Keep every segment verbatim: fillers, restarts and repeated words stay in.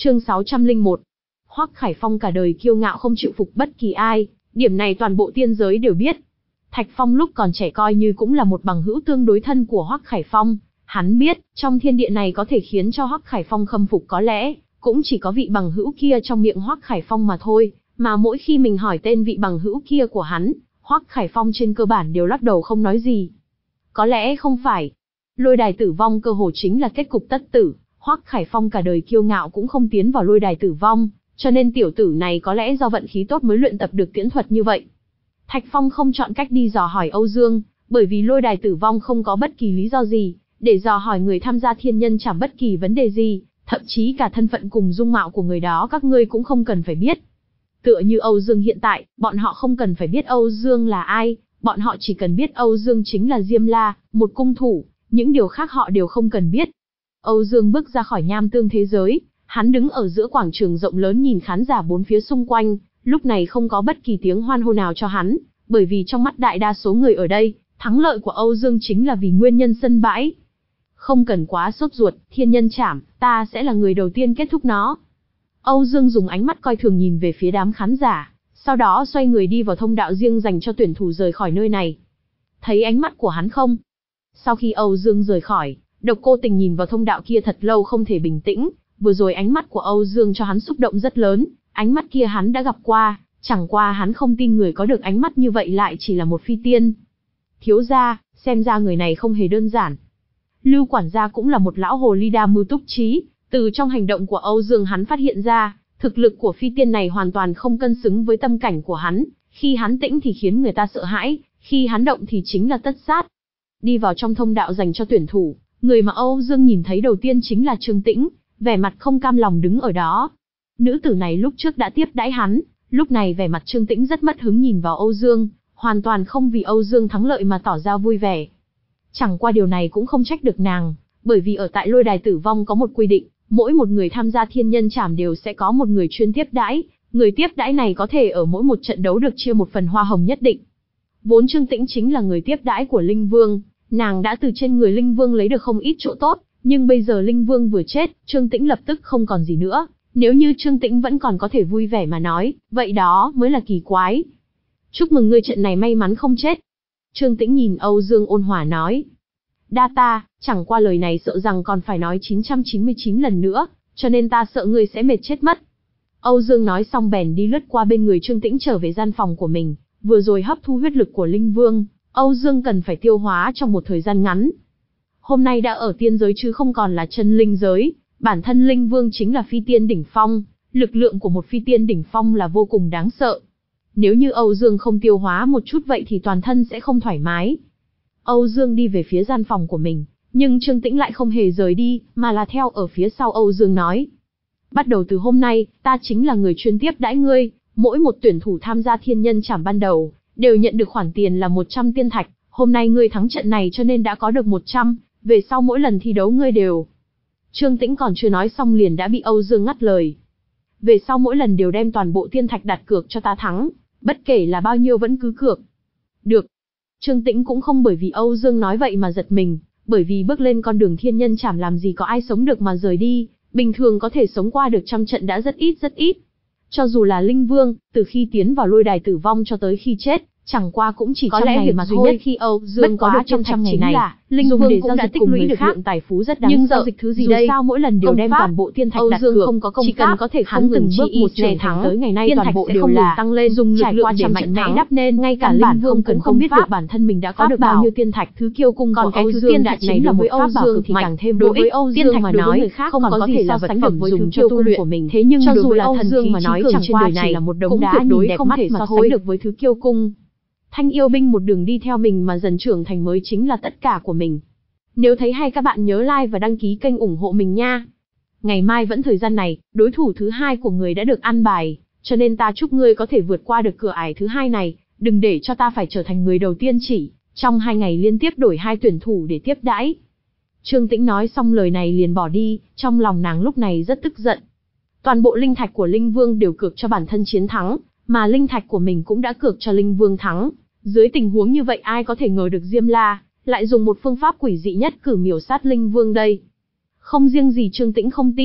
Chương sáu trăm lẻ một. Hoắc Khải Phong cả đời kiêu ngạo không chịu phục bất kỳ ai, điểm này toàn bộ tiên giới đều biết. Thạch Phong lúc còn trẻ coi như cũng là một bằng hữu tương đối thân của Hoắc Khải Phong, hắn biết, trong thiên địa này có thể khiến cho Hoắc Khải Phong khâm phục có lẽ cũng chỉ có vị bằng hữu kia trong miệng Hoắc Khải Phong mà thôi, mà mỗi khi mình hỏi tên vị bằng hữu kia của hắn, Hoắc Khải Phong trên cơ bản đều lắc đầu không nói gì. Có lẽ không phải. Lôi đài tử vong cơ hồ chính là kết cục tất tử, Hoắc Khải Phong cả đời kiêu ngạo cũng không tiến vào lôi đài tử vong, cho nên tiểu tử này có lẽ do vận khí tốt mới luyện tập được tiễn thuật như vậy. Thạch Phong không chọn cách đi dò hỏi Âu Dương, bởi vì lôi đài tử vong không có bất kỳ lý do gì để dò hỏi người tham gia thiên nhân chẳng bất kỳ vấn đề gì, thậm chí cả thân phận cùng dung mạo của người đó các ngươi cũng không cần phải biết. Tựa như Âu Dương hiện tại, bọn họ không cần phải biết Âu Dương là ai, bọn họ chỉ cần biết Âu Dương chính là Diêm La, một cung thủ, những điều khác họ đều không cần biết. Âu Dương bước ra khỏi nham tương thế giới, hắn đứng ở giữa quảng trường rộng lớn nhìn khán giả bốn phía xung quanh, lúc này không có bất kỳ tiếng hoan hô nào cho hắn, bởi vì trong mắt đại đa số người ở đây, thắng lợi của Âu Dương chính là vì nguyên nhân sân bãi. Không cần quá sốt ruột, thiên nhân trảm, ta sẽ là người đầu tiên kết thúc nó. Âu Dương dùng ánh mắt coi thường nhìn về phía đám khán giả, sau đó xoay người đi vào thông đạo riêng dành cho tuyển thủ rời khỏi nơi này. Thấy ánh mắt của hắn không? Sau khi Âu Dương rời khỏi, Độc Cô Tình nhìn vào thông đạo kia thật lâu không thể bình tĩnh, vừa rồi ánh mắt của Âu Dương cho hắn xúc động rất lớn, ánh mắt kia hắn đã gặp qua, chẳng qua hắn không tin người có được ánh mắt như vậy lại chỉ là một phi tiên. Thiếu gia, xem ra người này không hề đơn giản. Lưu quản gia cũng là một lão hồ ly đa mưu túc trí, từ trong hành động của Âu Dương hắn phát hiện ra, thực lực của phi tiên này hoàn toàn không cân xứng với tâm cảnh của hắn, khi hắn tĩnh thì khiến người ta sợ hãi, khi hắn động thì chính là tất sát. Đi vào trong thông đạo dành cho tuyển thủ, người mà Âu Dương nhìn thấy đầu tiên chính là Trương Tĩnh, vẻ mặt không cam lòng đứng ở đó. Nữ tử này lúc trước đã tiếp đãi hắn, lúc này vẻ mặt Trương Tĩnh rất mất hứng nhìn vào Âu Dương, hoàn toàn không vì Âu Dương thắng lợi mà tỏ ra vui vẻ. Chẳng qua điều này cũng không trách được nàng, bởi vì ở tại lôi đài tử vong có một quy định, mỗi một người tham gia thiên nhân trảm đều sẽ có một người chuyên tiếp đãi, người tiếp đãi này có thể ở mỗi một trận đấu được chia một phần hoa hồng nhất định. Vốn Trương Tĩnh chính là người tiếp đãi của Linh Vương, nàng đã từ trên người Linh Vương lấy được không ít chỗ tốt, nhưng bây giờ Linh Vương vừa chết, Trương Tĩnh lập tức không còn gì nữa, nếu như Trương Tĩnh vẫn còn có thể vui vẻ mà nói, vậy đó mới là kỳ quái. Chúc mừng ngươi trận này may mắn không chết. Trương Tĩnh nhìn Âu Dương ôn hòa nói. Đa ta, chẳng qua lời này sợ rằng còn phải nói chín trăm chín mươi chín lần nữa, cho nên ta sợ ngươi sẽ mệt chết mất. Âu Dương nói xong bèn đi lướt qua bên người Trương Tĩnh trở về gian phòng của mình, vừa rồi hấp thu huyết lực của Linh Vương, Âu Dương cần phải tiêu hóa trong một thời gian ngắn. Hôm nay đã ở tiên giới chứ không còn là chân linh giới, bản thân Linh Vương chính là phi tiên đỉnh phong, lực lượng của một phi tiên đỉnh phong là vô cùng đáng sợ. Nếu như Âu Dương không tiêu hóa một chút vậy thì toàn thân sẽ không thoải mái. Âu Dương đi về phía gian phòng của mình, nhưng Trương Tĩnh lại không hề rời đi, mà là theo ở phía sau Âu Dương nói. Bắt đầu từ hôm nay, ta chính là người chuyên tiếp đãi ngươi, mỗi một tuyển thủ tham gia thiên nhân trảm ban đầu, đều nhận được khoản tiền là một trăm tiên thạch, hôm nay ngươi thắng trận này cho nên đã có được một trăm, về sau mỗi lần thi đấu ngươi đều. Trương Tĩnh còn chưa nói xong liền đã bị Âu Dương ngắt lời. Về sau mỗi lần đều đem toàn bộ tiên thạch đặt cược cho ta thắng, bất kể là bao nhiêu vẫn cứ cược. Được. Trương Tĩnh cũng không bởi vì Âu Dương nói vậy mà giật mình, bởi vì bước lên con đường thiên nhân trảm làm gì có ai sống được mà rời đi, bình thường có thể sống qua được trăm trận đã rất ít rất ít. Cho dù là Linh Vương, từ khi tiến vào lôi đài tử vong cho tới khi chết, chẳng qua cũng chỉ có trăm lẽ ngày việc mà duy thôi. nhất khi Âu Dương có Bất được quá trong trăm ngày này, là Linh dùng Vương để cũng giao đã dịch tích cùng lũy người được khác lượng tài phú rất đáng nhưng sợ. giao dịch thứ gì Dù đây? sao mỗi lần đều Công đem pháp, toàn bộ tiên thạch Âu đặt Dương cược, không có công chỉ cần pháp, có thể hắn không từng ngừng bước bước một một trưởng trưởng thành thành tới ngày nay tiên toàn thạch bộ sẽ đều không ngừng là tăng lên, dùng lực trải lượng qua để trăm mạnh trận mẽ thắng. đắp nên, ngay cả Căn Linh bản Vương không cũng cần không công biết pháp. được bản thân mình đã có Pháp được bao bảo. nhiêu tiên thạch, thứ kiêu cung Còn của cái Âu thứ Dương tiên đại thạch này chính là là với một Âu pháp bảo Dương cực thì mạnh. càng thêm Đối vô với ích. Âu Tiên Dương thạch mà đối với nói, người khác không còn có có gì thể so là sánh vật được với dùng thứ cho kiêu tu cung luyện của mình. Thế nhưng cho đối dù với là Âu thần Dương khí mà nói chí chẳng cường trên qua đời chỉ này là một đống cũng đá tuyệt nhìn đối đẹp không mắt thể mà so thôi. sánh được với thứ kiêu cung. Thanh yêu binh một đường đi theo mình mà dần trưởng thành mới chính là tất cả của mình. Nếu thấy hay các bạn nhớ like và đăng ký kênh ủng hộ mình nha. Ngày mai vẫn thời gian này, đối thủ thứ hai của người đã được an bài, cho nên ta chúc ngươi có thể vượt qua được cửa ải thứ hai này, đừng để cho ta phải trở thành người đầu tiên chỉ trong hai ngày liên tiếp đổi hai tuyển thủ để tiếp đãi. Trương Tĩnh nói xong lời này liền bỏ đi, trong lòng nàng lúc này rất tức giận. Toàn bộ linh thạch của Linh Vương đều cược cho bản thân chiến thắng, mà linh thạch của mình cũng đã cược cho Linh Vương thắng. Dưới tình huống như vậy ai có thể ngờ được Diêm La lại dùng một phương pháp quỷ dị nhất cử miểu sát Linh Vương đây. Không riêng gì Trương Tĩnh không tin,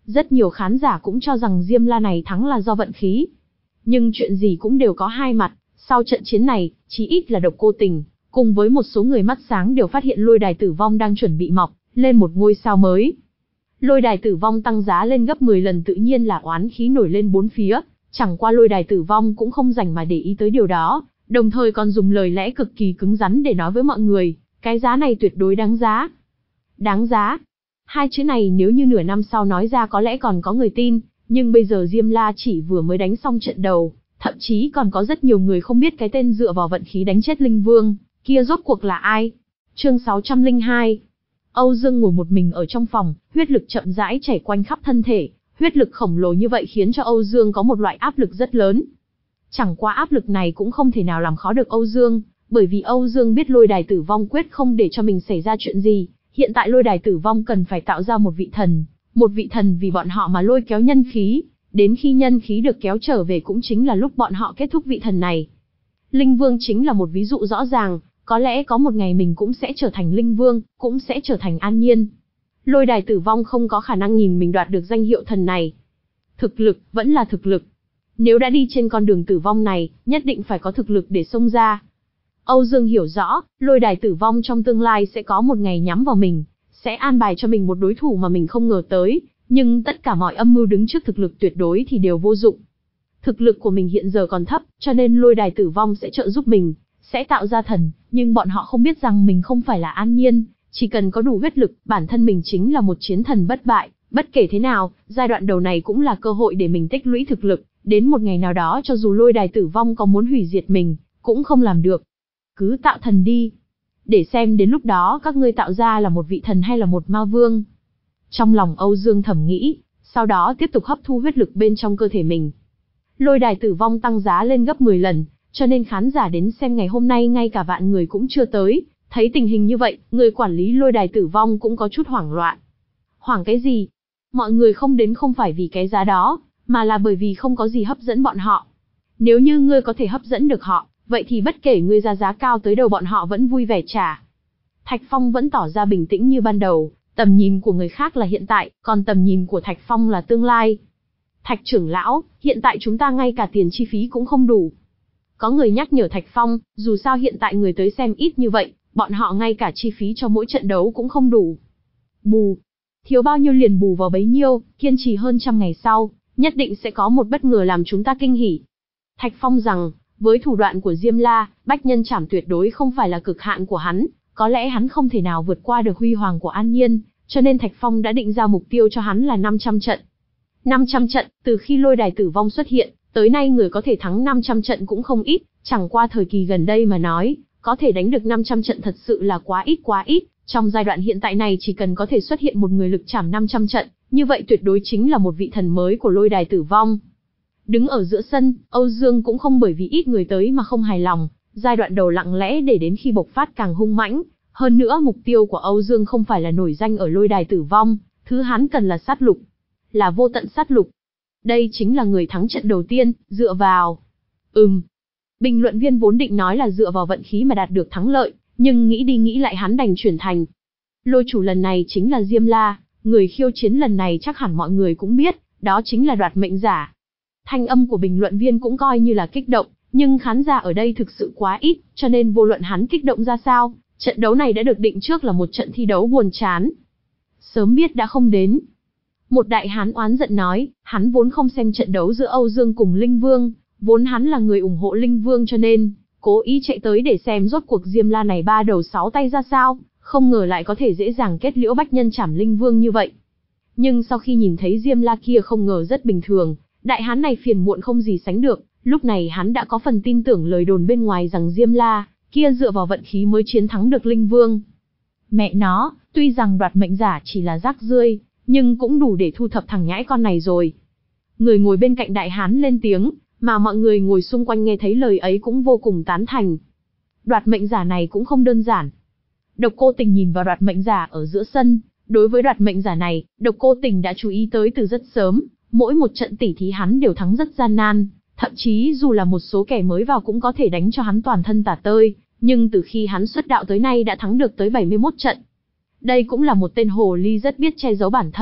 Rất nhiều khán giả cũng cho rằng Diêm La này thắng là do vận khí. Nhưng chuyện gì cũng đều có hai mặt, sau trận chiến này, chí ít là Độc Cô Tình, cùng với một số người mắt sáng đều phát hiện lôi đài tử vong đang chuẩn bị mọc lên một ngôi sao mới. Lôi đài tử vong tăng giá lên gấp mười lần tự nhiên là oán khí nổi lên bốn phía, chẳng qua lôi đài tử vong cũng không rảnh mà để ý tới điều đó, đồng thời còn dùng lời lẽ cực kỳ cứng rắn để nói với mọi người, cái giá này tuyệt đối đáng giá. Đáng giá. Hai chữ này nếu như nửa năm sau nói ra có lẽ còn có người tin, nhưng bây giờ Diêm La chỉ vừa mới đánh xong trận đầu, thậm chí còn có rất nhiều người không biết cái tên dựa vào vận khí đánh chết Linh Vương kia rốt cuộc là ai. Chương sáu trăm lẻ hai. Âu Dương ngồi một mình ở trong phòng, huyết lực chậm rãi chảy quanh khắp thân thể, huyết lực khổng lồ như vậy khiến cho Âu Dương có một loại áp lực rất lớn. Chẳng qua áp lực này cũng không thể nào làm khó được Âu Dương, bởi vì Âu Dương biết lôi đài tử vong quyết không để cho mình xảy ra chuyện gì, hiện tại lôi đài tử vong cần phải tạo ra một vị thần, một vị thần vì bọn họ mà lôi kéo nhân khí, đến khi nhân khí được kéo trở về cũng chính là lúc bọn họ kết thúc vị thần này. Linh Vương chính là một ví dụ rõ ràng, có lẽ có một ngày mình cũng sẽ trở thành Linh Vương, cũng sẽ trở thành An Nhiên. Lôi đài tử vong không có khả năng nhìn mình đoạt được danh hiệu thần này. Thực lực, vẫn là thực lực. Nếu đã đi trên con đường tử vong này, nhất định phải có thực lực để xông ra. Âu Dương hiểu rõ, lôi đài tử vong trong tương lai sẽ có một ngày nhắm vào mình, sẽ an bài cho mình một đối thủ mà mình không ngờ tới, nhưng tất cả mọi âm mưu đứng trước thực lực tuyệt đối thì đều vô dụng. Thực lực của mình hiện giờ còn thấp, cho nên lôi đài tử vong sẽ trợ giúp mình, sẽ tạo ra thần, nhưng bọn họ không biết rằng mình không phải là An Nhiên, chỉ cần có đủ huyết lực, bản thân mình chính là một chiến thần bất bại, bất kể thế nào, giai đoạn đầu này cũng là cơ hội để mình tích lũy thực lực, đến một ngày nào đó cho dù lôi đài tử vong có muốn hủy diệt mình, cũng không làm được. Cứ tạo thần đi, để xem đến lúc đó các ngươi tạo ra là một vị thần hay là một ma vương. Trong lòng Âu Dương thầm nghĩ, sau đó tiếp tục hấp thu huyết lực bên trong cơ thể mình. Lôi đài tử vong tăng giá lên gấp mười lần, cho nên khán giả đến xem ngày hôm nay ngay cả vạn người cũng chưa tới. Thấy tình hình như vậy, người quản lý lôi đài tử vong cũng có chút hoảng loạn. Hoảng cái gì? Mọi người không đến không phải vì cái giá đó, mà là bởi vì không có gì hấp dẫn bọn họ. Nếu như ngươi có thể hấp dẫn được họ, vậy thì bất kể ngươi ra giá cao tới đâu bọn họ vẫn vui vẻ trả. Thạch Phong vẫn tỏ ra bình tĩnh như ban đầu, tầm nhìn của người khác là hiện tại, còn tầm nhìn của Thạch Phong là tương lai. Thạch trưởng lão, hiện tại chúng ta ngay cả tiền chi phí cũng không đủ. Có người nhắc nhở Thạch Phong, dù sao hiện tại người tới xem ít như vậy, bọn họ ngay cả chi phí cho mỗi trận đấu cũng không đủ. Bù. Thiếu bao nhiêu liền bù vào bấy nhiêu, kiên trì hơn trăm ngày sau, nhất định sẽ có một bất ngờ làm chúng ta kinh hỉ. Thạch Phong rằng, với thủ đoạn của Diêm La, Bách Nhân Trảm tuyệt đối không phải là cực hạn của hắn, có lẽ hắn không thể nào vượt qua được huy hoàng của An Nhiên, cho nên Thạch Phong đã định ra mục tiêu cho hắn là năm trăm trận. năm trăm trận, từ khi lôi đài tử vong xuất hiện, tới nay người có thể thắng năm trăm trận cũng không ít, chẳng qua thời kỳ gần đây mà nói, có thể đánh được năm trăm trận thật sự là quá ít quá ít, trong giai đoạn hiện tại này chỉ cần có thể xuất hiện một người lực trảm năm trăm trận, như vậy tuyệt đối chính là một vị thần mới của lôi đài tử vong. Đứng ở giữa sân, Âu Dương cũng không bởi vì ít người tới mà không hài lòng, giai đoạn đầu lặng lẽ để đến khi bộc phát càng hung mãnh, hơn nữa mục tiêu của Âu Dương không phải là nổi danh ở lôi đài tử vong, thứ hắn cần là sát lục, là vô tận sát lục. Đây chính là người thắng trận đầu tiên, dựa vào... Ừm. Bình luận viên vốn định nói là dựa vào vận khí mà đạt được thắng lợi, nhưng nghĩ đi nghĩ lại hắn đành chuyển thành. Lôi chủ lần này chính là Diêm La, người khiêu chiến lần này chắc hẳn mọi người cũng biết, đó chính là đoạt mệnh giả. Thanh âm của bình luận viên cũng coi như là kích động, nhưng khán giả ở đây thực sự quá ít, cho nên vô luận hắn kích động ra sao, trận đấu này đã được định trước là một trận thi đấu buồn chán. Sớm biết đã không đến. Một đại hán oán giận nói, hắn vốn không xem trận đấu giữa Âu Dương cùng Linh Vương, vốn hắn là người ủng hộ Linh Vương cho nên, cố ý chạy tới để xem rốt cuộc Diêm La này ba đầu sáu tay ra sao, không ngờ lại có thể dễ dàng kết liễu Bách Nhân Trảm Linh Vương như vậy. Nhưng sau khi nhìn thấy Diêm La kia không ngờ rất bình thường, đại hán này phiền muộn không gì sánh được, lúc này hắn đã có phần tin tưởng lời đồn bên ngoài rằng Diêm La kia dựa vào vận khí mới chiến thắng được Linh Vương. Mẹ nó, tuy rằng đoạt mệnh giả chỉ là rác rưởi, nhưng cũng đủ để thu thập thằng nhãi con này rồi. Người ngồi bên cạnh đại hán lên tiếng, mà mọi người ngồi xung quanh nghe thấy lời ấy cũng vô cùng tán thành. Đoạt mệnh giả này cũng không đơn giản. Độc Cô Tình nhìn vào đoạt mệnh giả ở giữa sân, đối với đoạt mệnh giả này, Độc Cô Tình đã chú ý tới từ rất sớm, mỗi một trận tỉ thí hắn đều thắng rất gian nan, thậm chí dù là một số kẻ mới vào cũng có thể đánh cho hắn toàn thân tả tơi, nhưng từ khi hắn xuất đạo tới nay đã thắng được tới bảy mươi mốt trận. Đây cũng là một tên hồ ly rất biết che giấu bản thân,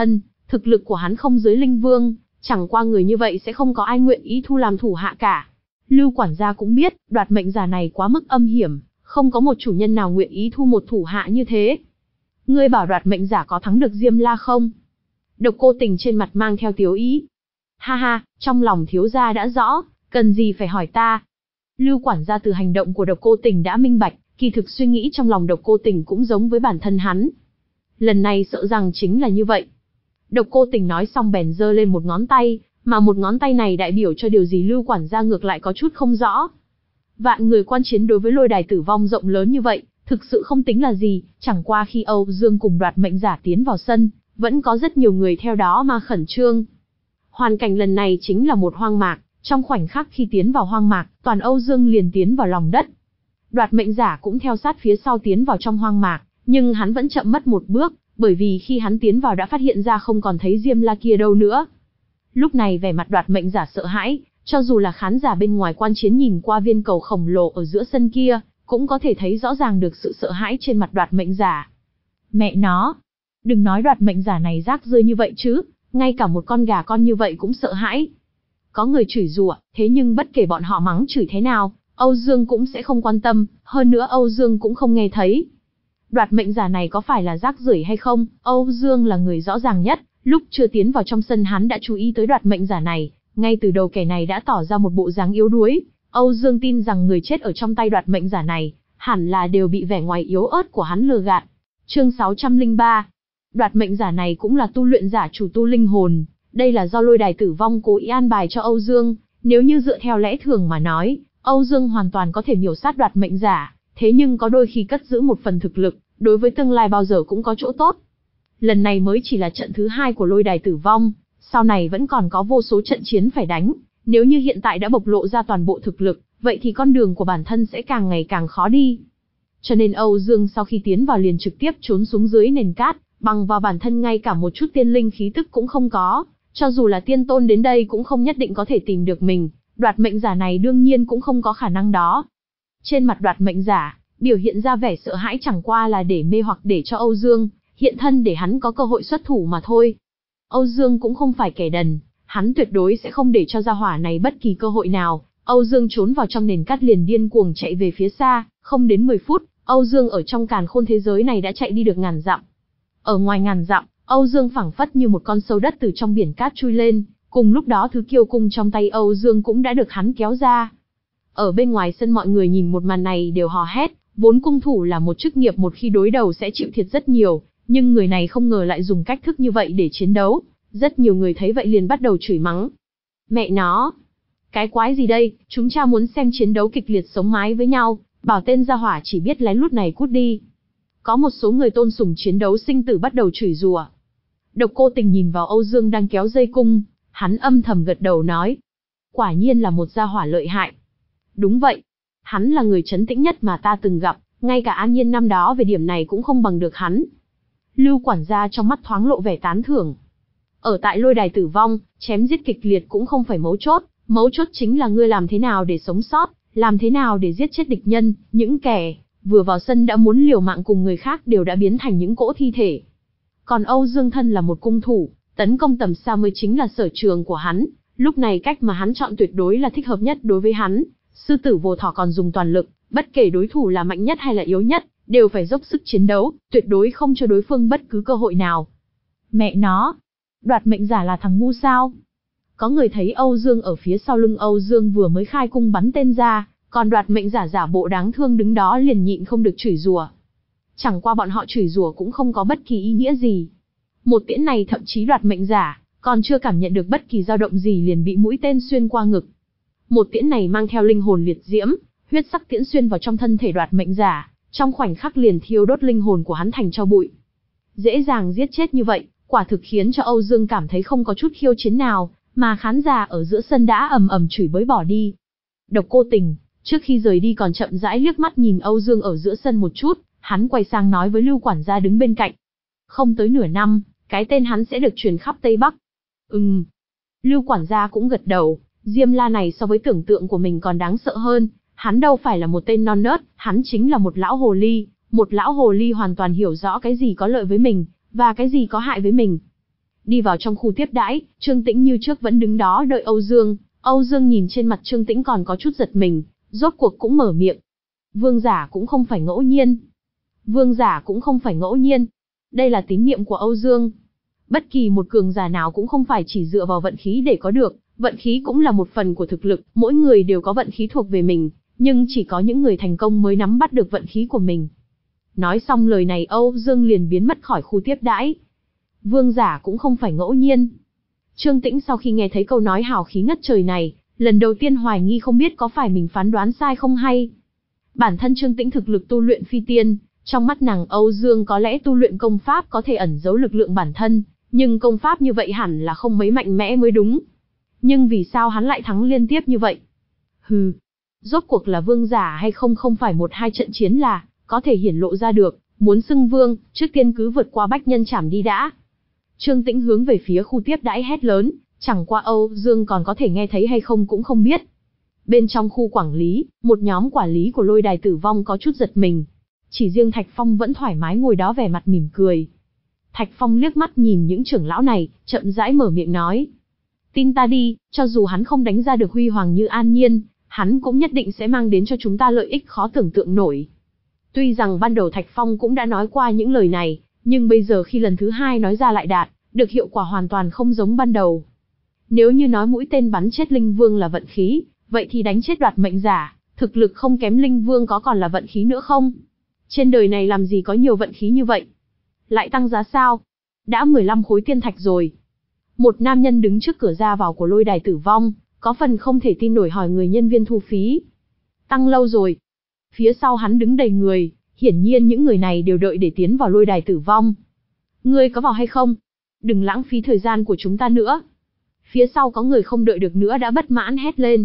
Thực lực của hắn không dưới linh vương, chẳng qua người như vậy sẽ không có ai nguyện ý thu làm thủ hạ cả. Lưu quản gia cũng biết, đoạt mệnh giả này quá mức âm hiểm, không có một chủ nhân nào nguyện ý thu một thủ hạ như thế. Ngươi bảo đoạt mệnh giả có thắng được Diêm La không? Độc Cô Tình trên mặt mang theo tiếu ý. Ha ha, trong lòng thiếu gia đã rõ, cần gì phải hỏi ta. Lưu quản gia từ hành động của Độc Cô Tình đã minh bạch, kỳ thực suy nghĩ trong lòng Độc Cô Tình cũng giống với bản thân hắn. Lần này sợ rằng chính là như vậy. Độc Cô Tình nói xong bèn giơ lên một ngón tay, mà một ngón tay này đại biểu cho điều gì Lưu quản gia ngược lại có chút không rõ. Vạn người quan chiến đối với lôi đài tử vong rộng lớn như vậy, thực sự không tính là gì, chẳng qua khi Âu Dương cùng đoạt mệnh giả tiến vào sân, vẫn có rất nhiều người theo đó mà khẩn trương. Hoàn cảnh lần này chính là một hoang mạc, trong khoảnh khắc khi tiến vào hoang mạc, toàn Âu Dương liền tiến vào lòng đất. Đoạt mệnh giả cũng theo sát phía sau tiến vào trong hoang mạc, nhưng hắn vẫn chậm mất một bước, bởi vì khi hắn tiến vào đã phát hiện ra không còn thấy Diêm La kia đâu nữa. Lúc này vẻ mặt đoạt mệnh giả sợ hãi, cho dù là khán giả bên ngoài quan chiến nhìn qua viên cầu khổng lồ ở giữa sân kia, cũng có thể thấy rõ ràng được sự sợ hãi trên mặt đoạt mệnh giả. Mẹ nó, đừng nói đoạt mệnh giả này rác rưởi như vậy chứ, ngay cả một con gà con như vậy cũng sợ hãi. Có người chửi rủa, thế nhưng bất kể bọn họ mắng chửi thế nào, Âu Dương cũng sẽ không quan tâm, hơn nữa Âu Dương cũng không nghe thấy. Đoạt mệnh giả này có phải là rác rưởi hay không, Âu Dương là người rõ ràng nhất, lúc chưa tiến vào trong sân hắn đã chú ý tới đoạt mệnh giả này, ngay từ đầu kẻ này đã tỏ ra một bộ dáng yếu đuối, Âu Dương tin rằng người chết ở trong tay đoạt mệnh giả này, hẳn là đều bị vẻ ngoài yếu ớt của hắn lừa gạt. Chương sáu trăm lẻ ba. Đoạt mệnh giả này cũng là tu luyện giả chủ tu linh hồn, đây là do lôi đài tử vong cố ý an bài cho Âu Dương, nếu như dựa theo lẽ thường mà nói, Âu Dương hoàn toàn có thể miểu sát đoạt mệnh giả, thế nhưng có đôi khi cất giữ một phần thực lực, đối với tương lai bao giờ cũng có chỗ tốt. Lần này mới chỉ là trận thứ hai của lôi đài tử vong, sau này vẫn còn có vô số trận chiến phải đánh, nếu như hiện tại đã bộc lộ ra toàn bộ thực lực, vậy thì con đường của bản thân sẽ càng ngày càng khó đi. Cho nên Âu Dương sau khi tiến vào liền trực tiếp trốn xuống dưới nền cát, bằng vào bản thân ngay cả một chút tiên linh khí tức cũng không có, cho dù là tiên tôn đến đây cũng không nhất định có thể tìm được mình, đoạt mệnh giả này đương nhiên cũng không có khả năng đó. Trên mặt đoạt mệnh giả, biểu hiện ra vẻ sợ hãi chẳng qua là để mê hoặc để cho Âu Dương hiện thân để hắn có cơ hội xuất thủ mà thôi. Âu Dương cũng không phải kẻ đần, hắn tuyệt đối sẽ không để cho gia hỏa này bất kỳ cơ hội nào. Âu Dương trốn vào trong nền cát liền điên cuồng chạy về phía xa, không đến mười phút, Âu Dương ở trong càn khôn thế giới này đã chạy đi được ngàn dặm. Ở ngoài ngàn dặm, Âu Dương phảng phất như một con sâu đất từ trong biển cát chui lên, cùng lúc đó thứ kiêu cung trong tay Âu Dương cũng đã được hắn kéo ra. Ở bên ngoài sân mọi người nhìn một màn này đều hò hét, vốn cung thủ là một chức nghiệp một khi đối đầu sẽ chịu thiệt rất nhiều, nhưng người này không ngờ lại dùng cách thức như vậy để chiến đấu, rất nhiều người thấy vậy liền bắt đầu chửi mắng. Mẹ nó! Cái quái gì đây, chúng ta muốn xem chiến đấu kịch liệt sống mái với nhau, bảo tên gia hỏa chỉ biết lén lút này cút đi. Có một số người tôn sùng chiến đấu sinh tử bắt đầu chửi rủa. Độc Cô Tình nhìn vào Âu Dương đang kéo dây cung, hắn âm thầm gật đầu nói. Quả nhiên là một gia hỏa lợi hại. Đúng vậy, hắn là người trấn tĩnh nhất mà ta từng gặp, ngay cả An Nhiên năm đó về điểm này cũng không bằng được hắn. Lưu quản gia trong mắt thoáng lộ vẻ tán thưởng. Ở tại lôi đài tử vong, chém giết kịch liệt cũng không phải mấu chốt, mấu chốt chính là ngươi làm thế nào để sống sót, làm thế nào để giết chết địch nhân, những kẻ vừa vào sân đã muốn liều mạng cùng người khác đều đã biến thành những cỗ thi thể. Còn Âu Dương thân là một cung thủ, tấn công tầm xa mới chính là sở trường của hắn, lúc này cách mà hắn chọn tuyệt đối là thích hợp nhất đối với hắn. Sư tử vô thỏ còn dùng toàn lực, bất kể đối thủ là mạnh nhất hay là yếu nhất, đều phải dốc sức chiến đấu, tuyệt đối không cho đối phương bất cứ cơ hội nào. Mẹ nó, đoạt mệnh giả là thằng ngu sao? Có người thấy Âu Dương ở phía sau lưng Âu Dương vừa mới khai cung bắn tên ra, còn đoạt mệnh giả giả bộ đáng thương đứng đó liền nhịn không được chửi rủa. Chẳng qua bọn họ chửi rủa cũng không có bất kỳ ý nghĩa gì. Một tiễn này thậm chí đoạt mệnh giả còn chưa cảm nhận được bất kỳ dao động gì liền bị mũi tên xuyên qua ngực. Một tiễn này mang theo linh hồn liệt diễm, huyết sắc tiễn xuyên vào trong thân thể đoạt mệnh giả, trong khoảnh khắc liền thiêu đốt linh hồn của hắn thành tro bụi. Dễ dàng giết chết như vậy, quả thực khiến cho Âu Dương cảm thấy không có chút khiêu chiến nào, mà khán giả ở giữa sân đã ầm ầm chửi bới bỏ đi. Độc Cô Tình, trước khi rời đi còn chậm rãi liếc mắt nhìn Âu Dương ở giữa sân một chút, hắn quay sang nói với Lưu quản gia đứng bên cạnh. Không tới nửa năm, cái tên hắn sẽ được truyền khắp Tây Bắc. Ừm. Lưu quản gia cũng gật đầu, Diêm La này so với tưởng tượng của mình còn đáng sợ hơn, hắn đâu phải là một tên non nớt, hắn chính là một lão hồ ly, một lão hồ ly hoàn toàn hiểu rõ cái gì có lợi với mình, và cái gì có hại với mình. Đi vào trong khu tiếp đãi, Trương Tĩnh như trước vẫn đứng đó đợi Âu Dương. Âu Dương nhìn trên mặt Trương Tĩnh còn có chút giật mình, rốt cuộc cũng mở miệng. Vương giả cũng không phải ngẫu nhiên. Vương giả cũng không phải ngẫu nhiên. Đây là tín niệm của Âu Dương. Bất kỳ một cường giả nào cũng không phải chỉ dựa vào vận khí để có được, vận khí cũng là một phần của thực lực, mỗi người đều có vận khí thuộc về mình, nhưng chỉ có những người thành công mới nắm bắt được vận khí của mình. Nói xong lời này Âu Dương liền biến mất khỏi khu tiếp đãi. Vương giả cũng không phải ngẫu nhiên. Trương Tĩnh sau khi nghe thấy câu nói hào khí ngất trời này, lần đầu tiên hoài nghi không biết có phải mình phán đoán sai không hay. Bản thân Trương Tĩnh thực lực tu luyện phi tiên, trong mắt nàng Âu Dương có lẽ tu luyện công pháp có thể ẩn giấu lực lượng bản thân, nhưng công pháp như vậy hẳn là không mấy mạnh mẽ mới đúng. Nhưng vì sao hắn lại thắng liên tiếp như vậy? Hừ, rốt cuộc là vương giả hay không không phải một hai trận chiến là có thể hiển lộ ra được, muốn xưng vương, trước tiên cứ vượt qua bách nhân trảm đi đã. Trương Tĩnh hướng về phía khu tiếp đãi hét lớn, chẳng qua Âu Dương còn có thể nghe thấy hay không cũng không biết. Bên trong khu quản lý, một nhóm quản lý của lôi đài tử vong có chút giật mình. Chỉ riêng Thạch Phong vẫn thoải mái ngồi đó vẻ mặt mỉm cười. Thạch Phong liếc mắt nhìn những trưởng lão này, chậm rãi mở miệng nói. Tin ta đi, cho dù hắn không đánh ra được huy hoàng như An Nhiên, hắn cũng nhất định sẽ mang đến cho chúng ta lợi ích khó tưởng tượng nổi. Tuy rằng ban đầu Thạch Phong cũng đã nói qua những lời này, nhưng bây giờ khi lần thứ hai nói ra lại đạt, được hiệu quả hoàn toàn không giống ban đầu. Nếu như nói mũi tên bắn chết Linh Vương là vận khí, vậy thì đánh chết đoạt mệnh giả, thực lực không kém Linh Vương có còn là vận khí nữa không? Trên đời này làm gì có nhiều vận khí như vậy? Lại tăng giá sao? Đã mười lăm khối tiên thạch rồi. Một nam nhân đứng trước cửa ra vào của lôi đài tử vong, có phần không thể tin nổi hỏi người nhân viên thu phí. Tăng lâu rồi. Phía sau hắn đứng đầy người, hiển nhiên những người này đều đợi để tiến vào lôi đài tử vong. Ngươi có vào hay không? Đừng lãng phí thời gian của chúng ta nữa. Phía sau có người không đợi được nữa đã bất mãn hét lên.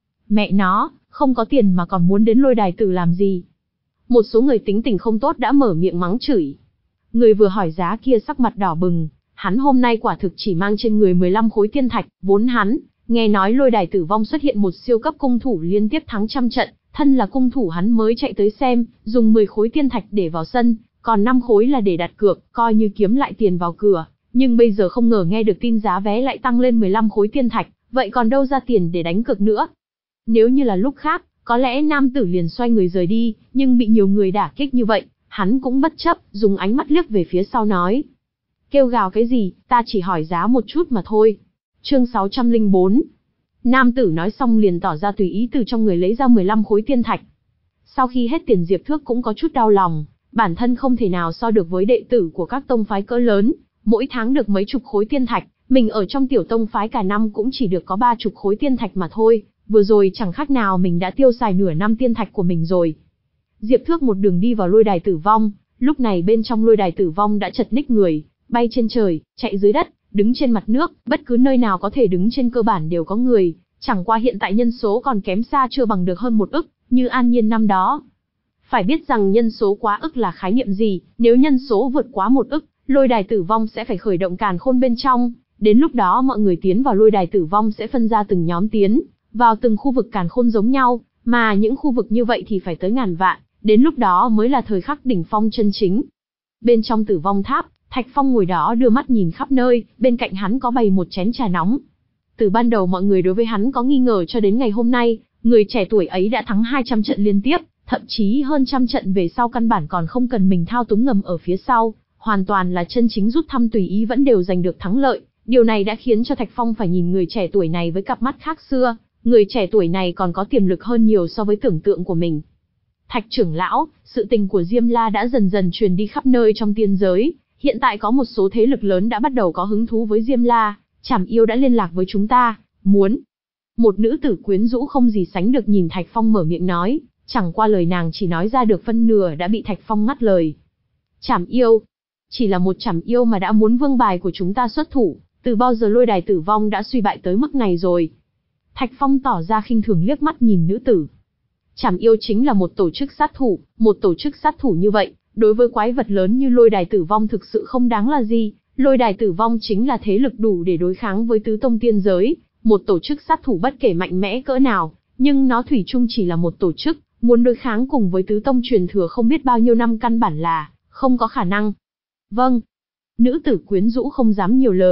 Mẹ nó, không có tiền mà còn muốn đến lôi đài tử làm gì? Một số người tính tình không tốt đã mở miệng mắng chửi. Người vừa hỏi giá kia sắc mặt đỏ bừng, hắn hôm nay quả thực chỉ mang trên người mười lăm khối tiên thạch, vốn hắn, nghe nói lôi đài tử vong xuất hiện một siêu cấp cung thủ liên tiếp thắng trăm trận, thân là cung thủ hắn mới chạy tới xem, dùng mười khối tiên thạch để vào sân, còn năm khối là để đặt cược, coi như kiếm lại tiền vào cửa, nhưng bây giờ không ngờ nghe được tin giá vé lại tăng lên mười lăm khối tiên thạch, vậy còn đâu ra tiền để đánh cược nữa. Nếu như là lúc khác, có lẽ nam tử liền xoay người rời đi, nhưng bị nhiều người đả kích như vậy, hắn cũng bất chấp, dùng ánh mắt liếc về phía sau nói. Kêu gào cái gì, ta chỉ hỏi giá một chút mà thôi. Chương sáu trăm lẻ bốn. Nam tử nói xong liền tỏ ra tùy ý từ trong người lấy ra mười lăm khối tiên thạch. Sau khi hết tiền Diệp Thước cũng có chút đau lòng, bản thân không thể nào so được với đệ tử của các tông phái cỡ lớn, mỗi tháng được mấy chục khối tiên thạch, mình ở trong tiểu tông phái cả năm cũng chỉ được có ba chục khối tiên thạch mà thôi, vừa rồi chẳng khác nào mình đã tiêu xài nửa năm tiên thạch của mình rồi. Diệp Thước một đường đi vào lôi đài tử vong, lúc này bên trong lôi đài tử vong đã chật ních người, bay trên trời, chạy dưới đất, đứng trên mặt nước, bất cứ nơi nào có thể đứng trên cơ bản đều có người, chẳng qua hiện tại nhân số còn kém xa chưa bằng được hơn một ức, như An Nhiên năm đó. Phải biết rằng nhân số quá ức là khái niệm gì, nếu nhân số vượt quá một ức, lôi đài tử vong sẽ phải khởi động càn khôn bên trong, đến lúc đó mọi người tiến vào lôi đài tử vong sẽ phân ra từng nhóm tiến, vào từng khu vực càn khôn giống nhau, mà những khu vực như vậy thì phải tới ngàn vạn, đến lúc đó mới là thời khắc đỉnh phong chân chính. Bên trong tử vong tháp, Thạch Phong ngồi đó đưa mắt nhìn khắp nơi, bên cạnh hắn có bày một chén trà nóng. Từ ban đầu mọi người đối với hắn có nghi ngờ cho đến ngày hôm nay, người trẻ tuổi ấy đã thắng hai trăm trận liên tiếp, thậm chí hơn trăm trận về sau căn bản còn không cần mình thao túng ngầm ở phía sau, hoàn toàn là chân chính rút thăm tùy ý vẫn đều giành được thắng lợi. Điều này đã khiến cho Thạch Phong phải nhìn người trẻ tuổi này với cặp mắt khác xưa, người trẻ tuổi này còn có tiềm lực hơn nhiều so với tưởng tượng của mình. Thạch trưởng lão, sự tình của Diêm La đã dần dần truyền đi khắp nơi trong tiên giới, hiện tại có một số thế lực lớn đã bắt đầu có hứng thú với Diêm La, Trảm Yêu đã liên lạc với chúng ta, muốn. Một nữ tử quyến rũ không gì sánh được nhìn Thạch Phong mở miệng nói, chẳng qua lời nàng chỉ nói ra được phân nửa đã bị Thạch Phong ngắt lời. Trảm Yêu, chỉ là một Trảm Yêu mà đã muốn vương bài của chúng ta xuất thủ, từ bao giờ lôi đài tử vong đã suy bại tới mức này rồi. Thạch Phong tỏ ra khinh thường liếc mắt nhìn nữ tử. Trảm Yêu chính là một tổ chức sát thủ, một tổ chức sát thủ như vậy, đối với quái vật lớn như lôi đài tử vong thực sự không đáng là gì. Lôi đài tử vong chính là thế lực đủ để đối kháng với tứ tông tiên giới, một tổ chức sát thủ bất kể mạnh mẽ cỡ nào, nhưng nó thủy chung chỉ là một tổ chức, muốn đối kháng cùng với tứ tông truyền thừa không biết bao nhiêu năm căn bản là không có khả năng. Vâng. Nữ tử quyến rũ không dám nhiều lời.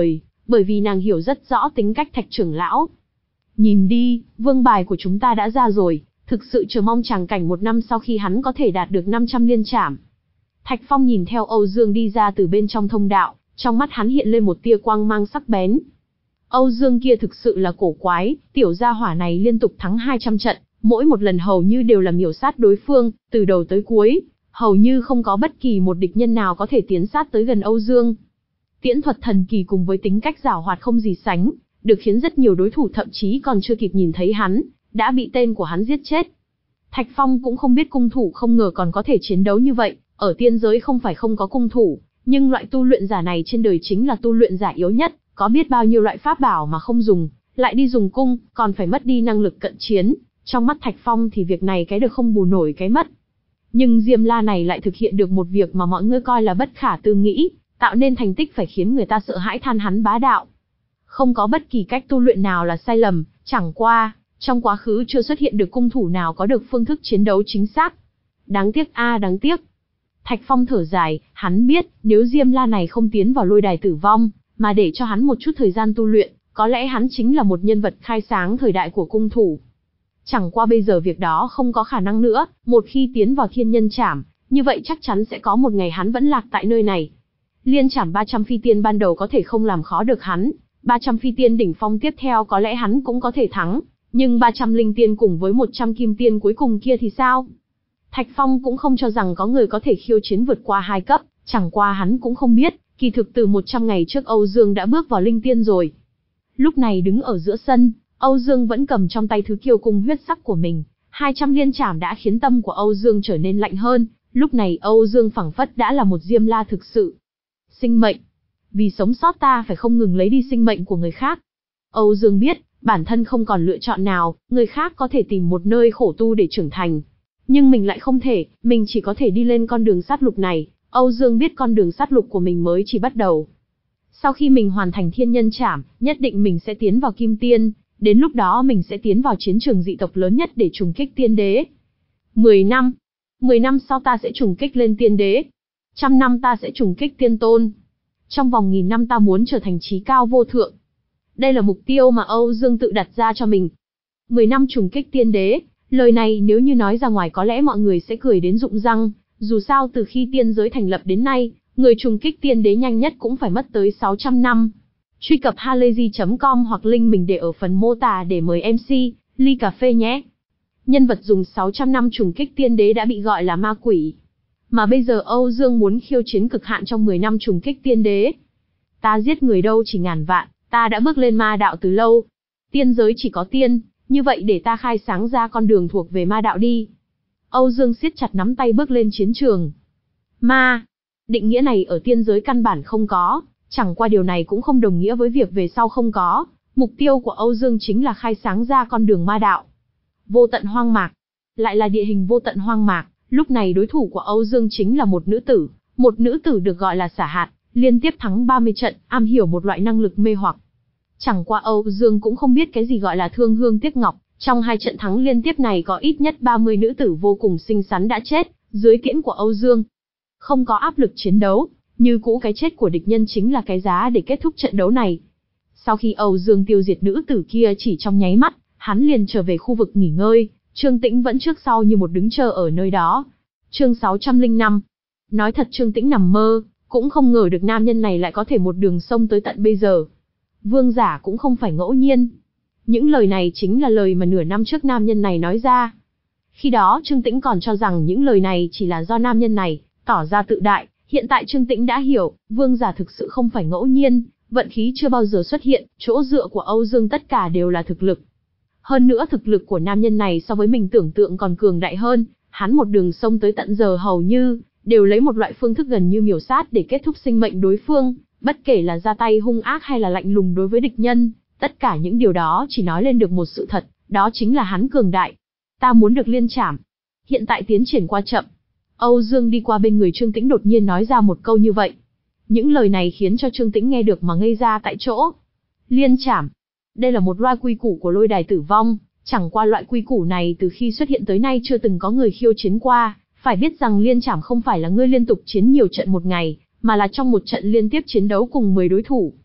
bởi vì nàng hiểu rất rõ tính cách Thạch trưởng lão. Nhìn đi, vương bài của chúng ta đã ra rồi, thực sự chờ mong tràng cảnh một năm sau khi hắn có thể đạt được năm trăm liên trảm. Thạch Phong nhìn theo Âu Dương đi ra từ bên trong thông đạo, trong mắt hắn hiện lên một tia quang mang sắc bén. Âu Dương kia thực sự là cổ quái, tiểu gia hỏa này liên tục thắng hai trăm trận, mỗi một lần hầu như đều là miểu sát đối phương, từ đầu tới cuối, hầu như không có bất kỳ một địch nhân nào có thể tiến sát tới gần Âu Dương. Tiễn thuật thần kỳ cùng với tính cách giảo hoạt không gì sánh, được khiến rất nhiều đối thủ thậm chí còn chưa kịp nhìn thấy hắn, đã bị tên của hắn giết chết. Thạch Phong cũng không biết cung thủ không ngờ còn có thể chiến đấu như vậy, ở tiên giới không phải không có cung thủ, nhưng loại tu luyện giả này trên đời chính là tu luyện giả yếu nhất, có biết bao nhiêu loại pháp bảo mà không dùng, lại đi dùng cung, còn phải mất đi năng lực cận chiến, trong mắt Thạch Phong thì việc này cái được không bù nổi cái mất. Nhưng Diêm La này lại thực hiện được một việc mà mọi người coi là bất khả tư nghị, tạo nên thành tích phải khiến người ta sợ hãi than hắn bá đạo. Không có bất kỳ cách tu luyện nào là sai lầm, chẳng qua, trong quá khứ chưa xuất hiện được cung thủ nào có được phương thức chiến đấu chính xác. Đáng tiếc a à, đáng tiếc. Thạch Phong thở dài, hắn biết, nếu Diêm La này không tiến vào lôi đài tử vong, mà để cho hắn một chút thời gian tu luyện, có lẽ hắn chính là một nhân vật khai sáng thời đại của cung thủ. Chẳng qua bây giờ việc đó không có khả năng nữa, một khi tiến vào thiên nhân trảm, như vậy chắc chắn sẽ có một ngày hắn vẫn lạc tại nơi này. Liên trảm ba trăm phi tiên ban đầu có thể không làm khó được hắn, ba trăm phi tiên đỉnh phong tiếp theo có lẽ hắn cũng có thể thắng, nhưng ba trăm linh tiên cùng với một trăm kim tiên cuối cùng kia thì sao? Thạch Phong cũng không cho rằng có người có thể khiêu chiến vượt qua hai cấp, chẳng qua hắn cũng không biết, kỳ thực từ một trăm ngày trước Âu Dương đã bước vào linh tiên rồi. Lúc này đứng ở giữa sân, Âu Dương vẫn cầm trong tay thứ kiêu cung huyết sắc của mình, hai trăm liên trảm đã khiến tâm của Âu Dương trở nên lạnh hơn, lúc này Âu Dương phảng phất đã là một Diêm La thực sự. Sinh mệnh. Vì sống sót ta phải không ngừng lấy đi sinh mệnh của người khác. Âu Dương biết, bản thân không còn lựa chọn nào, người khác có thể tìm một nơi khổ tu để trưởng thành. Nhưng mình lại không thể, mình chỉ có thể đi lên con đường sát lục này. Âu Dương biết con đường sát lục của mình mới chỉ bắt đầu. Sau khi mình hoàn thành thiên nhân trảm, nhất định mình sẽ tiến vào kim tiên, đến lúc đó mình sẽ tiến vào chiến trường dị tộc lớn nhất để trùng kích tiên đế. Mười năm. Mười năm sau ta sẽ trùng kích lên tiên đế. Trăm năm ta sẽ trùng kích tiên tôn. Trong vòng nghìn năm ta muốn trở thành chí cao vô thượng. Đây là mục tiêu mà Âu Dương tự đặt ra cho mình. Mười năm trùng kích tiên đế, lời này nếu như nói ra ngoài có lẽ mọi người sẽ cười đến rụng răng, dù sao từ khi tiên giới thành lập đến nay, người trùng kích tiên đế nhanh nhất cũng phải mất tới sáu trăm năm. Truy cập halayzi chấm com hoặc link mình để ở phần mô tả để mời em xê, ly cà phê nhé. Nhân vật dùng sáu trăm năm trùng kích tiên đế đã bị gọi là ma quỷ. Mà bây giờ Âu Dương muốn khiêu chiến cực hạn trong mười năm trùng kích tiên đế. Ta giết người đâu chỉ ngàn vạn, ta đã bước lên ma đạo từ lâu. Tiên giới chỉ có tiên, như vậy để ta khai sáng ra con đường thuộc về ma đạo đi. Âu Dương siết chặt nắm tay bước lên chiến trường. Ma, định nghĩa này ở tiên giới căn bản không có, chẳng qua điều này cũng không đồng nghĩa với việc về sau không có. Mục tiêu của Âu Dương chính là khai sáng ra con đường ma đạo. Vô tận hoang mạc, lại là địa hình vô tận hoang mạc. Lúc này đối thủ của Âu Dương chính là một nữ tử, một nữ tử được gọi là Xả Hạt, liên tiếp thắng ba mươi trận, am hiểu một loại năng lực mê hoặc. Chẳng qua Âu Dương cũng không biết cái gì gọi là thương hương tiếc ngọc, trong hai trận thắng liên tiếp này có ít nhất ba mươi nữ tử vô cùng xinh xắn đã chết, dưới tiễn của Âu Dương. Không có áp lực chiến đấu, như cũ cái chết của địch nhân chính là cái giá để kết thúc trận đấu này. Sau khi Âu Dương tiêu diệt nữ tử kia chỉ trong nháy mắt, hắn liền trở về khu vực nghỉ ngơi. Trương Tĩnh vẫn trước sau như một đứng chờ ở nơi đó. Chương sáu trăm lẻ năm. Nói thật Trương Tĩnh nằm mơ, cũng không ngờ được nam nhân này lại có thể một đường sông tới tận bây giờ. Vương giả cũng không phải ngẫu nhiên. Những lời này chính là lời mà nửa năm trước nam nhân này nói ra. Khi đó Trương Tĩnh còn cho rằng những lời này chỉ là do nam nhân này tỏ ra tự đại. Hiện tại Trương Tĩnh đã hiểu, vương giả thực sự không phải ngẫu nhiên, vận khí chưa bao giờ xuất hiện, chỗ dựa của Âu Dương tất cả đều là thực lực. Hơn nữa thực lực của nam nhân này so với mình tưởng tượng còn cường đại hơn, hắn một đường sông tới tận giờ hầu như đều lấy một loại phương thức gần như miểu sát để kết thúc sinh mệnh đối phương, bất kể là ra tay hung ác hay là lạnh lùng đối với địch nhân, tất cả những điều đó chỉ nói lên được một sự thật, đó chính là hắn cường đại. Ta muốn được liên trảm. Hiện tại tiến triển qua chậm. Âu Dương đi qua bên người Trương Tĩnh đột nhiên nói ra một câu như vậy. Những lời này khiến cho Trương Tĩnh nghe được mà ngây ra tại chỗ. Liên trảm. Đây là một loại quy củ của lôi đài tử vong, chẳng qua loại quy củ này từ khi xuất hiện tới nay chưa từng có người khiêu chiến qua, phải biết rằng liên trảm không phải là ngươi liên tục chiến nhiều trận một ngày, mà là trong một trận liên tiếp chiến đấu cùng mười đối thủ.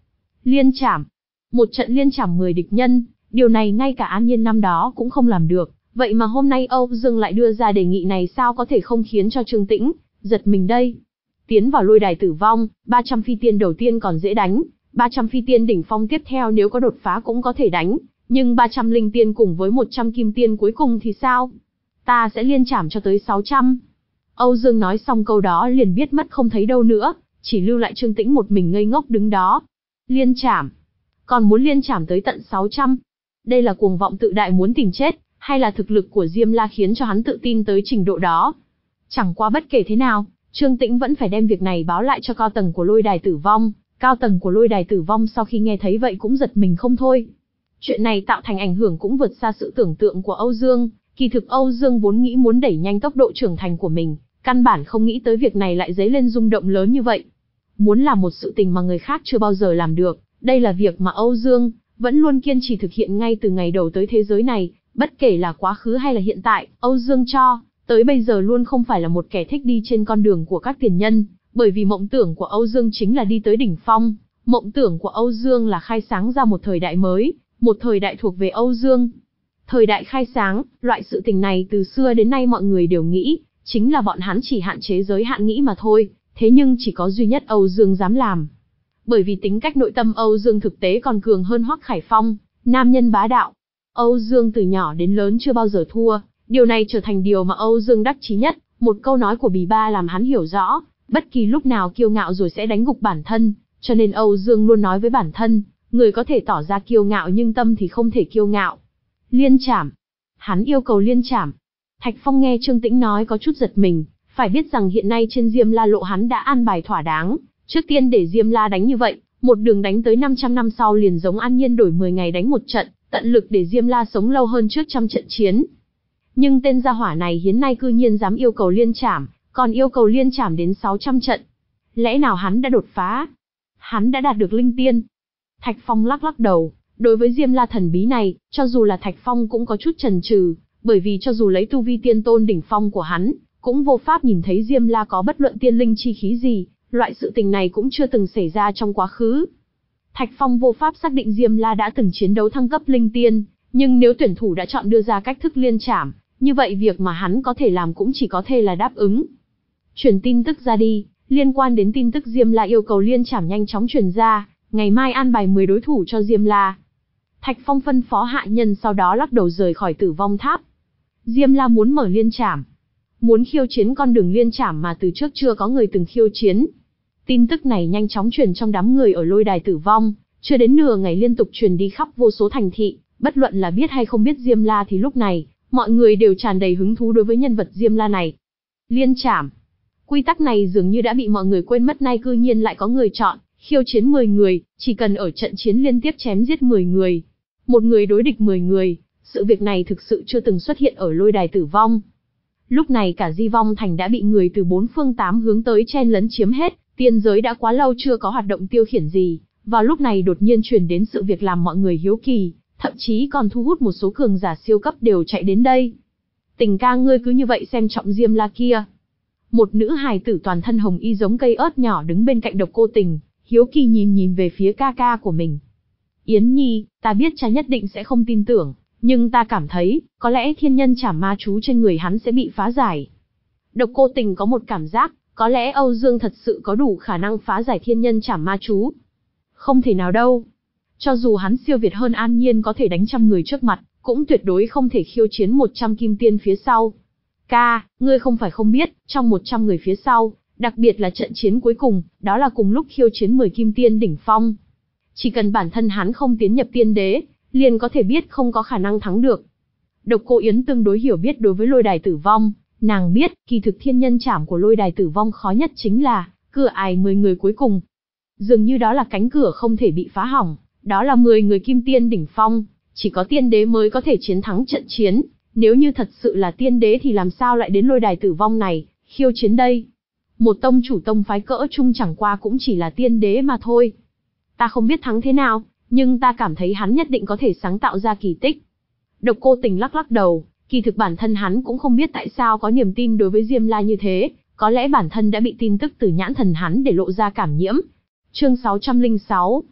Liên trảm. Một trận liên trảm mười địch nhân, điều này ngay cả An Nhiên năm đó cũng không làm được, vậy mà hôm nay Âu Dương lại đưa ra đề nghị này, sao có thể không khiến cho Trương Tĩnh giật mình đây. Tiến vào lôi đài tử vong, ba trăm phi tiên đầu tiên còn dễ đánh, ba trăm phi tiên đỉnh phong tiếp theo nếu có đột phá cũng có thể đánh, nhưng ba trăm linh tiên cùng với một trăm kim tiên cuối cùng thì sao? Ta sẽ liên trảm cho tới sáu trăm. Âu Dương nói xong câu đó liền biết mất không thấy đâu nữa, chỉ lưu lại Trương Tĩnh một mình ngây ngốc đứng đó. Liên trảm? Còn muốn liên trảm tới tận sáu trăm? Đây là cuồng vọng tự đại muốn tìm chết, hay là thực lực của Diêm La khiến cho hắn tự tin tới trình độ đó? Chẳng qua bất kể thế nào, Trương Tĩnh vẫn phải đem việc này báo lại cho cao tầng của lôi đài tử vong. Cao tầng của lôi đài tử vong sau khi nghe thấy vậy cũng giật mình không thôi. Chuyện này tạo thành ảnh hưởng cũng vượt xa sự tưởng tượng của Âu Dương. Kỳ thực Âu Dương vốn nghĩ muốn đẩy nhanh tốc độ trưởng thành của mình, căn bản không nghĩ tới việc này lại dấy lên rung động lớn như vậy. Muốn làm một sự tình mà người khác chưa bao giờ làm được, đây là việc mà Âu Dương vẫn luôn kiên trì thực hiện ngay từ ngày đầu tới thế giới này, bất kể là quá khứ hay là hiện tại, Âu Dương cho tới bây giờ luôn không phải là một kẻ thích đi trên con đường của các tiền nhân, bởi vì mộng tưởng của Âu Dương chính là đi tới đỉnh phong, mộng tưởng của Âu Dương là khai sáng ra một thời đại mới, một thời đại thuộc về Âu Dương. Thời đại khai sáng, loại sự tình này từ xưa đến nay mọi người đều nghĩ, chính là bọn hắn chỉ hạn chế giới hạn nghĩ mà thôi, thế nhưng chỉ có duy nhất Âu Dương dám làm. Bởi vì tính cách nội tâm Âu Dương thực tế còn cường hơn Hoắc Khải Phong, nam nhân bá đạo. Âu Dương từ nhỏ đến lớn chưa bao giờ thua, điều này trở thành điều mà Âu Dương đắc chí nhất, một câu nói của Bì Ba làm hắn hiểu rõ, bất kỳ lúc nào kiêu ngạo rồi sẽ đánh gục bản thân, cho nên Âu Dương luôn nói với bản thân, người có thể tỏ ra kiêu ngạo nhưng tâm thì không thể kiêu ngạo. Liên trảm. Hắn yêu cầu liên trảm. Thạch Phong nghe Trương Tĩnh nói có chút giật mình, phải biết rằng hiện nay trên Diêm La lộ hắn đã an bài thỏa đáng, trước tiên để Diêm La đánh như vậy, một đường đánh tới năm trăm năm sau liền giống An Nhiên đổi mười ngày đánh một trận, tận lực để Diêm La sống lâu hơn trước trăm trận chiến. Nhưng tên gia hỏa này hiến nay cư nhiên dám yêu cầu liên trảm, còn yêu cầu liên trảm đến sáu trăm trận. Lẽ nào hắn đã đột phá? Hắn đã đạt được linh tiên? Thạch Phong lắc lắc đầu, đối với Diêm La thần bí này, cho dù là Thạch Phong cũng có chút chần chừ, bởi vì cho dù lấy tu vi tiên tôn đỉnh phong của hắn, cũng vô pháp nhìn thấy Diêm La có bất luận tiên linh chi khí gì, loại sự tình này cũng chưa từng xảy ra trong quá khứ. Thạch Phong vô pháp xác định Diêm La đã từng chiến đấu thăng cấp linh tiên, nhưng nếu tuyển thủ đã chọn đưa ra cách thức liên trảm, như vậy việc mà hắn có thể làm cũng chỉ có thể là đáp ứng. Truyền tin tức ra đi, liên quan đến tin tức Diêm La yêu cầu liên trảm nhanh chóng truyền ra, ngày mai an bài mười đối thủ cho Diêm La. Thạch Phong phân phó hạ nhân sau đó lắc đầu rời khỏi Tử Vong Tháp. Diêm La muốn mở liên trảm, muốn khiêu chiến con đường liên trảm mà từ trước chưa có người từng khiêu chiến. Tin tức này nhanh chóng truyền trong đám người ở lôi đài tử vong, chưa đến nửa ngày liên tục truyền đi khắp vô số thành thị, bất luận là biết hay không biết Diêm La thì lúc này, mọi người đều tràn đầy hứng thú đối với nhân vật Diêm La này. Liên trảm. Quy tắc này dường như đã bị mọi người quên mất, nay cư nhiên lại có người chọn, khiêu chiến mười người, chỉ cần ở trận chiến liên tiếp chém giết mười người. Một người đối địch mười người, sự việc này thực sự chưa từng xuất hiện ở lôi đài tử vong. Lúc này cả Di Vong Thành đã bị người từ bốn phương tám hướng tới chen lấn chiếm hết, tiên giới đã quá lâu chưa có hoạt động tiêu khiển gì, vào lúc này đột nhiên truyền đến sự việc làm mọi người hiếu kỳ, thậm chí còn thu hút một số cường giả siêu cấp đều chạy đến đây. Tình ca ngươi cứ như vậy xem trọng Diêm La kia. Một nữ hài tử toàn thân hồng y giống cây ớt nhỏ đứng bên cạnh Độc Cô Tình, hiếu kỳ nhìn nhìn về phía ca ca của mình. Yến Nhi, ta biết cha nhất định sẽ không tin tưởng, nhưng ta cảm thấy, có lẽ thiên nhân trảm ma chú trên người hắn sẽ bị phá giải. Độc Cô Tình có một cảm giác, có lẽ Âu Dương thật sự có đủ khả năng phá giải thiên nhân trảm ma chú. Không thể nào đâu. Cho dù hắn siêu việt hơn An Nhiên có thể đánh trăm người trước mặt, cũng tuyệt đối không thể khiêu chiến một trăm kim tiên phía sau. Ca, ngươi không phải không biết, trong một trăm người phía sau, đặc biệt là trận chiến cuối cùng, đó là cùng lúc khiêu chiến mười kim tiên đỉnh phong. Chỉ cần bản thân hắn không tiến nhập tiên đế, liền có thể biết không có khả năng thắng được. Độc Cô Yến tương đối hiểu biết đối với lôi đài tử vong, nàng biết, kỳ thực thiên nhân trảm của lôi đài tử vong khó nhất chính là cửa ải mười người cuối cùng. Dường như đó là cánh cửa không thể bị phá hỏng, đó là mười người kim tiên đỉnh phong, chỉ có tiên đế mới có thể chiến thắng trận chiến, nếu như thật sự là tiên đế thì làm sao lại đến lôi đài tử vong này, khiêu chiến đây. Một tông chủ tông phái cỡ trung chẳng qua cũng chỉ là tiên đế mà thôi. Ta không biết thắng thế nào, nhưng ta cảm thấy hắn nhất định có thể sáng tạo ra kỳ tích. Độc Cô Tình lắc lắc đầu, kỳ thực bản thân hắn cũng không biết tại sao có niềm tin đối với Diêm La như thế, có lẽ bản thân đã bị tin tức từ nhãn thần hắn để lộ ra cảm nhiễm. Chương sáu trăm lẻ sáu.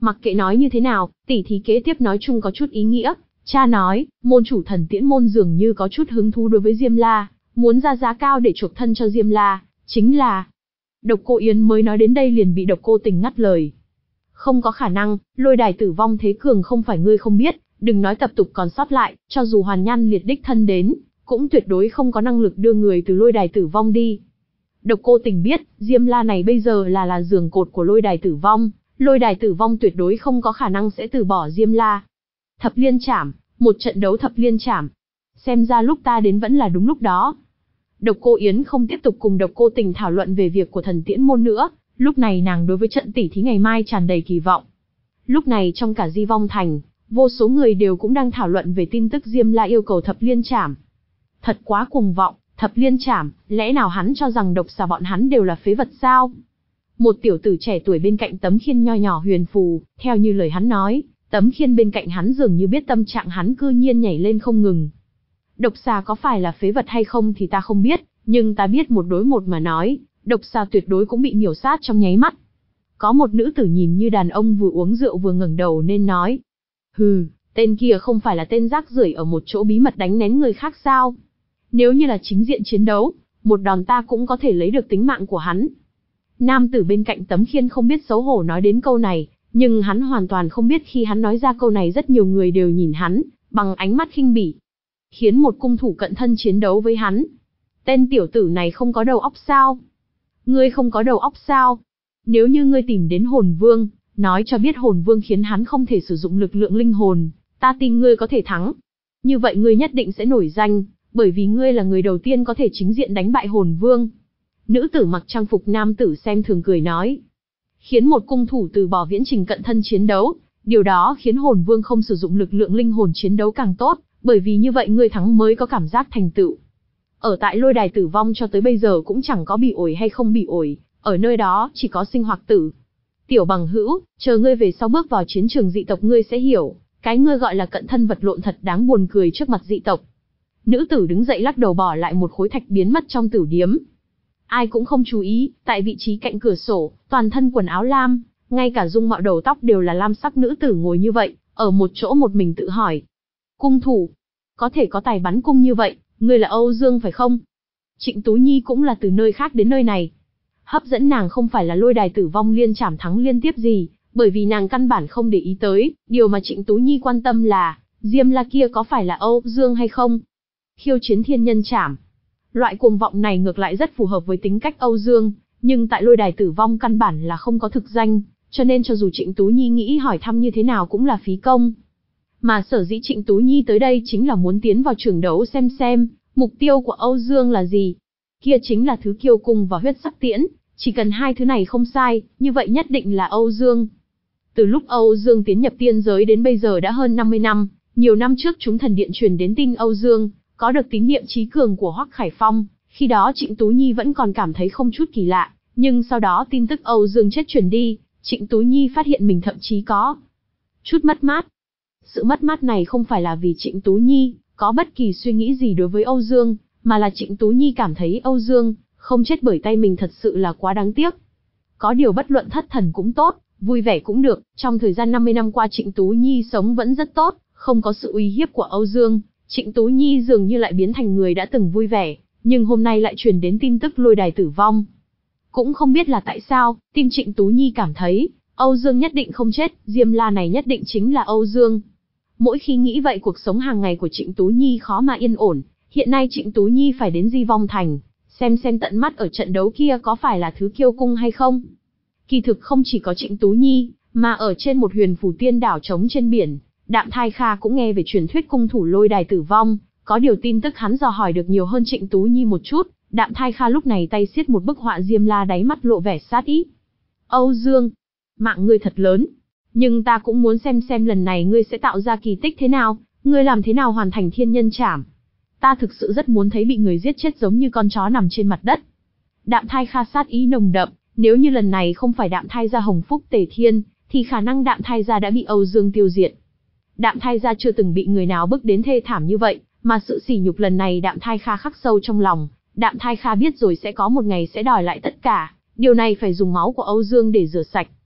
Mặc kệ nói như thế nào, tỉ thí kế tiếp nói chung có chút ý nghĩa. Cha nói, môn chủ thần tiễn môn dường như có chút hứng thú đối với Diêm La, muốn ra giá cao để chuộc thân cho Diêm La, chính là... Độc Cô Yến mới nói đến đây liền bị Độc Cô Tình ngắt lời. Không có khả năng, lôi đài tử vong thế cường không phải ngươi không biết, đừng nói tập tục còn sót lại, cho dù Hoàn Nhan liệt đích thân đến, cũng tuyệt đối không có năng lực đưa người từ lôi đài tử vong đi. Độc Cô Tình biết, Diêm La này bây giờ là là giường cột của lôi đài tử vong, lôi đài tử vong tuyệt đối không có khả năng sẽ từ bỏ Diêm La. Thập liên chảm, một trận đấu thập liên chảm. Xem ra lúc ta đến vẫn là đúng lúc đó. Độc Cô Yến không tiếp tục cùng Độc Cô Tình thảo luận về việc của thần tiễn môn nữa, lúc này nàng đối với trận tỉ thí ngày mai tràn đầy kỳ vọng. Lúc này trong cả Di Vong Thành, vô số người đều cũng đang thảo luận về tin tức Diêm La yêu cầu thập liên chảm. Thật quá cuồng vọng, thập liên chảm, lẽ nào hắn cho rằng độc xà bọn hắn đều là phế vật sao? Một tiểu tử trẻ tuổi bên cạnh Tấm Khiên nho nhỏ huyền phù, theo như lời hắn nói, Tấm Khiên bên cạnh hắn dường như biết tâm trạng hắn cư nhiên nhảy lên không ngừng. Độc xà có phải là phế vật hay không thì ta không biết, nhưng ta biết một đối một mà nói, độc xà tuyệt đối cũng bị miểu sát trong nháy mắt. Có một nữ tử nhìn như đàn ông vừa uống rượu vừa ngẩng đầu nên nói. Hừ, tên kia không phải là tên rác rưởi ở một chỗ bí mật đánh nén người khác sao? Nếu như là chính diện chiến đấu, một đòn ta cũng có thể lấy được tính mạng của hắn. Nam tử bên cạnh Tấm Khiên không biết xấu hổ nói đến câu này, nhưng hắn hoàn toàn không biết khi hắn nói ra câu này rất nhiều người đều nhìn hắn, bằng ánh mắt khinh bỉ. Khiến một cung thủ cận thân chiến đấu với hắn. Tên tiểu tử này không có đầu óc sao? Ngươi không có đầu óc sao? Nếu như ngươi tìm đến hồn vương, nói cho biết hồn vương khiến hắn không thể sử dụng lực lượng linh hồn, ta tin ngươi có thể thắng. Như vậy ngươi nhất định sẽ nổi danh, bởi vì ngươi là người đầu tiên có thể chính diện đánh bại hồn vương. Nữ tử mặc trang phục nam tử xem thường cười nói. Khiến một cung thủ từ bỏ viễn trình cận thân chiến đấu, điều đó khiến hồn vương không sử dụng lực lượng linh hồn chiến đấu càng tốt, bởi vì như vậy ngươi thắng mới có cảm giác thành tựu. Ở tại lôi đài tử vong cho tới bây giờ cũng chẳng có bị ổi hay không bị ổi, ở nơi đó chỉ có sinh hoặc tử. Tiểu bằng hữu, chờ ngươi về sau bước vào chiến trường dị tộc ngươi sẽ hiểu, cái ngươi gọi là cận thân vật lộn thật đáng buồn cười trước mặt dị tộc. Nữ tử đứng dậy lắc đầu bỏ lại một khối thạch biến mất trong tử điếm. Ai cũng không chú ý, tại vị trí cạnh cửa sổ, toàn thân quần áo lam, ngay cả dung mạo đầu tóc đều là lam sắc nữ tử ngồi như vậy, ở một chỗ một mình tự hỏi. Cung thủ, có thể có tài bắn cung như vậy, ngươi là Âu Dương phải không? Trịnh Tú Nhi cũng là từ nơi khác đến nơi này. Hấp dẫn nàng không phải là lôi đài tử vong liên chảm thắng liên tiếp gì, bởi vì nàng căn bản không để ý tới, điều mà Trịnh Tú Nhi quan tâm là, Diêm La kia có phải là Âu Dương hay không? Khiêu chiến thiên nhân chảm. Loại cuồng vọng này ngược lại rất phù hợp với tính cách Âu Dương, nhưng tại lôi đài tử vong căn bản là không có thực danh, cho nên cho dù Trịnh Tú Nhi nghĩ hỏi thăm như thế nào cũng là phí công. Mà sở dĩ Trịnh Tú Nhi tới đây chính là muốn tiến vào trường đấu xem xem, mục tiêu của Âu Dương là gì. Kia chính là thứ kiêu cung và huyết sắc tiễn, chỉ cần hai thứ này không sai, như vậy nhất định là Âu Dương. Từ lúc Âu Dương tiến nhập tiên giới đến bây giờ đã hơn năm mươi năm, nhiều năm trước chúng thần điện truyền đến tin Âu Dương có được tín niệm trí cường của Hoắc Khải Phong, khi đó Trịnh Tú Nhi vẫn còn cảm thấy không chút kỳ lạ, nhưng sau đó tin tức Âu Dương chết truyền đi, Trịnh Tú Nhi phát hiện mình thậm chí có chút mất mát. Sự mất mát này không phải là vì Trịnh Tú Nhi có bất kỳ suy nghĩ gì đối với Âu Dương, mà là Trịnh Tú Nhi cảm thấy Âu Dương không chết bởi tay mình thật sự là quá đáng tiếc. Có điều bất luận thất thần cũng tốt, vui vẻ cũng được, trong thời gian năm mươi năm qua Trịnh Tú Nhi sống vẫn rất tốt, không có sự uy hiếp của Âu Dương, Trịnh Tú Nhi dường như lại biến thành người đã từng vui vẻ, nhưng hôm nay lại truyền đến tin tức lôi đài tử vong. Cũng không biết là tại sao, tim Trịnh Tú Nhi cảm thấy, Âu Dương nhất định không chết, Diêm La này nhất định chính là Âu Dương. Mỗi khi nghĩ vậy cuộc sống hàng ngày của Trịnh Tú Nhi khó mà yên ổn, hiện nay Trịnh Tú Nhi phải đến Di Vong Thành, xem xem tận mắt ở trận đấu kia có phải là thứ kiêu cung hay không. Kỳ thực không chỉ có Trịnh Tú Nhi, mà ở trên một huyền phù tiên đảo trống trên biển, Đạm Thai Kha cũng nghe về truyền thuyết cung thủ lôi đài tử vong, có điều tin tức hắn dò hỏi được nhiều hơn Trịnh Tú Nhi một chút. Đạm Thai Kha lúc này tay siết một bức họa Diêm La, đáy mắt lộ vẻ sát ý. Âu Dương, mạng ngươi thật lớn, nhưng ta cũng muốn xem xem lần này ngươi sẽ tạo ra kỳ tích thế nào, ngươi làm thế nào hoàn thành thiên nhân trảm. Ta thực sự rất muốn thấy bị người giết chết giống như con chó nằm trên mặt đất. Đạm Thai Kha sát ý nồng đậm, nếu như lần này không phải Đạm Thai gia Hồng Phúc Tề Thiên, thì khả năng Đạm Thai gia đã bị Âu Dương tiêu diệt. Đạm Thai gia chưa từng bị người nào bức đến thê thảm như vậy, mà sự sỉ nhục lần này Đạm Thai Kha khắc sâu trong lòng. Đạm Thai Kha biết rồi sẽ có một ngày sẽ đòi lại tất cả, điều này phải dùng máu của Âu Dương để rửa sạch.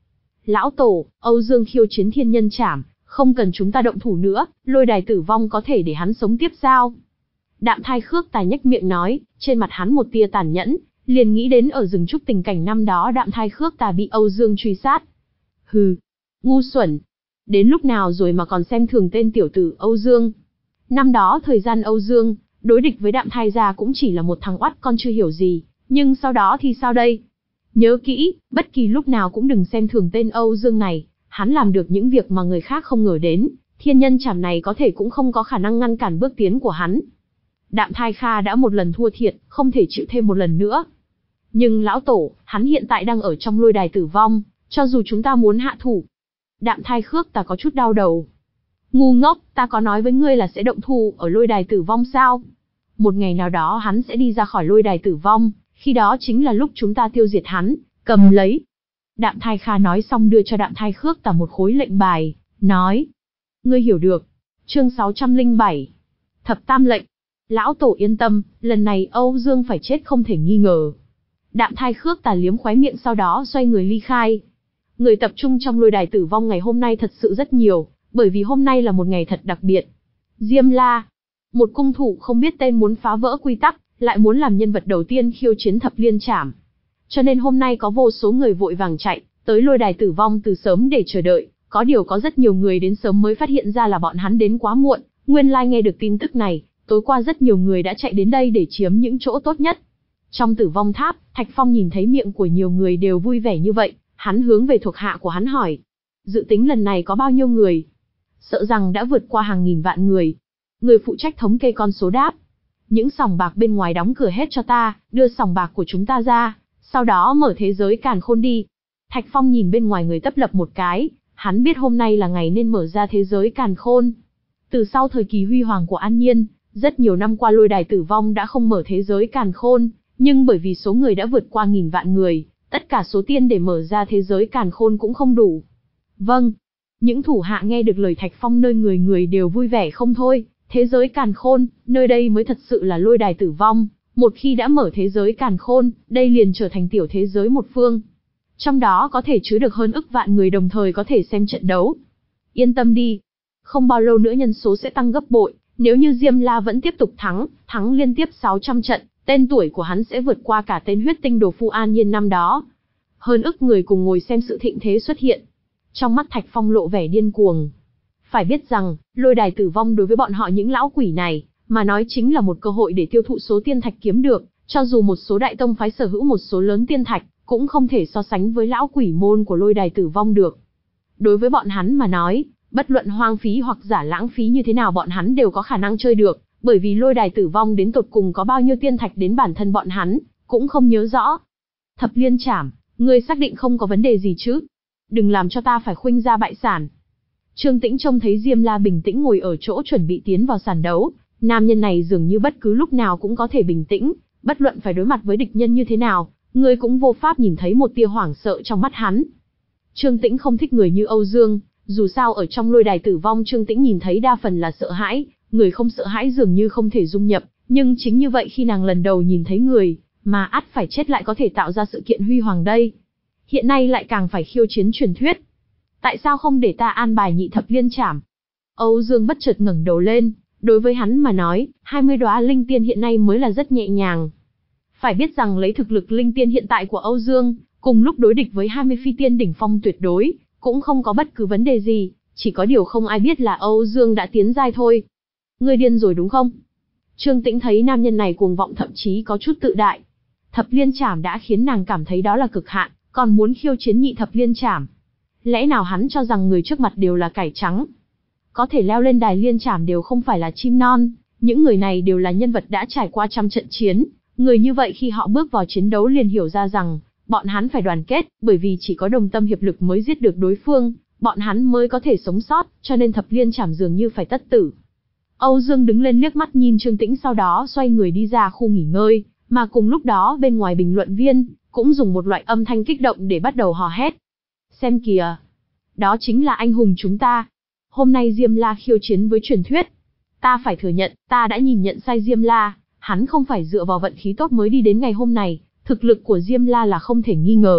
Lão Tổ, Âu Dương khiêu chiến thiên nhân trảm, không cần chúng ta động thủ nữa, lôi đài tử vong có thể để hắn sống tiếp sao? Đạm Thai Khước Tà nhếch miệng nói, trên mặt hắn một tia tàn nhẫn, liền nghĩ đến ở rừng trúc tình cảnh năm đó Đạm Thai Khước Tà bị Âu Dương truy sát. Hừ, ngu xuẩn, đến lúc nào rồi mà còn xem thường tên tiểu tử Âu Dương. Năm đó thời gian Âu Dương đối địch với Đạm Thai gia cũng chỉ là một thằng oắt con chưa hiểu gì, nhưng sau đó thì sao đây? Nhớ kỹ, bất kỳ lúc nào cũng đừng xem thường tên Âu Dương này, hắn làm được những việc mà người khác không ngờ đến, thiên nhân trảm này có thể cũng không có khả năng ngăn cản bước tiến của hắn. Đạm Thai Kha đã một lần thua thiệt, không thể chịu thêm một lần nữa. Nhưng lão tổ, hắn hiện tại đang ở trong lôi đài tử vong, cho dù chúng ta muốn hạ thủ. Đạm Thai Khước Tà có chút đau đầu. Ngu ngốc, ta có nói với ngươi là sẽ động thủ ở lôi đài tử vong sao? Một ngày nào đó hắn sẽ đi ra khỏi lôi đài tử vong, khi đó chính là lúc chúng ta tiêu diệt hắn, cầm lấy. Đạm Thai Kha nói xong đưa cho Đạm Thai Khước Tà một khối lệnh bài, nói. Ngươi hiểu được. Chương sáu trăm lẻ bảy. Thập Tam lệnh. Lão Tổ yên tâm, lần này Âu Dương phải chết không thể nghi ngờ. Đạm Thai Khước Tà liếm khóe miệng sau đó xoay người ly khai. Người tập trung trong lôi đài tử vong ngày hôm nay thật sự rất nhiều, bởi vì hôm nay là một ngày thật đặc biệt. Diêm La, một cung thủ không biết tên muốn phá vỡ quy tắc, lại muốn làm nhân vật đầu tiên khiêu chiến thập liên trảm. Cho nên hôm nay có vô số người vội vàng chạy tới lôi đài tử vong từ sớm để chờ đợi, có điều có rất nhiều người đến sớm mới phát hiện ra là bọn hắn đến quá muộn, nguyên lai nghe được tin tức này, tối qua rất nhiều người đã chạy đến đây để chiếm những chỗ tốt nhất. Trong tử vong tháp, Thạch Phong nhìn thấy miệng của nhiều người đều vui vẻ như vậy, hắn hướng về thuộc hạ của hắn hỏi. Dự tính lần này có bao nhiêu người? Sợ rằng đã vượt qua hàng nghìn vạn người. Người phụ trách thống kê con số đáp. Những sòng bạc bên ngoài đóng cửa hết cho ta, đưa sòng bạc của chúng ta ra, sau đó mở thế giới càn khôn đi. Thạch Phong nhìn bên ngoài người tấp lập một cái, hắn biết hôm nay là ngày nên mở ra thế giới càn khôn. Từ sau thời kỳ huy hoàng của An Nhiên, rất nhiều năm qua lôi đài tử vong đã không mở thế giới càn khôn, nhưng bởi vì số người đã vượt qua nghìn vạn người, tất cả số tiền để mở ra thế giới càn khôn cũng không đủ. Vâng. Những thủ hạ nghe được lời Thạch Phong nơi người người đều vui vẻ không thôi, thế giới càn khôn, nơi đây mới thật sự là lôi đài tử vong, một khi đã mở thế giới càn khôn, đây liền trở thành tiểu thế giới một phương. Trong đó có thể chứa được hơn ức vạn người đồng thời có thể xem trận đấu. Yên tâm đi, không bao lâu nữa nhân số sẽ tăng gấp bội, nếu như Diêm La vẫn tiếp tục thắng, thắng liên tiếp sáu trăm trận, tên tuổi của hắn sẽ vượt qua cả tên huyết tinh đồ phu An Nhiên năm đó. Hơn ức người cùng ngồi xem sự thịnh thế xuất hiện. Trong mắt Thạch Phong lộ vẻ điên cuồng. Phải biết rằng, lôi đài tử vong đối với bọn họ những lão quỷ này, mà nói chính là một cơ hội để tiêu thụ số tiên thạch kiếm được, cho dù một số đại tông phái sở hữu một số lớn tiên thạch, cũng không thể so sánh với lão quỷ môn của lôi đài tử vong được. Đối với bọn hắn mà nói, bất luận hoang phí hoặc giả lãng phí như thế nào bọn hắn đều có khả năng chơi được, bởi vì lôi đài tử vong đến tột cùng có bao nhiêu tiên thạch đến bản thân bọn hắn, cũng không nhớ rõ. Thập liên trảm, ngươi xác định không có vấn đề gì chứ? Đừng làm cho ta phải khuynh ra bại sản. Trương Tĩnh trông thấy Diêm La bình tĩnh ngồi ở chỗ chuẩn bị tiến vào sàn đấu, nam nhân này dường như bất cứ lúc nào cũng có thể bình tĩnh, bất luận phải đối mặt với địch nhân như thế nào, người cũng vô pháp nhìn thấy một tia hoảng sợ trong mắt hắn. Trương Tĩnh không thích người như Âu Dương, dù sao ở trong lôi đài tử vong Trương Tĩnh nhìn thấy đa phần là sợ hãi, người không sợ hãi dường như không thể dung nhập, nhưng chính như vậy khi nàng lần đầu nhìn thấy người, mà ắt phải chết lại có thể tạo ra sự kiện huy hoàng đây. Hiện nay lại càng phải khiêu chiến truyền thuyết. Tại sao không để ta an bài nhị thập liên trảm? Âu Dương bất chợt ngẩng đầu lên, đối với hắn mà nói, hai mươi đóa linh tiên hiện nay mới là rất nhẹ nhàng. Phải biết rằng lấy thực lực linh tiên hiện tại của Âu Dương, cùng lúc đối địch với hai mươi phi tiên đỉnh phong tuyệt đối, cũng không có bất cứ vấn đề gì, chỉ có điều không ai biết là Âu Dương đã tiến giai thôi. Ngươi điên rồi đúng không? Trương Tĩnh thấy nam nhân này cuồng vọng thậm chí có chút tự đại. Thập liên trảm đã khiến nàng cảm thấy đó là cực hạn, còn muốn khiêu chiến nhị thập liên trảm. Lẽ nào hắn cho rằng người trước mặt đều là cải trắng? Có thể leo lên đài liên trảm đều không phải là chim non, những người này đều là nhân vật đã trải qua trăm trận chiến, người như vậy khi họ bước vào chiến đấu liền hiểu ra rằng, bọn hắn phải đoàn kết, bởi vì chỉ có đồng tâm hiệp lực mới giết được đối phương, bọn hắn mới có thể sống sót, cho nên thập liên trảm dường như phải tất tử. Âu Dương đứng lên liếc mắt nhìn Trương Tĩnh sau đó xoay người đi ra khu nghỉ ngơi, mà cùng lúc đó bên ngoài bình luận viên, cũng dùng một loại âm thanh kích động để bắt đầu hò hét. Xem kìa! Đó chính là anh hùng chúng ta! Hôm nay Diêm La khiêu chiến với truyền thuyết. Ta phải thừa nhận, ta đã nhìn nhận sai Diêm La, hắn không phải dựa vào vận khí tốt mới đi đến ngày hôm này, thực lực của Diêm La là không thể nghi ngờ.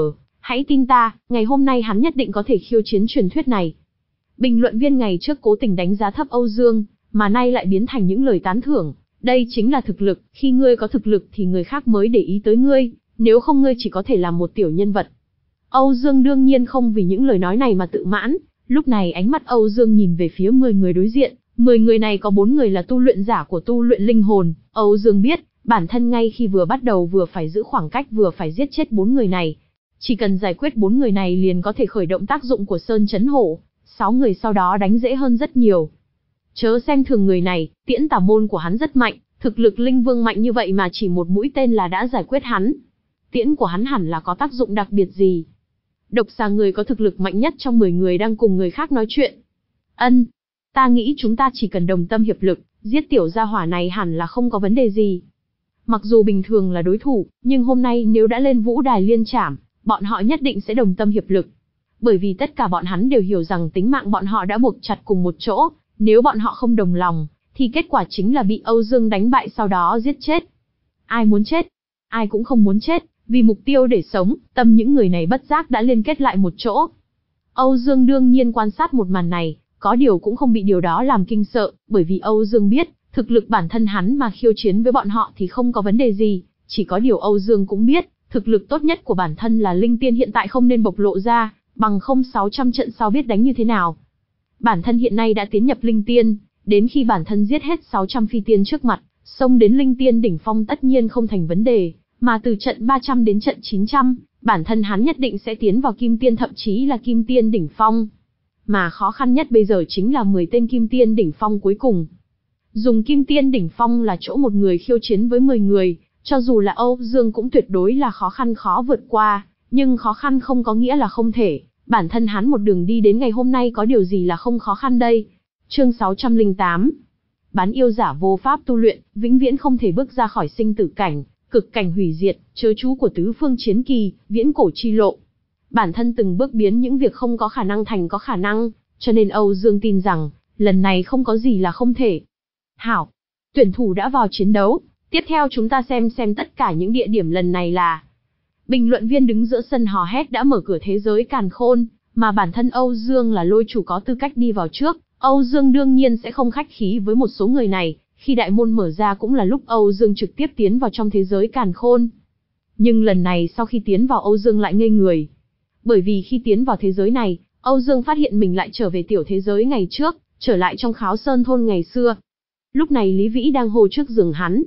Hãy tin ta, ngày hôm nay hắn nhất định có thể khiêu chiến truyền thuyết này. Bình luận viên ngày trước cố tình đánh giá thấp Âu Dương, mà nay lại biến thành những lời tán thưởng. Đây chính là thực lực, khi ngươi có thực lực thì người khác mới để ý tới ngươi, nếu không ngươi chỉ có thể làm một tiểu nhân vật. Âu Dương đương nhiên không vì những lời nói này mà tự mãn, lúc này ánh mắt Âu Dương nhìn về phía mười người đối diện, mười người này có bốn người là tu luyện giả của tu luyện linh hồn. Âu Dương biết, bản thân ngay khi vừa bắt đầu vừa phải giữ khoảng cách vừa phải giết chết bốn người này. Chỉ cần giải quyết bốn người này liền có thể khởi động tác dụng của Sơn Chấn Hổ, sáu người sau đó đánh dễ hơn rất nhiều. Chớ xem thường người này, tiễn tà môn của hắn rất mạnh, thực lực linh vương mạnh như vậy mà chỉ một mũi tên là đã giải quyết hắn. Tiễn của hắn hẳn là có tác dụng đặc biệt gì. Độc Xà người có thực lực mạnh nhất trong mười người đang cùng người khác nói chuyện. Ân, ta nghĩ chúng ta chỉ cần đồng tâm hiệp lực, giết tiểu gia hỏa này hẳn là không có vấn đề gì. Mặc dù bình thường là đối thủ, nhưng hôm nay nếu đã lên vũ đài liên trảm, bọn họ nhất định sẽ đồng tâm hiệp lực. Bởi vì tất cả bọn hắn đều hiểu rằng tính mạng bọn họ đã buộc chặt cùng một chỗ, nếu bọn họ không đồng lòng, thì kết quả chính là bị Âu Dương đánh bại sau đó giết chết. Ai muốn chết? Ai cũng không muốn chết, vì mục tiêu để sống, tâm những người này bất giác đã liên kết lại một chỗ. Âu Dương đương nhiên quan sát một màn này, có điều cũng không bị điều đó làm kinh sợ, bởi vì Âu Dương biết, thực lực bản thân hắn mà khiêu chiến với bọn họ thì không có vấn đề gì, chỉ có điều Âu Dương cũng biết, thực lực tốt nhất của bản thân là linh tiên hiện tại không nên bộc lộ ra, bằng không sáu trăm trận sau biết đánh như thế nào. Bản thân hiện nay đã tiến nhập linh tiên, đến khi bản thân giết hết sáu trăm phi tiên trước mặt, xông đến linh tiên đỉnh phong tất nhiên không thành vấn đề, mà từ trận ba trăm đến trận chín trăm, bản thân hắn nhất định sẽ tiến vào kim tiên thậm chí là kim tiên đỉnh phong. Mà khó khăn nhất bây giờ chính là mười tên kim tiên đỉnh phong cuối cùng. Dùng kim tiên đỉnh phong là chỗ một người khiêu chiến với mười người, cho dù là Âu Dương cũng tuyệt đối là khó khăn khó vượt qua, nhưng khó khăn không có nghĩa là không thể. Bản thân hắn một đường đi đến ngày hôm nay có điều gì là không khó khăn đây. Chương sáu trăm lẻ tám. Bán yêu giả vô pháp tu luyện, vĩnh viễn không thể bước ra khỏi sinh tử cảnh, cực cảnh hủy diệt, chớ chú của tứ phương chiến kỳ, viễn cổ chi lộ. Bản thân từng bước biến những việc không có khả năng thành có khả năng, cho nên Âu Dương tin rằng, lần này không có gì là không thể. Hảo, tuyển thủ đã vào chiến đấu, tiếp theo chúng ta xem xem tất cả những địa điểm lần này là. Bình luận viên đứng giữa sân hò hét đã mở cửa thế giới càn khôn, mà bản thân Âu Dương là lôi chủ có tư cách đi vào trước, Âu Dương đương nhiên sẽ không khách khí với một số người này, khi đại môn mở ra cũng là lúc Âu Dương trực tiếp tiến vào trong thế giới càn khôn. Nhưng lần này sau khi tiến vào Âu Dương lại ngây người. Bởi vì khi tiến vào thế giới này, Âu Dương phát hiện mình lại trở về tiểu thế giới ngày trước, trở lại trong Kháo Sơn thôn ngày xưa. Lúc này Lý Vĩ đang hô trước giường hắn.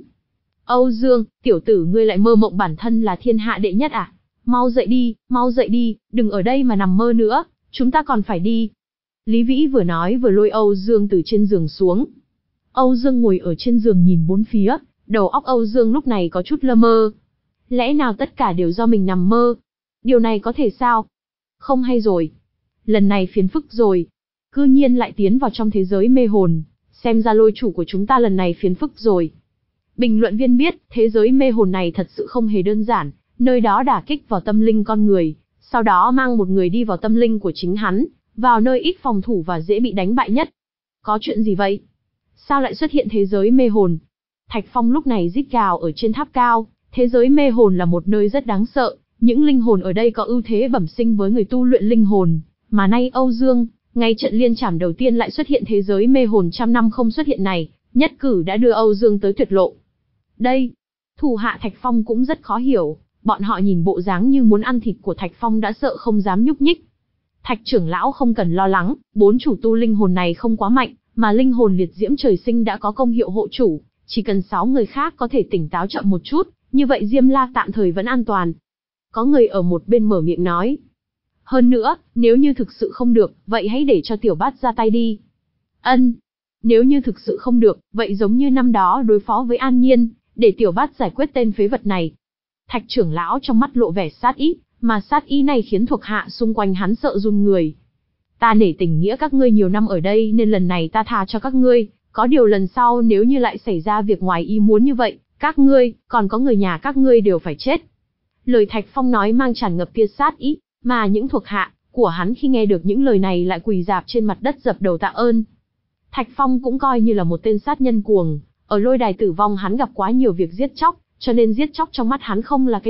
Âu Dương, tiểu tử ngươi lại mơ mộng bản thân là thiên hạ đệ nhất à? Mau dậy đi, mau dậy đi, đừng ở đây mà nằm mơ nữa, chúng ta còn phải đi. Lý Vĩ vừa nói vừa lôi Âu Dương từ trên giường xuống. Âu Dương ngồi ở trên giường nhìn bốn phía, đầu óc Âu Dương lúc này có chút lơ mơ. Lẽ nào tất cả đều do mình nằm mơ? Điều này có thể sao? Không hay rồi. Lần này phiền phức rồi. Cư nhiên lại tiến vào trong thế giới mê hồn. Xem ra lôi chủ của chúng ta lần này phiền phức rồi. Bình luận viên biết, thế giới mê hồn này thật sự không hề đơn giản, nơi đó đả kích vào tâm linh con người, sau đó mang một người đi vào tâm linh của chính hắn, vào nơi ít phòng thủ và dễ bị đánh bại nhất. Có chuyện gì vậy? Sao lại xuất hiện thế giới mê hồn? Thạch Phong lúc này rít gào ở trên tháp cao, thế giới mê hồn là một nơi rất đáng sợ, những linh hồn ở đây có ưu thế bẩm sinh với người tu luyện linh hồn, mà nay Âu Dương, ngay trận liên trảm đầu tiên lại xuất hiện thế giới mê hồn trăm năm không xuất hiện này, nhất cử đã đưa Âu Dương tới tuyệt lộ. Đây, thủ hạ Thạch Phong cũng rất khó hiểu, bọn họ nhìn bộ dáng như muốn ăn thịt của Thạch Phong đã sợ không dám nhúc nhích. Thạch trưởng lão không cần lo lắng, bốn chủ tu linh hồn này không quá mạnh, mà linh hồn liệt diễm trời sinh đã có công hiệu hộ chủ, chỉ cần sáu người khác có thể tỉnh táo chậm một chút, như vậy Diêm La tạm thời vẫn an toàn. Có người ở một bên mở miệng nói. Hơn nữa, nếu như thực sự không được, vậy hãy để cho Tiểu Bát ra tay đi. Ân, nếu như thực sự không được, vậy giống như năm đó đối phó với An Nhiên, để Tiểu Bát giải quyết tên phế vật này. Thạch trưởng lão trong mắt lộ vẻ sát ý, mà sát ý này khiến thuộc hạ xung quanh hắn sợ run người. Ta nể tình nghĩa các ngươi nhiều năm ở đây nên lần này ta tha cho các ngươi, có điều lần sau nếu như lại xảy ra việc ngoài ý muốn như vậy, các ngươi, còn có người nhà các ngươi đều phải chết. Lời Thạch Phong nói mang tràn ngập tia sát ý, mà những thuộc hạ của hắn khi nghe được những lời này lại quỳ rạp trên mặt đất dập đầu tạ ơn. Thạch Phong cũng coi như là một tên sát nhân cuồng, ở lôi đài tử vong hắn gặp quá nhiều việc giết chóc, cho nên giết chóc trong mắt hắn không là cái gì,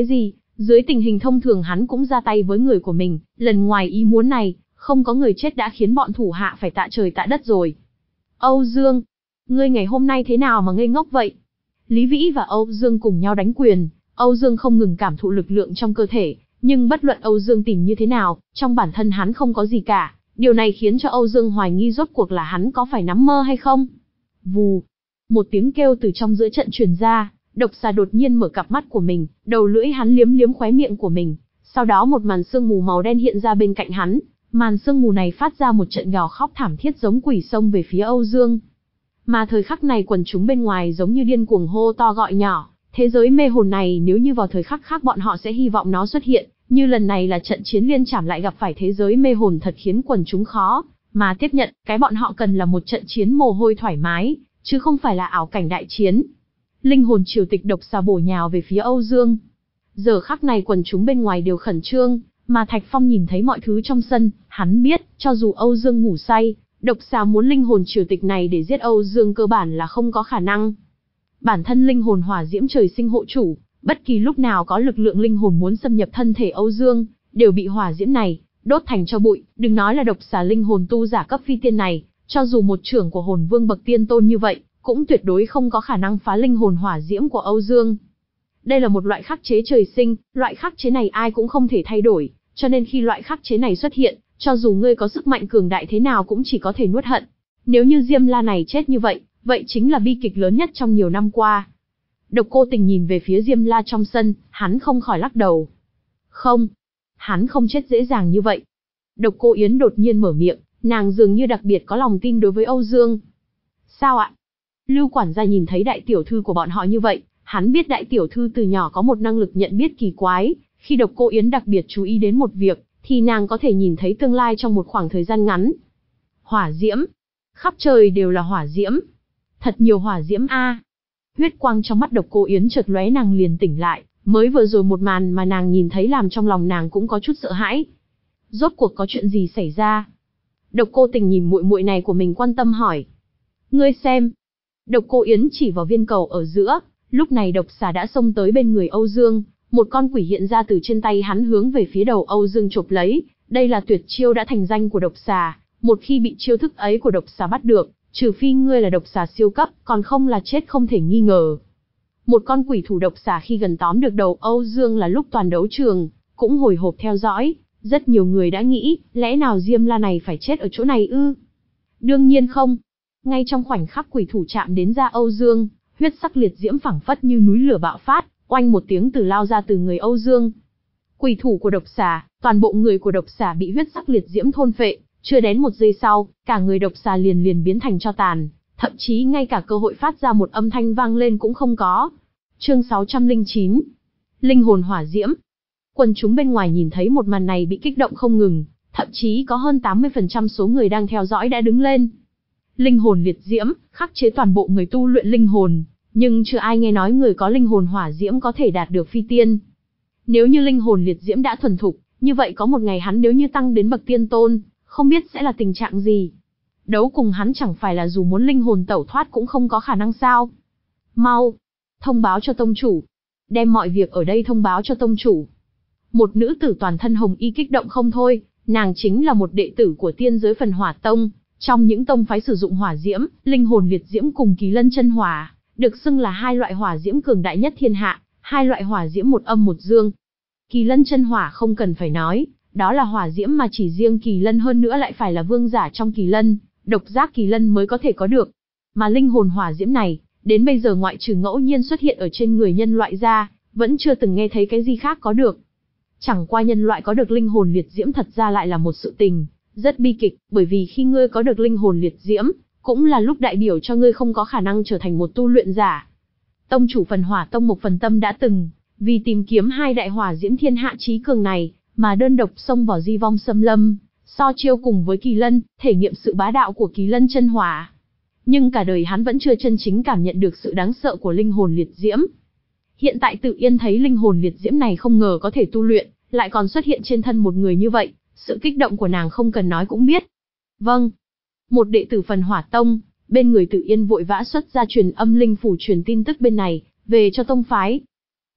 Dưới tình hình thông thường hắn cũng ra tay với người của mình, lần ngoài ý muốn này, không có người chết đã khiến bọn thủ hạ phải tạ trời tạ đất rồi. Âu Dương, ngươi ngày hôm nay thế nào mà ngây ngốc vậy? Lý Vĩ và Âu Dương cùng nhau đánh quyền, Âu Dương không ngừng cảm thụ lực lượng trong cơ thể, nhưng bất luận Âu Dương tìm như thế nào, trong bản thân hắn không có gì cả, điều này khiến cho Âu Dương hoài nghi rốt cuộc là hắn có phải nắm mơ hay không. Vù, một tiếng kêu từ trong giữa trận truyền ra, Độc Xà đột nhiên mở cặp mắt của mình, đầu lưỡi hắn liếm liếm khóe miệng của mình, sau đó một màn sương mù màu đen hiện ra bên cạnh hắn, màn sương mù này phát ra một trận gào khóc thảm thiết giống quỷ xông về phía Âu Dương. Mà thời khắc này quần chúng bên ngoài giống như điên cuồng hô to gọi nhỏ, thế giới mê hồn này nếu như vào thời khắc khác bọn họ sẽ hy vọng nó xuất hiện, như lần này là trận chiến liên trảm lại gặp phải thế giới mê hồn thật khiến quần chúng khó mà tiếp nhận, cái bọn họ cần là một trận chiến mồ hôi thoải mái, chứ không phải là ảo cảnh đại chiến. Linh hồn triều tịch Độc Xà bổ nhào về phía Âu Dương. Giờ khắc này quần chúng bên ngoài đều khẩn trương, mà Thạch Phong nhìn thấy mọi thứ trong sân, hắn biết, cho dù Âu Dương ngủ say, Độc Xà muốn linh hồn triều tịch này để giết Âu Dương cơ bản là không có khả năng. Bản thân linh hồn hỏa diễm trời sinh hộ chủ, bất kỳ lúc nào có lực lượng linh hồn muốn xâm nhập thân thể Âu Dương, đều bị hỏa diễm này đốt thành tro bụi, đừng nói là Độc Xà linh hồn tu giả cấp phi tiên này, cho dù một trưởng của hồn vương bậc tiên tôn như vậy, cũng tuyệt đối không có khả năng phá linh hồn hỏa diễm của Âu Dương. Đây là một loại khắc chế trời sinh, loại khắc chế này ai cũng không thể thay đổi, cho nên khi loại khắc chế này xuất hiện, cho dù ngươi có sức mạnh cường đại thế nào cũng chỉ có thể nuốt hận. Nếu như Diêm La này chết như vậy, vậy chính là bi kịch lớn nhất trong nhiều năm qua. Độc Cô Tình nhìn về phía Diêm La trong sân, hắn không khỏi lắc đầu. Không, hắn không chết dễ dàng như vậy. Độc Cô Yến đột nhiên mở miệng, nàng dường như đặc biệt có lòng tin đối với Âu Dương. Sao ạ? Lưu quản gia nhìn thấy đại tiểu thư của bọn họ như vậy, hắn biết đại tiểu thư từ nhỏ có một năng lực nhận biết kỳ quái, khi Độc Cô Yến đặc biệt chú ý đến một việc, thì nàng có thể nhìn thấy tương lai trong một khoảng thời gian ngắn. Hỏa diễm, khắp trời đều là hỏa diễm. Thật nhiều hỏa diễm a. Huyết quang trong mắt Độc Cô Yến chợt lóe, nàng liền tỉnh lại, mới vừa rồi một màn mà nàng nhìn thấy làm trong lòng nàng cũng có chút sợ hãi. Rốt cuộc có chuyện gì xảy ra? Độc Cô Tình nhìn muội muội này của mình quan tâm hỏi. Ngươi xem. Độc Cô Yến chỉ vào viên cầu ở giữa, lúc này Độc Xà đã xông tới bên người Âu Dương, một con quỷ hiện ra từ trên tay hắn hướng về phía đầu Âu Dương chộp lấy, đây là tuyệt chiêu đã thành danh của Độc Xà, một khi bị chiêu thức ấy của Độc Xà bắt được, trừ phi ngươi là Độc Xà siêu cấp, còn không là chết không thể nghi ngờ. Một con quỷ thủ Độc Xà khi gần tóm được đầu Âu Dương là lúc toàn đấu trường cũng hồi hộp theo dõi, rất nhiều người đã nghĩ, lẽ nào Diêm La này phải chết ở chỗ này ư? Đương nhiên không. Ngay trong khoảnh khắc quỷ thủ chạm đến da Âu Dương, huyết sắc liệt diễm phảng phất như núi lửa bạo phát, oanh một tiếng từ lao ra từ người Âu Dương. Quỷ thủ của Độc Xà, toàn bộ người của Độc Xà bị huyết sắc liệt diễm thôn phệ, chưa đến một giây sau, cả người Độc Xà liền liền biến thành tro tàn, thậm chí ngay cả cơ hội phát ra một âm thanh vang lên cũng không có. Chương sáu trăm lẻ chín. Linh hồn hỏa diễm. Quần chúng bên ngoài nhìn thấy một màn này bị kích động không ngừng, thậm chí có hơn tám mươi phần trăm số người đang theo dõi đã đứng lên. Linh hồn liệt diễm, khắc chế toàn bộ người tu luyện linh hồn, nhưng chưa ai nghe nói người có linh hồn hỏa diễm có thể đạt được phi tiên. Nếu như linh hồn liệt diễm đã thuần thục, như vậy có một ngày hắn nếu như tăng đến bậc tiên tôn, không biết sẽ là tình trạng gì. Đấu cùng hắn chẳng phải là dù muốn linh hồn tẩu thoát cũng không có khả năng sao? Mau, thông báo cho tông chủ. Đem mọi việc ở đây thông báo cho tông chủ. Một nữ tử toàn thân hồng y kích động không thôi, nàng chính là một đệ tử của tiên giới Phần Hỏa Tông, trong những tông phái sử dụng hỏa diễm, linh hồn liệt diễm cùng Kỳ Lân chân hỏa, được xưng là hai loại hỏa diễm cường đại nhất thiên hạ, hai loại hỏa diễm một âm một dương. Kỳ Lân chân hỏa không cần phải nói, đó là hỏa diễm mà chỉ riêng Kỳ Lân hơn nữa lại phải là vương giả trong Kỳ Lân, độc giác Kỳ Lân mới có thể có được. Mà linh hồn hỏa diễm này, đến bây giờ ngoại trừ ngẫu nhiên xuất hiện ở trên người nhân loại ra, vẫn chưa từng nghe thấy cái gì khác có được. Chẳng qua nhân loại có được linh hồn liệt diễm thật ra lại là một sự tình rất bi kịch, bởi vì khi ngươi có được linh hồn liệt diễm, cũng là lúc đại biểu cho ngươi không có khả năng trở thành một tu luyện giả. Tông chủ Phần Hỏa Tông Mộc Phần Tâm đã từng vì tìm kiếm hai đại hỏa diễm thiên hạ chí cường này, mà đơn độc xông vào Di Vong Xâm Lâm, so chiêu cùng với Kỳ Lân, thể nghiệm sự bá đạo của Kỳ Lân chân hỏa. Nhưng cả đời hắn vẫn chưa chân chính cảm nhận được sự đáng sợ của linh hồn liệt diễm. Hiện tại tự yên thấy linh hồn liệt diễm này không ngờ có thể tu luyện, lại còn xuất hiện trên thân một người như vậy, sự kích động của nàng không cần nói cũng biết. Vâng. Một đệ tử Phần Hỏa Tông, bên người Tự Yên vội vã xuất ra truyền âm linh phủ truyền tin tức bên này, về cho tông phái.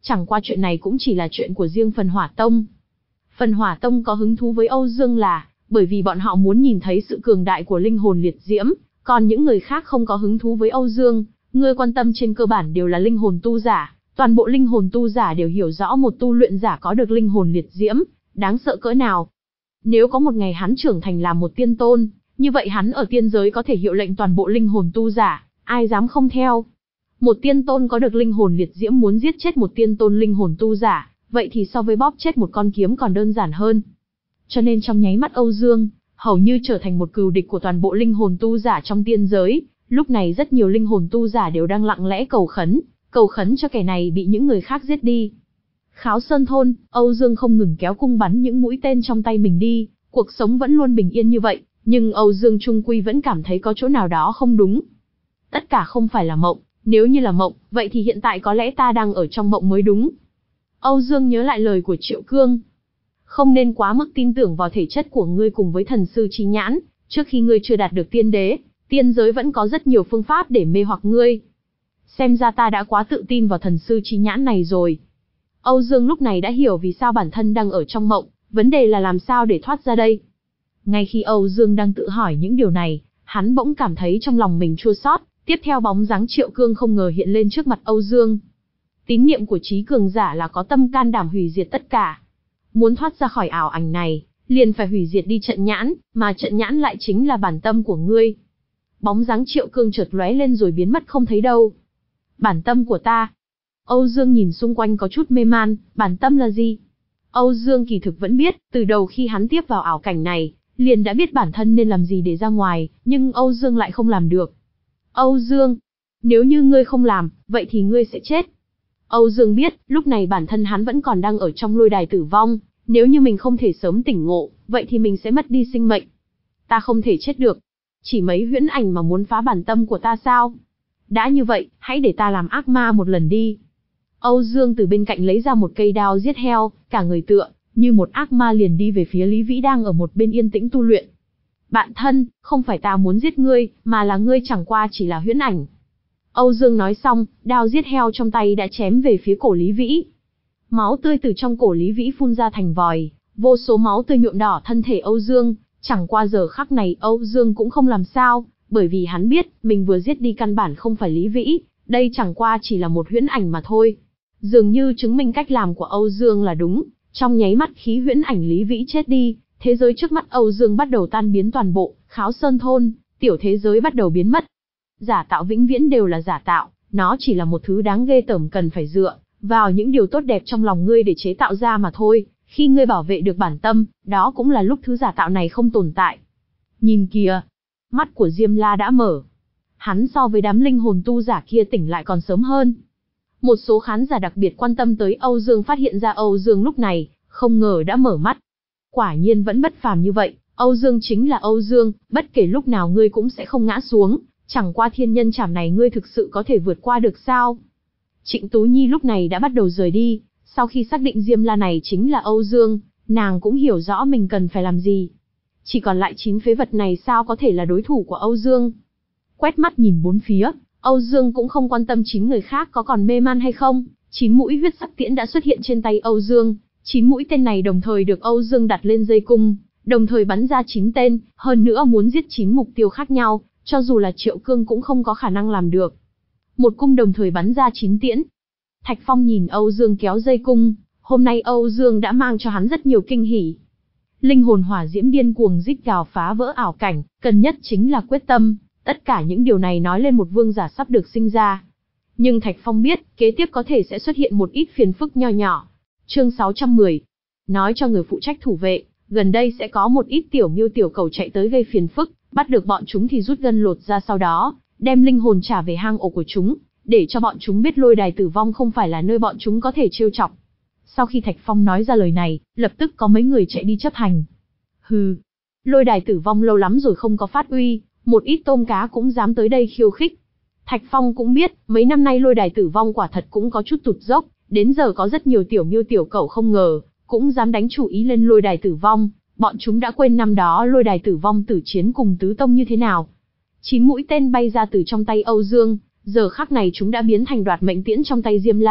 Chẳng qua chuyện này cũng chỉ là chuyện của riêng Phần Hỏa Tông. Phần Hỏa Tông có hứng thú với Âu Dương là bởi vì bọn họ muốn nhìn thấy sự cường đại của linh hồn liệt diễm, còn những người khác không có hứng thú với Âu Dương. Người quan tâm trên cơ bản đều là linh hồn tu giả, toàn bộ linh hồn tu giả đều hiểu rõ một tu luyện giả có được linh hồn liệt diễm, đáng sợ cỡ nào. Nếu có một ngày hắn trưởng thành làm một tiên tôn, như vậy hắn ở tiên giới có thể hiệu lệnh toàn bộ linh hồn tu giả, ai dám không theo. Một tiên tôn có được linh hồn liệt diễm muốn giết chết một tiên tôn linh hồn tu giả, vậy thì so với bóp chết một con kiếm còn đơn giản hơn. Cho nên trong nháy mắt Âu Dương, hầu như trở thành một cừu địch của toàn bộ linh hồn tu giả trong tiên giới. Lúc này rất nhiều linh hồn tu giả đều đang lặng lẽ cầu khấn, cầu khấn cho kẻ này bị những người khác giết đi. Kháo Sơn Thôn, Âu Dương không ngừng kéo cung bắn những mũi tên trong tay mình đi, cuộc sống vẫn luôn bình yên như vậy, nhưng Âu Dương trung quy vẫn cảm thấy có chỗ nào đó không đúng. Tất cả không phải là mộng, nếu như là mộng, vậy thì hiện tại có lẽ ta đang ở trong mộng mới đúng. Âu Dương nhớ lại lời của Triệu Cương. Không nên quá mức tin tưởng vào thể chất của ngươi cùng với thần sư chi nhãn, trước khi ngươi chưa đạt được tiên đế, tiên giới vẫn có rất nhiều phương pháp để mê hoặc ngươi. Xem ra ta đã quá tự tin vào thần sư chi nhãn này rồi. Âu Dương lúc này đã hiểu vì sao bản thân đang ở trong mộng, vấn đề là làm sao để thoát ra đây. Ngay khi Âu Dương đang tự hỏi những điều này, hắn bỗng cảm thấy trong lòng mình chua xót, tiếp theo bóng dáng Triệu Cương không ngờ hiện lên trước mặt Âu Dương. Tín niệm của trí cường giả là có tâm can đảm hủy diệt tất cả. Muốn thoát ra khỏi ảo ảnh này, liền phải hủy diệt đi trận nhãn, mà trận nhãn lại chính là bản tâm của ngươi. Bóng dáng Triệu Cương chợt lóe lên rồi biến mất không thấy đâu. Bản tâm của ta. Âu Dương nhìn xung quanh có chút mê man, bản tâm là gì? Âu Dương kỳ thực vẫn biết, từ đầu khi hắn tiếp vào ảo cảnh này, liền đã biết bản thân nên làm gì để ra ngoài, nhưng Âu Dương lại không làm được. Âu Dương, nếu như ngươi không làm, vậy thì ngươi sẽ chết. Âu Dương biết, lúc này bản thân hắn vẫn còn đang ở trong lôi đài tử vong, nếu như mình không thể sớm tỉnh ngộ, vậy thì mình sẽ mất đi sinh mệnh. Ta không thể chết được. Chỉ mấy huyễn ảnh mà muốn phá bản tâm của ta sao? Đã như vậy, hãy để ta làm ác ma một lần đi. Âu Dương từ bên cạnh lấy ra một cây đao giết heo, cả người tựa như một ác ma liền đi về phía Lý Vĩ đang ở một bên yên tĩnh tu luyện. Bạn thân, không phải ta muốn giết ngươi, mà là ngươi chẳng qua chỉ là huyễn ảnh. Âu Dương nói xong, đao giết heo trong tay đã chém về phía cổ Lý Vĩ. Máu tươi từ trong cổ Lý Vĩ phun ra thành vòi, vô số máu tươi nhuộm đỏ thân thể Âu Dương. Chẳng qua giờ khắc này Âu Dương cũng không làm sao, bởi vì hắn biết, mình vừa giết đi căn bản không phải Lý Vĩ, đây chẳng qua chỉ là một huyễn ảnh mà thôi. Dường như chứng minh cách làm của Âu Dương là đúng, trong nháy mắt khí huyễn ảnh Lý Vĩ chết đi, thế giới trước mắt Âu Dương bắt đầu tan biến toàn bộ, Kháo Sơn Thôn, tiểu thế giới bắt đầu biến mất. Giả tạo vĩnh viễn đều là giả tạo, nó chỉ là một thứ đáng ghê tởm cần phải dựa vào những điều tốt đẹp trong lòng ngươi để chế tạo ra mà thôi. Khi ngươi bảo vệ được bản tâm, đó cũng là lúc thứ giả tạo này không tồn tại. Nhìn kìa, mắt của Diêm La đã mở. Hắn so với đám linh hồn tu giả kia tỉnh lại còn sớm hơn. Một số khán giả đặc biệt quan tâm tới Âu Dương phát hiện ra Âu Dương lúc này, không ngờ đã mở mắt. Quả nhiên vẫn bất phàm như vậy, Âu Dương chính là Âu Dương, bất kể lúc nào ngươi cũng sẽ không ngã xuống, chẳng qua thiên nhân trảm này ngươi thực sự có thể vượt qua được sao? Trịnh Tú Nhi lúc này đã bắt đầu rời đi, sau khi xác định Diêm La này chính là Âu Dương, nàng cũng hiểu rõ mình cần phải làm gì. Chỉ còn lại chín phế vật này sao có thể là đối thủ của Âu Dương? Quét mắt nhìn bốn phía, Âu Dương cũng không quan tâm chín người khác có còn mê man hay không, chín mũi huyết sắc tiễn đã xuất hiện trên tay Âu Dương, chín mũi tên này đồng thời được Âu Dương đặt lên dây cung, đồng thời bắn ra chín tên, hơn nữa muốn giết chín mục tiêu khác nhau, cho dù là Triệu Cương cũng không có khả năng làm được. Một cung đồng thời bắn ra chín tiễn. Thạch Phong nhìn Âu Dương kéo dây cung, hôm nay Âu Dương đã mang cho hắn rất nhiều kinh hỉ. Linh hồn hỏa diễm điên cuồng rít gào phá vỡ ảo cảnh, cần nhất chính là quyết tâm, tất cả những điều này nói lên một vương giả sắp được sinh ra. Nhưng Thạch Phong biết, kế tiếp có thể sẽ xuất hiện một ít phiền phức nho nhỏ. Chương sáu trăm mười. Nói cho người phụ trách thủ vệ, gần đây sẽ có một ít tiểu miêu tiểu cầu chạy tới gây phiền phức, bắt được bọn chúng thì rút gân lột ra, sau đó đem linh hồn trả về hang ổ của chúng, để cho bọn chúng biết lôi đài tử vong không phải là nơi bọn chúng có thể trêu chọc. Sau khi Thạch Phong nói ra lời này, lập tức có mấy người chạy đi chấp hành. Hừ, lôi đài tử vong lâu lắm rồi không có phát uy, một ít tôm cá cũng dám tới đây khiêu khích. Thạch Phong cũng biết, mấy năm nay lôi đài tử vong quả thật cũng có chút tụt dốc, đến giờ có rất nhiều tiểu miêu tiểu cẩu không ngờ, cũng dám đánh chủ ý lên lôi đài tử vong, bọn chúng đã quên năm đó lôi đài tử vong tử chiến cùng tứ tông như thế nào. Chín mũi tên bay ra từ trong tay Âu Dương, giờ khắc này chúng đã biến thành đoạt mệnh tiễn trong tay Diêm La,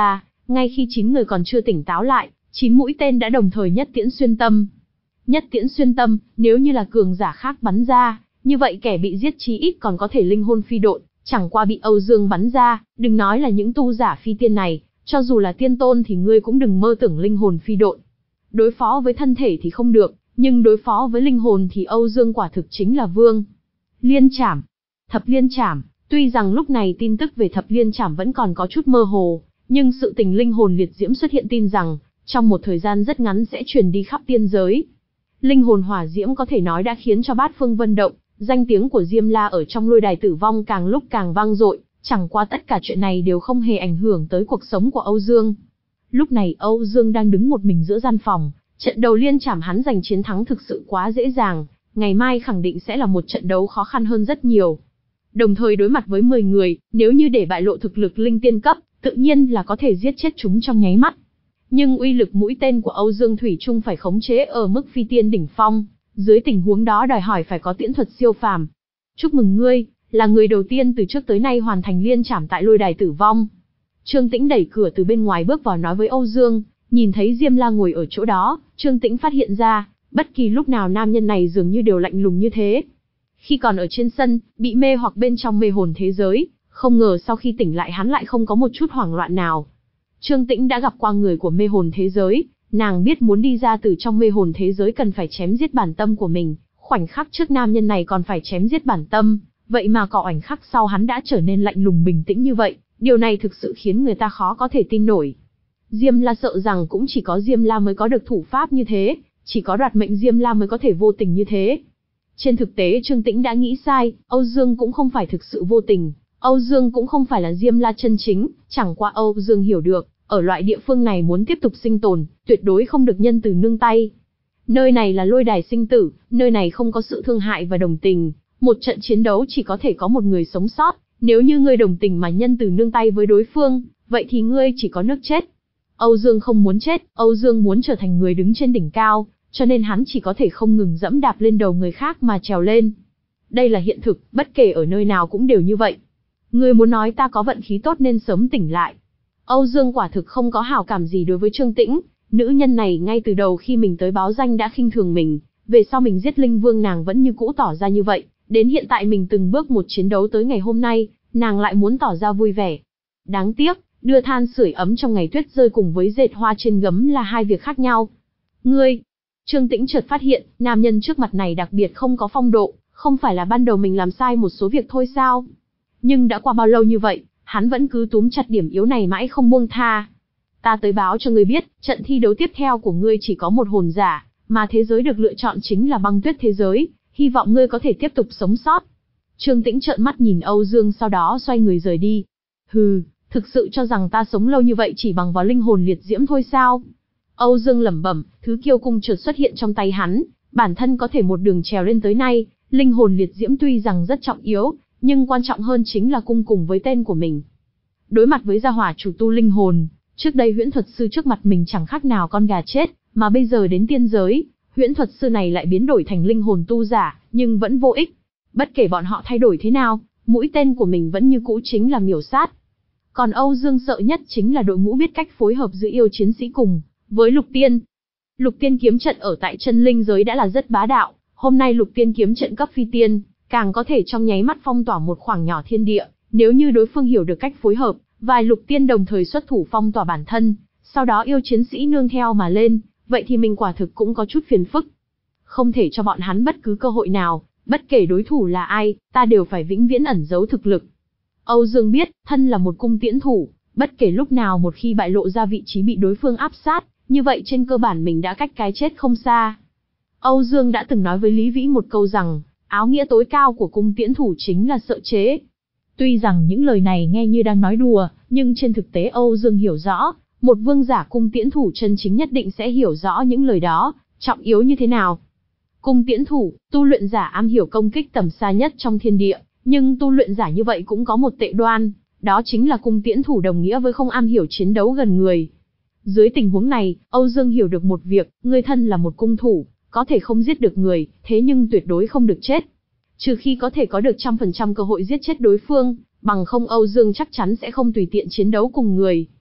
Ngay khi chín người còn chưa tỉnh táo lại, chín mũi tên đã đồng thời nhất tiễn xuyên tâm. Nhất tiễn xuyên tâm, nếu như là cường giả khác bắn ra, như vậy kẻ bị giết chí ít còn có thể linh hồn phi độn, chẳng qua bị Âu Dương bắn ra, đừng nói là những tu giả phi tiên này, cho dù là tiên tôn thì ngươi cũng đừng mơ tưởng linh hồn phi độn. Đối phó với thân thể thì không được, nhưng đối phó với linh hồn thì Âu Dương quả thực chính là vương. Liên Trảm, Thập Liên Trảm, tuy rằng lúc này tin tức về Thập Liên Trảm vẫn còn có chút mơ hồ, nhưng sự tình linh hồn liệt diễm xuất hiện tin rằng, trong một thời gian rất ngắn sẽ truyền đi khắp tiên giới. Linh hồn hỏa diễm có thể nói đã khiến cho bát phương vân động, danh tiếng của Diêm La ở trong lôi đài tử vong càng lúc càng vang dội, chẳng qua tất cả chuyện này đều không hề ảnh hưởng tới cuộc sống của Âu Dương. Lúc này Âu Dương đang đứng một mình giữa gian phòng, trận đầu Liên Trảm hắn giành chiến thắng thực sự quá dễ dàng, ngày mai khẳng định sẽ là một trận đấu khó khăn hơn rất nhiều. Đồng thời đối mặt với mười người, nếu như để bại lộ thực lực linh tiên cấp, tự nhiên là có thể giết chết chúng trong nháy mắt. Nhưng uy lực mũi tên của Âu Dương thủy chung phải khống chế ở mức phi tiên đỉnh phong, dưới tình huống đó đòi hỏi phải có tiễn thuật siêu phàm. Chúc mừng ngươi, là người đầu tiên từ trước tới nay hoàn thành Liên Trảm tại lôi đài tử vong. Trương Tĩnh đẩy cửa từ bên ngoài bước vào nói với Âu Dương, nhìn thấy Diêm La ngồi ở chỗ đó, Trương Tĩnh phát hiện ra, bất kỳ lúc nào nam nhân này dường như đều lạnh lùng như thế. Khi còn ở trên sân, bị mê hoặc bên trong mê hồn thế giới, không ngờ sau khi tỉnh lại hắn lại không có một chút hoảng loạn nào. Trương Tĩnh đã gặp qua người của mê hồn thế giới, nàng biết muốn đi ra từ trong mê hồn thế giới cần phải chém giết bản tâm của mình, khoảnh khắc trước nam nhân này còn phải chém giết bản tâm, vậy mà có khoảnh khắc sau hắn đã trở nên lạnh lùng bình tĩnh như vậy, điều này thực sự khiến người ta khó có thể tin nổi. Diêm La sợ rằng cũng chỉ có Diêm La mới có được thủ pháp như thế, chỉ có đoạt mệnh Diêm La mới có thể vô tình như thế. Trên thực tế Trương Tĩnh đã nghĩ sai, Âu Dương cũng không phải thực sự vô tình, Âu Dương cũng không phải là Diêm La chân chính, chẳng qua Âu Dương hiểu được, ở loại địa phương này muốn tiếp tục sinh tồn, tuyệt đối không được nhân từ nương tay. Nơi này là lôi đài sinh tử, nơi này không có sự thương hại và đồng tình, một trận chiến đấu chỉ có thể có một người sống sót, nếu như ngươi đồng tình mà nhân từ nương tay với đối phương, vậy thì ngươi chỉ có nước chết. Âu Dương không muốn chết, Âu Dương muốn trở thành người đứng trên đỉnh cao, cho nên hắn chỉ có thể không ngừng dẫm đạp lên đầu người khác mà trèo lên. Đây là hiện thực, bất kể ở nơi nào cũng đều như vậy. Ngươi muốn nói ta có vận khí tốt nên sớm tỉnh lại. Âu Dương quả thực không có hảo cảm gì đối với Trương Tĩnh, nữ nhân này ngay từ đầu khi mình tới báo danh đã khinh thường mình, về sau mình giết Linh Vương nàng vẫn như cũ tỏ ra như vậy, đến hiện tại mình từng bước một chiến đấu tới ngày hôm nay, nàng lại muốn tỏ ra vui vẻ. Đáng tiếc, đưa than sưởi ấm trong ngày tuyết rơi cùng với dệt hoa trên gấm là hai việc khác nhau. Ngươi, Trương Tĩnh chợt phát hiện, nam nhân trước mặt này đặc biệt không có phong độ, không phải là ban đầu mình làm sai một số việc thôi sao? Nhưng đã qua bao lâu như vậy, hắn vẫn cứ túm chặt điểm yếu này mãi không buông tha. Ta tới báo cho ngươi biết, trận thi đấu tiếp theo của ngươi chỉ có một hồn giả, mà thế giới được lựa chọn chính là băng tuyết thế giới, hy vọng ngươi có thể tiếp tục sống sót. Trương Tĩnh trợn mắt nhìn Âu Dương sau đó xoay người rời đi. Hừ, thực sự cho rằng ta sống lâu như vậy chỉ bằng vào linh hồn liệt diễm thôi sao? Âu Dương lẩm bẩm, thứ kiêu cung chợt xuất hiện trong tay hắn, bản thân có thể một đường trèo lên tới nay, linh hồn liệt diễm tuy rằng rất trọng yếu, nhưng quan trọng hơn chính là cung cùng với tên của mình. Đối mặt với gia hỏa chủ tu linh hồn, trước đây huyễn thuật sư trước mặt mình chẳng khác nào con gà chết, mà bây giờ đến tiên giới, huyễn thuật sư này lại biến đổi thành linh hồn tu giả, nhưng vẫn vô ích. Bất kể bọn họ thay đổi thế nào, mũi tên của mình vẫn như cũ chính là miểu sát. Còn Âu Dương sợ nhất chính là đội ngũ biết cách phối hợp giữa yêu chiến sĩ cùng với Lục Tiên. Lục Tiên kiếm trận ở tại chân linh giới đã là rất bá đạo, hôm nay Lục Tiên kiếm trận cấp phi tiên, càng có thể trong nháy mắt phong tỏa một khoảng nhỏ thiên địa, nếu như đối phương hiểu được cách phối hợp, vài Lục Tiên đồng thời xuất thủ phong tỏa bản thân, sau đó yêu chiến sĩ nương theo mà lên, vậy thì mình quả thực cũng có chút phiền phức. Không thể cho bọn hắn bất cứ cơ hội nào, bất kể đối thủ là ai, ta đều phải vĩnh viễn ẩn giấu thực lực. Âu Dương biết, thân là một cung tiễn thủ, bất kể lúc nào một khi bại lộ ra vị trí bị đối phương áp sát, như vậy trên cơ bản mình đã cách cái chết không xa. Âu Dương đã từng nói với Lý Vĩ một câu rằng, áo nghĩa tối cao của cung tiễn thủ chính là sợ chế. Tuy rằng những lời này nghe như đang nói đùa, nhưng trên thực tế Âu Dương hiểu rõ, một vương giả cung tiễn thủ chân chính nhất định sẽ hiểu rõ những lời đó, trọng yếu như thế nào. Cung tiễn thủ, tu luyện giả am hiểu công kích tầm xa nhất trong thiên địa, nhưng tu luyện giả như vậy cũng có một tệ đoan, đó chính là cung tiễn thủ đồng nghĩa với không am hiểu chiến đấu gần người. Dưới tình huống này, Âu Dương hiểu được một việc, người thân là một cung thủ, có thể không giết được người, thế nhưng tuyệt đối không được chết. Trừ khi có thể có được trăm phần trăm cơ hội giết chết đối phương, bằng không Âu Dương chắc chắn sẽ không tùy tiện chiến đấu cùng người.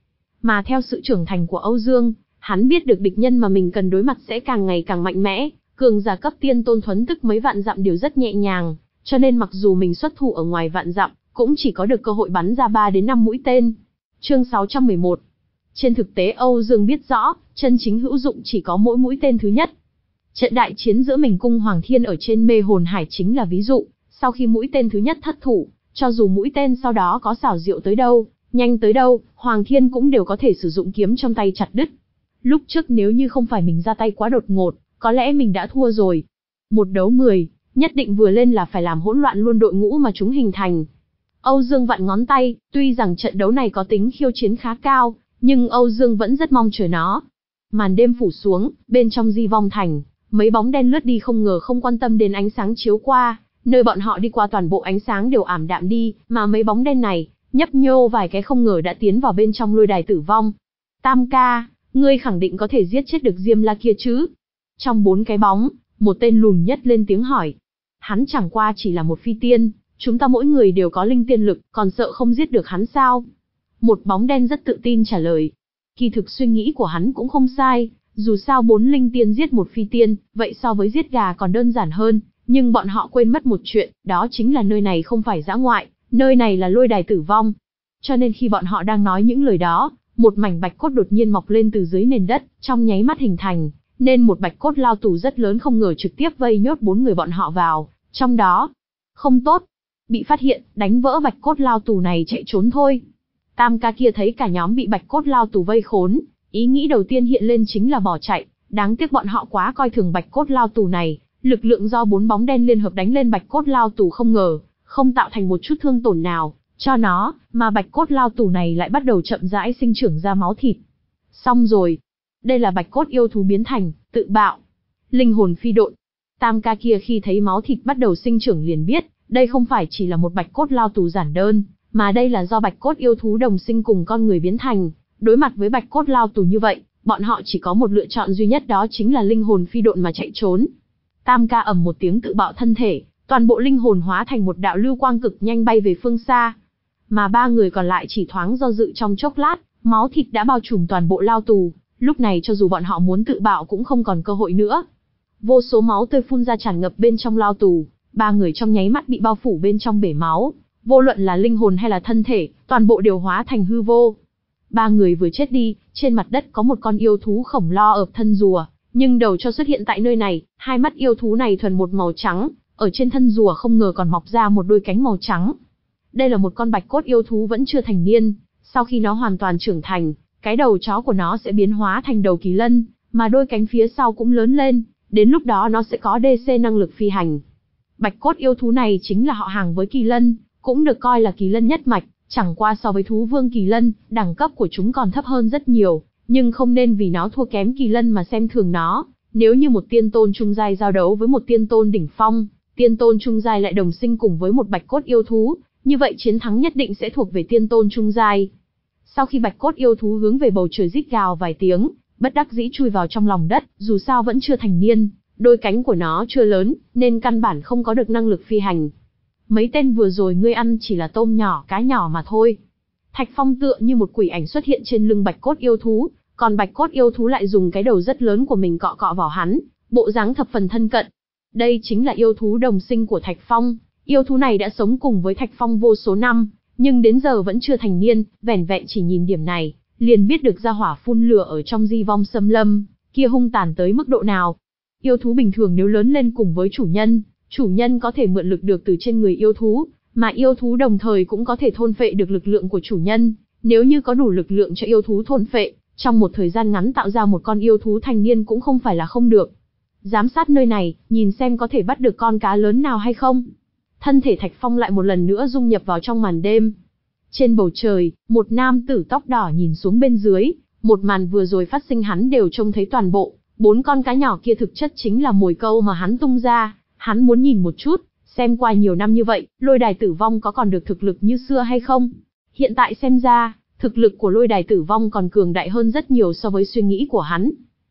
Mà theo sự trưởng thành của Âu Dương, hắn biết được địch nhân mà mình cần đối mặt sẽ càng ngày càng mạnh mẽ, cường giả cấp tiên tôn thuấn tức mấy vạn dặm đều rất nhẹ nhàng, cho nên mặc dù mình xuất thủ ở ngoài vạn dặm, cũng chỉ có được cơ hội bắn ra ba đến năm mũi tên. Chương sáu trăm mười một. Trên thực tế Âu Dương biết rõ, chân chính hữu dụng chỉ có mỗi mũi tên thứ nhất. Trận đại chiến giữa mình cung Hoàng Thiên ở trên Mê Hồn Hải chính là ví dụ, sau khi mũi tên thứ nhất thất thủ, cho dù mũi tên sau đó có xảo diệu tới đâu, nhanh tới đâu, Hoàng Thiên cũng đều có thể sử dụng kiếm trong tay chặt đứt. Lúc trước nếu như không phải mình ra tay quá đột ngột, có lẽ mình đã thua rồi. Một đấu mười, nhất định vừa lên là phải làm hỗn loạn luôn đội ngũ mà chúng hình thành. Âu Dương vặn ngón tay, tuy rằng trận đấu này có tính khiêu chiến khá cao, nhưng Âu Dương vẫn rất mong chờ nó. Màn đêm phủ xuống, bên trong Di Vong Thành, mấy bóng đen lướt đi không ngờ không quan tâm đến ánh sáng chiếu qua, nơi bọn họ đi qua toàn bộ ánh sáng đều ảm đạm đi, mà mấy bóng đen này, nhấp nhô vài cái không ngờ đã tiến vào bên trong lôi đài tử vong. Tam ca, ngươi khẳng định có thể giết chết được Diêm La kia chứ? Trong bốn cái bóng, một tên lùn nhất lên tiếng hỏi. Hắn chẳng qua chỉ là một phi tiên, chúng ta mỗi người đều có linh tiên lực, còn sợ không giết được hắn sao? Một bóng đen rất tự tin trả lời. Kỳ thực suy nghĩ của hắn cũng không sai, dù sao bốn linh tiên giết một phi tiên, vậy so với giết gà còn đơn giản hơn, nhưng bọn họ quên mất một chuyện, đó chính là nơi này không phải dã ngoại, nơi này là lôi đài tử vong. Cho nên khi bọn họ đang nói những lời đó, một mảnh bạch cốt đột nhiên mọc lên từ dưới nền đất, trong nháy mắt hình thành, nên một bạch cốt lao tù rất lớn không ngờ trực tiếp vây nhốt bốn người bọn họ vào, trong đó. Không tốt, bị phát hiện, đánh vỡ bạch cốt lao tù này chạy trốn thôi. Tam ca kia thấy cả nhóm bị bạch cốt lao tù vây khốn, ý nghĩ đầu tiên hiện lên chính là bỏ chạy, đáng tiếc bọn họ quá coi thường bạch cốt lao tù này, lực lượng do bốn bóng đen liên hợp đánh lên bạch cốt lao tù không ngờ, không tạo thành một chút thương tổn nào cho nó, mà bạch cốt lao tù này lại bắt đầu chậm rãi sinh trưởng ra máu thịt. Xong rồi, đây là bạch cốt yêu thú biến thành, tự bạo, linh hồn phi độn. Tam ca kia khi thấy máu thịt bắt đầu sinh trưởng liền biết, đây không phải chỉ là một bạch cốt lao tù giản đơn, mà đây là do bạch cốt yêu thú đồng sinh cùng con người biến thành. Đối mặt với bạch cốt lao tù như vậy, bọn họ chỉ có một lựa chọn duy nhất, đó chính là linh hồn phi độn mà chạy trốn. Tam ca ầm một tiếng tự bạo thân thể, toàn bộ linh hồn hóa thành một đạo lưu quang cực nhanh bay về phương xa. Mà ba người còn lại chỉ thoáng do dự trong chốc lát, máu thịt đã bao trùm toàn bộ lao tù, lúc này cho dù bọn họ muốn tự bạo cũng không còn cơ hội nữa. Vô số máu tươi phun ra tràn ngập bên trong lao tù, ba người trong nháy mắt bị bao phủ bên trong bể máu, vô luận là linh hồn hay là thân thể, toàn bộ đều hóa thành hư vô. Ba người vừa chết đi, trên mặt đất có một con yêu thú khổng lồ ợp thân rùa, nhưng đầu cho xuất hiện tại nơi này, hai mắt yêu thú này thuần một màu trắng, ở trên thân rùa không ngờ còn mọc ra một đôi cánh màu trắng. Đây là một con bạch cốt yêu thú vẫn chưa thành niên, sau khi nó hoàn toàn trưởng thành, cái đầu chó của nó sẽ biến hóa thành đầu kỳ lân, mà đôi cánh phía sau cũng lớn lên, đến lúc đó nó sẽ có đê xê năng lực phi hành. Bạch cốt yêu thú này chính là họ hàng với kỳ lân, cũng được coi là kỳ lân nhất mạch, chẳng qua so với thú vương kỳ lân, đẳng cấp của chúng còn thấp hơn rất nhiều, nhưng không nên vì nó thua kém kỳ lân mà xem thường nó. Nếu như một tiên tôn trung giai giao đấu với một tiên tôn đỉnh phong, tiên tôn trung giai lại đồng sinh cùng với một bạch cốt yêu thú, như vậy chiến thắng nhất định sẽ thuộc về tiên tôn trung giai. Sau khi bạch cốt yêu thú hướng về bầu trời rít gào vài tiếng, bất đắc dĩ chui vào trong lòng đất, dù sao vẫn chưa thành niên, đôi cánh của nó chưa lớn, nên căn bản không có được năng lực phi hành. Mấy tên vừa rồi ngươi ăn chỉ là tôm nhỏ, cá nhỏ mà thôi. Thạch Phong tựa như một quỷ ảnh xuất hiện trên lưng bạch cốt yêu thú, còn bạch cốt yêu thú lại dùng cái đầu rất lớn của mình cọ cọ vào hắn, bộ dáng thập phần thân cận. Đây chính là yêu thú đồng sinh của Thạch Phong, yêu thú này đã sống cùng với Thạch Phong vô số năm, nhưng đến giờ vẫn chưa thành niên, vẻn vẹn chỉ nhìn điểm này, liền biết được gia hỏa phun lửa ở trong Di Vong Xâm Lâm, kia hung tàn tới mức độ nào. Yêu thú bình thường nếu lớn lên cùng với chủ nhân, chủ nhân có thể mượn lực được từ trên người yêu thú, mà yêu thú đồng thời cũng có thể thôn phệ được lực lượng của chủ nhân, nếu như có đủ lực lượng cho yêu thú thôn phệ, trong một thời gian ngắn tạo ra một con yêu thú thành niên cũng không phải là không được. Giám sát nơi này, nhìn xem có thể bắt được con cá lớn nào hay không. Thân thể Thạch Phong lại một lần nữa dung nhập vào trong màn đêm. Trên bầu trời, một nam tử tóc đỏ nhìn xuống bên dưới, một màn vừa rồi phát sinh hắn đều trông thấy toàn bộ, bốn con cá nhỏ kia thực chất chính là mồi câu mà hắn tung ra, hắn muốn nhìn một chút, xem qua nhiều năm như vậy, lôi đài tử vong có còn được thực lực như xưa hay không. Hiện tại xem ra, thực lực của lôi đài tử vong còn cường đại hơn rất nhiều so với suy nghĩ của hắn.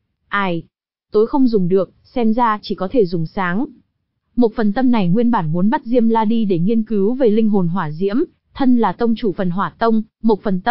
Ai? Tối không dùng được, xem ra chỉ có thể dùng sáng. Một phần tâm này nguyên bản muốn bắt Diêm La đi để nghiên cứu về linh hồn hỏa diễm, thân là tông chủ phần hỏa tông, một phần tâm,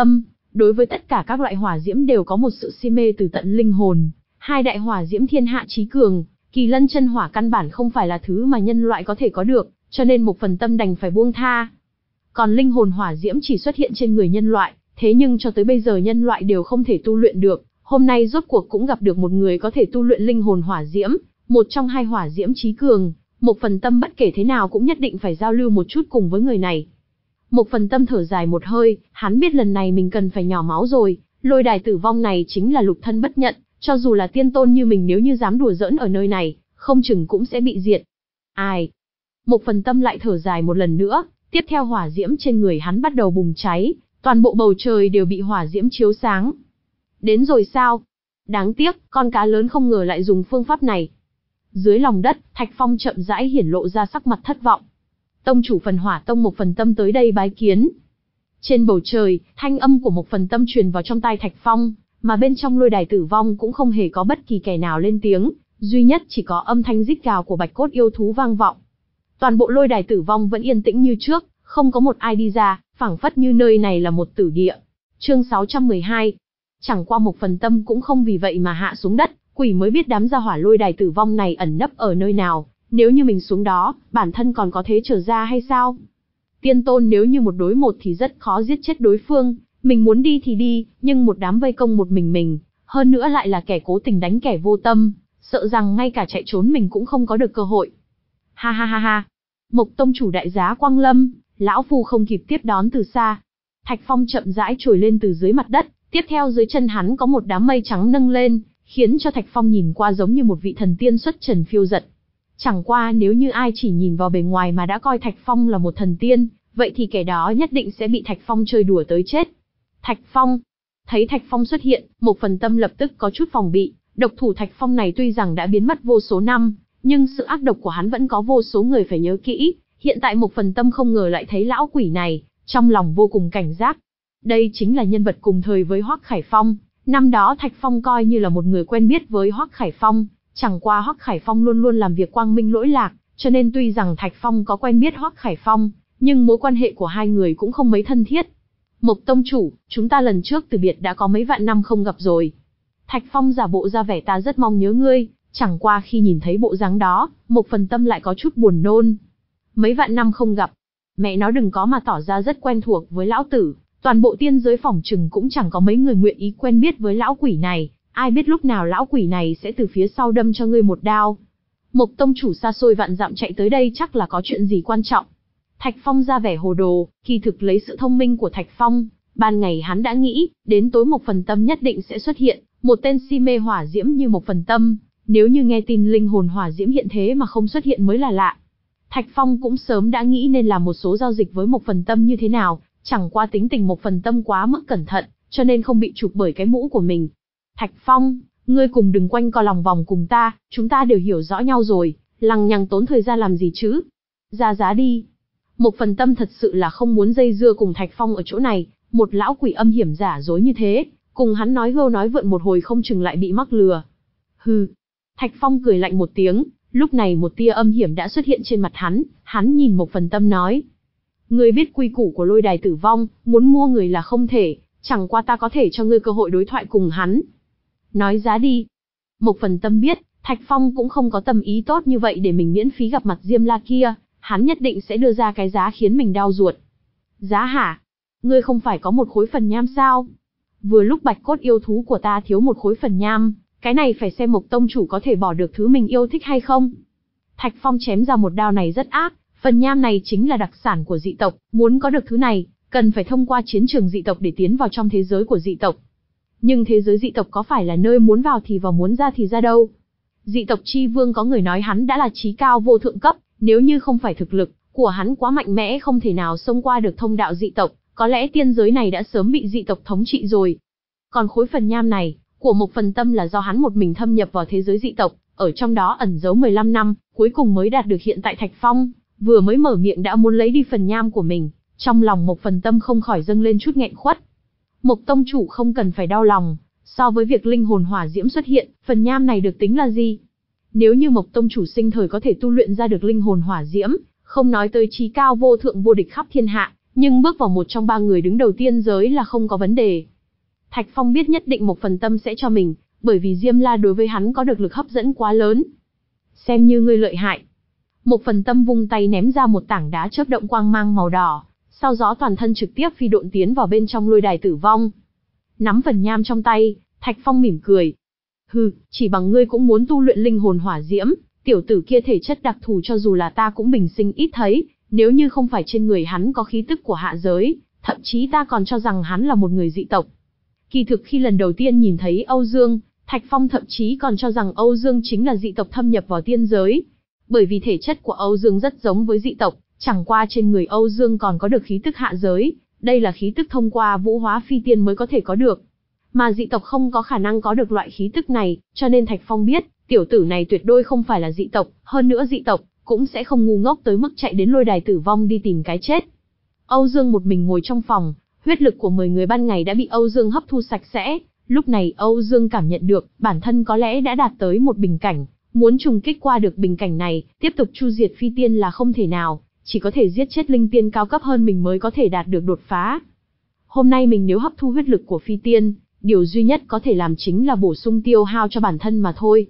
Đối với tất cả các loại hỏa diễm đều có một sự si mê từ tận linh hồn. Hai đại hỏa diễm thiên hạ chí cường, Kỳ Lân chân hỏa căn bản không phải là thứ mà nhân loại có thể có được, cho nên Mục Phần Tâm đành phải buông tha. Còn linh hồn hỏa diễm chỉ xuất hiện trên người nhân loại, thế nhưng cho tới bây giờ nhân loại đều không thể tu luyện được. Hôm nay rốt cuộc cũng gặp được một người có thể tu luyện linh hồn hỏa diễm, một trong hai hỏa diễm chí cường. Mục Phần Tâm bất kể thế nào cũng nhất định phải giao lưu một chút cùng với người này. Mục Phần Tâm thở dài một hơi, hắn biết lần này mình cần phải nhỏ máu rồi. Lôi đài tử vong này chính là lục thân bất nhận, cho dù là tiên tôn như mình nếu như dám đùa giỡn ở nơi này, không chừng cũng sẽ bị diệt. Ai? Mục Phần Tâm lại thở dài một lần nữa, tiếp theo hỏa diễm trên người hắn bắt đầu bùng cháy, toàn bộ bầu trời đều bị hỏa diễm chiếu sáng. Đến rồi sao? Đáng tiếc, con cá lớn không ngờ lại dùng phương pháp này. Dưới lòng đất, Thạch Phong chậm rãi hiển lộ ra sắc mặt thất vọng. Tông chủ Phần Hỏa Tông Mục Phần Tâm tới đây bái kiến. Trên bầu trời, thanh âm của Mục Phần Tâm truyền vào trong tai Thạch Phong, mà bên trong lôi đài tử vong cũng không hề có bất kỳ kẻ nào lên tiếng, duy nhất chỉ có âm thanh rít gào của bạch cốt yêu thú vang vọng. Toàn bộ lôi đài tử vong vẫn yên tĩnh như trước, không có một ai đi ra, phảng phất như nơi này là một tử địa. Chương sáu trăm mười hai. Chẳng qua Mục Phần Tâm cũng không vì vậy mà hạ xuống đất, quỷ mới biết đám gia hỏa lôi đài tử vong này ẩn nấp ở nơi nào, nếu như mình xuống đó, bản thân còn có thế trở ra hay sao? Tiên tôn nếu như một đối một thì rất khó giết chết đối phương, mình muốn đi thì đi, nhưng một đám vây công một mình mình, hơn nữa lại là kẻ cố tình đánh kẻ vô tâm, sợ rằng ngay cả chạy trốn mình cũng không có được cơ hội. Ha ha ha ha. Mộc tông chủ đại giá quang lâm, lão phu không kịp tiếp đón từ xa. Thạch Phong chậm rãi trồi lên từ dưới mặt đất, tiếp theo dưới chân hắn có một đám mây trắng nâng lên, khiến cho Thạch Phong nhìn qua giống như một vị thần tiên xuất trần phiêu dật. Chẳng qua nếu như ai chỉ nhìn vào bề ngoài mà đã coi Thạch Phong là một thần tiên, vậy thì kẻ đó nhất định sẽ bị Thạch Phong chơi đùa tới chết. Thạch Phong. Thấy Thạch Phong xuất hiện, Mục Phần Tâm lập tức có chút phòng bị, độc thủ Thạch Phong này tuy rằng đã biến mất vô số năm, nhưng sự ác độc của hắn vẫn có vô số người phải nhớ kỹ, hiện tại Mục Phần Tâm không ngờ lại thấy lão quỷ này, trong lòng vô cùng cảnh giác. Đây chính là nhân vật cùng thời với Hoắc Khải Phong, năm đó Thạch Phong coi như là một người quen biết với Hoắc Khải Phong, chẳng qua Hoắc Khải Phong luôn luôn làm việc quang minh lỗi lạc, cho nên tuy rằng Thạch Phong có quen biết Hoắc Khải Phong, nhưng mối quan hệ của hai người cũng không mấy thân thiết. Mộc tông chủ, chúng ta lần trước từ biệt đã có mấy vạn năm không gặp rồi. Thạch Phong giả bộ ra vẻ ta rất mong nhớ ngươi, chẳng qua khi nhìn thấy bộ dáng đó, Mộc Phần Tâm lại có chút buồn nôn. Mấy vạn năm không gặp, mẹ nó đừng có mà tỏ ra rất quen thuộc với lão tử, toàn bộ tiên giới phỏng chừng cũng chẳng có mấy người nguyện ý quen biết với lão quỷ này, ai biết lúc nào lão quỷ này sẽ từ phía sau đâm cho ngươi một đao. Mộc tông chủ xa xôi vạn dặm chạy tới đây chắc là có chuyện gì quan trọng. Thạch Phong ra vẻ hồ đồ, kỳ thực lấy sự thông minh của Thạch Phong, ban ngày hắn đã nghĩ, đến tối Mộc Phần Tâm nhất định sẽ xuất hiện, một tên si mê hỏa diễm như Mộc Phần Tâm, nếu như nghe tin linh hồn hỏa diễm hiện thế mà không xuất hiện mới là lạ. Thạch Phong cũng sớm đã nghĩ nên làm một số giao dịch với Mộc Phần Tâm như thế nào, chẳng qua tính tình Mộc Phần Tâm quá mức cẩn thận, cho nên không bị chụp bởi cái mũ của mình. Thạch Phong, ngươi cùng đừng quanh co lòng vòng cùng ta, chúng ta đều hiểu rõ nhau rồi, lằng nhằng tốn thời gian làm gì chứ? Ra giá đi. Mộc Phần Tâm thật sự là không muốn dây dưa cùng Thạch Phong ở chỗ này, một lão quỷ âm hiểm giả dối như thế, cùng hắn nói gâu nói vượn một hồi không chừng lại bị mắc lừa. Hừ. Thạch Phong cười lạnh một tiếng, lúc này một tia âm hiểm đã xuất hiện trên mặt hắn, hắn nhìn Mộc Phần Tâm nói. Ngươi biết quy củ của lôi đài tử vong, muốn mua người là không thể, chẳng qua ta có thể cho ngươi cơ hội đối thoại cùng hắn. Nói giá đi. Mộc Phần Tâm biết, Thạch Phong cũng không có tâm ý tốt như vậy để mình miễn phí gặp mặt Diêm La kia, hắn nhất định sẽ đưa ra cái giá khiến mình đau ruột. Giá hả? Ngươi không phải có một khối phần nham sao? Vừa lúc bạch cốt yêu thú của ta thiếu một khối phần nham, cái này phải xem Mộc tông chủ có thể bỏ được thứ mình yêu thích hay không. Thạch Phong chém ra một đao này rất ác, phần nham này chính là đặc sản của dị tộc, muốn có được thứ này, cần phải thông qua chiến trường dị tộc để tiến vào trong thế giới của dị tộc. Nhưng thế giới dị tộc có phải là nơi muốn vào thì vào muốn ra thì ra đâu? Dị tộc chi vương có người nói hắn đã là chí cao vô thượng cấp, nếu như không phải thực lực của hắn quá mạnh mẽ không thể nào xông qua được thông đạo dị tộc, có lẽ tiên giới này đã sớm bị dị tộc thống trị rồi. Còn khối phần nham này, của Mộc Phần Tâm là do hắn một mình thâm nhập vào thế giới dị tộc, ở trong đó ẩn giấu mười lăm năm, cuối cùng mới đạt được hiện tại Thạch Phong, vừa mới mở miệng đã muốn lấy đi phần nham của mình, trong lòng Mộc Phần Tâm không khỏi dâng lên chút nghẹn khuất. Mộc tông chủ không cần phải đau lòng, so với việc linh hồn hỏa diễm xuất hiện, phần nham này được tính là gì? Nếu như Mộc tông chủ sinh thời có thể tu luyện ra được linh hồn hỏa diễm, không nói tới chí cao vô thượng vô địch khắp thiên hạ, nhưng bước vào một trong ba người đứng đầu tiên giới là không có vấn đề. Thạch Phong biết nhất định Một Phần Tâm sẽ cho mình, bởi vì Diêm La đối với hắn có được lực hấp dẫn quá lớn. Xem như ngươi lợi hại. Một Phần Tâm vung tay ném ra một tảng đá chớp động quang mang màu đỏ, sau đó toàn thân trực tiếp phi độn tiến vào bên trong lôi đài tử vong. Nắm phần nham trong tay, Thạch Phong mỉm cười. Hừ, chỉ bằng ngươi cũng muốn tu luyện linh hồn hỏa diễm, tiểu tử kia thể chất đặc thù cho dù là ta cũng bình sinh ít thấy, nếu như không phải trên người hắn có khí tức của hạ giới, thậm chí ta còn cho rằng hắn là một người dị tộc. Kỳ thực khi lần đầu tiên nhìn thấy Âu Dương, Thạch Phong thậm chí còn cho rằng Âu Dương chính là dị tộc thâm nhập vào tiên giới. Bởi vì thể chất của Âu Dương rất giống với dị tộc, chẳng qua trên người Âu Dương còn có được khí tức hạ giới, đây là khí tức thông qua vũ hóa phi tiên mới có thể có được. Mà dị tộc không có khả năng có được loại khí tức này, cho nên Thạch Phong biết, tiểu tử này tuyệt đối không phải là dị tộc, hơn nữa dị tộc cũng sẽ không ngu ngốc tới mức chạy đến lôi đài tử vong đi tìm cái chết. Âu Dương một mình ngồi trong phòng, huyết lực của mười người ban ngày đã bị Âu Dương hấp thu sạch sẽ, lúc này Âu Dương cảm nhận được, bản thân có lẽ đã đạt tới một bình cảnh, muốn trùng kích qua được bình cảnh này, tiếp tục chu diệt phi tiên là không thể nào, chỉ có thể giết chết linh tiên cao cấp hơn mình mới có thể đạt được đột phá. Hôm nay mình nếu hấp thu huyết lực của phi tiên, điều duy nhất có thể làm chính là bổ sung tiêu hao cho bản thân mà thôi.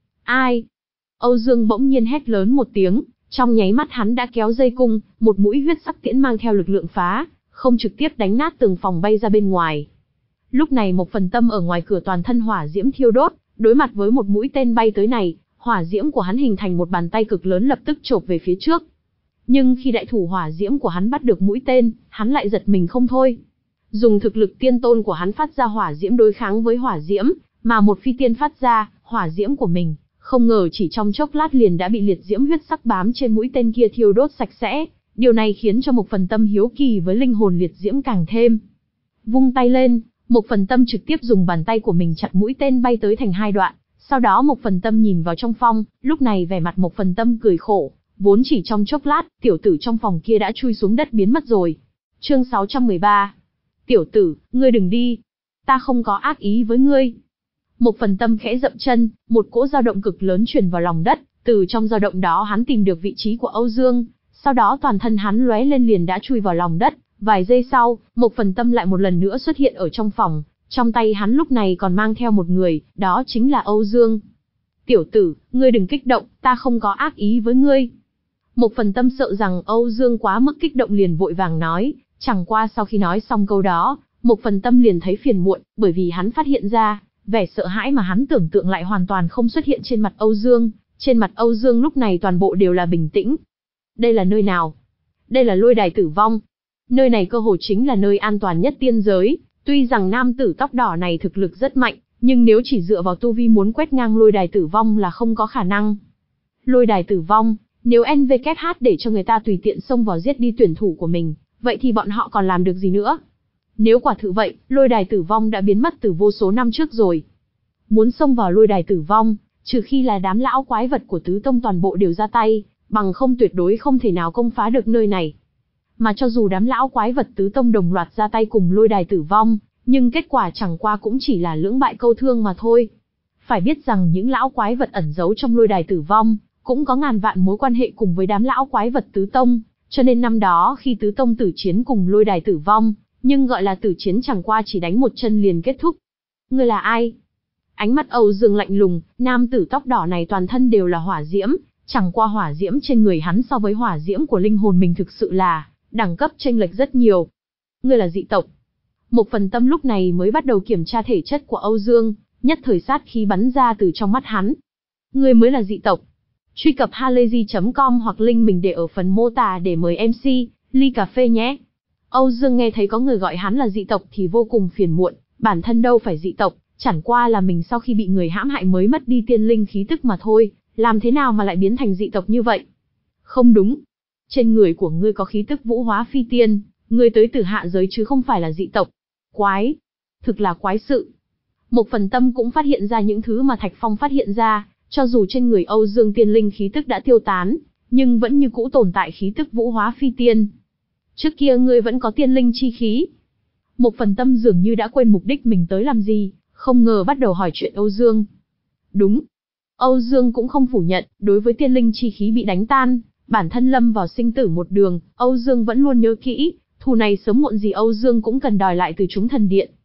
Ai? Âu Dương bỗng nhiên hét lớn một tiếng, trong nháy mắt hắn đã kéo dây cung, một mũi huyết sắc tiễn mang theo lực lượng phá, không trực tiếp đánh nát tường phòng bay ra bên ngoài. Lúc này Một Phần Tâm ở ngoài cửa toàn thân hỏa diễm thiêu đốt, đối mặt với một mũi tên bay tới này, hỏa diễm của hắn hình thành một bàn tay cực lớn lập tức chộp về phía trước. Nhưng khi đại thủ hỏa diễm của hắn bắt được mũi tên, hắn lại giật mình không thôi. Dùng thực lực tiên tôn của hắn phát ra hỏa diễm đối kháng với hỏa diễm, mà một phi tiên phát ra, hỏa diễm của mình, không ngờ chỉ trong chốc lát liền đã bị liệt diễm huyết sắc bám trên mũi tên kia thiêu đốt sạch sẽ. Điều này khiến cho Một Phần Tâm hiếu kỳ với linh hồn liệt diễm càng thêm. Vung tay lên, Một Phần Tâm trực tiếp dùng bàn tay của mình chặt mũi tên bay tới thành hai đoạn. Sau đó Một Phần Tâm nhìn vào trong phòng, lúc này vẻ mặt Một Phần Tâm cười khổ, vốn chỉ trong chốc lát, tiểu tử trong phòng kia đã chui xuống đất biến mất rồi. Chương sáu trăm mười ba. Tiểu tử, ngươi đừng đi. Ta không có ác ý với ngươi. Một Phần Tâm khẽ dậm chân, một cỗ dao động cực lớn truyền vào lòng đất, từ trong dao động đó hắn tìm được vị trí của Âu Dương, sau đó toàn thân hắn lóe lên liền đã chui vào lòng đất. Vài giây sau, Một Phần Tâm lại một lần nữa xuất hiện ở trong phòng, trong tay hắn lúc này còn mang theo một người, đó chính là Âu Dương. Tiểu tử, ngươi đừng kích động, ta không có ác ý với ngươi. Một Phần Tâm sợ rằng Âu Dương quá mức kích động liền vội vàng nói, chẳng qua sau khi nói xong câu đó, Một Phần Tâm liền thấy phiền muộn, bởi vì hắn phát hiện ra, vẻ sợ hãi mà hắn tưởng tượng lại hoàn toàn không xuất hiện trên mặt Âu Dương, trên mặt Âu Dương lúc này toàn bộ đều là bình tĩnh. Đây là nơi nào? Đây là lôi đài tử vong. Nơi này cơ hồ chính là nơi an toàn nhất tiên giới, tuy rằng nam tử tóc đỏ này thực lực rất mạnh, nhưng nếu chỉ dựa vào tu vi muốn quét ngang lôi đài tử vong là không có khả năng. Lôi đài tử vong, nếu en vê kép hát để cho người ta tùy tiện xông vào giết đi tuyển thủ của mình, vậy thì bọn họ còn làm được gì nữa? Nếu quả thử vậy, lôi đài tử vong đã biến mất từ vô số năm trước rồi. Muốn xông vào lôi đài tử vong, trừ khi là đám lão quái vật của tứ tông toàn bộ đều ra tay, bằng không tuyệt đối không thể nào công phá được nơi này. Mà cho dù đám lão quái vật tứ tông đồng loạt ra tay cùng lôi đài tử vong, nhưng kết quả chẳng qua cũng chỉ là lưỡng bại câu thương mà thôi. Phải biết rằng những lão quái vật ẩn giấu trong lôi đài tử vong, cũng có ngàn vạn mối quan hệ cùng với đám lão quái vật tứ tông, cho nên năm đó khi tứ tông tử chiến cùng lôi đài tử vong, nhưng gọi là tử chiến chẳng qua chỉ đánh một chân liền kết thúc. Ngươi là ai? Ánh mắt Âu Dương lạnh lùng, nam tử tóc đỏ này toàn thân đều là hỏa diễm, chẳng qua hỏa diễm trên người hắn so với hỏa diễm của linh hồn mình thực sự là đẳng cấp chênh lệch rất nhiều. Ngươi là dị tộc. Một Phần Tâm lúc này mới bắt đầu kiểm tra thể chất của Âu Dương, nhất thời sát khí bắn ra từ trong mắt hắn. Ngươi mới là dị tộc. Truy cập halayzi chấm com hoặc link mình để ở phần mô tả để mời em xê, ly cà phê nhé. Âu Dương nghe thấy có người gọi hắn là dị tộc thì vô cùng phiền muộn, bản thân đâu phải dị tộc, chẳng qua là mình sau khi bị người hãm hại mới mất đi tiên linh khí tức mà thôi, làm thế nào mà lại biến thành dị tộc như vậy? Không đúng. Trên người của ngươi có khí tức vũ hóa phi tiên, ngươi tới từ hạ giới chứ không phải là dị tộc. Quái. Thực là quái sự. Một Phần Tâm cũng phát hiện ra những thứ mà Thạch Phong phát hiện ra, cho dù trên người Âu Dương tiên linh khí tức đã tiêu tán, nhưng vẫn như cũ tồn tại khí tức vũ hóa phi tiên. Trước kia ngươi vẫn có tiên linh chi khí. Một Phần Tâm dường như đã quên mục đích mình tới làm gì, không ngờ bắt đầu hỏi chuyện Âu Dương. Đúng. Âu Dương cũng không phủ nhận, đối với tiên linh chi khí bị đánh tan, bản thân lâm vào sinh tử một đường, Âu Dương vẫn luôn nhớ kỹ, thù này sớm muộn gì Âu Dương cũng cần đòi lại từ chúng thần điện.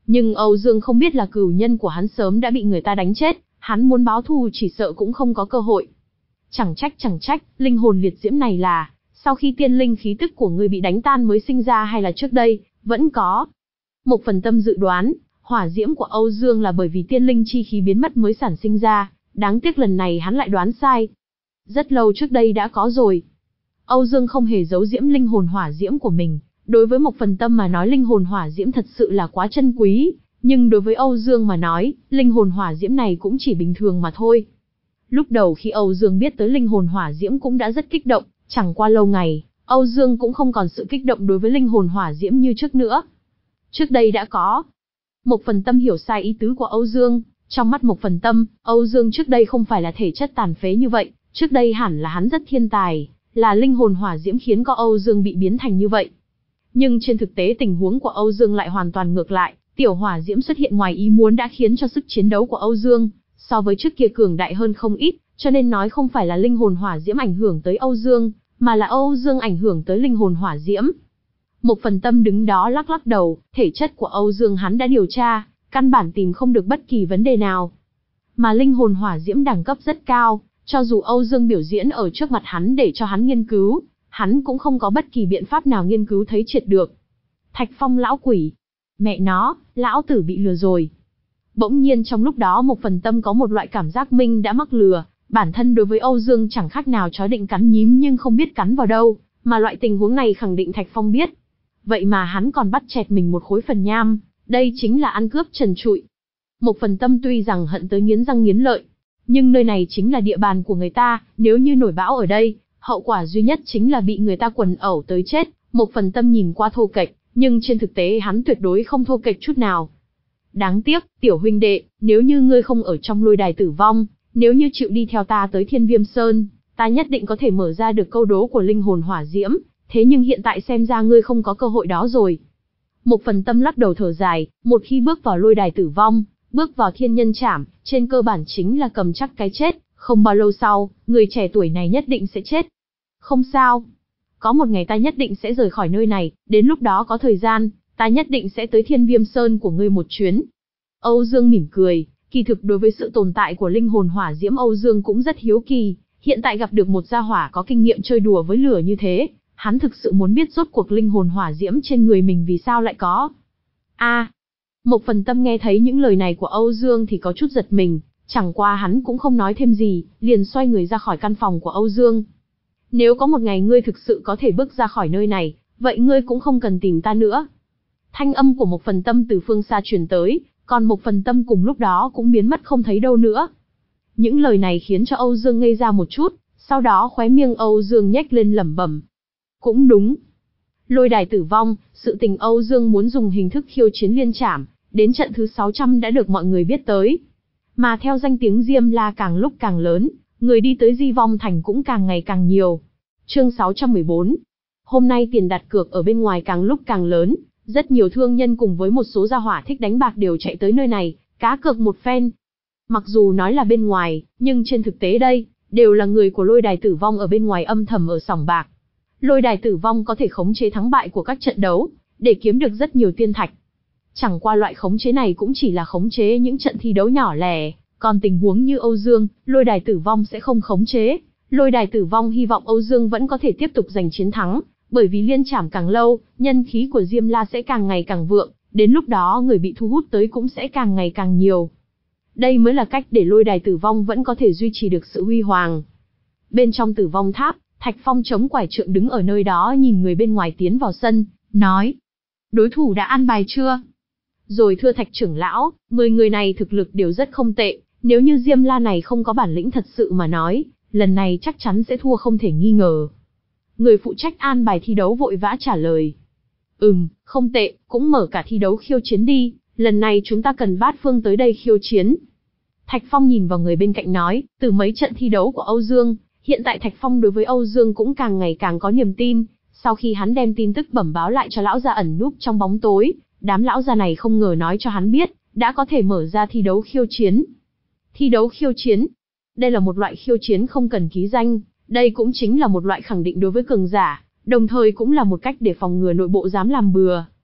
Nhưng Âu Dương không biết là cửu nhân của hắn sớm đã bị người ta đánh chết, hắn muốn báo thù chỉ sợ cũng không có cơ hội. Chẳng trách chẳng trách, linh hồn liệt diễm này là, sau khi tiên linh khí tức của ngươi bị đánh tan mới sinh ra hay là trước đây, vẫn có. Một phần tâm dự đoán, hỏa diễm của Âu Dương là bởi vì tiên linh chi khí biến mất mới sản sinh ra, đáng tiếc lần này hắn lại đoán sai. Rất lâu trước đây đã có rồi. Âu Dương không hề giấu diễm linh hồn hỏa diễm của mình, đối với một phần tâm mà nói linh hồn hỏa diễm thật sự là quá chân quý, nhưng đối với Âu Dương mà nói, linh hồn hỏa diễm này cũng chỉ bình thường mà thôi. Lúc đầu khi Âu Dương biết tới linh hồn hỏa diễm cũng đã rất kích động, chẳng qua lâu ngày, Âu Dương cũng không còn sự kích động đối với linh hồn hỏa diễm như trước nữa. Trước đây đã có. Một phần tâm hiểu sai ý tứ của Âu Dương, trong mắt một phần tâm, Âu Dương trước đây không phải là thể chất tàn phế như vậy, trước đây hẳn là hắn rất thiên tài, là linh hồn hỏa diễm khiến có Âu Dương bị biến thành như vậy. Nhưng trên thực tế tình huống của Âu Dương lại hoàn toàn ngược lại, tiểu hỏa diễm xuất hiện ngoài ý muốn đã khiến cho sức chiến đấu của Âu Dương so với trước kia cường đại hơn không ít, cho nên nói không phải là linh hồn hỏa diễm ảnh hưởng tới Âu Dương, mà là Âu Dương ảnh hưởng tới linh hồn hỏa diễm. Một phần tâm đứng đó lắc lắc đầu, thể chất của Âu Dương hắn đã điều tra, căn bản tìm không được bất kỳ vấn đề nào. Mà linh hồn hỏa diễm đẳng cấp rất cao, cho dù Âu Dương biểu diễn ở trước mặt hắn để cho hắn nghiên cứu, hắn cũng không có bất kỳ biện pháp nào nghiên cứu thấy triệt được. Thạch Phong lão quỷ. Mẹ nó, lão tử bị lừa rồi. Bỗng nhiên trong lúc đó một phần tâm có một loại cảm giác mình đã mắc lừa, bản thân đối với Âu Dương chẳng khác nào chó định cắn nhím nhưng không biết cắn vào đâu, mà loại tình huống này khẳng định Thạch Phong biết. Vậy mà hắn còn bắt chẹt mình một khối phần nham, đây chính là ăn cướp trần trụi. Một phần tâm tuy rằng hận tới nghiến răng nghiến lợi, nhưng nơi này chính là địa bàn của người ta, nếu như nổi bão ở đây, hậu quả duy nhất chính là bị người ta quần ẩu tới chết. Một phần tâm nhìn qua thô kệch, nhưng trên thực tế hắn tuyệt đối không thô kệch chút nào. Đáng tiếc, tiểu huynh đệ, nếu như ngươi không ở trong lôi đài tử vong, nếu như chịu đi theo ta tới Thiên Viêm Sơn, ta nhất định có thể mở ra được câu đố của linh hồn hỏa diễm, thế nhưng hiện tại xem ra ngươi không có cơ hội đó rồi. Một phần tâm lắc đầu thở dài, một khi bước vào lôi đài tử vong, bước vào thiên nhân trảm, trên cơ bản chính là cầm chắc cái chết, không bao lâu sau, người trẻ tuổi này nhất định sẽ chết. Không sao. Có một ngày ta nhất định sẽ rời khỏi nơi này, đến lúc đó có thời gian, ta nhất định sẽ tới Thiên Viêm Sơn của ngươi một chuyến. Âu Dương mỉm cười, kỳ thực đối với sự tồn tại của linh hồn hỏa diễm Âu Dương cũng rất hiếu kỳ, hiện tại gặp được một gia hỏa có kinh nghiệm chơi đùa với lửa như thế, hắn thực sự muốn biết rốt cuộc linh hồn hỏa diễm trên người mình vì sao lại có. A, à, một phần tâm nghe thấy những lời này của Âu Dương thì có chút giật mình, chẳng qua hắn cũng không nói thêm gì, liền xoay người ra khỏi căn phòng của Âu Dương. Nếu có một ngày ngươi thực sự có thể bước ra khỏi nơi này, vậy ngươi cũng không cần tìm ta nữa. Thanh âm của một phần tâm từ phương xa truyền tới, còn một phần tâm cùng lúc đó cũng biến mất không thấy đâu nữa. Những lời này khiến cho Âu Dương ngây ra một chút, sau đó khóe miệng Âu Dương nhếch lên lẩm bẩm. Cũng đúng. Lôi đài tử vong, sự tình Âu Dương muốn dùng hình thức khiêu chiến liên trảm, đến trận thứ sáu trăm đã được mọi người biết tới. Mà theo danh tiếng Diêm La càng lúc càng lớn, người đi tới Di Vong Thành cũng càng ngày càng nhiều. Chương sáu trăm mười bốn. Hôm nay tiền đặt cược ở bên ngoài càng lúc càng lớn, rất nhiều thương nhân cùng với một số gia hỏa thích đánh bạc đều chạy tới nơi này, cá cược một phen. Mặc dù nói là bên ngoài, nhưng trên thực tế đây, đều là người của lôi đài tử vong ở bên ngoài âm thầm ở sòng bạc. Lôi đài tử vong có thể khống chế thắng bại của các trận đấu, để kiếm được rất nhiều tiên thạch. Chẳng qua loại khống chế này cũng chỉ là khống chế những trận thi đấu nhỏ lẻ, còn tình huống như Âu Dương, lôi đài tử vong sẽ không khống chế. Lôi đài tử vong hy vọng Âu Dương vẫn có thể tiếp tục giành chiến thắng, bởi vì liên trảm càng lâu, nhân khí của Diêm La sẽ càng ngày càng vượng, đến lúc đó người bị thu hút tới cũng sẽ càng ngày càng nhiều. Đây mới là cách để lôi đài tử vong vẫn có thể duy trì được sự huy hoàng. Bên trong tử vong tháp, Thạch Phong chống quải trượng đứng ở nơi đó nhìn người bên ngoài tiến vào sân, nói: đối thủ đã an bài chưa? Rồi thưa Thạch trưởng lão, mười người này thực lực đều rất không tệ, nếu như Diêm La này không có bản lĩnh thật sự mà nói, lần này chắc chắn sẽ thua không thể nghi ngờ. Người phụ trách an bài thi đấu vội vã trả lời: ừm, không tệ, cũng mở cả thi đấu khiêu chiến đi, lần này chúng ta cần bát phương tới đây khiêu chiến. Thạch Phong nhìn vào người bên cạnh nói, từ mấy trận thi đấu của Âu Dương, hiện tại Thạch Phong đối với Âu Dương cũng càng ngày càng có niềm tin, sau khi hắn đem tin tức bẩm báo lại cho lão gia ẩn núp trong bóng tối, đám lão gia này không ngờ nói cho hắn biết, đã có thể mở ra thi đấu khiêu chiến. Thi đấu khiêu chiến? Đây là một loại khiêu chiến không cần ký danh, đây cũng chính là một loại khẳng định đối với cường giả, đồng thời cũng là một cách để phòng ngừa nội bộ dám làm bừa.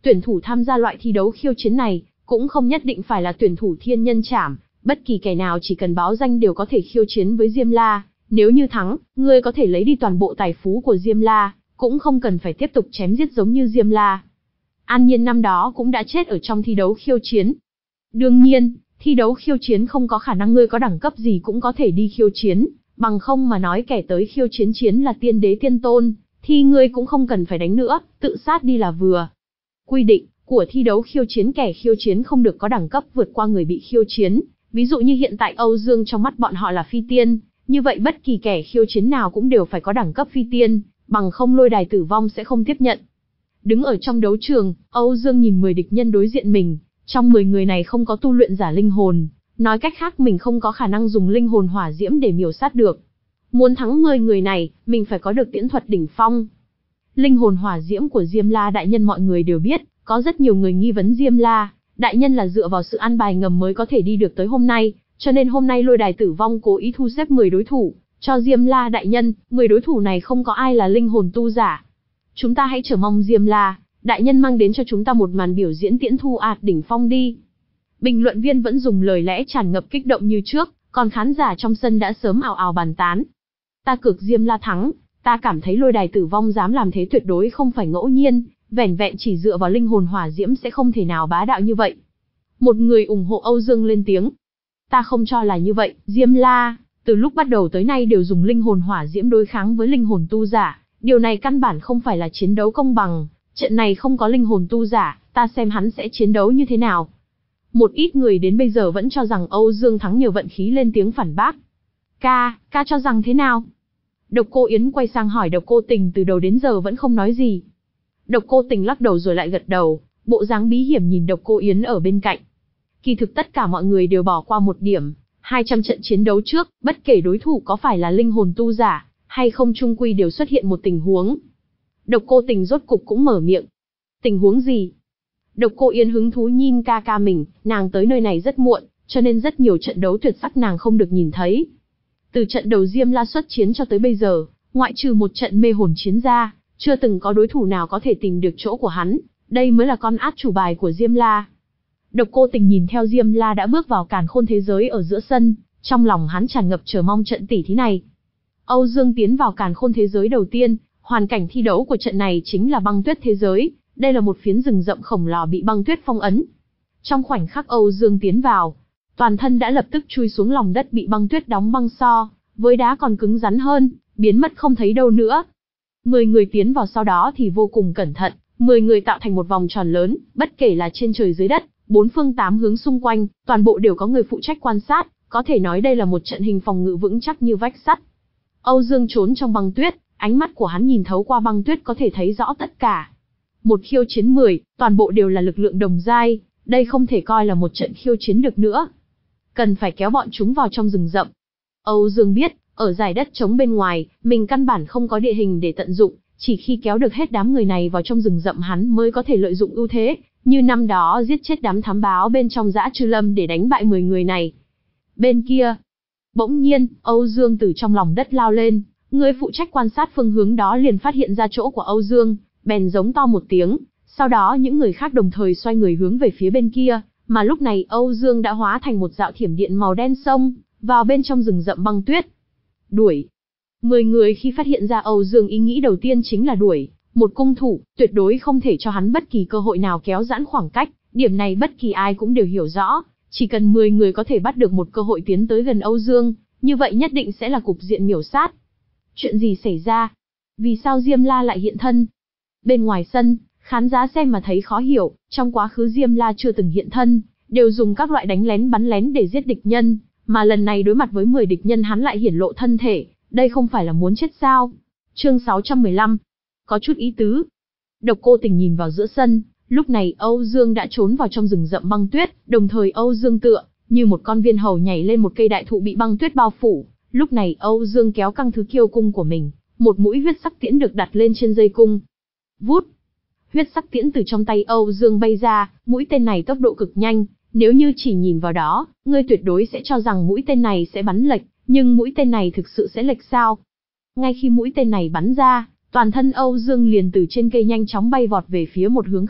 tuyển thủ tham gia loại thi đấu khiêu chiến này, cũng không nhất định phải là tuyển thủ thiên nhân trảm, bất kỳ kẻ nào chỉ cần báo danh đều có thể khiêu chiến với Diêm La. Nếu như thắng, ngươi có thể lấy đi toàn bộ tài phú của Diêm La, cũng không cần phải tiếp tục chém giết giống như Diêm La. An Nhiên năm đó cũng đã chết ở trong thi đấu khiêu chiến. Đương nhiên, thi đấu khiêu chiến không có khả năng ngươi có đẳng cấp gì cũng có thể đi khiêu chiến, bằng không mà nói kẻ tới khiêu chiến chiến là tiên đế tiên tôn, thì ngươi cũng không cần phải đánh nữa, tự sát đi là vừa. Quy định của thi đấu khiêu chiến, kẻ khiêu chiến không được có đẳng cấp vượt qua người bị khiêu chiến, ví dụ như hiện tại Âu Dương trong mắt bọn họ là phi tiên, như vậy bất kỳ kẻ khiêu chiến nào cũng đều phải có đẳng cấp phi tiên, bằng không lôi đài tử vong sẽ không tiếp nhận. Đứng ở trong đấu trường, Âu Dương nhìn mười địch nhân đối diện mình, trong mười người này không có tu luyện giả linh hồn, nói cách khác mình không có khả năng dùng linh hồn hỏa diễm để miểu sát được. Muốn thắng mười người này, mình phải có được tiễn thuật đỉnh phong. Linh hồn hỏa diễm của Diêm La đại nhân mọi người đều biết, có rất nhiều người nghi vấn Diêm La đại nhân là dựa vào sự an bài ngầm mới có thể đi được tới hôm nay, cho nên hôm nay lôi đài tử vong cố ý thu xếp mười đối thủ cho Diêm La đại nhân, mười đối thủ này không có ai là linh hồn tu giả. Chúng ta hãy chờ mong Diêm La đại nhân mang đến cho chúng ta một màn biểu diễn tiễn thu ạt đỉnh phong đi. Bình luận viên vẫn dùng lời lẽ tràn ngập kích động như trước, còn khán giả trong sân đã sớm ào ào bàn tán. Ta cược Diêm La thắng, ta cảm thấy lôi đài tử vong dám làm thế tuyệt đối không phải ngẫu nhiên, vẻn vẹn chỉ dựa vào linh hồn hỏa diễm sẽ không thể nào bá đạo như vậy. Một người ủng hộ Âu Dương lên tiếng. Ta không cho là như vậy, Diêm La từ lúc bắt đầu tới nay đều dùng linh hồn hỏa diễm đối kháng với linh hồn tu giả, điều này căn bản không phải là chiến đấu công bằng, trận này không có linh hồn tu giả, ta xem hắn sẽ chiến đấu như thế nào. Một ít người đến bây giờ vẫn cho rằng Âu Dương thắng nhờ vận khí lên tiếng phản bác. Ca, ca cho rằng thế nào? Độc Cô Yến quay sang hỏi Độc Cô Tình, từ đầu đến giờ vẫn không nói gì. Độc Cô Tình lắc đầu rồi lại gật đầu, bộ dáng bí hiểm nhìn Độc Cô Yến ở bên cạnh. Kỳ thực tất cả mọi người đều bỏ qua một điểm, hai trăm trận chiến đấu trước, bất kể đối thủ có phải là linh hồn tu giả, hay không chung quy đều xuất hiện một tình huống. Độc Cô Tình rốt cục cũng mở miệng. Tình huống gì? Độc Cô Yến hứng thú nhìn ca ca mình, nàng tới nơi này rất muộn, cho nên rất nhiều trận đấu tuyệt sắc nàng không được nhìn thấy. Từ trận đầu Diêm La xuất chiến cho tới bây giờ, ngoại trừ một trận mê hồn chiến ra, chưa từng có đối thủ nào có thể tìm được chỗ của hắn, đây mới là con át chủ bài của Diêm La. Độc Cô Tình nhìn theo Diêm La đã bước vào càn khôn thế giới ở giữa sân, trong lòng hắn tràn ngập chờ mong trận tỷ thí này. Âu Dương tiến vào càn khôn thế giới đầu tiên, hoàn cảnh thi đấu của trận này chính là băng tuyết thế giới, đây là một phiến rừng rậm khổng lồ bị băng tuyết phong ấn. Trong khoảnh khắc Âu Dương tiến vào, toàn thân đã lập tức chui xuống lòng đất bị băng tuyết đóng băng, so với đá còn cứng rắn hơn, biến mất không thấy đâu nữa. Mười người tiến vào sau đó thì vô cùng cẩn thận, mười người tạo thành một vòng tròn lớn, bất kể là trên trời dưới đất, bốn phương tám hướng xung quanh, toàn bộ đều có người phụ trách quan sát, có thể nói đây là một trận hình phòng ngự vững chắc như vách sắt. Âu Dương trốn trong băng tuyết, ánh mắt của hắn nhìn thấu qua băng tuyết có thể thấy rõ tất cả. Một khiêu chiến mười, toàn bộ đều là lực lượng đồng giai, đây không thể coi là một trận khiêu chiến được nữa. Cần phải kéo bọn chúng vào trong rừng rậm. Âu Dương biết, ở dải đất trống bên ngoài, mình căn bản không có địa hình để tận dụng, chỉ khi kéo được hết đám người này vào trong rừng rậm hắn mới có thể lợi dụng ưu thế, như năm đó giết chết đám thám báo bên trong Dã Trư Lâm để đánh bại mười người này. Bên kia, bỗng nhiên, Âu Dương từ trong lòng đất lao lên, người phụ trách quan sát phương hướng đó liền phát hiện ra chỗ của Âu Dương, bèn giống to một tiếng, sau đó những người khác đồng thời xoay người hướng về phía bên kia, mà lúc này Âu Dương đã hóa thành một đạo thiểm điện màu đen xông vào bên trong rừng rậm băng tuyết. Đuổi. Mười người khi phát hiện ra Âu Dương ý nghĩ đầu tiên chính là đuổi, một cung thủ, tuyệt đối không thể cho hắn bất kỳ cơ hội nào kéo giãn khoảng cách, điểm này bất kỳ ai cũng đều hiểu rõ, chỉ cần mười người có thể bắt được một cơ hội tiến tới gần Âu Dương, như vậy nhất định sẽ là cục diện miểu sát. Chuyện gì xảy ra? Vì sao Diêm La lại hiện thân? Bên ngoài sân, khán giả xem mà thấy khó hiểu, trong quá khứ Diêm La chưa từng hiện thân, đều dùng các loại đánh lén bắn lén để giết địch nhân, mà lần này đối mặt với mười địch nhân hắn lại hiển lộ thân thể, đây không phải là muốn chết sao? Chương sáu trăm mười lăm. Có chút ý tứ. Độc Cô Tình nhìn vào giữa sân, lúc này Âu Dương đã trốn vào trong rừng rậm băng tuyết, đồng thời Âu Dương tựa như một con viên hầu nhảy lên một cây đại thụ bị băng tuyết bao phủ, lúc này Âu Dương kéo căng thứ kiêu cung của mình, một mũi huyết sắc tiễn được đặt lên trên dây cung. Vút. Huyết sắc tiễn từ trong tay Âu Dương bay ra, mũi tên này tốc độ cực nhanh, nếu như chỉ nhìn vào đó, ngươi tuyệt đối sẽ cho rằng mũi tên này sẽ bắn lệch, nhưng mũi tên này thực sự sẽ lệch sao? Ngay khi mũi tên này bắn ra, toàn thân Âu Dương liền từ trên cây nhanh chóng bay vọt về phía một hướng khác,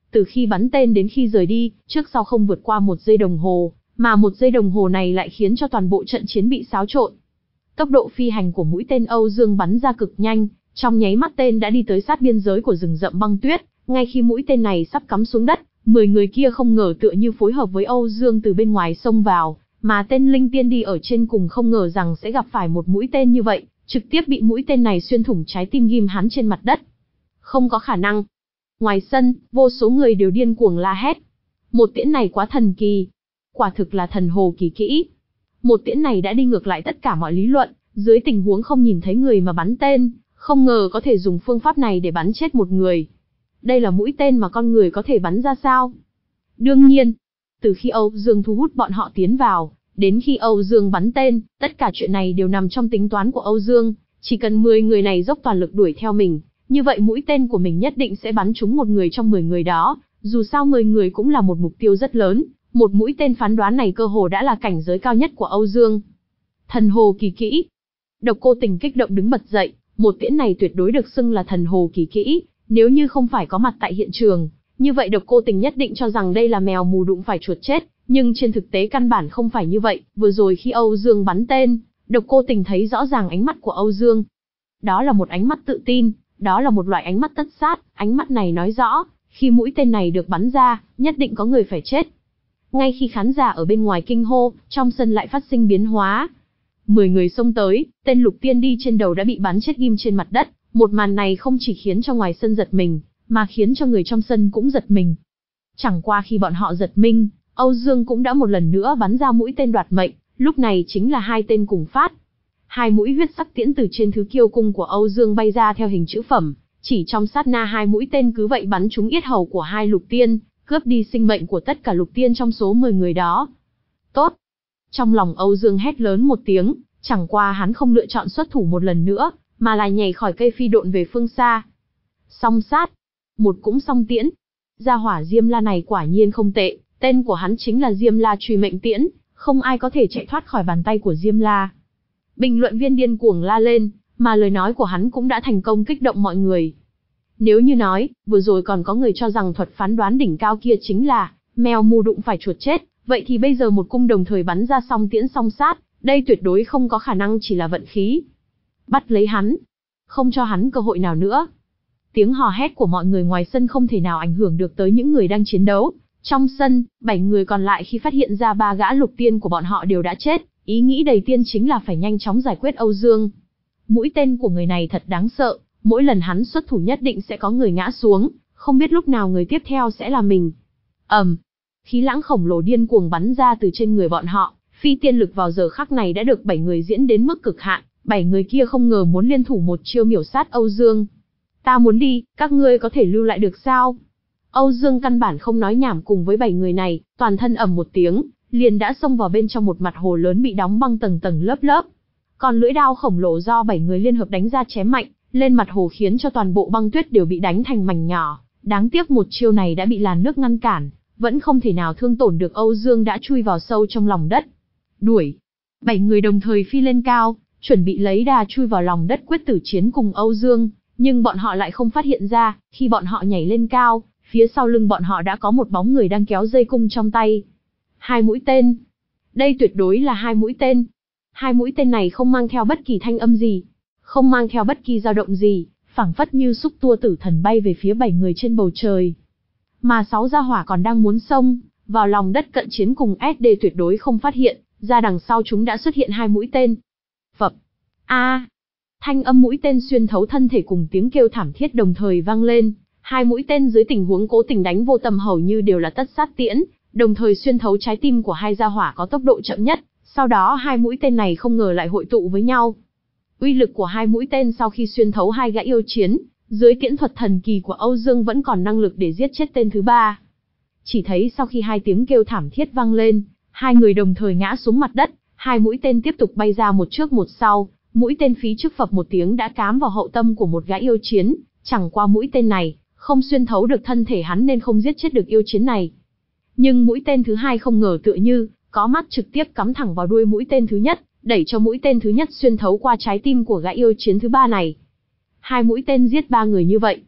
Từ khi bắn tên đến khi rời đi, trước sau không vượt qua một giây đồng hồ, mà một giây đồng hồ này lại khiến cho toàn bộ trận chiến bị xáo trộn. Tốc độ phi hành của mũi tên Âu Dương bắn ra cực nhanh, trong nháy mắt tên đã đi tới sát biên giới của rừng rậm băng tuyết. Ngay khi mũi tên này sắp cắm xuống đất, mười người kia không ngờ tựa như phối hợp với Âu Dương từ bên ngoài xông vào, mà tên linh tiên đi ở trên cùng không ngờ rằng sẽ gặp phải một mũi tên như vậy, trực tiếp bị mũi tên này xuyên thủng trái tim ghim hắn trên mặt đất. Không có khả năng. Ngoài sân, vô số người đều điên cuồng la hét. Một tiễn này quá thần kỳ. Quả thực là thần hồ kỳ kỹ. Một tiễn này đã đi ngược lại tất cả mọi lý luận, dưới tình huống không nhìn thấy người mà bắn tên, không ngờ có thể dùng phương pháp này để bắn chết một người. Đây là mũi tên mà con người có thể bắn ra sao? Đương nhiên, từ khi Âu Dương thu hút bọn họ tiến vào, đến khi Âu Dương bắn tên, tất cả chuyện này đều nằm trong tính toán của Âu Dương. Chỉ cần mười người này dốc toàn lực đuổi theo mình, như vậy mũi tên của mình nhất định sẽ bắn trúng một người trong mười người đó. Dù sao mười người cũng là một mục tiêu rất lớn, một mũi tên phán đoán này cơ hồ đã là cảnh giới cao nhất của Âu Dương. Thần hồ kỳ kỹ. Độc Cô Tình kích động đứng bật dậy, một tiễn này tuyệt đối được xưng là thần hồ kỳ kỹ. Nếu như không phải có mặt tại hiện trường, như vậy Độc Cô Tình nhất định cho rằng đây là mèo mù đụng phải chuột chết, nhưng trên thực tế căn bản không phải như vậy. Vừa rồi khi Âu Dương bắn tên, Độc Cô Tình thấy rõ ràng ánh mắt của Âu Dương. Đó là một ánh mắt tự tin, đó là một loại ánh mắt tất sát, ánh mắt này nói rõ, khi mũi tên này được bắn ra, nhất định có người phải chết. Ngay khi khán giả ở bên ngoài kinh hô, trong sân lại phát sinh biến hóa. Mười người xông tới, tên Lục Tiên đi trên đầu đã bị bắn chết ghim trên mặt đất. Một màn này không chỉ khiến cho ngoài sân giật mình, mà khiến cho người trong sân cũng giật mình. Chẳng qua khi bọn họ giật mình, Âu Dương cũng đã một lần nữa bắn ra mũi tên đoạt mệnh, lúc này chính là hai tên cùng phát. Hai mũi huyết sắc tiễn từ trên thứ kiêu cung của Âu Dương bay ra theo hình chữ phẩm, chỉ trong sát na hai mũi tên cứ vậy bắn trúng yết hầu của hai Lục Tiên, cướp đi sinh mệnh của tất cả Lục Tiên trong số mười người đó. Tốt! Trong lòng Âu Dương hét lớn một tiếng, chẳng qua hắn không lựa chọn xuất thủ một lần nữa, mà là nhảy khỏi cây phi độn về phương xa. Song sát, một cũng song tiễn. Gia hỏa Diêm La này quả nhiên không tệ, tên của hắn chính là Diêm La truy mệnh tiễn, không ai có thể chạy thoát khỏi bàn tay của Diêm La. Bình luận viên điên cuồng la lên, mà lời nói của hắn cũng đã thành công kích động mọi người. Nếu như nói, vừa rồi còn có người cho rằng thuật phán đoán đỉnh cao kia chính là mèo mù đụng phải chuột chết, vậy thì bây giờ một cung đồng thời bắn ra song tiễn song sát, đây tuyệt đối không có khả năng chỉ là vận khí. Bắt lấy hắn, không cho hắn cơ hội nào nữa. Tiếng hò hét của mọi người ngoài sân không thể nào ảnh hưởng được tới những người đang chiến đấu. Trong sân, bảy người còn lại khi phát hiện ra ba gã Lục Tiên của bọn họ đều đã chết, ý nghĩ đầy tiên chính là phải nhanh chóng giải quyết Âu Dương. Mũi tên của người này thật đáng sợ, mỗi lần hắn xuất thủ nhất định sẽ có người ngã xuống, không biết lúc nào người tiếp theo sẽ là mình. ầm, um, khí lãng khổng lồ điên cuồng bắn ra từ trên người bọn họ, phi tiên lực vào giờ khắc này đã được bảy người diễn đến mức cực hạn, bảy người kia không ngờ muốn liên thủ một chiêu miểu sát Âu Dương. Ta muốn đi, các ngươi có thể lưu lại được sao? Âu Dương căn bản không nói nhảm cùng với bảy người này, toàn thân ầm một tiếng, liền đã xông vào bên trong một mặt hồ lớn bị đóng băng tầng tầng lớp lớp. Còn lưỡi đao khổng lồ do bảy người liên hợp đánh ra chém mạnh lên mặt hồ khiến cho toàn bộ băng tuyết đều bị đánh thành mảnh nhỏ. Đáng tiếc một chiêu này đã bị làn nước ngăn cản, vẫn không thể nào thương tổn được Âu Dương đã chui vào sâu trong lòng đất. Đuổi! Bảy người đồng thời phi lên cao, chuẩn bị lấy đà chui vào lòng đất quyết tử chiến cùng Âu Dương, nhưng bọn họ lại không phát hiện ra, khi bọn họ nhảy lên cao, phía sau lưng bọn họ đã có một bóng người đang kéo dây cung trong tay. Hai mũi tên. Đây tuyệt đối là hai mũi tên. Hai mũi tên này không mang theo bất kỳ thanh âm gì, không mang theo bất kỳ dao động gì, phảng phất như xúc tua tử thần bay về phía bảy người trên bầu trời. Mà sáu gia hỏa còn đang muốn xông vào lòng đất cận chiến cùng ét đê tuyệt đối không phát hiện ra đằng sau chúng đã xuất hiện hai mũi tên. Phập. A. À. Thanh âm mũi tên xuyên thấu thân thể cùng tiếng kêu thảm thiết đồng thời vang lên. Hai mũi tên dưới tình huống cố tình đánh vô tâm hầu như đều là tất sát tiễn, đồng thời xuyên thấu trái tim của hai gia hỏa có tốc độ chậm nhất. Sau đó hai mũi tên này không ngờ lại hội tụ với nhau. Uy lực của hai mũi tên sau khi xuyên thấu hai gã yêu chiến, dưới tiễn thuật thần kỳ của Âu Dương vẫn còn năng lực để giết chết tên thứ ba. Chỉ thấy sau khi hai tiếng kêu thảm thiết vang lên, hai người đồng thời ngã xuống mặt đất, hai mũi tên tiếp tục bay ra một trước một sau, mũi tên phí trước phập một tiếng đã cám vào hậu tâm của một gã yêu chiến, chẳng qua mũi tên này không xuyên thấu được thân thể hắn nên không giết chết được yêu chiến này. Nhưng mũi tên thứ hai không ngờ tựa như có mắt trực tiếp cắm thẳng vào đuôi mũi tên thứ nhất, đẩy cho mũi tên thứ nhất xuyên thấu qua trái tim của gã yêu chiến thứ ba này. Hai mũi tên giết ba người như vậy.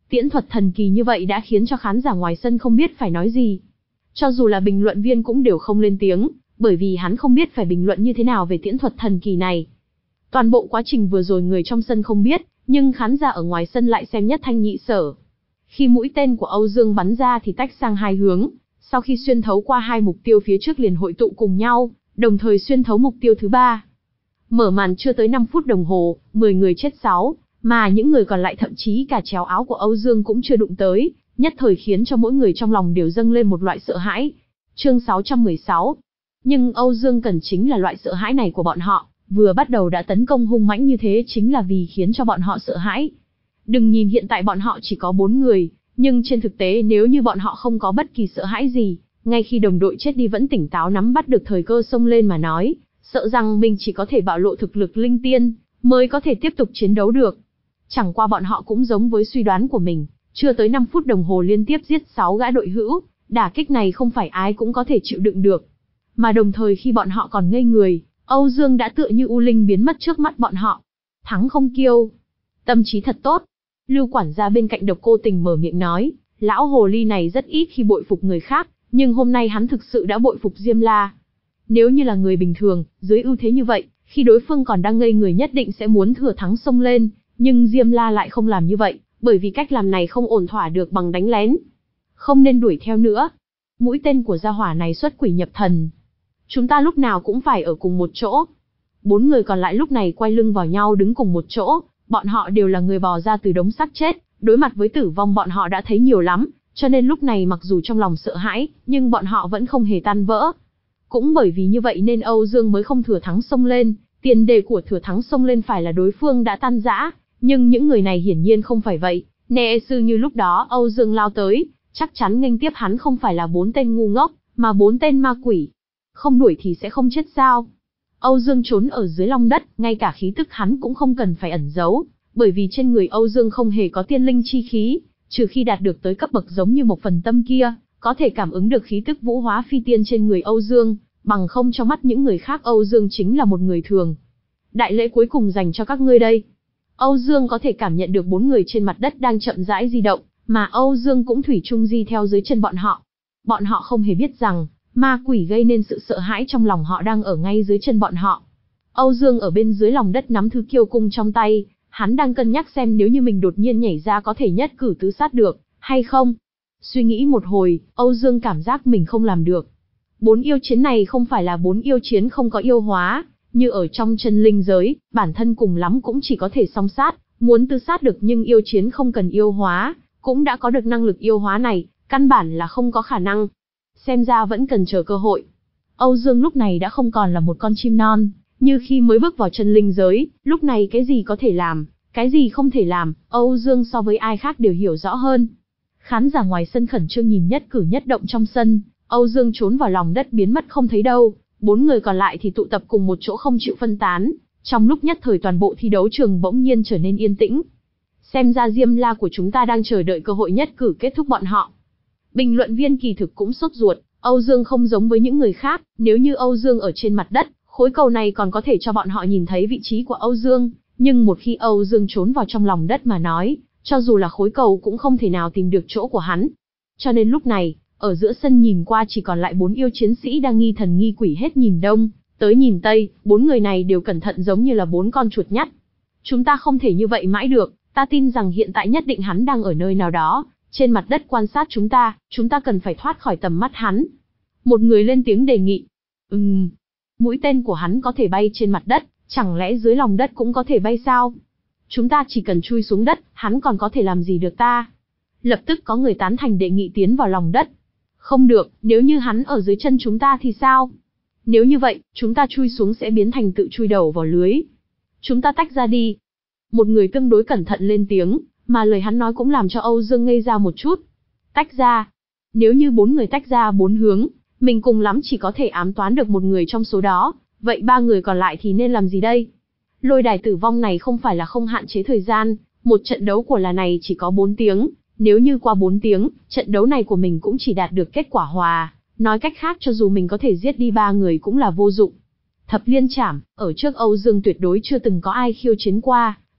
Tiễn thuật thần kỳ như vậy đã khiến cho khán giả ngoài sân không biết phải nói gì. Cho dù là bình luận viên cũng đều không lên tiếng, bởi vì hắn không biết phải bình luận như thế nào về tiễn thuật thần kỳ này. Toàn bộ quá trình vừa rồi người trong sân không biết, nhưng khán giả ở ngoài sân lại xem nhất thanh nhị sở. Khi mũi tên của Âu Dương bắn ra thì tách sang hai hướng, sau khi xuyên thấu qua hai mục tiêu phía trước liền hội tụ cùng nhau, đồng thời xuyên thấu mục tiêu thứ ba. Mở màn chưa tới năm phút đồng hồ, mười người chết sáu, mà những người còn lại thậm chí cả chéo áo của Âu Dương cũng chưa đụng tới, nhất thời khiến cho mỗi người trong lòng đều dâng lên một loại sợ hãi. Chương sáu trăm mười sáu. Nhưng Âu Dương cần chính là loại sợ hãi này của bọn họ, vừa bắt đầu đã tấn công hung mãnh như thế chính là vì khiến cho bọn họ sợ hãi. Đừng nhìn hiện tại bọn họ chỉ có bốn người, nhưng trên thực tế nếu như bọn họ không có bất kỳ sợ hãi gì, ngay khi đồng đội chết đi vẫn tỉnh táo nắm bắt được thời cơ xông lên mà nói, sợ rằng mình chỉ có thể bạo lộ thực lực linh tiên, mới có thể tiếp tục chiến đấu được. Chẳng qua bọn họ cũng giống với suy đoán của mình, chưa tới năm phút đồng hồ liên tiếp giết sáu gã đội hữu, đả kích này không phải ai cũng có thể chịu đựng được. Mà đồng thời khi bọn họ còn ngây người, Âu Dương đã tựa như u linh biến mất trước mắt bọn họ. Thắng không kiêu. Tâm trí thật tốt. Lưu quản gia bên cạnh Độc Cô Tình mở miệng nói, lão hồ ly này rất ít khi bội phục người khác, nhưng hôm nay hắn thực sự đã bội phục Diêm La. Nếu như là người bình thường, dưới ưu thế như vậy, khi đối phương còn đang ngây người nhất định sẽ muốn thừa thắng xông lên, nhưng Diêm La lại không làm như vậy, bởi vì cách làm này không ổn thỏa được bằng đánh lén. Không nên đuổi theo nữa. Mũi tên của gia hỏa này xuất quỷ nhập thần. Chúng ta lúc nào cũng phải ở cùng một chỗ. Bốn người còn lại lúc này quay lưng vào nhau đứng cùng một chỗ, bọn họ đều là người bò ra từ đống xác chết, đối mặt với tử vong bọn họ đã thấy nhiều lắm, cho nên lúc này mặc dù trong lòng sợ hãi, nhưng bọn họ vẫn không hề tan vỡ. Cũng bởi vì như vậy nên Âu Dương mới không thừa thắng xông lên, tiền đề của thừa thắng xông lên phải là đối phương đã tan rã, nhưng những người này hiển nhiên không phải vậy. Nè sư như lúc đó Âu Dương lao tới, chắc chắn nghênh tiếp hắn không phải là bốn tên ngu ngốc, mà bốn tên ma quỷ. Không đuổi thì sẽ không chết sao? Âu Dương trốn ở dưới lòng đất, ngay cả khí tức hắn cũng không cần phải ẩn giấu, bởi vì trên người Âu Dương không hề có tiên linh chi khí, trừ khi đạt được tới cấp bậc giống như một phần tâm kia, có thể cảm ứng được khí tức vũ hóa phi tiên trên người Âu Dương, bằng không trong mắt những người khác Âu Dương chính là một người thường. Đại lễ cuối cùng dành cho các ngươi đây. Âu Dương có thể cảm nhận được bốn người trên mặt đất đang chậm rãi di động, mà Âu Dương cũng thủy chung di theo dưới chân bọn họ. Bọn họ không hề biết rằng, ma quỷ gây nên sự sợ hãi trong lòng họ đang ở ngay dưới chân bọn họ. Âu Dương ở bên dưới lòng đất nắm thứ kiêu cung trong tay, hắn đang cân nhắc xem nếu như mình đột nhiên nhảy ra có thể nhất cử tứ sát được, hay không. Suy nghĩ một hồi, Âu Dương cảm giác mình không làm được. Bốn yêu chiến này không phải là bốn yêu chiến không có yêu hóa, như ở trong chân linh giới, bản thân cùng lắm cũng chỉ có thể song sát, muốn tứ sát được nhưng yêu chiến không cần yêu hóa, cũng đã có được năng lực yêu hóa này, căn bản là không có khả năng. Xem ra vẫn cần chờ cơ hội. Âu Dương lúc này đã không còn là một con chim non, như khi mới bước vào chân linh giới, lúc này cái gì có thể làm, cái gì không thể làm, Âu Dương so với ai khác đều hiểu rõ hơn. Khán giả ngoài sân khẩn trương nhìn nhất cử nhất động trong sân, Âu Dương trốn vào lòng đất biến mất không thấy đâu, bốn người còn lại thì tụ tập cùng một chỗ không chịu phân tán, trong lúc nhất thời toàn bộ thi đấu trường bỗng nhiên trở nên yên tĩnh. Xem ra Diêm La của chúng ta đang chờ đợi cơ hội nhất cử kết thúc bọn họ. Bình luận viên kỳ thực cũng sốt ruột, Âu Dương không giống với những người khác, nếu như Âu Dương ở trên mặt đất, khối cầu này còn có thể cho bọn họ nhìn thấy vị trí của Âu Dương, nhưng một khi Âu Dương trốn vào trong lòng đất mà nói, cho dù là khối cầu cũng không thể nào tìm được chỗ của hắn. Cho nên lúc này, ở giữa sân nhìn qua chỉ còn lại bốn yêu chiến sĩ đang nghi thần nghi quỷ hết nhìn đông, tới nhìn tây, bốn người này đều cẩn thận giống như là bốn con chuột nhắt. Chúng ta không thể như vậy mãi được, ta tin rằng hiện tại nhất định hắn đang ở nơi nào đó, trên mặt đất quan sát chúng ta, chúng ta cần phải thoát khỏi tầm mắt hắn. Một người lên tiếng đề nghị. Ừm, mũi tên của hắn có thể bay trên mặt đất, chẳng lẽ dưới lòng đất cũng có thể bay sao? Chúng ta chỉ cần chui xuống đất, hắn còn có thể làm gì được ta? Lập tức có người tán thành đề nghị tiến vào lòng đất. Không được, nếu như hắn ở dưới chân chúng ta thì sao? Nếu như vậy, chúng ta chui xuống sẽ biến thành tự chui đầu vào lưới. Chúng ta tách ra đi. Một người tương đối cẩn thận lên tiếng, mà lời hắn nói cũng làm cho Âu Dương ngây ra một chút. Tách ra. Nếu như bốn người tách ra bốn hướng, mình cùng lắm chỉ có thể ám toán được một người trong số đó, vậy ba người còn lại thì nên làm gì đây? Lôi đài tử vong này không phải là không hạn chế thời gian, một trận đấu của là này chỉ có bốn tiếng, nếu như qua bốn tiếng, trận đấu này của mình cũng chỉ đạt được kết quả hòa, nói cách khác cho dù mình có thể giết đi ba người cũng là vô dụng. Thập liên chảm, ở trước Âu Dương tuyệt đối chưa từng có ai khiêu chiến qua,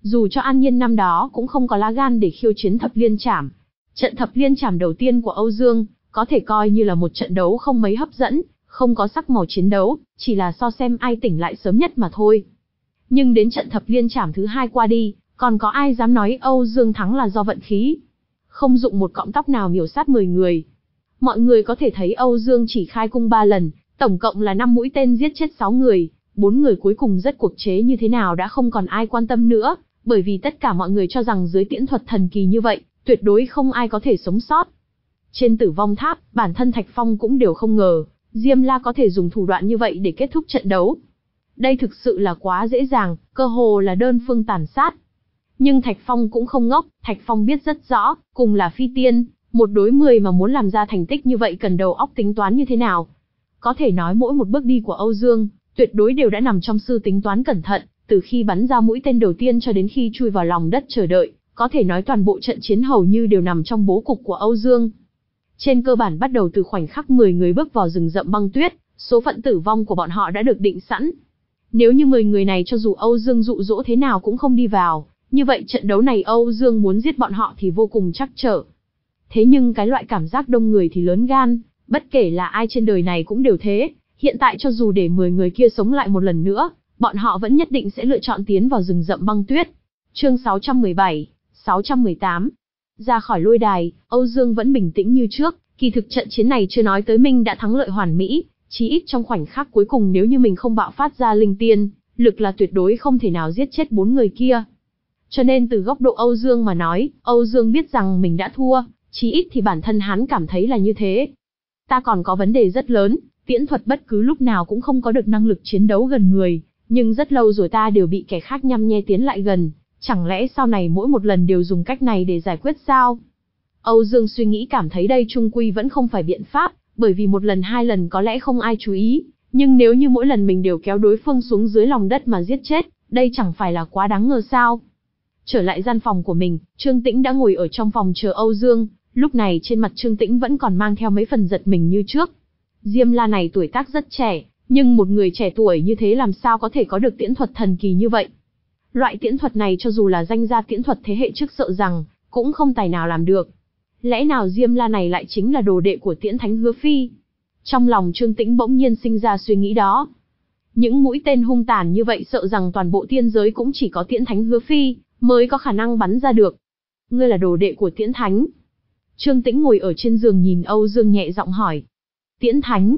Dù cho An Nhiên năm đó cũng không có lá gan để khiêu chiến thập liên trảm. Trận thập liên trảm đầu tiên của Âu Dương, có thể coi như là một trận đấu không mấy hấp dẫn, không có sắc màu chiến đấu, chỉ là so xem ai tỉnh lại sớm nhất mà thôi. Nhưng đến trận thập liên trảm thứ hai qua đi, còn có ai dám nói Âu Dương thắng là do vận khí. Không dụng một cọng tóc nào miểu sát mười người. Mọi người có thể thấy Âu Dương chỉ khai cung ba lần, tổng cộng là năm mũi tên giết chết sáu người, bốn người cuối cùng rất cuộc chế như thế nào đã không còn ai quan tâm nữa, bởi vì tất cả mọi người cho rằng dưới tiễn thuật thần kỳ như vậy, tuyệt đối không ai có thể sống sót. Trên Tử Vong Tháp, bản thân Thạch Phong cũng đều không ngờ, Diêm La có thể dùng thủ đoạn như vậy để kết thúc trận đấu. Đây thực sự là quá dễ dàng, cơ hồ là đơn phương tàn sát. Nhưng Thạch Phong cũng không ngốc, Thạch Phong biết rất rõ, cùng là phi tiên, một đối mười mà muốn làm ra thành tích như vậy cần đầu óc tính toán như thế nào. Có thể nói mỗi một bước đi của Âu Dương, tuyệt đối đều đã nằm trong sự tính toán cẩn thận, từ khi bắn ra mũi tên đầu tiên cho đến khi chui vào lòng đất chờ đợi, có thể nói toàn bộ trận chiến hầu như đều nằm trong bố cục của Âu Dương. Trên cơ bản bắt đầu từ khoảnh khắc mười người bước vào rừng rậm băng tuyết, số phận tử vong của bọn họ đã được định sẵn. Nếu như mười người này cho dù Âu Dương dụ dỗ thế nào cũng không đi vào, như vậy trận đấu này Âu Dương muốn giết bọn họ thì vô cùng trắc trở. Thế nhưng cái loại cảm giác đông người thì lớn gan, bất kể là ai trên đời này cũng đều thế, hiện tại cho dù để mười người kia sống lại một lần nữa, bọn họ vẫn nhất định sẽ lựa chọn tiến vào rừng rậm băng tuyết. Chương sáu trăm mười bảy, sáu trăm mười tám. Ra khỏi lôi đài, Âu Dương vẫn bình tĩnh như trước, kỳ thực trận chiến này chưa nói tới mình đã thắng lợi hoàn mỹ, chí ít trong khoảnh khắc cuối cùng nếu như mình không bạo phát ra linh tiên, lực là tuyệt đối không thể nào giết chết bốn người kia. Cho nên từ góc độ Âu Dương mà nói, Âu Dương biết rằng mình đã thua, chí ít thì bản thân hắn cảm thấy là như thế. Ta còn có vấn đề rất lớn, tiễn thuật bất cứ lúc nào cũng không có được năng lực chiến đấu gần người, nhưng rất lâu rồi ta đều bị kẻ khác nhăm nhe tiến lại gần, chẳng lẽ sau này mỗi một lần đều dùng cách này để giải quyết sao? Âu Dương suy nghĩ cảm thấy đây chung quy vẫn không phải biện pháp, bởi vì một lần hai lần có lẽ không ai chú ý, nhưng nếu như mỗi lần mình đều kéo đối phương xuống dưới lòng đất mà giết chết, đây chẳng phải là quá đáng ngờ sao? Trở lại gian phòng của mình, Trương Tĩnh đã ngồi ở trong phòng chờ Âu Dương, lúc này trên mặt Trương Tĩnh vẫn còn mang theo mấy phần giật mình như trước. Diêm La này tuổi tác rất trẻ, nhưng một người trẻ tuổi như thế làm sao có thể có được tiễn thuật thần kỳ như vậy? Loại tiễn thuật này cho dù là danh gia tiễn thuật thế hệ trước sợ rằng, cũng không tài nào làm được. Lẽ nào Diêm La này lại chính là đồ đệ của Tiễn Thánh Hứa Phi? Trong lòng Trương Tĩnh bỗng nhiên sinh ra suy nghĩ đó. Những mũi tên hung tàn như vậy sợ rằng toàn bộ tiên giới cũng chỉ có Tiễn Thánh Hứa Phi mới có khả năng bắn ra được. Ngươi là đồ đệ của Tiễn Thánh? Trương Tĩnh ngồi ở trên giường nhìn Âu Dương nhẹ giọng hỏi. Tiễn Thánh?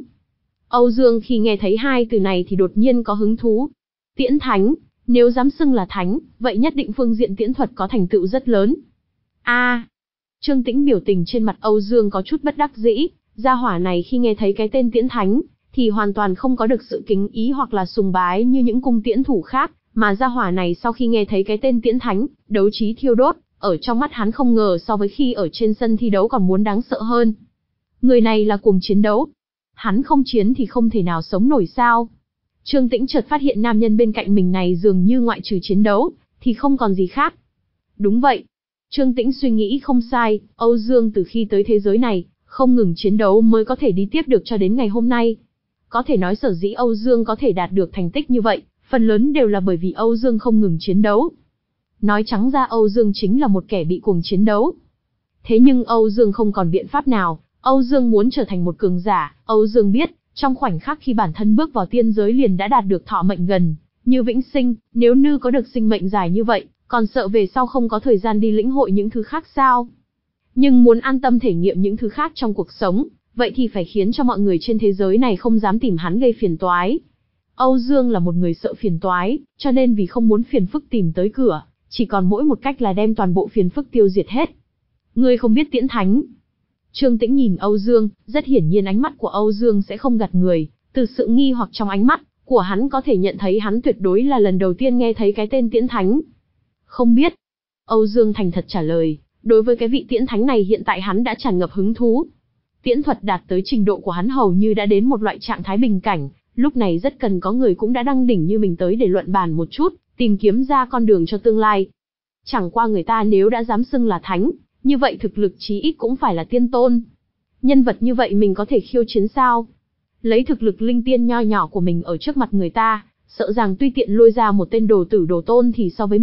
Âu Dương khi nghe thấy hai từ này thì đột nhiên có hứng thú. Tiễn Thánh, nếu dám xưng là Thánh, vậy nhất định phương diện tiễn thuật có thành tựu rất lớn. A, à, Trương Tĩnh biểu tình trên mặt Âu Dương có chút bất đắc dĩ, gia hỏa này khi nghe thấy cái tên Tiễn Thánh, thì hoàn toàn không có được sự kính ý hoặc là sùng bái như những cung tiễn thủ khác, mà gia hỏa này sau khi nghe thấy cái tên Tiễn Thánh, đấu trí thiêu đốt, ở trong mắt hắn không ngờ so với khi ở trên sân thi đấu còn muốn đáng sợ hơn. Người này là cuồng chiến đấu. Hắn không chiến thì không thể nào sống nổi sao? Trương Tĩnh chợt phát hiện nam nhân bên cạnh mình này dường như ngoại trừ chiến đấu, thì không còn gì khác. Đúng vậy. Trương Tĩnh suy nghĩ không sai, Âu Dương từ khi tới thế giới này, không ngừng chiến đấu mới có thể đi tiếp được cho đến ngày hôm nay. Có thể nói sở dĩ Âu Dương có thể đạt được thành tích như vậy, phần lớn đều là bởi vì Âu Dương không ngừng chiến đấu. Nói trắng ra Âu Dương chính là một kẻ bị cuồng chiến đấu. Thế nhưng Âu Dương không còn biện pháp nào, Âu Dương muốn trở thành một cường giả, Âu Dương biết, trong khoảnh khắc khi bản thân bước vào tiên giới liền đã đạt được thọ mệnh gần như vĩnh sinh, nếu như có được sinh mệnh dài như vậy, còn sợ về sau không có thời gian đi lĩnh hội những thứ khác sao? Nhưng muốn an tâm thể nghiệm những thứ khác trong cuộc sống, vậy thì phải khiến cho mọi người trên thế giới này không dám tìm hắn gây phiền toái. Âu Dương là một người sợ phiền toái, cho nên vì không muốn phiền phức tìm tới cửa, chỉ còn mỗi một cách là đem toàn bộ phiền phức tiêu diệt hết. Ngươi không biết Tiễn Thánh. Trương Tĩnh nhìn Âu Dương, rất hiển nhiên ánh mắt của Âu Dương sẽ không gạt người, từ sự nghi hoặc trong ánh mắt của hắn có thể nhận thấy hắn tuyệt đối là lần đầu tiên nghe thấy cái tên Tiễn Thánh. Không biết. Âu Dương thành thật trả lời, đối với cái vị Tiễn Thánh này hiện tại hắn đã tràn ngập hứng thú. Tiễn thuật đạt tới trình độ của hắn hầu như đã đến một loại trạng thái bình cảnh, lúc này rất cần có người cũng đã đăng đỉnh như mình tới để luận bàn một chút, tìm kiếm ra con đường cho tương lai. Chẳng qua người ta nếu đã dám xưng là Thánh, như vậy thực lực chí ít cũng phải là tiên tôn. Nhân vật như vậy mình có thể khiêu chiến sao? Lấy thực lực linh tiên nho nhỏ của mình ở trước mặt người ta, sợ rằng tuy tiện lôi ra một tên đồ tử đồ tôn thì so với mình,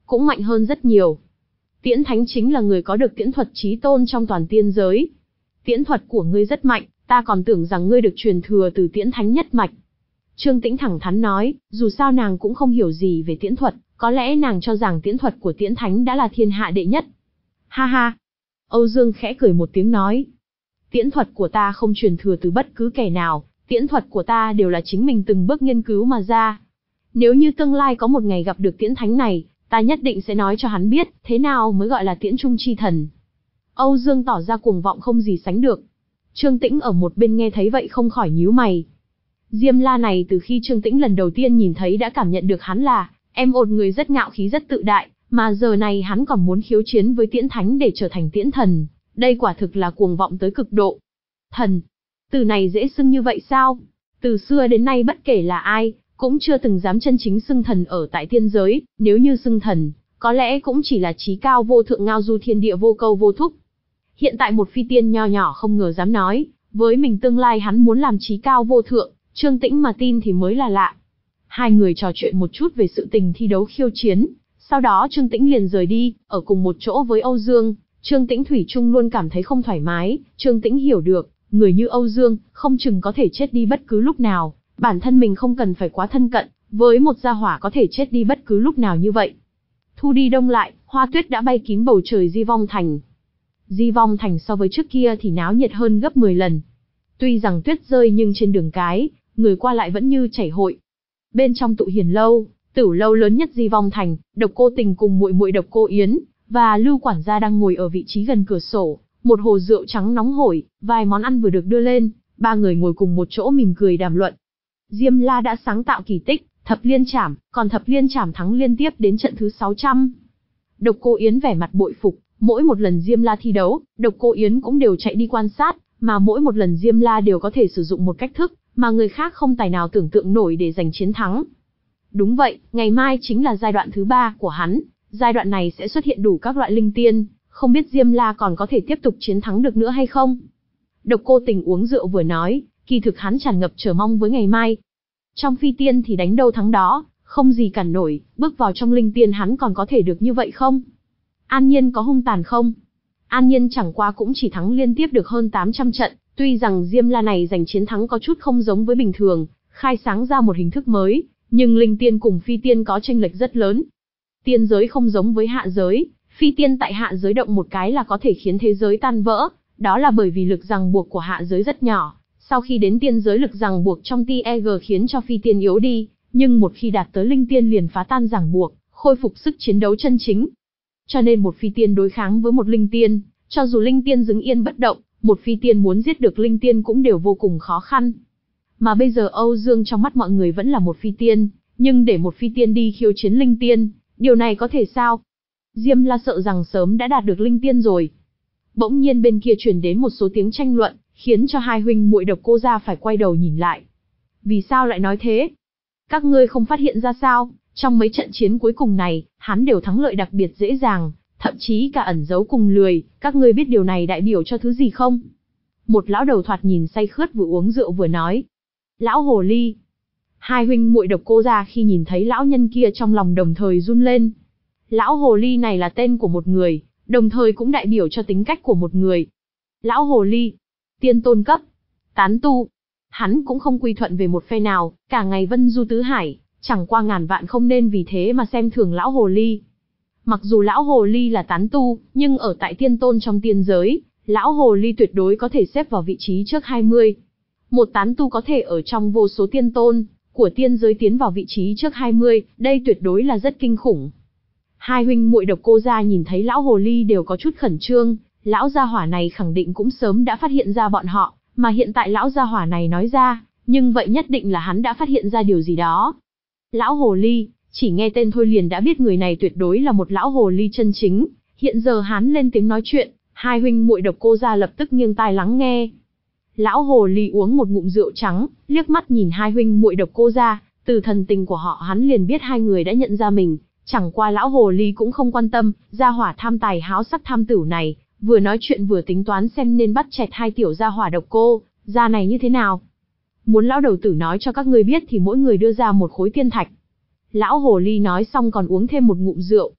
cũng mạnh hơn rất nhiều. Tiễn Thánh chính là người có được tiễn thuật chí tôn trong toàn tiên giới. Tiễn thuật của ngươi rất mạnh, ta còn tưởng rằng ngươi được truyền thừa từ Tiễn Thánh nhất mạch. Trương Tĩnh thẳng thắn nói, dù sao nàng cũng không hiểu gì về tiễn thuật, có lẽ nàng cho rằng tiễn thuật của Tiễn Thánh đã là thiên hạ đệ nhất. Ha ha! Âu Dương khẽ cười một tiếng nói. Tiễn thuật của ta không truyền thừa từ bất cứ kẻ nào, tiễn thuật của ta đều là chính mình từng bước nghiên cứu mà ra. Nếu như tương lai có một ngày gặp được Tiễn Thánh này, ta nhất định sẽ nói cho hắn biết, thế nào mới gọi là tiễn trung chi thần. Âu Dương tỏ ra cuồng vọng không gì sánh được. Trương Tĩnh ở một bên nghe thấy vậy không khỏi nhíu mày. Diêm La này từ khi Trương Tĩnh lần đầu tiên nhìn thấy đã cảm nhận được hắn là em một người rất ngạo khí rất tự đại, mà giờ này hắn còn muốn khiêu chiến với Tiễn Thánh để trở thành tiễn thần. Đây quả thực là cuồng vọng tới cực độ. Thần, từ này dễ xưng như vậy sao? Từ xưa đến nay bất kể là ai, cũng chưa từng dám chân chính xưng thần ở tại tiên giới, nếu như xưng thần, có lẽ cũng chỉ là chí cao vô thượng ngao du thiên địa vô câu vô thúc. Hiện tại một phi tiên nho nhỏ không ngờ dám nói, với mình tương lai hắn muốn làm chí cao vô thượng, Trương Tĩnh mà tin thì mới là lạ. Hai người trò chuyện một chút về sự tình thi đấu khiêu chiến, sau đó Trương Tĩnh liền rời đi, ở cùng một chỗ với Âu Dương. Trương Tĩnh thủy chung luôn cảm thấy không thoải mái, Trương Tĩnh hiểu được, người như Âu Dương, không chừng có thể chết đi bất cứ lúc nào, bản thân mình không cần phải quá thân cận, với một gia hỏa có thể chết đi bất cứ lúc nào như vậy. Thu đi đông lại, hoa tuyết đã bay kín bầu trời Di Vong Thành. Di Vong Thành so với trước kia thì náo nhiệt hơn gấp mười lần. Tuy rằng tuyết rơi nhưng trên đường cái, người qua lại vẫn như chảy hội. Bên trong tụ hiền lâu, tửu lâu lớn nhất Di Vong Thành, Độc Cô Tình cùng muội muội Độc Cô Yến và Lưu quản gia đang ngồi ở vị trí gần cửa sổ, một hồ rượu trắng nóng hổi, vài món ăn vừa được đưa lên, ba người ngồi cùng một chỗ mỉm cười đàm luận. Diêm La đã sáng tạo kỳ tích, thập liên chảm, còn thập liên chảm thắng liên tiếp đến trận thứ sáu trăm. Độc Cô Yến vẻ mặt bội phục, mỗi một lần Diêm La thi đấu, Độc Cô Yến cũng đều chạy đi quan sát, mà mỗi một lần Diêm La đều có thể sử dụng một cách thức mà người khác không tài nào tưởng tượng nổi để giành chiến thắng. Đúng vậy, ngày mai chính là giai đoạn thứ ba của hắn, giai đoạn này sẽ xuất hiện đủ các loại linh tiên, không biết Diêm La còn có thể tiếp tục chiến thắng được nữa hay không. Độc Cô Tình uống rượu vừa nói, kỳ thực hắn tràn ngập chờ mong với ngày mai. Trong phi tiên thì đánh đâu thắng đó, không gì cản nổi, bước vào trong linh tiên hắn còn có thể được như vậy không? An Nhiên có hung tàn không? An Nhiên chẳng qua cũng chỉ thắng liên tiếp được hơn tám trăm trận, tuy rằng Diêm La này giành chiến thắng có chút không giống với bình thường, khai sáng ra một hình thức mới, nhưng linh tiên cùng phi tiên có chênh lệch rất lớn. Tiên giới không giống với hạ giới, phi tiên tại hạ giới động một cái là có thể khiến thế giới tan vỡ, đó là bởi vì lực ràng buộc của hạ giới rất nhỏ. Sau khi đến tiên giới lực ràng buộc trong tê e giê khiến cho phi tiên yếu đi, nhưng một khi đạt tới linh tiên liền phá tan ràng buộc, khôi phục sức chiến đấu chân chính. Cho nên một phi tiên đối kháng với một linh tiên, cho dù linh tiên đứng yên bất động, một phi tiên muốn giết được linh tiên cũng đều vô cùng khó khăn. Mà bây giờ Âu Dương trong mắt mọi người vẫn là một phi tiên, nhưng để một phi tiên đi khiêu chiến linh tiên, điều này có thể sao? Diêm La sợ rằng sớm đã đạt được linh tiên rồi. Bỗng nhiên bên kia truyền đến một số tiếng tranh luận, khiến cho hai huynh muội Độc Cô gia phải quay đầu nhìn lại. Vì sao lại nói thế? Các ngươi không phát hiện ra sao? Trong mấy trận chiến cuối cùng này, hắn đều thắng lợi đặc biệt dễ dàng, thậm chí cả ẩn giấu cùng lười, các ngươi biết điều này đại biểu cho thứ gì không? Một lão đầu thoạt nhìn say khướt vừa uống rượu vừa nói. Lão hồ ly. Hai huynh muội Độc Cô gia khi nhìn thấy lão nhân kia trong lòng đồng thời run lên. Lão hồ ly này là tên của một người, đồng thời cũng đại biểu cho tính cách của một người. Lão hồ ly, tiên tôn cấp, tán tu. Hắn cũng không quy thuận về một phe nào, cả ngày vân du tứ hải, chẳng qua ngàn vạn không nên vì thế mà xem thường lão hồ ly. Mặc dù lão hồ ly là tán tu, nhưng ở tại tiên tôn trong tiên giới, lão hồ ly tuyệt đối có thể xếp vào vị trí trước hai mươi. Một tán tu có thể ở trong vô số tiên tôn của tiên giới tiến vào vị trí trước hai mươi, đây tuyệt đối là rất kinh khủng. Hai huynh muội Độc Cô gia nhìn thấy lão hồ ly đều có chút khẩn trương, lão gia hỏa này khẳng định cũng sớm đã phát hiện ra bọn họ, mà hiện tại lão gia hỏa này nói ra, nhưng vậy nhất định là hắn đã phát hiện ra điều gì đó. Lão hồ ly, chỉ nghe tên thôi liền đã biết người này tuyệt đối là một lão hồ ly chân chính, hiện giờ hắn lên tiếng nói chuyện, hai huynh muội Độc Cô gia lập tức nghiêng tai lắng nghe. Lão hồ ly uống một ngụm rượu trắng, liếc mắt nhìn hai huynh muội Độc Cô gia, từ thần tình của họ hắn liền biết hai người đã nhận ra mình, chẳng qua lão hồ ly cũng không quan tâm, gia hỏa tham tài háo sắc tham tửu này, vừa nói chuyện vừa tính toán xem nên bắt chẹt hai tiểu gia hỏa Độc Cô gia này như thế nào. Muốn lão đầu tử nói cho các ngươi biết thì mỗi người đưa ra một khối tiên thạch. Lão hồ ly nói xong còn uống thêm một ngụm rượu.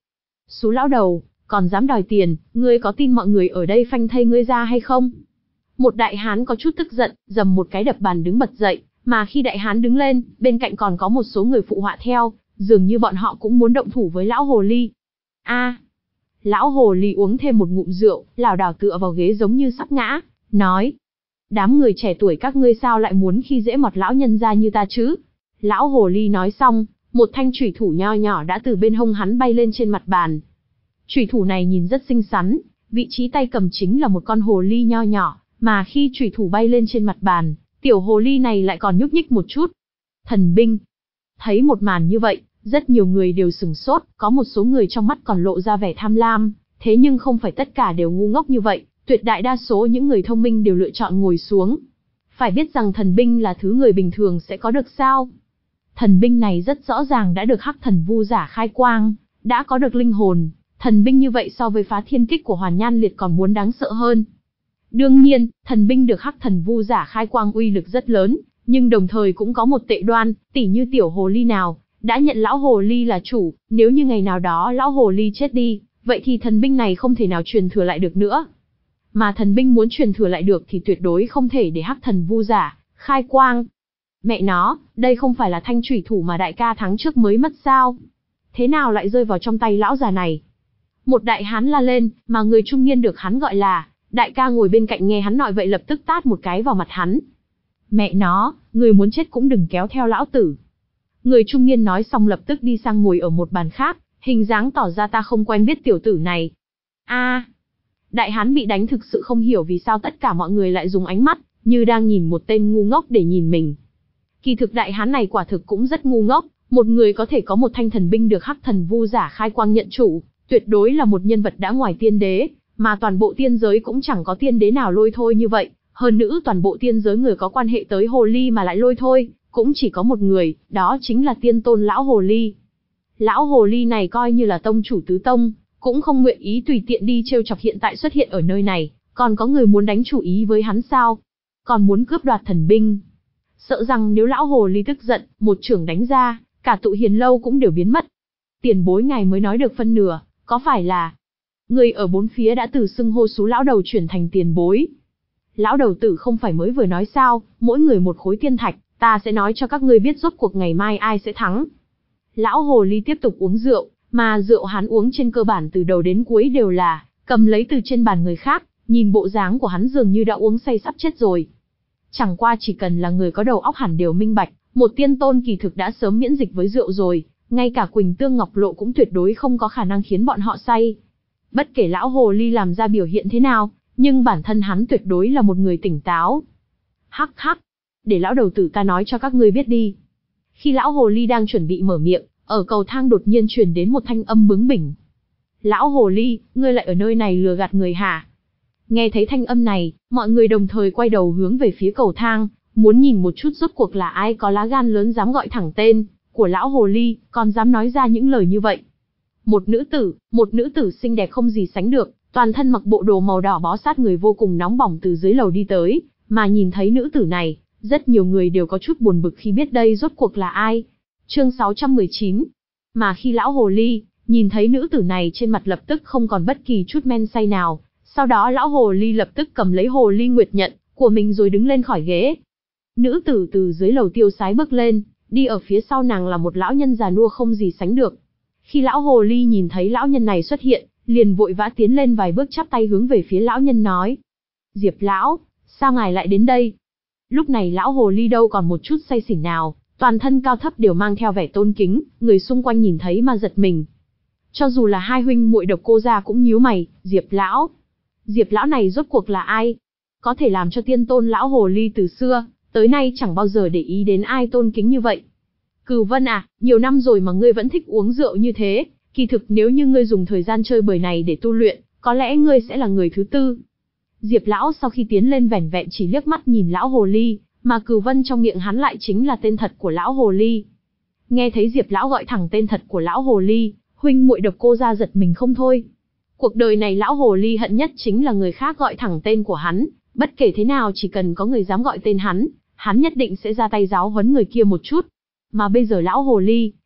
Xú lão đầu, còn dám đòi tiền, ngươi có tin mọi người ở đây phanh thây ngươi ra hay không? Một đại hán có chút tức giận, dầm một cái đập bàn đứng bật dậy, mà khi đại hán đứng lên, bên cạnh còn có một số người phụ họa theo, dường như bọn họ cũng muốn động thủ với lão hồ ly. A, lão hồ ly uống thêm một ngụm rượu, lảo đảo tựa vào ghế giống như sắp ngã, nói: đám người trẻ tuổi các ngươi sao lại muốn khi dễ mọt lão nhân gia như ta chứ? Lão hồ ly nói xong, một thanh chủy thủ nho nhỏ đã từ bên hông hắn bay lên trên mặt bàn. Chủy thủ này nhìn rất xinh xắn, vị trí tay cầm chính là một con hồ ly nho nhỏ, mà khi chủy thủ bay lên trên mặt bàn, tiểu hồ ly này lại còn nhúc nhích một chút. Thần binh. Thấy một màn như vậy, rất nhiều người đều sửng sốt, có một số người trong mắt còn lộ ra vẻ tham lam, thế nhưng không phải tất cả đều ngu ngốc như vậy, tuyệt đại đa số những người thông minh đều lựa chọn ngồi xuống. Phải biết rằng thần binh là thứ người bình thường sẽ có được sao? Thần binh này rất rõ ràng đã được Hắc Thần Vu Giả khai quang, đã có được linh hồn, thần binh như vậy so với phá thiên kích của Hoàn Nhan Liệt còn muốn đáng sợ hơn. Đương nhiên, thần binh được Hắc Thần Vu Giả khai quang uy lực rất lớn, nhưng đồng thời cũng có một tệ đoan, tỉ như tiểu hồ ly nào đã nhận lão hồ ly là chủ, nếu như ngày nào đó lão hồ ly chết đi, vậy thì thần binh này không thể nào truyền thừa lại được nữa. Mà thần binh muốn truyền thừa lại được thì tuyệt đối không thể để Hắc Thần Vu Giả khai quang. Mẹ nó, đây không phải là thanh chủy thủ mà đại ca tháng trước mới mất sao? Thế nào lại rơi vào trong tay lão già này? Một đại hán la lên, mà người trung niên được hắn gọi là đại ca ngồi bên cạnh nghe hắn nói vậy lập tức tát một cái vào mặt hắn. Mẹ nó, người muốn chết cũng đừng kéo theo lão tử. Người trung niên nói xong lập tức đi sang ngồi ở một bàn khác, hình dáng tỏ ra ta không quen biết tiểu tử này. A, đại hán bị đánh thực sự không hiểu vì sao tất cả mọi người lại dùng ánh mắt như đang nhìn một tên ngu ngốc để nhìn mình. Kỳ thực đại hán này quả thực cũng rất ngu ngốc, một người có thể có một thanh thần binh được Hắc Thần Vu Giả khai quang nhận chủ, tuyệt đối là một nhân vật đã ngoài tiên đế, mà toàn bộ tiên giới cũng chẳng có tiên đế nào lôi thôi như vậy, hơn nữa toàn bộ tiên giới người có quan hệ tới hồ ly mà lại lôi thôi, cũng chỉ có một người, đó chính là tiên tôn lão hồ ly. Lão hồ ly này coi như là tông chủ tứ tông, cũng không nguyện ý tùy tiện đi trêu chọc hiện tại xuất hiện ở nơi này, còn có người muốn đánh chủ ý với hắn sao? Còn muốn cướp đoạt thần binh. Sợ rằng nếu lão hồ ly tức giận, một chưởng đánh ra, cả tụ hiền lâu cũng đều biến mất. Tiền bối ngài mới nói được phân nửa, có phải là... Người ở bốn phía đã từ xưng hô xú lão đầu chuyển thành tiền bối. Lão đầu tử không phải mới vừa nói sao, mỗi người một khối tiên thạch, ta sẽ nói cho các ngươi biết rốt cuộc ngày mai ai sẽ thắng. Lão hồ ly tiếp tục uống rượu, mà rượu hắn uống trên cơ bản từ đầu đến cuối đều là cầm lấy từ trên bàn người khác, nhìn bộ dáng của hắn dường như đã uống say sắp chết rồi. Chẳng qua chỉ cần là người có đầu óc hẳn đều minh bạch, một tiên tôn kỳ thực đã sớm miễn dịch với rượu rồi, ngay cả Quỳnh Tương Ngọc Lộ cũng tuyệt đối không có khả năng khiến bọn họ say. Bất kể lão hồ ly làm ra biểu hiện thế nào, nhưng bản thân hắn tuyệt đối là một người tỉnh táo. Hắc hắc, để lão đầu tử ta nói cho các ngươi biết đi. Khi lão hồ ly đang chuẩn bị mở miệng, ở cầu thang đột nhiên truyền đến một thanh âm bướng bỉnh. Lão hồ ly, ngươi lại ở nơi này lừa gạt người hả? Nghe thấy thanh âm này, mọi người đồng thời quay đầu hướng về phía cầu thang, muốn nhìn một chút rốt cuộc là ai có lá gan lớn dám gọi thẳng tên của lão hồ ly, còn dám nói ra những lời như vậy. Một nữ tử, một nữ tử xinh đẹp không gì sánh được, toàn thân mặc bộ đồ màu đỏ bó sát người vô cùng nóng bỏng từ dưới lầu đi tới, mà nhìn thấy nữ tử này, rất nhiều người đều có chút buồn bực khi biết đây rốt cuộc là ai. Chương sáu trăm mười chín. Mà khi lão hồ ly nhìn thấy nữ tử này trên mặt lập tức không còn bất kỳ chút men say nào, sau đó lão hồ ly lập tức cầm lấy hồ ly nguyệt nhận của mình rồi đứng lên khỏi ghế. Nữ tử từ dưới lầu tiêu sái bước lên, đi ở phía sau nàng là một lão nhân già nua không gì sánh được. Khi lão hồ ly nhìn thấy lão nhân này xuất hiện, liền vội vã tiến lên vài bước chắp tay hướng về phía lão nhân nói: Diệp lão, sao ngài lại đến đây? Lúc này lão hồ ly đâu còn một chút say xỉn nào, toàn thân cao thấp đều mang theo vẻ tôn kính, người xung quanh nhìn thấy mà giật mình. Cho dù là hai huynh muội Độc Cô gia cũng nhíu mày, Diệp lão, Diệp lão này rốt cuộc là ai? Có thể làm cho tiên tôn lão hồ ly từ xưa tới nay chẳng bao giờ để ý đến ai tôn kính như vậy. Cửu Vân à, nhiều năm rồi mà ngươi vẫn thích uống rượu như thế, kỳ thực nếu như ngươi dùng thời gian chơi bời này để tu luyện, có lẽ ngươi sẽ là người thứ tư. Diệp lão sau khi tiến lên vẻn vẹn chỉ liếc mắt nhìn lão hồ ly, mà Cửu Vân trong miệng hắn lại chính là tên thật của lão hồ ly. Nghe thấy Diệp lão gọi thẳng tên thật của lão hồ ly, huynh muội Độc Cô gia giật mình không thôi. Cuộc đời này lão hồ ly hận nhất chính là người khác gọi thẳng tên của hắn, bất kể thế nào chỉ cần có người dám gọi tên hắn, hắn nhất định sẽ ra tay giáo huấn người kia một chút. Mà bây giờ lão hồ ly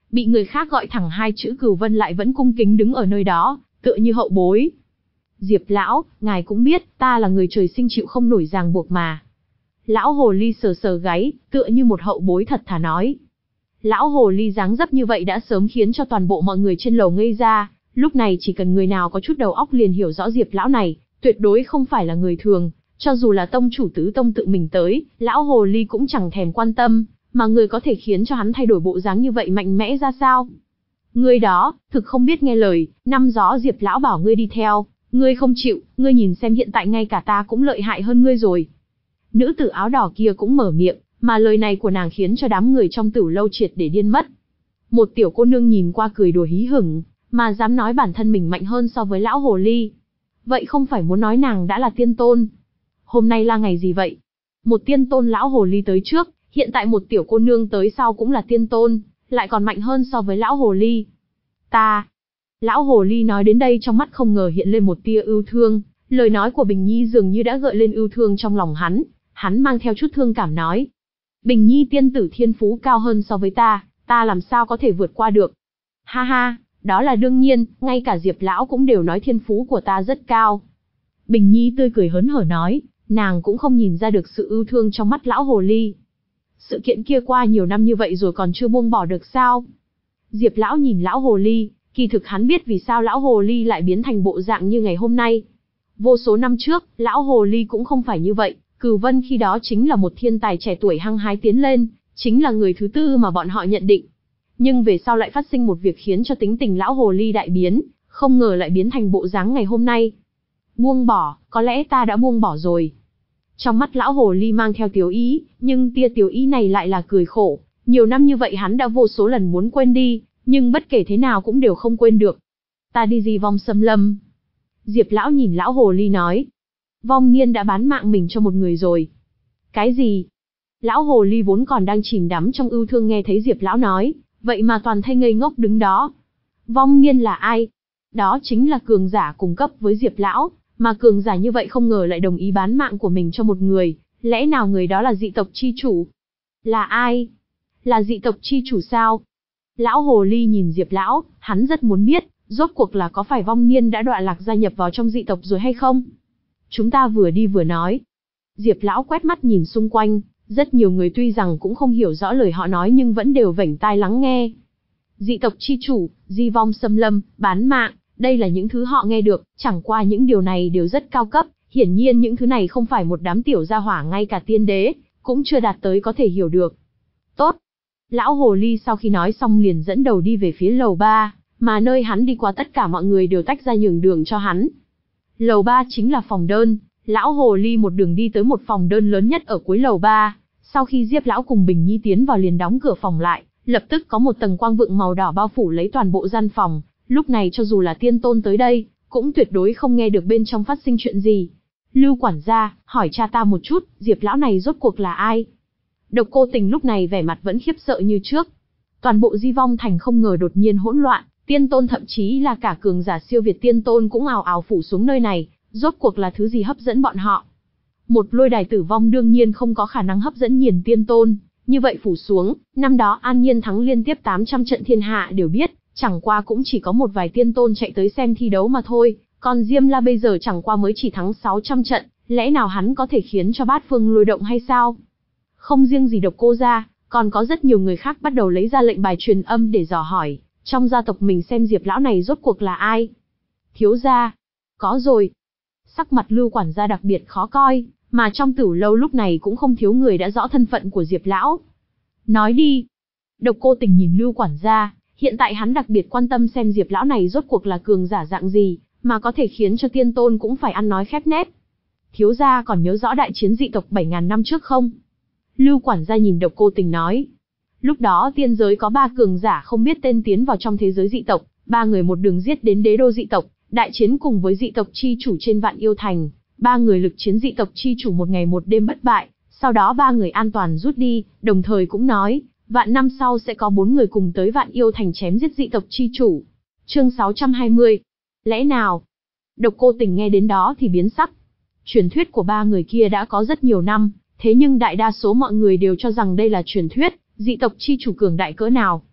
bị người khác gọi thẳng hai chữ Cửu Vân lại vẫn cung kính đứng ở nơi đó, tựa như hậu bối. Diệp lão, ngài cũng biết, ta là người trời sinh chịu không nổi ràng buộc mà. Lão hồ ly sờ sờ gáy, tựa như một hậu bối thật thà nói. Lão hồ ly dáng dấp như vậy đã sớm khiến cho toàn bộ mọi người trên lầu ngây ra, lúc này chỉ cần người nào có chút đầu óc liền hiểu rõ Diệp lão này, tuyệt đối không phải là người thường, cho dù là tông chủ tứ tông tự mình tới, lão hồ ly cũng chẳng thèm quan tâm, mà người có thể khiến cho hắn thay đổi bộ dáng như vậy mạnh mẽ ra sao? Ngươi đó, thực không biết nghe lời, năm đó Diệp lão bảo ngươi đi theo, ngươi không chịu, ngươi nhìn xem hiện tại ngay cả ta cũng lợi hại hơn ngươi rồi. Nữ tử áo đỏ kia cũng mở miệng, mà lời này của nàng khiến cho đám người trong tử lâu triệt để điên mất. Một tiểu cô nương nhìn qua cười đùa hí hửng, mà dám nói bản thân mình mạnh hơn so với lão hồ ly. Vậy không phải muốn nói nàng đã là tiên tôn? Hôm nay là ngày gì vậy? Một tiên tôn lão hồ ly tới trước, hiện tại một tiểu cô nương tới sau cũng là tiên tôn, lại còn mạnh hơn so với lão hồ ly. Ta... Lão hồ ly nói đến đây trong mắt không ngờ hiện lên một tia ưu thương, lời nói của Bình Nhi dường như đã gợi lên ưu thương trong lòng hắn, hắn mang theo chút thương cảm nói. Bình Nhi tiên tử thiên phú cao hơn so với ta, ta làm sao có thể vượt qua được? Ha ha, đó là đương nhiên, ngay cả Diệp lão cũng đều nói thiên phú của ta rất cao. Bình Nhi tươi cười hớn hở nói, nàng cũng không nhìn ra được sự ưu thương trong mắt lão hồ ly. Sự kiện kia qua nhiều năm như vậy rồi còn chưa buông bỏ được sao? Diệp lão nhìn lão hồ ly, kỳ thực hắn biết vì sao lão hồ ly lại biến thành bộ dạng như ngày hôm nay. Vô số năm trước, lão hồ ly cũng không phải như vậy, Cửu Vân khi đó chính là một thiên tài trẻ tuổi hăng hái tiến lên, chính là người thứ tư mà bọn họ nhận định. Nhưng về sau lại phát sinh một việc khiến cho tính tình lão hồ ly đại biến, không ngờ lại biến thành bộ dáng ngày hôm nay. Buông bỏ, có lẽ ta đã buông bỏ rồi. Trong mắt lão hồ ly mang theo tiếu ý, nhưng tia tiếu ý này lại là cười khổ. Nhiều năm như vậy hắn đã vô số lần muốn quên đi, nhưng bất kể thế nào cũng đều không quên được. Ta đi gì vong xâm lâm? Diệp lão nhìn lão hồ ly nói. Vong niên đã bán mạng mình cho một người rồi. Cái gì? Lão hồ ly vốn còn đang chìm đắm trong ưu thương nghe thấy Diệp lão nói, vậy mà toàn thay ngây ngốc đứng đó. Vong niên là ai? Đó chính là cường giả cùng cấp với Diệp lão, mà cường giả như vậy không ngờ lại đồng ý bán mạng của mình cho một người, lẽ nào người đó là dị tộc chi chủ? Là ai? Là dị tộc chi chủ sao? Lão hồ ly nhìn Diệp lão, hắn rất muốn biết, rốt cuộc là có phải vong niên đã đọa lạc gia nhập vào trong dị tộc rồi hay không? Chúng ta vừa đi vừa nói. Diệp lão quét mắt nhìn xung quanh, rất nhiều người tuy rằng cũng không hiểu rõ lời họ nói nhưng vẫn đều vểnh tai lắng nghe. Dị tộc chi chủ, di vong xâm lâm, bán mạng, đây là những thứ họ nghe được, chẳng qua những điều này đều rất cao cấp, hiển nhiên những thứ này không phải một đám tiểu gia hỏa ngay cả tiên đế, cũng chưa đạt tới có thể hiểu được. Tốt. Lão hồ ly sau khi nói xong liền dẫn đầu đi về phía lầu ba, mà nơi hắn đi qua tất cả mọi người đều tách ra nhường đường cho hắn. Lầu ba chính là phòng đơn, lão hồ ly một đường đi tới một phòng đơn lớn nhất ở cuối lầu ba, sau khi Diệp lão cùng Bình Nhi tiến vào liền đóng cửa phòng lại, lập tức có một tầng quang vượng màu đỏ bao phủ lấy toàn bộ gian phòng, lúc này cho dù là tiên tôn tới đây, cũng tuyệt đối không nghe được bên trong phát sinh chuyện gì. Lưu quản gia, hỏi cha ta một chút, Diệp lão này rốt cuộc là ai? Độc Cô Tình lúc này vẻ mặt vẫn khiếp sợ như trước. Toàn bộ Di Vong Thành không ngờ đột nhiên hỗn loạn, tiên tôn thậm chí là cả cường giả siêu việt tiên tôn cũng ào ào phủ xuống nơi này, rốt cuộc là thứ gì hấp dẫn bọn họ? Một lôi đài tử vong đương nhiên không có khả năng hấp dẫn nhiền tiên tôn, như vậy phủ xuống, năm đó An Nhiên thắng liên tiếp tám trăm trận thiên hạ đều biết, chẳng qua cũng chỉ có một vài tiên tôn chạy tới xem thi đấu mà thôi, còn Diêm La bây giờ chẳng qua mới chỉ thắng sáu trăm trận, lẽ nào hắn có thể khiến cho bát phương lôi động hay sao? Không riêng gì Độc Cô gia, còn có rất nhiều người khác bắt đầu lấy ra lệnh bài truyền âm để dò hỏi, trong gia tộc mình xem Diệp lão này rốt cuộc là ai? Thiếu gia, có rồi. Sắc mặt Lưu quản gia đặc biệt khó coi, mà trong Tử lâu lúc này cũng không thiếu người đã rõ thân phận của Diệp lão. Nói đi. Độc Cô Tình nhìn Lưu quản gia, hiện tại hắn đặc biệt quan tâm xem Diệp lão này rốt cuộc là cường giả dạng gì, mà có thể khiến cho tiên tôn cũng phải ăn nói khép nép. Thiếu gia còn nhớ rõ đại chiến dị tộc bảy ngàn năm trước không? Lưu quản gia nhìn Độc Cô Tình nói. Lúc đó tiên giới có ba cường giả không biết tên tiến vào trong thế giới dị tộc, ba người một đường giết đến đế đô dị tộc, đại chiến cùng với dị tộc chi chủ trên Vạn Yêu Thành, ba người lực chiến dị tộc chi chủ một ngày một đêm bất bại, sau đó ba người an toàn rút đi, đồng thời cũng nói, vạn năm sau sẽ có bốn người cùng tới Vạn Yêu Thành chém giết dị tộc chi chủ. Chương sáu trăm hai mươi. Lẽ nào? Độc Cô Tình nghe đến đó thì biến sắc. Truyền thuyết của ba người kia đã có rất nhiều năm, thế nhưng đại đa số mọi người đều cho rằng đây là truyền thuyết, dị tộc chi chủ cường đại cỡ nào.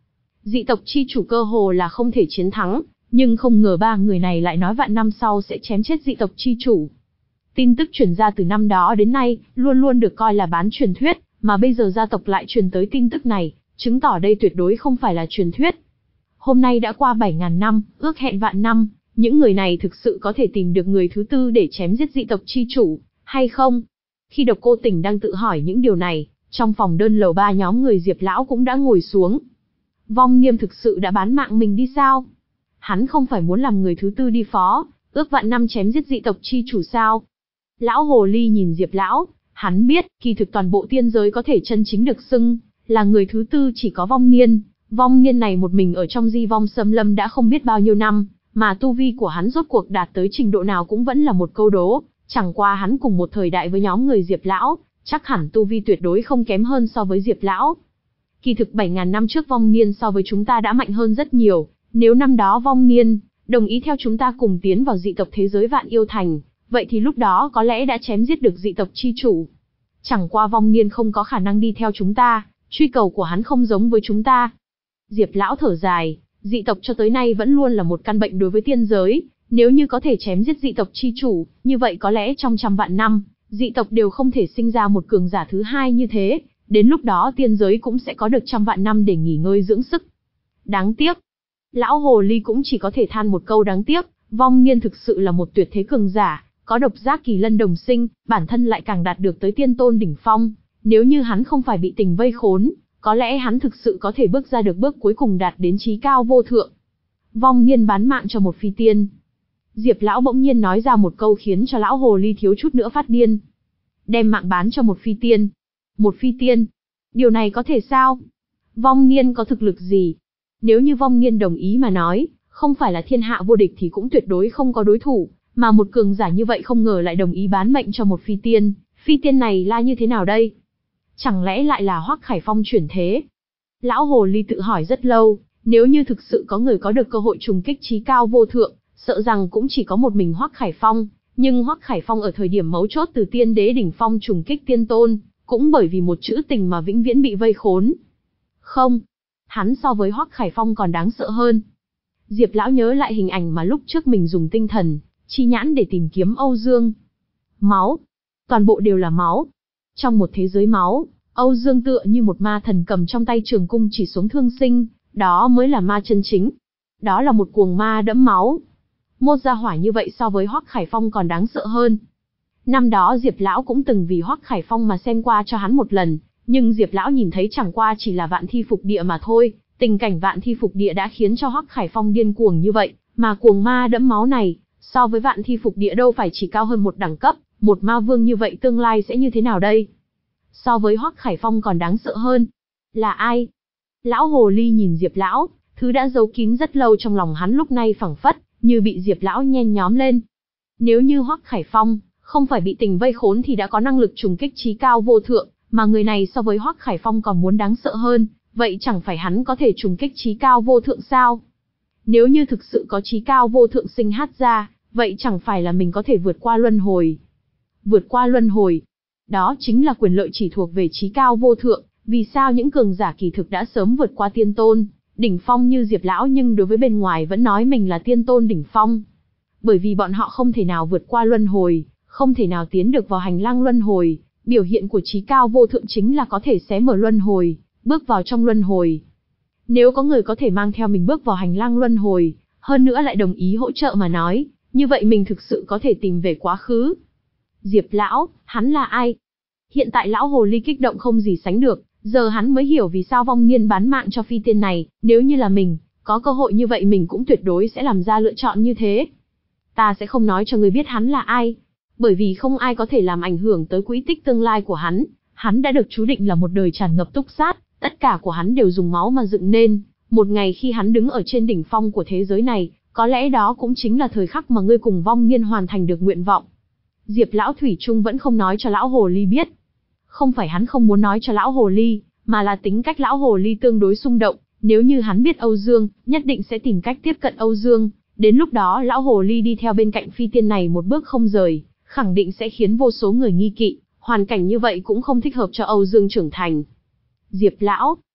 dị tộc chi chủ cơ hồ là không thể chiến thắng, nhưng không ngờ ba người này lại nói vạn năm sau sẽ chém chết dị tộc chi chủ. Tin tức truyền ra từ năm đó đến nay, luôn luôn được coi là bán truyền thuyết, mà bây giờ gia tộc lại truyền tới tin tức này, chứng tỏ đây tuyệt đối không phải là truyền thuyết. Hôm nay đã qua bảy ngàn năm, ước hẹn vạn năm, những người này thực sự có thể tìm được người thứ tư để chém giết dị tộc chi chủ, hay không? Khi Độc Cô Tỉnh đang tự hỏi những điều này, trong phòng đơn lầu ba nhóm người Diệp Lão cũng đã ngồi xuống. Vong Niêm thực sự đã bán mạng mình đi sao? Hắn không phải muốn làm người thứ tư đi phó, ước vạn năm chém giết dị tộc chi chủ sao? Lão Hồ Ly nhìn Diệp Lão, hắn biết, kỳ thực toàn bộ tiên giới có thể chân chính được xưng là người thứ tư chỉ có Vong Niên. Vong Niên này một mình ở trong Di Vong Xâm Lâm đã không biết bao nhiêu năm, mà tu vi của hắn rốt cuộc đạt tới trình độ nào cũng vẫn là một câu đố, chẳng qua hắn cùng một thời đại với nhóm người Diệp Lão, chắc hẳn tu vi tuyệt đối không kém hơn so với Diệp Lão. Kỳ thực bảy ngàn năm trước Vong Niên so với chúng ta đã mạnh hơn rất nhiều, nếu năm đó Vong Niên đồng ý theo chúng ta cùng tiến vào dị tộc thế giới Vạn Yêu Thành, vậy thì lúc đó có lẽ đã chém giết được dị tộc chi chủ. Chẳng qua Vong Niên không có khả năng đi theo chúng ta, truy cầu của hắn không giống với chúng ta. Diệp Lão thở dài, dị tộc cho tới nay vẫn luôn là một căn bệnh đối với tiên giới, nếu như có thể chém giết dị tộc chi chủ, như vậy có lẽ trong trăm vạn năm, dị tộc đều không thể sinh ra một cường giả thứ hai như thế, đến lúc đó tiên giới cũng sẽ có được trăm vạn năm để nghỉ ngơi dưỡng sức. Đáng tiếc. Lão Hồ Ly cũng chỉ có thể than một câu đáng tiếc, Vong Niên thực sự là một tuyệt thế cường giả, có độc giác kỳ lân đồng sinh, bản thân lại càng đạt được tới tiên tôn đỉnh phong, nếu như hắn không phải bị tình vây khốn, có lẽ hắn thực sự có thể bước ra được bước cuối cùng đạt đến chí cao vô thượng. Vong Niên bán mạng cho một phi tiên. Diệp Lão bỗng nhiên nói ra một câu khiến cho Lão Hồ Ly thiếu chút nữa phát điên. Đem mạng bán cho một phi tiên. Một phi tiên? Điều này có thể sao? Vong Niên có thực lực gì? Nếu như Vong Niên đồng ý mà nói, không phải là thiên hạ vô địch thì cũng tuyệt đối không có đối thủ, mà một cường giả như vậy không ngờ lại đồng ý bán mệnh cho một phi tiên. Phi tiên này là như thế nào đây? Chẳng lẽ lại là Hoắc Khải Phong chuyển thế? Lão Hồ Ly tự hỏi rất lâu, nếu như thực sự có người có được cơ hội trùng kích chí cao vô thượng, sợ rằng cũng chỉ có một mình Hoắc Khải Phong, nhưng Hoắc Khải Phong ở thời điểm mấu chốt từ tiên đế đỉnh phong trùng kích tiên tôn, cũng bởi vì một chữ tình mà vĩnh viễn bị vây khốn. Không, hắn so với Hoắc Khải Phong còn đáng sợ hơn. Diệp Lão nhớ lại hình ảnh mà lúc trước mình dùng tinh thần chi nhãn để tìm kiếm Âu Dương. Máu, toàn bộ đều là máu. Trong một thế giới máu, Âu Dương tựa như một ma thần cầm trong tay trường cung chỉ xuống thương sinh, đó mới là ma chân chính. Đó là một cuồng ma đẫm máu. Một gia hỏa như vậy so với Hoắc Khải Phong còn đáng sợ hơn. Năm đó Diệp Lão cũng từng vì Hoắc Khải Phong mà xem qua cho hắn một lần, nhưng Diệp Lão nhìn thấy chẳng qua chỉ là Vạn Thi Phục Địa mà thôi, tình cảnh Vạn Thi Phục Địa đã khiến cho Hoắc Khải Phong điên cuồng như vậy, mà cuồng ma đẫm máu này, so với Vạn Thi Phục Địa đâu phải chỉ cao hơn một đẳng cấp, một ma vương như vậy tương lai sẽ như thế nào đây? So với Hoắc Khải Phong còn đáng sợ hơn. Là ai? Lão Hồ Ly nhìn Diệp Lão, thứ đã giấu kín rất lâu trong lòng hắn lúc này phảng phất như bị Diệp Lão nhen nhóm lên. Nếu như Hoắc Khải Phong không phải bị tình vây khốn thì đã có năng lực trùng kích chí cao vô thượng, mà người này so với Hoắc Khải Phong còn muốn đáng sợ hơn, vậy chẳng phải hắn có thể trùng kích chí cao vô thượng sao? Nếu như thực sự có chí cao vô thượng sinh hát ra, vậy chẳng phải là mình có thể vượt qua luân hồi. Vượt qua luân hồi, đó chính là quyền lợi chỉ thuộc về chí cao vô thượng, vì sao những cường giả kỳ thực đã sớm vượt qua tiên tôn đỉnh phong như Diệp Lão nhưng đối với bên ngoài vẫn nói mình là tiên tôn đỉnh phong. Bởi vì bọn họ không thể nào vượt qua luân hồi, không thể nào tiến được vào hành lang luân hồi, biểu hiện của chí cao vô thượng chính là có thể xé mở luân hồi, bước vào trong luân hồi. Nếu có người có thể mang theo mình bước vào hành lang luân hồi, hơn nữa lại đồng ý hỗ trợ mà nói, như vậy mình thực sự có thể tìm về quá khứ. Diệp Lão, hắn là ai? Hiện tại Lão Hồ Ly kích động không gì sánh được, giờ hắn mới hiểu vì sao Vong Niên bán mạng cho phi tiên này, nếu như là mình, có cơ hội như vậy mình cũng tuyệt đối sẽ làm ra lựa chọn như thế. Ta sẽ không nói cho ngươi biết hắn là ai, bởi vì không ai có thể làm ảnh hưởng tới quỹ tích tương lai của hắn, hắn đã được chú định là một đời tràn ngập túc sát, tất cả của hắn đều dùng máu mà dựng nên, một ngày khi hắn đứng ở trên đỉnh phong của thế giới này, có lẽ đó cũng chính là thời khắc mà ngươi cùng Vong Niên hoàn thành được nguyện vọng. Diệp Lão thủy chung vẫn không nói cho Lão Hồ Ly biết. Không phải hắn không muốn nói cho Lão Hồ Ly, mà là tính cách Lão Hồ Ly tương đối xung động, nếu như hắn biết Âu Dương, nhất định sẽ tìm cách tiếp cận Âu Dương, đến lúc đó Lão Hồ Ly đi theo bên cạnh phi tiên này một bước không rời, khẳng định sẽ khiến vô số người nghi kỵ, hoàn cảnh như vậy cũng không thích hợp cho Âu Dương trưởng thành. Diệp Lão.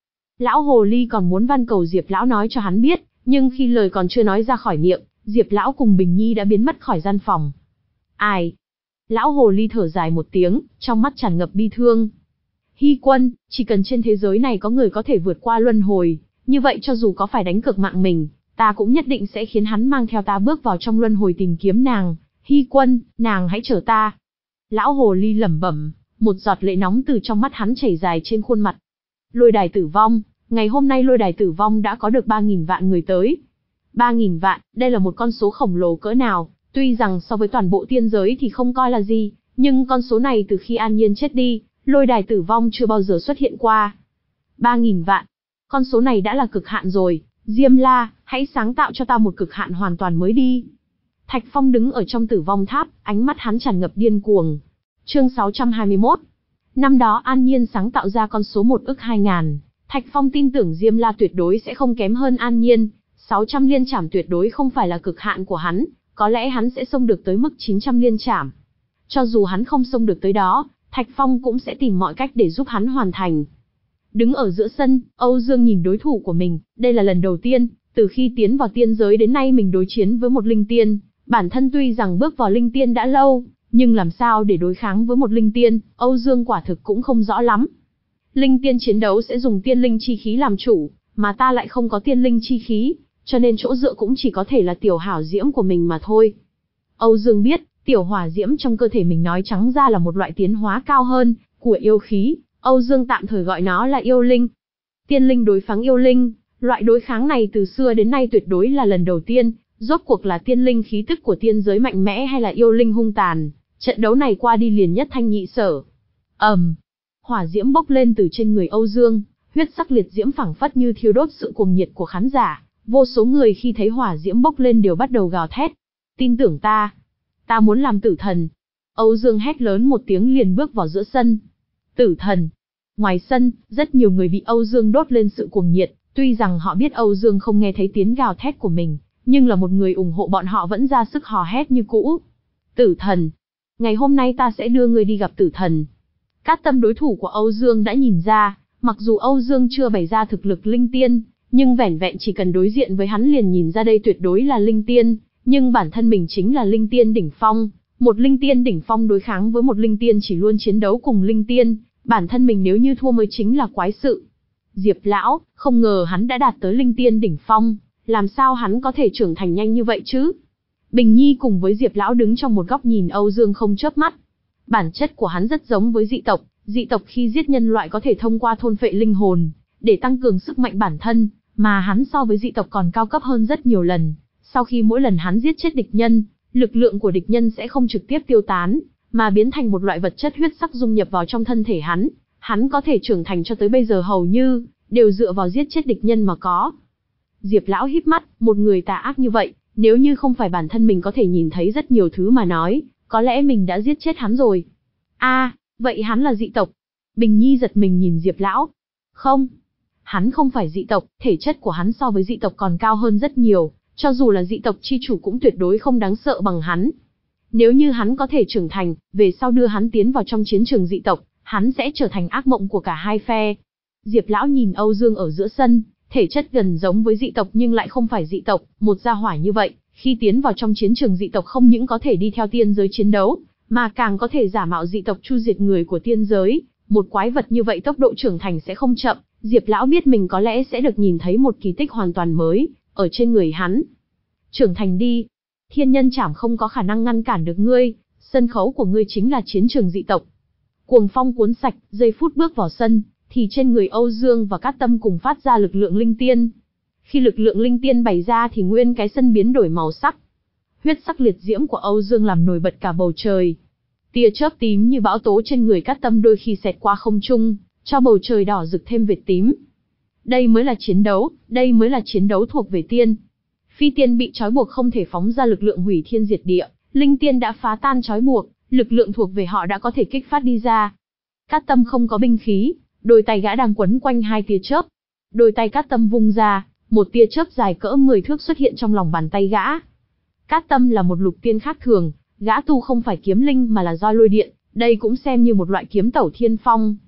Lão hồ ly còn muốn van cầu Diệp lão nói cho hắn biết, nhưng khi lời còn chưa nói ra khỏi miệng, Diệp lão cùng Bình Nhi đã biến mất khỏi gian phòng. Ai? Lão hồ ly thở dài một tiếng, trong mắt tràn ngập bi thương. Hy Quân, chỉ cần trên thế giới này có người có thể vượt qua luân hồi, như vậy cho dù có phải đánh cược mạng mình, ta cũng nhất định sẽ khiến hắn mang theo ta bước vào trong luân hồi tìm kiếm nàng. Hy Quân, nàng hãy chờ ta. Lão hồ ly lẩm bẩm, một giọt lệ nóng từ trong mắt hắn chảy dài trên khuôn mặt. Lôi đài tử vong, ngày hôm nay lôi đài tử vong đã có được ba nghìn vạn người tới. ba nghìn vạn, đây là một con số khổng lồ cỡ nào, tuy rằng so với toàn bộ tiên giới thì không coi là gì, nhưng con số này từ khi An Nhiên chết đi, lôi đài tử vong chưa bao giờ xuất hiện qua. ba nghìn vạn, con số này đã là cực hạn rồi, Diêm La, hãy sáng tạo cho ta một cực hạn hoàn toàn mới đi. Thạch Phong đứng ở trong tử vong tháp, ánh mắt hắn tràn ngập điên cuồng. Chương sáu trăm hai mươi mốt. Năm đó An Nhiên sáng tạo ra con số một ức hai ngàn, Thạch Phong tin tưởng Diêm La tuyệt đối sẽ không kém hơn An Nhiên, sáu trăm liên trảm tuyệt đối không phải là cực hạn của hắn, có lẽ hắn sẽ xông được tới mức chín trăm liên trảm. Cho dù hắn không xông được tới đó, Thạch Phong cũng sẽ tìm mọi cách để giúp hắn hoàn thành. Đứng ở giữa sân, Âu Dương nhìn đối thủ của mình, đây là lần đầu tiên, từ khi tiến vào tiên giới đến nay mình đối chiến với một linh tiên, bản thân tuy rằng bước vào linh tiên đã lâu, nhưng làm sao để đối kháng với một linh tiên, Âu Dương quả thực cũng không rõ lắm. Linh tiên chiến đấu sẽ dùng tiên linh chi khí làm chủ, mà ta lại không có tiên linh chi khí, cho nên chỗ dựa cũng chỉ có thể là tiểu hỏa diễm của mình mà thôi. Âu Dương biết, tiểu hỏa diễm trong cơ thể mình nói trắng ra là một loại tiến hóa cao hơn của yêu khí, Âu Dương tạm thời gọi nó là yêu linh. Tiên linh đối kháng yêu linh, loại đối kháng này từ xưa đến nay tuyệt đối là lần đầu tiên, rốt cuộc là tiên linh khí tức của tiên giới mạnh mẽ hay là yêu linh hung tàn, trận đấu này qua đi liền nhất thanh nhị sở. ầm, um, hỏa diễm bốc lên từ trên người Âu Dương, huyết sắc liệt diễm phảng phất như thiêu đốt sự cuồng nhiệt của khán giả, vô số người khi thấy hỏa diễm bốc lên đều bắt đầu gào thét. Tin tưởng ta, ta muốn làm tử thần. Âu Dương hét lớn một tiếng liền bước vào giữa sân. Tử thần. Ngoài sân, rất nhiều người bị Âu Dương đốt lên sự cuồng nhiệt, tuy rằng họ biết Âu Dương không nghe thấy tiếng gào thét của mình, nhưng là một người ủng hộ bọn họ vẫn ra sức hò hét như cũ. Tử thần. Ngày hôm nay ta sẽ đưa ngươi đi gặp tử thần. Cát Tâm đối thủ của Âu Dương đã nhìn ra, mặc dù Âu Dương chưa bày ra thực lực linh tiên, nhưng vẻn vẹn chỉ cần đối diện với hắn liền nhìn ra đây tuyệt đối là linh tiên, nhưng bản thân mình chính là linh tiên đỉnh phong, một linh tiên đỉnh phong đối kháng với một linh tiên chỉ luôn chiến đấu cùng linh tiên, bản thân mình nếu như thua mới chính là quái sự. Diệp lão, không ngờ hắn đã đạt tới linh tiên đỉnh phong, làm sao hắn có thể trưởng thành nhanh như vậy chứ? Bình Nhi cùng với Diệp lão đứng trong một góc nhìn Âu Dương không chớp mắt. Bản chất của hắn rất giống với dị tộc, dị tộc khi giết nhân loại có thể thông qua thôn phệ linh hồn, để tăng cường sức mạnh bản thân, mà hắn so với dị tộc còn cao cấp hơn rất nhiều lần. Sau khi mỗi lần hắn giết chết địch nhân, lực lượng của địch nhân sẽ không trực tiếp tiêu tán, mà biến thành một loại vật chất huyết sắc dung nhập vào trong thân thể hắn. Hắn có thể trưởng thành cho tới bây giờ hầu như đều dựa vào giết chết địch nhân mà có. Diệp lão híp mắt, một người tà ác như vậy, nếu như không phải bản thân mình có thể nhìn thấy rất nhiều thứ mà nói, có lẽ mình đã giết chết hắn rồi. A, à, vậy hắn là dị tộc? Bình Nhi giật mình nhìn Diệp lão. Không, hắn không phải dị tộc, thể chất của hắn so với dị tộc còn cao hơn rất nhiều, cho dù là dị tộc chi chủ cũng tuyệt đối không đáng sợ bằng hắn. Nếu như hắn có thể trưởng thành, về sau đưa hắn tiến vào trong chiến trường dị tộc, hắn sẽ trở thành ác mộng của cả hai phe. Diệp lão nhìn Âu Dương ở giữa sân, thể chất gần giống với dị tộc nhưng lại không phải dị tộc, một gia hỏa như vậy, khi tiến vào trong chiến trường dị tộc không những có thể đi theo tiên giới chiến đấu, mà càng có thể giả mạo dị tộc chu diệt người của tiên giới, một quái vật như vậy tốc độ trưởng thành sẽ không chậm, Diệp lão biết mình có lẽ sẽ được nhìn thấy một kỳ tích hoàn toàn mới ở trên người hắn. Trưởng thành đi, thiên nhân trảm không có khả năng ngăn cản được ngươi, sân khấu của ngươi chính là chiến trường dị tộc. Cuồng phong cuốn sạch, giây phút bước vào sân, thì trên người Âu Dương và Cát Tâm cùng phát ra lực lượng linh tiên. Khi lực lượng linh tiên bày ra thì nguyên cái sân biến đổi màu sắc. Huyết sắc liệt diễm của Âu Dương làm nổi bật cả bầu trời. Tia chớp tím như bão tố trên người Cát Tâm đôi khi xẹt qua không trung, cho bầu trời đỏ rực thêm vệt tím. Đây mới là chiến đấu, đây mới là chiến đấu thuộc về tiên. Phi tiên bị trói buộc không thể phóng ra lực lượng hủy thiên diệt địa, linh tiên đã phá tan trói buộc, lực lượng thuộc về họ đã có thể kích phát đi ra. Cát Tâm không có binh khí, đôi tay gã đang quấn quanh hai tia chớp. Đôi tay Cát Tâm vung ra, một tia chớp dài cỡ mười thước xuất hiện trong lòng bàn tay gã. Cát Tâm là một lục tiên khác thường, gã tu không phải kiếm linh mà là roi lôi điện, đây cũng xem như một loại kiếm tẩu thiên phong.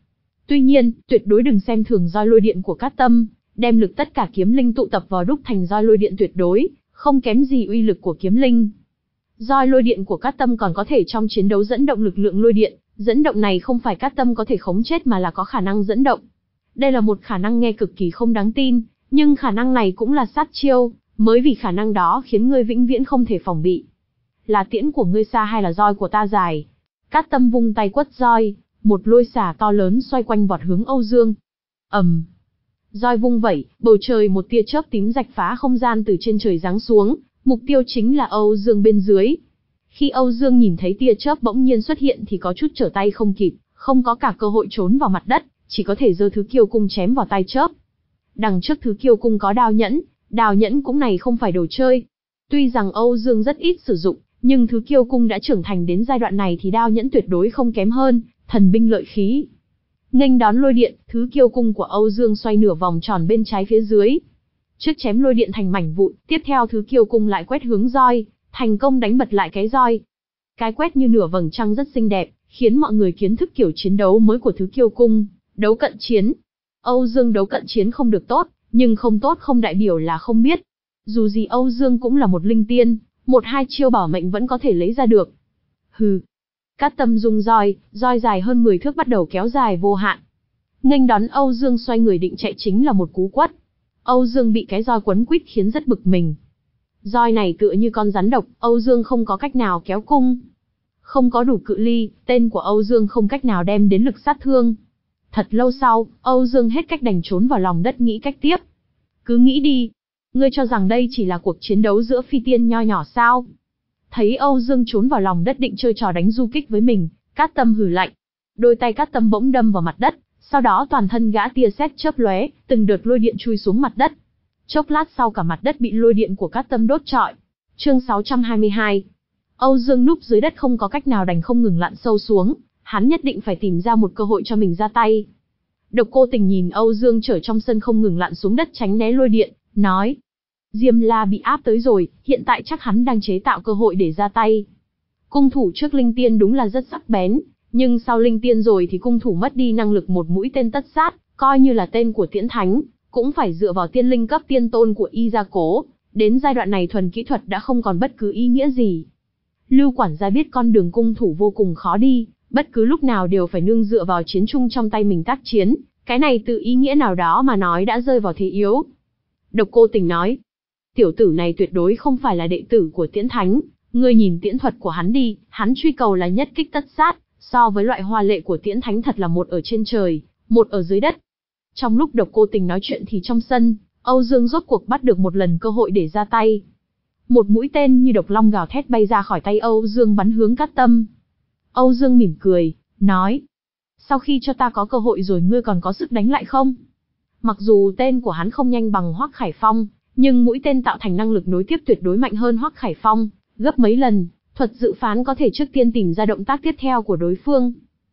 Tuy nhiên, tuyệt đối đừng xem thường roi lôi điện của Cát Tâm, đem lực tất cả kiếm linh tụ tập vào đúc thành roi lôi điện tuyệt đối, không kém gì uy lực của kiếm linh. Roi lôi điện của Cát Tâm còn có thể trong chiến đấu dẫn động lực lượng lôi điện, dẫn động này không phải Cát Tâm có thể khống chết mà là có khả năng dẫn động. Đây là một khả năng nghe cực kỳ không đáng tin, nhưng khả năng này cũng là sát chiêu, mới vì khả năng đó khiến ngươi vĩnh viễn không thể phòng bị. Là tiễn của ngươi xa hay là roi của ta dài? Cát Tâm vung tay quất roi, một lôi xả to lớn xoay quanh vọt hướng Âu Dương. ầm, um. Roi vung vẩy, bầu trời một tia chớp tím rạch phá không gian từ trên trời giáng xuống, mục tiêu chính là Âu Dương bên dưới. Khi Âu Dương nhìn thấy tia chớp bỗng nhiên xuất hiện thì có chút trở tay không kịp, không có cả cơ hội trốn vào mặt đất, chỉ có thể giơ thứ kiêu cung chém vào tay chớp. Đằng trước thứ kiêu cung có đao nhẫn, đao nhẫn cũng này không phải đồ chơi. Tuy rằng Âu Dương rất ít sử dụng, nhưng thứ kiêu cung đã trưởng thành đến giai đoạn này thì đao nhẫn tuyệt đối không kém hơn, thần binh lợi khí. Nghênh đón lôi điện, thứ kiêu cung của Âu Dương xoay nửa vòng tròn bên trái phía dưới. Trước chém lôi điện thành mảnh vụn, tiếp theo thứ kiêu cung lại quét hướng roi, thành công đánh bật lại cái roi. Cái quét như nửa vầng trăng rất xinh đẹp, khiến mọi người kiến thức kiểu chiến đấu mới của thứ kiêu cung, đấu cận chiến. Âu Dương đấu cận chiến không được tốt, nhưng không tốt không đại biểu là không biết. Dù gì Âu Dương cũng là một linh tiên, một hai chiêu bảo mệnh vẫn có thể lấy ra được. Hừ. Cát Tâm dùng roi, roi dài hơn mười thước bắt đầu kéo dài vô hạn. Nghênh đón Âu Dương xoay người định chạy chính là một cú quất. Âu Dương bị cái roi quấn quýt khiến rất bực mình. Roi này tựa như con rắn độc, Âu Dương không có cách nào kéo cung. Không có đủ cự ly, tên của Âu Dương không cách nào đem đến lực sát thương. Thật lâu sau, Âu Dương hết cách đành trốn vào lòng đất nghĩ cách tiếp. Cứ nghĩ đi. Ngươi cho rằng đây chỉ là cuộc chiến đấu giữa phi tiên nho nhỏ sao? Thấy Âu Dương trốn vào lòng đất định chơi trò đánh du kích với mình, Cát Tâm hừ lạnh. Đôi tay Cát Tâm bỗng đâm vào mặt đất, sau đó toàn thân gã tia sét chớp lóe, từng đợt lôi điện chui xuống mặt đất. Chốc lát sau cả mặt đất bị lôi điện của Cát Tâm đốt trọi. Chương sáu trăm hai mươi hai. Âu Dương núp dưới đất không có cách nào đành không ngừng lặn sâu xuống, hắn nhất định phải tìm ra một cơ hội cho mình ra tay. Độc Cô Tình nhìn Âu Dương trở trong sân không ngừng lặn xuống đất tránh né lôi điện, nói: Diêm La bị áp tới rồi, hiện tại chắc hắn đang chế tạo cơ hội để ra tay. Cung thủ trước linh tiên đúng là rất sắc bén, nhưng sau linh tiên rồi thì cung thủ mất đi năng lực một mũi tên tất sát, coi như là tên của Tiễn Thánh, cũng phải dựa vào tiên linh cấp tiên tôn của y gia cố, đến giai đoạn này thuần kỹ thuật đã không còn bất cứ ý nghĩa gì. Lưu quản gia biết con đường cung thủ vô cùng khó đi, bất cứ lúc nào đều phải nương dựa vào chiến chung trong tay mình tác chiến, cái này từ ý nghĩa nào đó mà nói đã rơi vào thế yếu. Độc Cô Tình nói: Tiểu tử này tuyệt đối không phải là đệ tử của Tiễn Thánh, ngươi nhìn tiễn thuật của hắn đi, hắn truy cầu là nhất kích tất sát, so với loại hoa lệ của Tiễn Thánh thật là một ở trên trời, một ở dưới đất. Trong lúc Độc Cô Tình nói chuyện thì trong sân, Âu Dương rốt cuộc bắt được một lần cơ hội để ra tay. Một mũi tên như độc long gào thét bay ra khỏi tay Âu Dương bắn hướng Cát Tâm. Âu Dương mỉm cười, nói: Sau khi cho ta có cơ hội rồi ngươi còn có sức đánh lại không? Mặc dù tên của hắn không nhanh bằng Hoắc Khải Phong, nhưng mũi tên tạo thành năng lực nối tiếp tuyệt đối mạnh hơn Hoắc Khải Phong, gấp mấy lần, thuật dự phán có thể trước tiên tìm ra động tác tiếp theo của đối phương.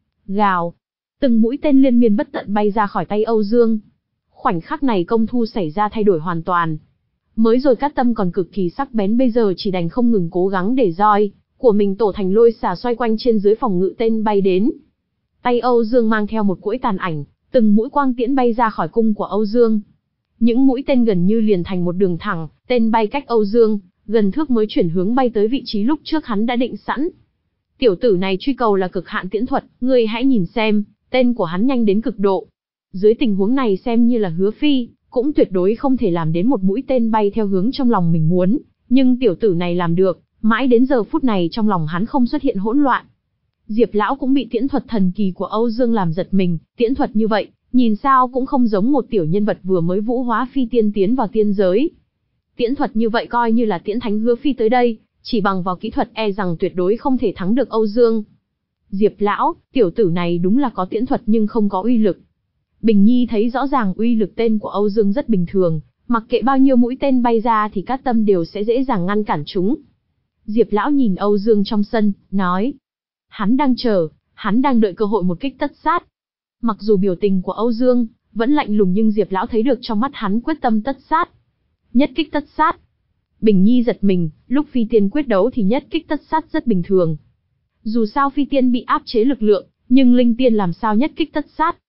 Gào, từng mũi tên liên miên bất tận bay ra khỏi tay Âu Dương. Khoảnh khắc này công thu xảy ra thay đổi hoàn toàn. Mới rồi Cát Tâm còn cực kỳ sắc bén, bây giờ chỉ đành không ngừng cố gắng để roi của mình tổ thành lôi xả xoay quanh trên dưới phòng ngự tên bay đến. Tay Âu Dương mang theo một cỗ tàn ảnh, từng mũi quang tiễn bay ra khỏi cung của Âu Dương. Những mũi tên gần như liền thành một đường thẳng, tên bay cách Âu Dương gần thước mới chuyển hướng bay tới vị trí lúc trước hắn đã định sẵn. Tiểu tử này truy cầu là cực hạn tiễn thuật, ngươi hãy nhìn xem, tên của hắn nhanh đến cực độ. Dưới tình huống này xem như là Hứa Phi, cũng tuyệt đối không thể làm đến một mũi tên bay theo hướng trong lòng mình muốn, nhưng tiểu tử này làm được, mãi đến giờ phút này trong lòng hắn không xuất hiện hỗn loạn. Diệp lão cũng bị tiễn thuật thần kỳ của Âu Dương làm giật mình, tiễn thuật như vậy, nhìn sao cũng không giống một tiểu nhân vật vừa mới vũ hóa phi tiên tiến vào tiên giới. Tiễn thuật như vậy coi như là Tiễn Thánh Hứa Phi tới đây, chỉ bằng vào kỹ thuật e rằng tuyệt đối không thể thắng được Âu Dương. Diệp lão, tiểu tử này đúng là có tiễn thuật nhưng không có uy lực. Bình Nhi thấy rõ ràng uy lực tên của Âu Dương rất bình thường, mặc kệ bao nhiêu mũi tên bay ra thì Cát Tâm đều sẽ dễ dàng ngăn cản chúng. Diệp lão nhìn Âu Dương trong sân, nói: Hắn đang chờ, hắn đang đợi cơ hội một kích tất sát. Mặc dù biểu tình của Âu Dương vẫn lạnh lùng nhưng Diệp lão thấy được trong mắt hắn quyết tâm tất sát. Nhất kích tất sát. Bình Nhi giật mình, lúc phi tiên quyết đấu thì nhất kích tất sát rất bình thường. Dù sao phi tiên bị áp chế lực lượng, nhưng linh tiên làm sao nhất kích tất sát.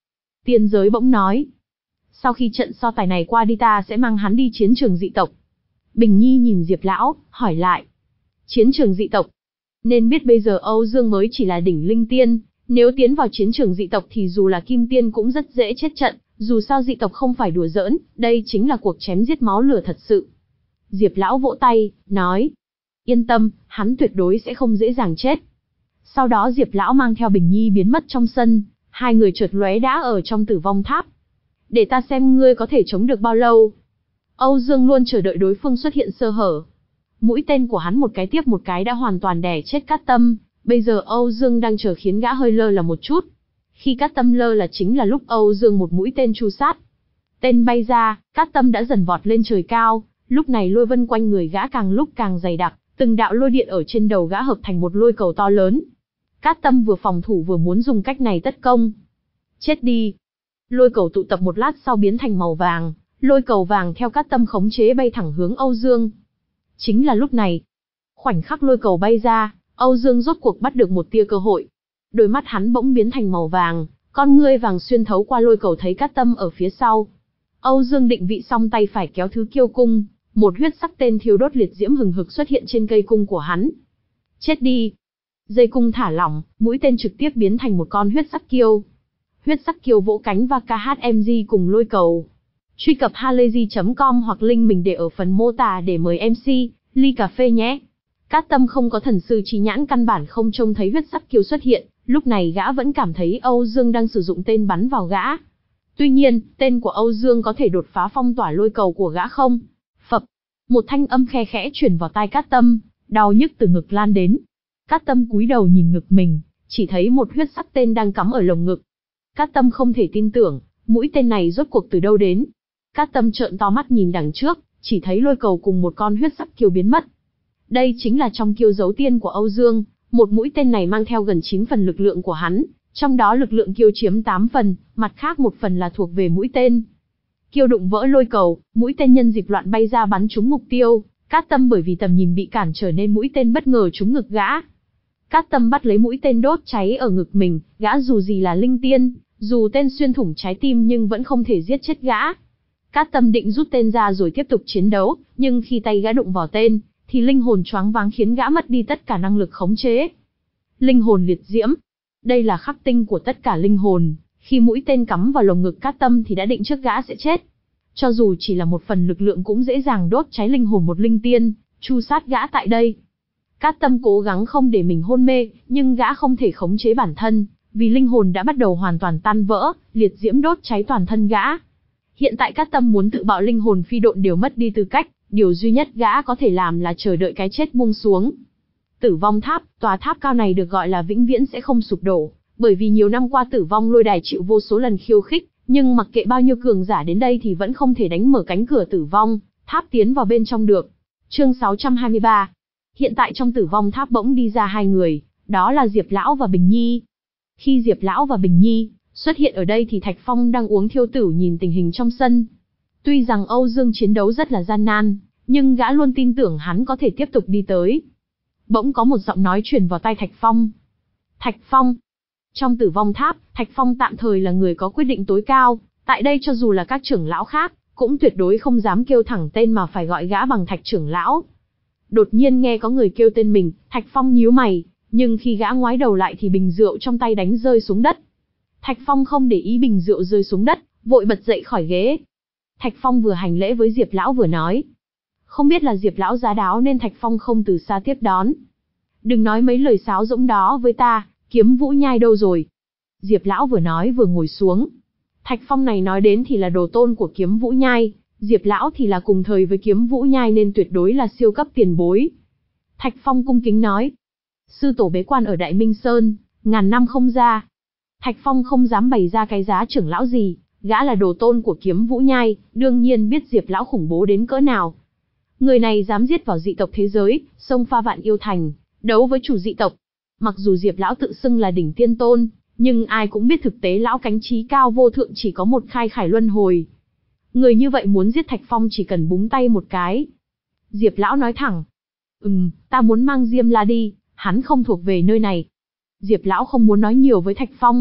Tiên giới bỗng nói. Sau khi trận so tài này qua đi ta sẽ mang hắn đi chiến trường dị tộc. Bình Nhi nhìn Diệp Lão, hỏi lại. Chiến trường dị tộc. Nên biết bây giờ Âu Dương mới chỉ là đỉnh linh tiên, nếu tiến vào chiến trường dị tộc thì dù là kim tiên cũng rất dễ chết trận, dù sao dị tộc không phải đùa giỡn, đây chính là cuộc chém giết máu lửa thật sự. Diệp Lão vỗ tay, nói. Yên tâm, hắn tuyệt đối sẽ không dễ dàng chết. Sau đó Diệp Lão mang theo Bình Nhi biến mất trong sân, hai người chợt lóe đã ở trong tử vong tháp. Để ta xem ngươi có thể chống được bao lâu. Âu Dương luôn chờ đợi đối phương xuất hiện sơ hở. Mũi tên của hắn một cái tiếp một cái đã hoàn toàn đè chết Cát Tâm, bây giờ Âu Dương đang chờ khiến gã hơi lơ là một chút. Khi Cát Tâm lơ là chính là lúc Âu Dương một mũi tên tru sát. Tên bay ra, Cát Tâm đã dần vọt lên trời cao, lúc này lôi vân quanh người gã càng lúc càng dày đặc, từng đạo lôi điện ở trên đầu gã hợp thành một lôi cầu to lớn. Cát Tâm vừa phòng thủ vừa muốn dùng cách này tất công. Chết đi! Lôi cầu tụ tập một lát sau biến thành màu vàng, lôi cầu vàng theo Cát Tâm khống chế bay thẳng hướng Âu Dương. Chính là lúc này, khoảnh khắc lôi cầu bay ra, Âu Dương rốt cuộc bắt được một tia cơ hội. Đôi mắt hắn bỗng biến thành màu vàng, con ngươi vàng xuyên thấu qua lôi cầu thấy Cát Tâm ở phía sau. Âu Dương định vị xong tay phải kéo thứ kiêu cung, một huyết sắc tên thiêu đốt liệt diễm hừng hực xuất hiện trên cây cung của hắn. Chết đi! Dây cung thả lỏng, mũi tên trực tiếp biến thành một con huyết sắc kiêu. Huyết sắc kiêu vỗ cánh và ca hát em giê cùng lôi cầu. Truy cập halayzi chấm com hoặc link mình để ở phần mô tả để mời em xê, ly cà phê nhé. Cát Tâm không có thần sư trí nhãn căn bản không trông thấy huyết sắc kiêu xuất hiện, lúc này gã vẫn cảm thấy Âu Dương đang sử dụng tên bắn vào gã. Tuy nhiên, tên của Âu Dương có thể đột phá phong tỏa lôi cầu của gã không? Phập, một thanh âm khe khẽ truyền vào tai Cát Tâm, đau nhức từ ngực lan đến. Cát Tâm cúi đầu nhìn ngực mình, chỉ thấy một huyết sắc tên đang cắm ở lồng ngực. Cát Tâm không thể tin tưởng, mũi tên này rốt cuộc từ đâu đến. Cát Tâm trợn to mắt nhìn đằng trước, chỉ thấy lôi cầu cùng một con huyết sắc kiêu biến mất. Đây chính là trong kiêu dấu tiên của Âu Dương, một mũi tên này mang theo gần chín phần lực lượng của hắn, trong đó lực lượng kiêu chiếm tám phần, mặt khác một phần là thuộc về mũi tên. Kiêu đụng vỡ lôi cầu, mũi tên nhân dịp loạn bay ra bắn trúng mục tiêu, Cát Tâm bởi vì tầm nhìn bị cản trở nên mũi tên bất ngờ trúng ngực gã. Cát Tâm bắt lấy mũi tên đốt cháy ở ngực mình, gã dù gì là linh tiên, dù tên xuyên thủng trái tim nhưng vẫn không thể giết chết gã. Cát Tâm định rút tên ra rồi tiếp tục chiến đấu, nhưng khi tay gã đụng vào tên, thì linh hồn choáng váng khiến gã mất đi tất cả năng lực khống chế. Linh hồn liệt diễm. Đây là khắc tinh của tất cả linh hồn, khi mũi tên cắm vào lồng ngực Cát Tâm thì đã định trước gã sẽ chết. Cho dù chỉ là một phần lực lượng cũng dễ dàng đốt cháy linh hồn một linh tiên, tru sát gã tại đây. Cát Tâm cố gắng không để mình hôn mê, nhưng gã không thể khống chế bản thân, vì linh hồn đã bắt đầu hoàn toàn tan vỡ, liệt diễm đốt cháy toàn thân gã. Hiện tại Cát Tâm muốn tự bạo linh hồn phi độn đều mất đi tư cách, điều duy nhất gã có thể làm là chờ đợi cái chết buông xuống. Tử vong tháp, tòa tháp cao này được gọi là vĩnh viễn sẽ không sụp đổ, bởi vì nhiều năm qua Tử vong lôi đài chịu vô số lần khiêu khích, nhưng mặc kệ bao nhiêu cường giả đến đây thì vẫn không thể đánh mở cánh cửa tử vong, tháp tiến vào bên trong được. Chương sáu trăm hai mươi ba. Hiện tại trong tử vong tháp bỗng đi ra hai người, đó là Diệp Lão và Bình Nhi. Khi Diệp Lão và Bình Nhi xuất hiện ở đây thì Thạch Phong đang uống thiêu tử nhìn tình hình trong sân. Tuy rằng Âu Dương chiến đấu rất là gian nan, nhưng gã luôn tin tưởng hắn có thể tiếp tục đi tới. Bỗng có một giọng nói truyền vào tai Thạch Phong. Thạch Phong. Trong tử vong tháp, Thạch Phong tạm thời là người có quyết định tối cao, tại đây cho dù là các trưởng lão khác, cũng tuyệt đối không dám kêu thẳng tên mà phải gọi gã bằng Thạch trưởng lão. Đột nhiên nghe có người kêu tên mình, Thạch Phong nhíu mày, nhưng khi gã ngoái đầu lại thì bình rượu trong tay đánh rơi xuống đất. Thạch Phong không để ý bình rượu rơi xuống đất, vội bật dậy khỏi ghế. Thạch Phong vừa hành lễ với Diệp Lão vừa nói. Không biết là Diệp Lão giá đáo nên Thạch Phong không từ xa tiếp đón. Đừng nói mấy lời sáo rỗng đó với ta, Kiếm Vũ Nhai đâu rồi? Diệp Lão vừa nói vừa ngồi xuống. Thạch Phong này nói đến thì là đồ tôn của Kiếm Vũ Nhai, Diệp Lão thì là cùng thời với Kiếm Vũ Nhai nên tuyệt đối là siêu cấp tiền bối. Thạch Phong cung kính nói. Sư tổ bế quan ở Đại Minh Sơn, ngàn năm không ra. Thạch Phong không dám bày ra cái giá trưởng lão gì, gã là đồ tôn của Kiếm Vũ Nhai, đương nhiên biết Diệp Lão khủng bố đến cỡ nào. Người này dám giết vào dị tộc thế giới, xông pha vạn yêu thành, đấu với chủ dị tộc. Mặc dù Diệp Lão tự xưng là đỉnh tiên tôn, nhưng ai cũng biết thực tế lão cánh trí cao vô thượng chỉ có một khai khải luân hồi. Người như vậy muốn giết Thạch Phong chỉ cần búng tay một cái. Diệp Lão nói thẳng. Ừm, ta muốn mang Diêm La đi, hắn không thuộc về nơi này. Diệp Lão không muốn nói nhiều với Thạch Phong,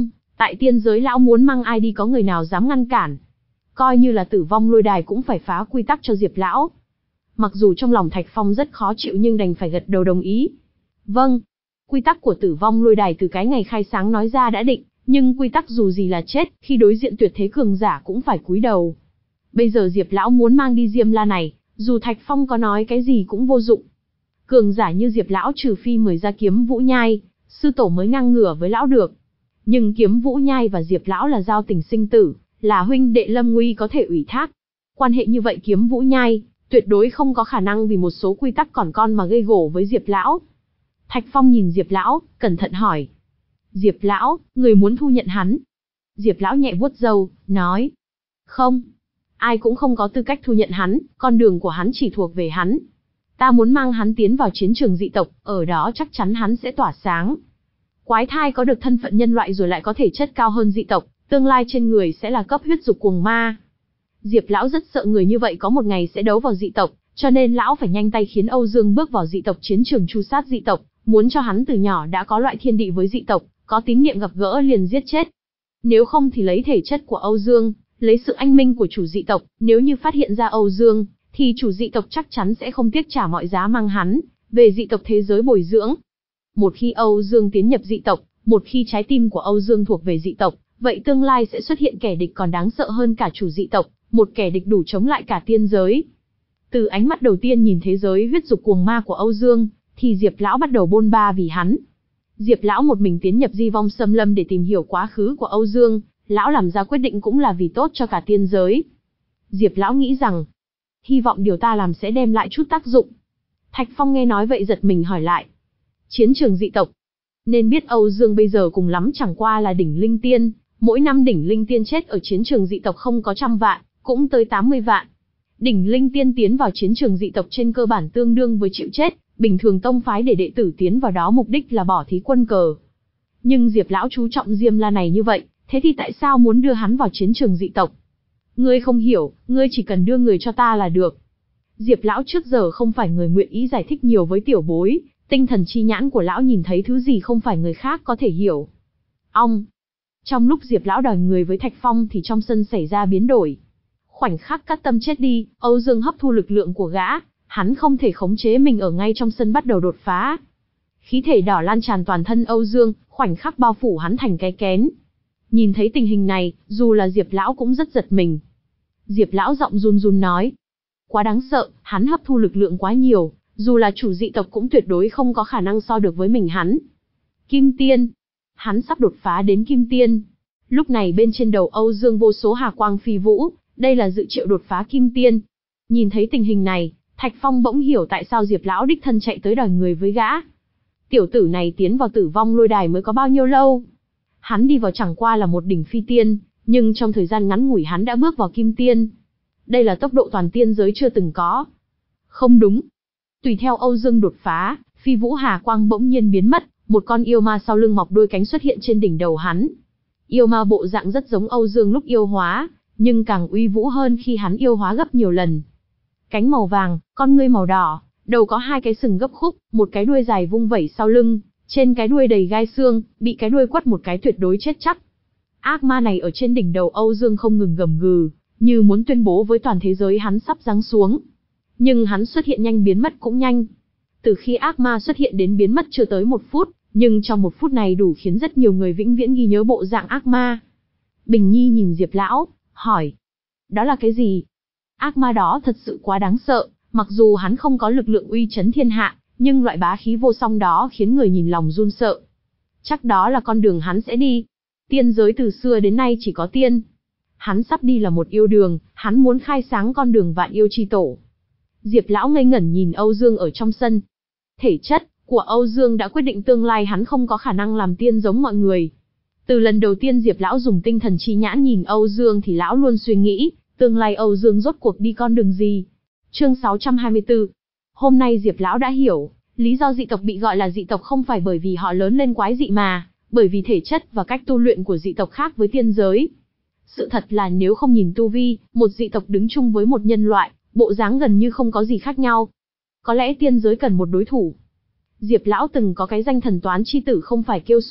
Tại tiên giới lão muốn mang ai đi có người nào dám ngăn cản. Coi như là tử vong lôi đài cũng phải phá quy tắc cho Diệp lão. Mặc dù trong lòng Thạch Phong rất khó chịu nhưng đành phải gật đầu đồng ý. Vâng. Quy tắc của tử vong lôi đài từ cái ngày khai sáng nói ra đã định, nhưng quy tắc dù gì là chết, khi đối diện tuyệt thế cường giả cũng phải cúi đầu. Bây giờ Diệp lão muốn mang đi Diêm La này, dù Thạch Phong có nói cái gì cũng vô dụng. Cường giả như Diệp lão trừ phi mời ra Kiếm Vũ Nhai, sư tổ mới ngang ngửa với lão được. Nhưng Kiếm Vũ Nhai và Diệp lão là giao tình sinh tử, là huynh đệ lâm nguy có thể ủy thác. Quan hệ như vậy Kiếm Vũ Nhai tuyệt đối không có khả năng vì một số quy tắc còn con mà gây gổ với Diệp lão. Thạch Phong nhìn Diệp lão, cẩn thận hỏi. Diệp lão, người muốn thu nhận hắn? Diệp lão nhẹ vuốt râu, nói. Không. Ai cũng không có tư cách thu nhận hắn, con đường của hắn chỉ thuộc về hắn. Ta muốn mang hắn tiến vào chiến trường dị tộc, ở đó chắc chắn hắn sẽ tỏa sáng. Quái thai có được thân phận nhân loại rồi lại có thể chất cao hơn dị tộc, tương lai trên người sẽ là cấp huyết dục cuồng ma. Diệp lão rất sợ người như vậy có một ngày sẽ đấu vào dị tộc, cho nên lão phải nhanh tay khiến Âu Dương bước vào dị tộc chiến trường tru sát dị tộc, muốn cho hắn từ nhỏ đã có loại thiên địa với dị tộc, có tín niệm gặp gỡ liền giết chết. Nếu không thì lấy thể chất của Âu Dương, lấy sự anh minh của chủ dị tộc, nếu như phát hiện ra Âu Dương, thì chủ dị tộc chắc chắn sẽ không tiếc trả mọi giá mang hắn về dị tộc thế giới bồi dưỡng. Một khi Âu Dương tiến nhập dị tộc, một khi trái tim của Âu Dương thuộc về dị tộc, vậy tương lai sẽ xuất hiện kẻ địch còn đáng sợ hơn cả chủ dị tộc, một kẻ địch đủ chống lại cả tiên giới. Từ ánh mắt đầu tiên nhìn thế giới huyết dục cuồng ma của Âu Dương, thì Diệp lão bắt đầu bôn ba vì hắn. Diệp lão một mình tiến nhập Di Vong Xâm Lâm để tìm hiểu quá khứ của Âu Dương, lão làm ra quyết định cũng là vì tốt cho cả tiên giới. Diệp lão nghĩ rằng, hy vọng điều ta làm sẽ đem lại chút tác dụng. Thạch Phong nghe nói vậy giật mình hỏi lại. Chiến trường dị tộc. Nên biết Âu Dương bây giờ cùng lắm chẳng qua là đỉnh linh tiên, mỗi năm đỉnh linh tiên chết ở chiến trường dị tộc không có trăm vạn, cũng tới tám mươi vạn. Đỉnh linh tiên tiến vào chiến trường dị tộc trên cơ bản tương đương với chịu chết, bình thường tông phái để đệ tử tiến vào đó mục đích là bỏ thí quân cờ. Nhưng Diệp lão chú trọng Diêm La này như vậy, thế thì tại sao muốn đưa hắn vào chiến trường dị tộc? Ngươi không hiểu, ngươi chỉ cần đưa người cho ta là được. Diệp lão trước giờ không phải người nguyện ý giải thích nhiều với tiểu bối, tinh thần chi nhãn của lão nhìn thấy thứ gì không phải người khác có thể hiểu. Ong. Trong lúc Diệp lão đòi người với Thạch Phong thì trong sân xảy ra biến đổi. Khoảnh khắc Cát Tâm chết đi, Âu Dương hấp thu lực lượng của gã, hắn không thể khống chế mình ở ngay trong sân bắt đầu đột phá. Khí thể đỏ lan tràn toàn thân Âu Dương, khoảnh khắc bao phủ hắn thành cái kén. Nhìn thấy tình hình này, dù là Diệp lão cũng rất giật mình. Diệp lão giọng run run nói. Quá đáng sợ, hắn hấp thu lực lượng quá nhiều, dù là chủ dị tộc cũng tuyệt đối không có khả năng so được với mình hắn. Kim Tiên. Hắn sắp đột phá đến Kim Tiên. Lúc này bên trên đầu Âu Dương vô số hà quang phi vũ, đây là dự triệu đột phá Kim Tiên. Nhìn thấy tình hình này, Thạch Phong bỗng hiểu tại sao Diệp lão đích thân chạy tới đòi người với gã. Tiểu tử này tiến vào tử vong lôi đài mới có bao nhiêu lâu? Hắn đi vào chẳng qua là một đỉnh phi tiên, nhưng trong thời gian ngắn ngủi hắn đã bước vào Kim Tiên. Đây là tốc độ toàn tiên giới chưa từng có. Không đúng. Tùy theo Âu Dương đột phá, phi vũ hà quang bỗng nhiên biến mất, một con yêu ma sau lưng mọc đôi cánh xuất hiện trên đỉnh đầu hắn. Yêu ma bộ dạng rất giống Âu Dương lúc yêu hóa, nhưng càng uy vũ hơn khi hắn yêu hóa gấp nhiều lần. Cánh màu vàng, con ngươi màu đỏ, đầu có hai cái sừng gấp khúc, một cái đuôi dài vung vẩy sau lưng, trên cái đuôi đầy gai xương, bị cái đuôi quất một cái tuyệt đối chết chắc. Ác ma này ở trên đỉnh đầu Âu Dương không ngừng gầm gừ, như muốn tuyên bố với toàn thế giới hắn sắp giáng xuống. Nhưng hắn xuất hiện nhanh biến mất cũng nhanh. Từ khi ác ma xuất hiện đến biến mất chưa tới một phút, nhưng trong một phút này đủ khiến rất nhiều người vĩnh viễn ghi nhớ bộ dạng ác ma. Bình Nhi nhìn Diệp lão, hỏi. Đó là cái gì? Ác ma đó thật sự quá đáng sợ, mặc dù hắn không có lực lượng uy chấn thiên hạ, nhưng loại bá khí vô song đó khiến người nhìn lòng run sợ. Chắc đó là con đường hắn sẽ đi. Tiên giới từ xưa đến nay chỉ có tiên. Hắn sắp đi là một yêu đường, hắn muốn khai sáng con đường vạn yêu chi tổ. Diệp lão ngây ngẩn nhìn Âu Dương ở trong sân. Thể chất của Âu Dương đã quyết định tương lai hắn không có khả năng làm tiên giống mọi người. Từ lần đầu tiên Diệp lão dùng tinh thần chi nhãn nhìn Âu Dương thì lão luôn suy nghĩ, tương lai Âu Dương rốt cuộc đi con đường gì. Chương sáu trăm hai mươi tư. Hôm nay Diệp lão đã hiểu, lý do dị tộc bị gọi là dị tộc không phải bởi vì họ lớn lên quái dị mà, bởi vì thể chất và cách tu luyện của dị tộc khác với tiên giới. Sự thật là nếu không nhìn tu vi, một dị tộc đứng chung với một nhân loại, bộ dáng gần như không có gì khác nhau. Có lẽ tiên giới cần một đối thủ. Diệp lão từng có cái danh thần toán chi tử không phải Kiêu Xuông,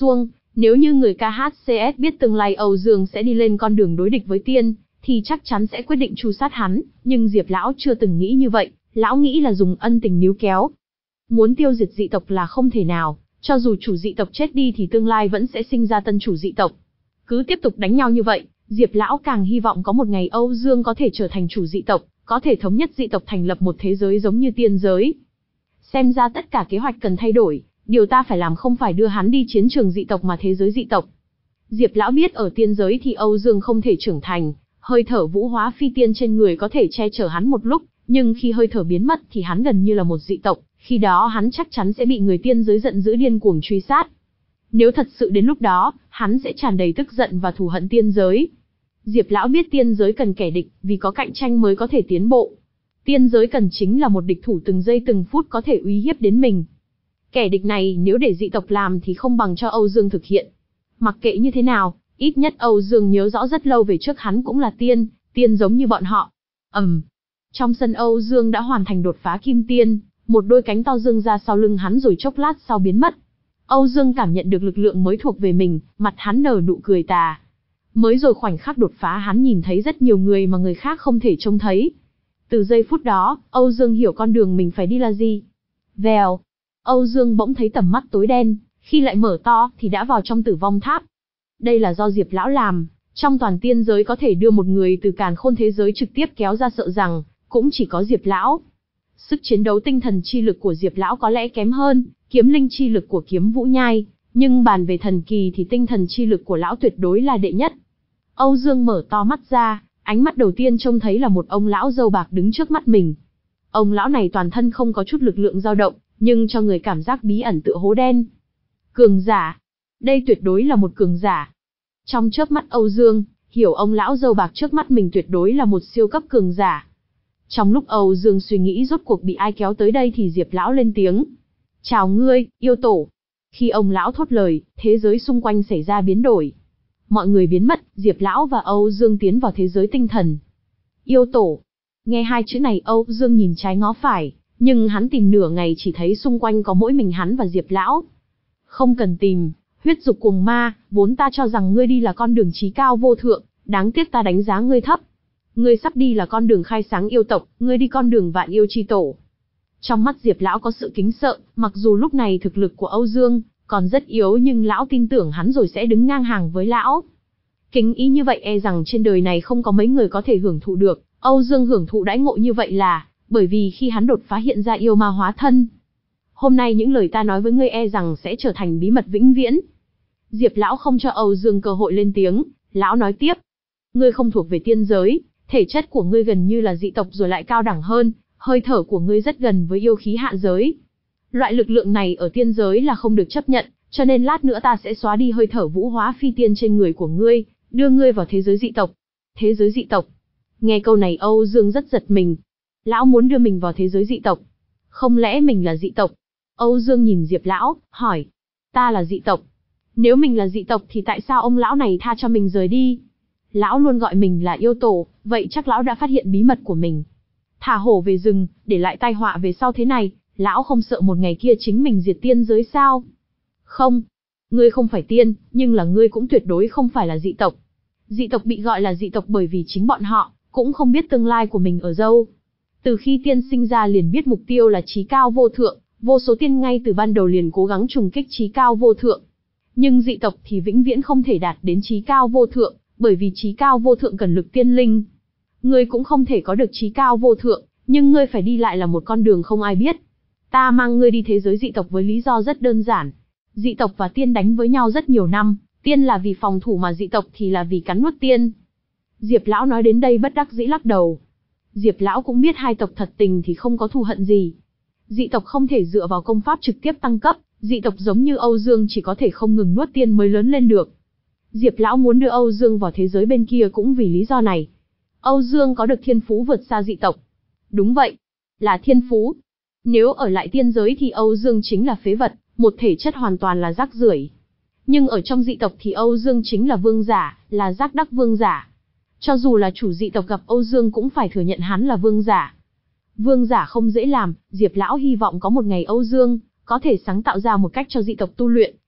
Nếu như người ca hát xê ét biết tương lai Âu Dương sẽ đi lên con đường đối địch với tiên, thì chắc chắn sẽ quyết định tru sát hắn, nhưng Diệp lão chưa từng nghĩ như vậy, lão nghĩ là dùng ân tình níu kéo. Muốn tiêu diệt dị tộc là không thể nào, cho dù chủ dị tộc chết đi thì tương lai vẫn sẽ sinh ra tân chủ dị tộc. Cứ tiếp tục đánh nhau như vậy, Diệp lão càng hy vọng có một ngày Âu Dương có thể trở thành chủ dị tộc, có thể thống nhất dị tộc thành lập một thế giới giống như tiên giới. Xem ra tất cả kế hoạch cần thay đổi, điều ta phải làm không phải đưa hắn đi chiến trường dị tộc mà thế giới dị tộc. Diệp lão biết ở tiên giới thì Âu Dương không thể trưởng thành, hơi thở vũ hóa phi tiên trên người có thể che chở hắn một lúc, nhưng khi hơi thở biến mất thì hắn gần như là một dị tộc, khi đó hắn chắc chắn sẽ bị người tiên giới giận dữ điên cuồng truy sát. Nếu thật sự đến lúc đó, hắn sẽ tràn đầy tức giận và thù hận tiên giới. Diệp lão biết tiên giới cần kẻ địch, vì có cạnh tranh mới có thể tiến bộ. Tiên giới cần chính là một địch thủ từng giây từng phút có thể uy hiếp đến mình. Kẻ địch này nếu để dị tộc làm thì không bằng cho Âu Dương thực hiện. Mặc kệ như thế nào, ít nhất Âu Dương nhớ rõ rất lâu về trước hắn cũng là tiên, tiên giống như bọn họ. ầm, um. Trong sân Âu Dương đã hoàn thành đột phá kim tiên, một đôi cánh to dương ra sau lưng hắn rồi chốc lát sau biến mất. Âu Dương cảm nhận được lực lượng mới thuộc về mình, mặt hắn nở nụ cười tà. Mới rồi khoảnh khắc đột phá hắn nhìn thấy rất nhiều người mà người khác không thể trông thấy. Từ giây phút đó, Âu Dương hiểu con đường mình phải đi là gì. Vèo, Âu Dương bỗng thấy tầm mắt tối đen, khi lại mở to thì đã vào trong tử vong tháp. Đây là do Diệp lão làm, trong toàn tiên giới có thể đưa một người từ càn khôn thế giới trực tiếp kéo ra sợ rằng, cũng chỉ có Diệp lão. Sức chiến đấu tinh thần chi lực của Diệp lão có lẽ kém hơn kiếm linh chi lực của Kiếm Vũ Nhai, nhưng bàn về thần kỳ thì tinh thần chi lực của lão tuyệt đối là đệ nhất. Âu Dương mở to mắt ra, ánh mắt đầu tiên trông thấy là một ông lão râu bạc đứng trước mắt mình. Ông lão này toàn thân không có chút lực lượng dao động, nhưng cho người cảm giác bí ẩn tựa hố đen. Cường giả. Đây tuyệt đối là một cường giả. Trong chớp mắt Âu Dương, hiểu ông lão râu bạc trước mắt mình tuyệt đối là một siêu cấp cường giả. Trong lúc Âu Dương suy nghĩ rốt cuộc bị ai kéo tới đây thì Diệp lão lên tiếng. Chào ngươi, yêu tổ. Khi ông lão thốt lời, thế giới xung quanh xảy ra biến đổi. Mọi người biến mất, Diệp lão và Âu Dương tiến vào thế giới tinh thần. Yêu tổ. Nghe hai chữ này Âu Dương nhìn trái ngó phải, nhưng hắn tìm nửa ngày chỉ thấy xung quanh có mỗi mình hắn và Diệp lão. Không cần tìm, huyết dục cuồng ma, vốn ta cho rằng ngươi đi là con đường chí cao vô thượng, đáng tiếc ta đánh giá ngươi thấp. Ngươi sắp đi là con đường khai sáng yêu tộc, ngươi đi con đường vạn yêu chi tổ. Trong mắt Diệp lão có sự kính sợ, mặc dù lúc này thực lực của Âu Dương còn rất yếu nhưng lão tin tưởng hắn rồi sẽ đứng ngang hàng với lão. Kính ý như vậy e rằng trên đời này không có mấy người có thể hưởng thụ được. Âu Dương hưởng thụ đãi ngộ như vậy là bởi vì khi hắn đột phá hiện ra yêu ma hóa thân. Hôm nay những lời ta nói với ngươi e rằng sẽ trở thành bí mật vĩnh viễn. Diệp lão không cho Âu Dương cơ hội lên tiếng, lão nói tiếp. Ngươi không thuộc về tiên giới, thể chất của ngươi gần như là dị tộc rồi lại cao đẳng hơn, hơi thở của ngươi rất gần với yêu khí hạ giới. Loại lực lượng này ở tiên giới là không được chấp nhận, cho nên lát nữa ta sẽ xóa đi hơi thở vũ hóa phi tiên trên người của ngươi, đưa ngươi vào thế giới dị tộc. Thế giới dị tộc. Nghe câu này Âu Dương rất giật mình. Lão muốn đưa mình vào thế giới dị tộc. Không lẽ mình là dị tộc? Âu Dương nhìn Diệp lão, hỏi. Ta là dị tộc. Nếu mình là dị tộc thì tại sao ông lão này tha cho mình rời đi? Lão luôn gọi mình là yêu tổ, vậy chắc lão đã phát hiện bí mật của mình. Thả hổ về rừng, để lại tai họa về sau thế này, lão không sợ một ngày kia chính mình diệt tiên giới sao? Không. Ngươi không phải tiên, nhưng là ngươi cũng tuyệt đối không phải là dị tộc. Dị tộc bị gọi là dị tộc bởi vì chính bọn họ cũng không biết tương lai của mình ở đâu. Từ khi tiên sinh ra liền biết mục tiêu là chí cao vô thượng, vô số tiên ngay từ ban đầu liền cố gắng trùng kích chí cao vô thượng. Nhưng dị tộc thì vĩnh viễn không thể đạt đến chí cao vô thượng, bởi vì chí cao vô thượng cần lực tiên linh. Ngươi cũng không thể có được chí cao vô thượng, nhưng ngươi phải đi lại là một con đường không ai biết. Ta mang ngươi đi thế giới dị tộc với lý do rất đơn giản. Dị tộc và tiên đánh với nhau rất nhiều năm, tiên là vì phòng thủ mà dị tộc thì là vì cắn nuốt tiên. Diệp lão nói đến đây bất đắc dĩ lắc đầu. Diệp lão cũng biết hai tộc thật tình thì không có thù hận gì. Dị tộc không thể dựa vào công pháp trực tiếp tăng cấp, dị tộc giống như Âu Dương chỉ có thể không ngừng nuốt tiên mới lớn lên được. Diệp lão muốn đưa Âu Dương vào thế giới bên kia cũng vì lý do này. Âu Dương có được thiên phú vượt xa dị tộc. Đúng vậy, là thiên phú. Nếu ở lại tiên giới thì Âu Dương chính là phế vật, một thể chất hoàn toàn là rác rưởi. Nhưng ở trong dị tộc thì Âu Dương chính là vương giả, là giác đắc vương giả. Cho dù là chủ dị tộc gặp Âu Dương cũng phải thừa nhận hắn là vương giả. Vương giả không dễ làm, Diệp lão hy vọng có một ngày Âu Dương có thể sáng tạo ra một cách cho dị tộc tu luyện,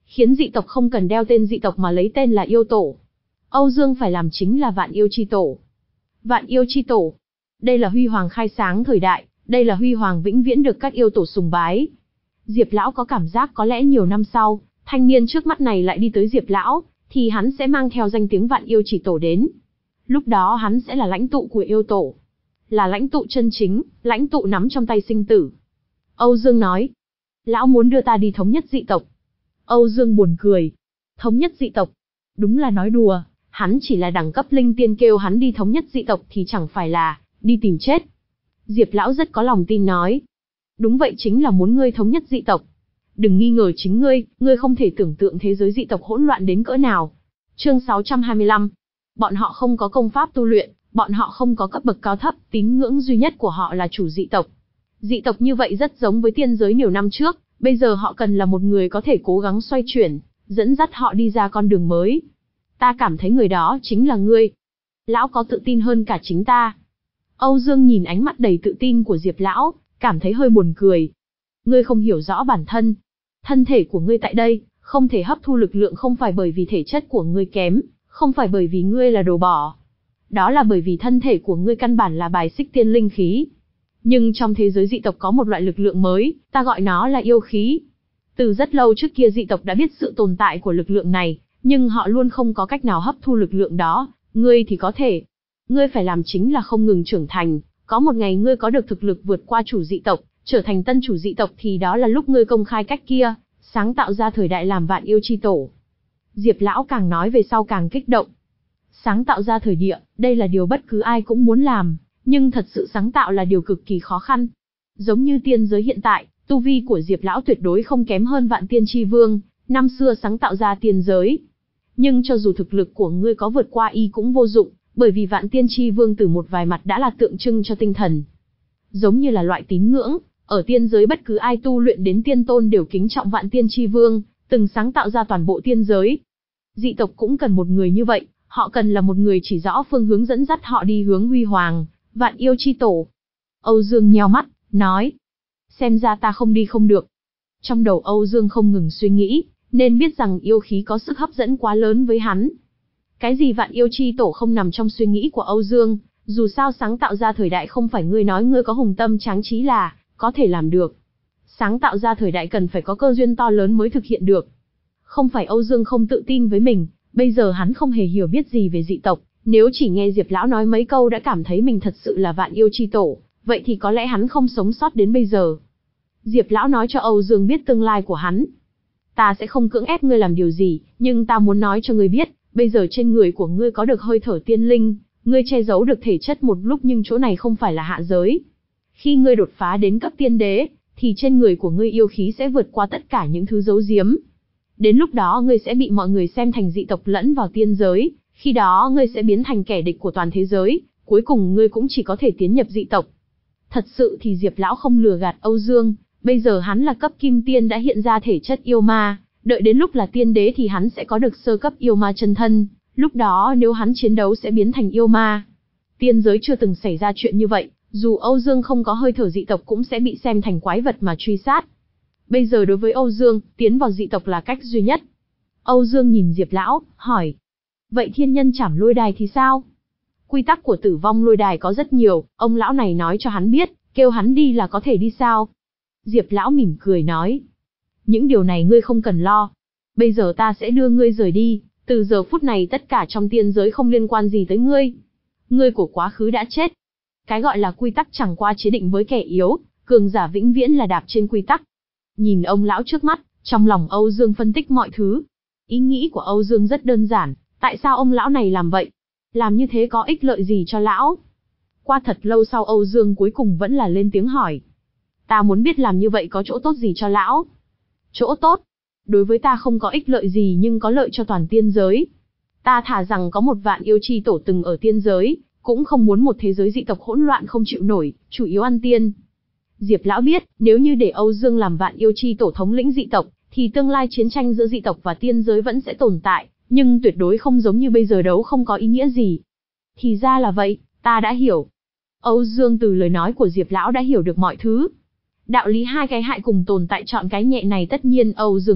khiến dị tộc không cần đeo tên dị tộc mà lấy tên là yêu tổ. Âu Dương phải làm chính là Vạn Yêu Chi Tổ. Vạn Yêu Chi Tổ. Đây là huy hoàng khai sáng thời đại, đây là huy hoàng vĩnh viễn được các yêu tổ sùng bái. Diệp Lão có cảm giác có lẽ nhiều năm sau, thanh niên trước mắt này lại đi tới Diệp Lão, thì hắn sẽ mang theo danh tiếng Vạn Yêu Chỉ Tổ đến. Lúc đó hắn sẽ là lãnh tụ của yêu tổ. Là lãnh tụ chân chính, lãnh tụ nắm trong tay sinh tử. Âu Dương nói. Lão muốn đưa ta đi thống nhất dị tộc. Âu Dương buồn cười. Thống nhất dị tộc. Đúng là nói đùa, hắn chỉ là đẳng cấp linh tiên kêu hắn đi thống nhất dị tộc thì chẳng phải là đi tìm chết. Diệp Lão rất có lòng tin nói. Đúng vậy, chính là muốn ngươi thống nhất dị tộc. Đừng nghi ngờ chính ngươi, ngươi không thể tưởng tượng thế giới dị tộc hỗn loạn đến cỡ nào. Chương sáu trăm hai mươi lăm. Bọn họ không có công pháp tu luyện, bọn họ không có cấp bậc cao thấp, tín ngưỡng duy nhất của họ là chủ dị tộc. Dị tộc như vậy rất giống với tiên giới nhiều năm trước, bây giờ họ cần là một người có thể cố gắng xoay chuyển, dẫn dắt họ đi ra con đường mới. Ta cảm thấy người đó chính là ngươi. Lão có tự tin hơn cả chính ta. Âu Dương nhìn ánh mắt đầy tự tin của Diệp Lão, cảm thấy hơi buồn cười. Ngươi không hiểu rõ bản thân. Thân thể của ngươi tại đây, không thể hấp thu lực lượng không phải bởi vì thể chất của ngươi kém, không phải bởi vì ngươi là đồ bỏ. Đó là bởi vì thân thể của ngươi căn bản là bài xích tiên linh khí. Nhưng trong thế giới dị tộc có một loại lực lượng mới, ta gọi nó là yêu khí. Từ rất lâu trước kia dị tộc đã biết sự tồn tại của lực lượng này, nhưng họ luôn không có cách nào hấp thu lực lượng đó, ngươi thì có thể. Ngươi phải làm chính là không ngừng trưởng thành, có một ngày ngươi có được thực lực vượt qua chủ dị tộc, trở thành tân chủ dị tộc thì đó là lúc ngươi công khai cách kia, sáng tạo ra thời đại làm Vạn Yêu Chi Tổ. Diệp Lão càng nói về sau càng kích động. Sáng tạo ra thời địa, đây là điều bất cứ ai cũng muốn làm, nhưng thật sự sáng tạo là điều cực kỳ khó khăn. Giống như tiên giới hiện tại, tu vi của Diệp Lão tuyệt đối không kém hơn Vạn Tiên Chi Vương, năm xưa sáng tạo ra tiên giới. Nhưng cho dù thực lực của ngươi có vượt qua y cũng vô dụng, bởi vì Vạn Tiên Chi Vương từ một vài mặt đã là tượng trưng cho tinh thần. Giống như là loại tín ngưỡng, ở tiên giới bất cứ ai tu luyện đến tiên tôn đều kính trọng Vạn Tiên Chi Vương, từng sáng tạo ra toàn bộ tiên giới. Dị tộc cũng cần một người như vậy, họ cần là một người chỉ rõ phương hướng dẫn dắt họ đi hướng huy hoàng, Vạn Yêu Chi Tổ. Âu Dương nheo mắt, nói. Xem ra ta không đi không được. Trong đầu Âu Dương không ngừng suy nghĩ, nên biết rằng yêu khí có sức hấp dẫn quá lớn với hắn. Cái gì Vạn Yêu Chi Tổ không nằm trong suy nghĩ của Âu Dương, dù sao sáng tạo ra thời đại không phải ngươi nói ngươi có hùng tâm tráng trí là có thể làm được. Sáng tạo ra thời đại cần phải có cơ duyên to lớn mới thực hiện được. Không phải Âu Dương không tự tin với mình, bây giờ hắn không hề hiểu biết gì về dị tộc, nếu chỉ nghe Diệp Lão nói mấy câu đã cảm thấy mình thật sự là Vạn Yêu Chi Tổ, vậy thì có lẽ hắn không sống sót đến bây giờ. Diệp Lão nói cho Âu Dương biết tương lai của hắn. Ta sẽ không cưỡng ép ngươi làm điều gì, nhưng ta muốn nói cho ngươi biết, bây giờ trên người của ngươi có được hơi thở tiên linh, ngươi che giấu được thể chất một lúc nhưng chỗ này không phải là hạ giới. Khi ngươi đột phá đến cấp tiên đế, thì trên người của ngươi yêu khí sẽ vượt qua tất cả những thứ giấu giếm. Đến lúc đó ngươi sẽ bị mọi người xem thành dị tộc lẫn vào tiên giới, khi đó ngươi sẽ biến thành kẻ địch của toàn thế giới, cuối cùng ngươi cũng chỉ có thể tiến nhập dị tộc. Thật sự thì Diệp Lão không lừa gạt Âu Dương, bây giờ hắn là cấp kim tiên đã hiện ra thể chất yêu ma, đợi đến lúc là tiên đế thì hắn sẽ có được sơ cấp yêu ma chân thân, lúc đó nếu hắn chiến đấu sẽ biến thành yêu ma. Tiên giới chưa từng xảy ra chuyện như vậy, dù Âu Dương không có hơi thở dị tộc cũng sẽ bị xem thành quái vật mà truy sát. Bây giờ đối với Âu Dương, tiến vào dị tộc là cách duy nhất. Âu Dương nhìn Diệp Lão, hỏi. Vậy thiên nhân trảm lôi đài thì sao? Quy tắc của tử vong lôi đài có rất nhiều, ông lão này nói cho hắn biết, kêu hắn đi là có thể đi sao? Diệp Lão mỉm cười nói. Những điều này ngươi không cần lo. Bây giờ ta sẽ đưa ngươi rời đi, từ giờ phút này tất cả trong tiên giới không liên quan gì tới ngươi. Ngươi của quá khứ đã chết. Cái gọi là quy tắc chẳng qua chế định với kẻ yếu, cường giả vĩnh viễn là đạp trên quy tắc. Nhìn ông lão trước mắt, trong lòng Âu Dương phân tích mọi thứ. Ý nghĩ của Âu Dương rất đơn giản, tại sao ông lão này làm vậy? Làm như thế có ích lợi gì cho lão? Qua thật lâu sau Âu Dương cuối cùng vẫn là lên tiếng hỏi. Ta muốn biết làm như vậy có chỗ tốt gì cho lão? Chỗ tốt? Đối với ta không có ích lợi gì nhưng có lợi cho toàn tiên giới. Ta thà rằng có một Vạn Yêu Chi Tổ từng ở tiên giới, cũng không muốn một thế giới dị tộc hỗn loạn không chịu nổi, chủ yếu ăn tiên. Diệp Lão biết, nếu như để Âu Dương làm Vạn Yêu Chi Tổ thống lĩnh dị tộc, thì tương lai chiến tranh giữa dị tộc và tiên giới vẫn sẽ tồn tại, nhưng tuyệt đối không giống như bây giờ đấu không có ý nghĩa gì. Thì ra là vậy, ta đã hiểu. Âu Dương từ lời nói của Diệp Lão đã hiểu được mọi thứ. Đạo lý hai cái hại cùng tồn tại chọn cái nhẹ này tất nhiên Âu Dương biết,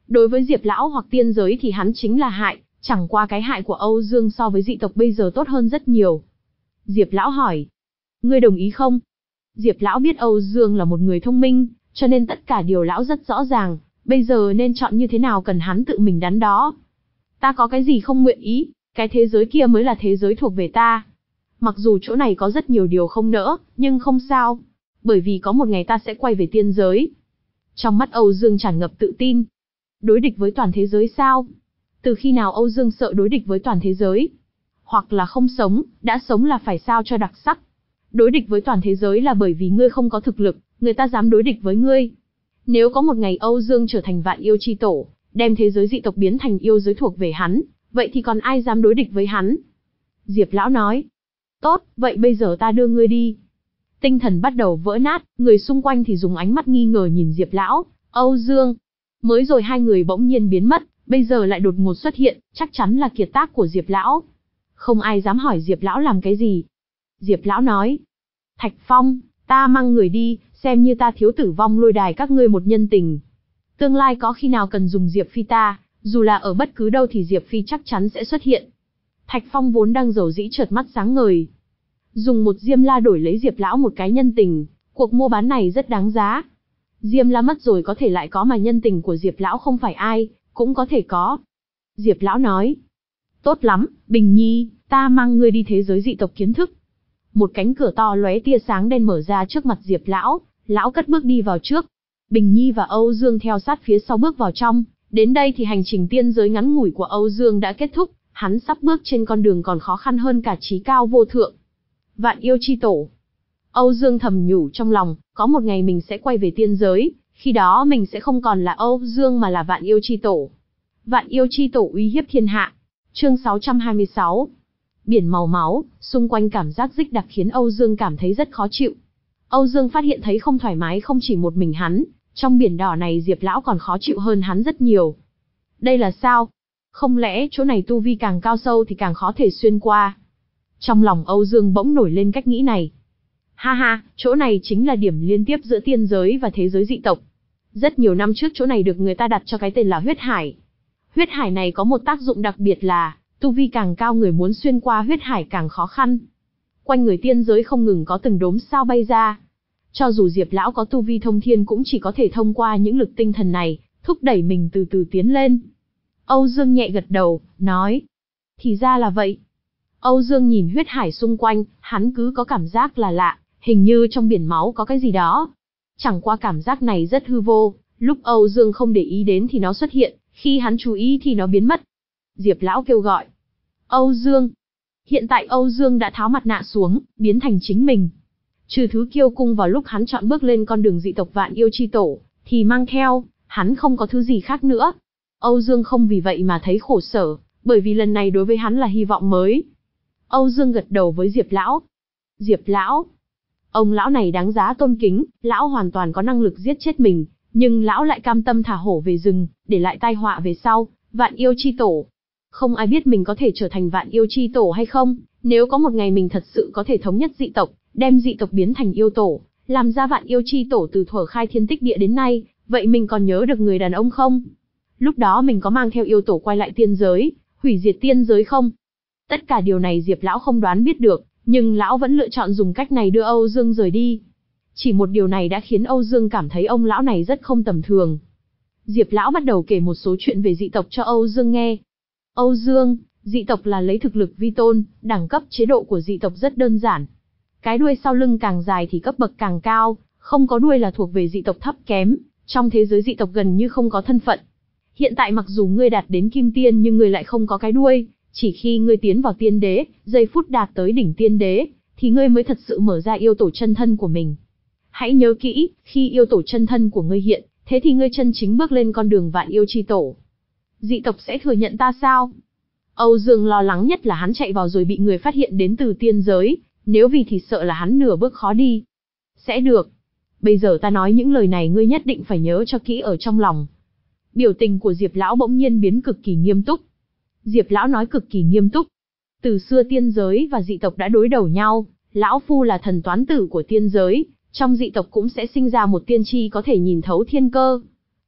Đối với Diệp lão hoặc tiên giới thì hắn chính là hại, chẳng qua cái hại của Âu Dương so với dị tộc bây giờ tốt hơn rất nhiều. Diệp lão hỏi, ngươi đồng ý không? Diệp lão biết Âu Dương là một người thông minh, cho nên tất cả điều lão rất rõ ràng, bây giờ nên chọn như thế nào cần hắn tự mình đắn đo. Ta có cái gì không nguyện ý, cái thế giới kia mới là thế giới thuộc về ta. Mặc dù chỗ này có rất nhiều điều không nỡ, nhưng không sao, bởi vì có một ngày ta sẽ quay về tiên giới. Trong mắt Âu Dương tràn ngập tự tin. Đối địch với toàn thế giới sao? Từ khi nào Âu Dương sợ đối địch với toàn thế giới? Hoặc là không sống, đã sống là phải sao cho đặc sắc. Đối địch với toàn thế giới là bởi vì ngươi không có thực lực, người ta dám đối địch với ngươi. Nếu có một ngày Âu Dương trở thành vạn yêu chi tổ, đem thế giới dị tộc biến thành yêu giới thuộc về hắn, vậy thì còn ai dám đối địch với hắn? Diệp lão nói, tốt, vậy bây giờ ta đưa ngươi đi. Tinh thần bắt đầu vỡ nát, người xung quanh thì dùng ánh mắt nghi ngờ nhìn Diệp lão, Âu Dương. Mới rồi hai người bỗng nhiên biến mất, bây giờ lại đột ngột xuất hiện, chắc chắn là kiệt tác của Diệp lão. Không ai dám hỏi Diệp lão làm cái gì. Diệp lão nói, Thạch Phong, ta mang người đi, xem như ta thiếu tử vong lôi đài các ngươi một nhân tình. Tương lai có khi nào cần dùng Diệp Phi ta, dù là ở bất cứ đâu thì Diệp Phi chắc chắn sẽ xuất hiện. Thạch Phong vốn đang giàu dĩ chợt mắt sáng ngời. Dùng một diêm la đổi lấy Diệp lão một cái nhân tình, cuộc mua bán này rất đáng giá. Diêm la mất rồi có thể lại có mà nhân tình của Diệp lão không phải ai, cũng có thể có. Diệp lão nói, tốt lắm, Bình Nhi, ta mang ngươi đi thế giới dị tộc kiến thức. Một cánh cửa to lóe tia sáng đen mở ra trước mặt Diệp lão, lão cất bước đi vào trước. Bình Nhi và Âu Dương theo sát phía sau bước vào trong, đến đây thì hành trình tiên giới ngắn ngủi của Âu Dương đã kết thúc, hắn sắp bước trên con đường còn khó khăn hơn cả chí cao vô thượng. Vạn yêu chi tổ. Âu Dương thầm nhủ trong lòng, có một ngày mình sẽ quay về tiên giới, khi đó mình sẽ không còn là Âu Dương mà là vạn yêu chi tổ. Vạn yêu chi tổ uy hiếp thiên hạ. Chương sáu trăm hai mươi sáu. Biển màu máu, xung quanh cảm giác dích đặc khiến Âu Dương cảm thấy rất khó chịu. Âu Dương phát hiện thấy không thoải mái không chỉ một mình hắn, trong biển đỏ này Diệp lão còn khó chịu hơn hắn rất nhiều. Đây là sao? Không lẽ chỗ này tu vi càng cao sâu thì càng khó thể xuyên qua? Trong lòng Âu Dương bỗng nổi lên cách nghĩ này. Ha ha, chỗ này chính là điểm liên tiếp giữa tiên giới và thế giới dị tộc. Rất nhiều năm trước chỗ này được người ta đặt cho cái tên là huyết hải. Huyết hải này có một tác dụng đặc biệt là, tu vi càng cao người muốn xuyên qua huyết hải càng khó khăn. Quanh người tiên giới không ngừng có từng đốm sao bay ra. Cho dù Diệp lão có tu vi thông thiên cũng chỉ có thể thông qua những lực tinh thần này, thúc đẩy mình từ từ tiến lên. Âu Dương nhẹ gật đầu, nói. Thì ra là vậy. Âu Dương nhìn huyết hải xung quanh, hắn cứ có cảm giác là lạ, hình như trong biển máu có cái gì đó. Chẳng qua cảm giác này rất hư vô, lúc Âu Dương không để ý đến thì nó xuất hiện, khi hắn chú ý thì nó biến mất. Diệp lão kêu gọi. Âu Dương. Hiện tại Âu Dương đã tháo mặt nạ xuống, biến thành chính mình. Trừ thứ kiêu cung vào lúc hắn chọn bước lên con đường dị tộc vạn yêu chi tổ, thì mang theo, hắn không có thứ gì khác nữa. Âu Dương không vì vậy mà thấy khổ sở, bởi vì lần này đối với hắn là hy vọng mới. Âu Dương gật đầu với Diệp lão. Diệp lão. Ông lão này đáng giá tôn kính, lão hoàn toàn có năng lực giết chết mình, nhưng lão lại cam tâm thả hổ về rừng, để lại tai họa về sau, vạn yêu chi tổ. Không ai biết mình có thể trở thành vạn yêu chi tổ hay không, nếu có một ngày mình thật sự có thể thống nhất dị tộc, đem dị tộc biến thành yêu tổ, làm ra vạn yêu chi tổ từ thuở khai thiên tích địa đến nay, vậy mình còn nhớ được người đàn ông không? Lúc đó mình có mang theo yêu tổ quay lại tiên giới, hủy diệt tiên giới không? Tất cả điều này Diệp lão không đoán biết được, nhưng lão vẫn lựa chọn dùng cách này đưa Âu Dương rời đi. Chỉ một điều này đã khiến Âu Dương cảm thấy ông lão này rất không tầm thường. Diệp lão bắt đầu kể một số chuyện về dị tộc cho Âu Dương nghe. Âu Dương, dị tộc là lấy thực lực vi tôn, đẳng cấp chế độ của dị tộc rất đơn giản. Cái đuôi sau lưng càng dài thì cấp bậc càng cao, không có đuôi là thuộc về dị tộc thấp kém, trong thế giới dị tộc gần như không có thân phận. Hiện tại mặc dù ngươi đạt đến kim tiên nhưng ngươi lại không có cái đuôi, chỉ khi ngươi tiến vào tiên đế, giây phút đạt tới đỉnh tiên đế, thì ngươi mới thật sự mở ra yêu tổ chân thân của mình. Hãy nhớ kỹ, khi yêu tổ chân thân của ngươi hiện, thế thì ngươi chân chính bước lên con đường vạn yêu chi tổ. Dị tộc sẽ thừa nhận ta sao? Âu Dương lo lắng nhất là hắn chạy vào rồi bị người phát hiện đến từ tiên giới, nếu vì thì sợ là hắn nửa bước khó đi. Sẽ được. Bây giờ ta nói những lời này ngươi nhất định phải nhớ cho kỹ ở trong lòng. Biểu tình của Diệp lão bỗng nhiên biến cực kỳ nghiêm túc. Diệp lão nói cực kỳ nghiêm túc. Từ xưa tiên giới và dị tộc đã đối đầu nhau, lão phu là thần toán tử của tiên giới, trong dị tộc cũng sẽ sinh ra một tiên tri có thể nhìn thấu thiên cơ.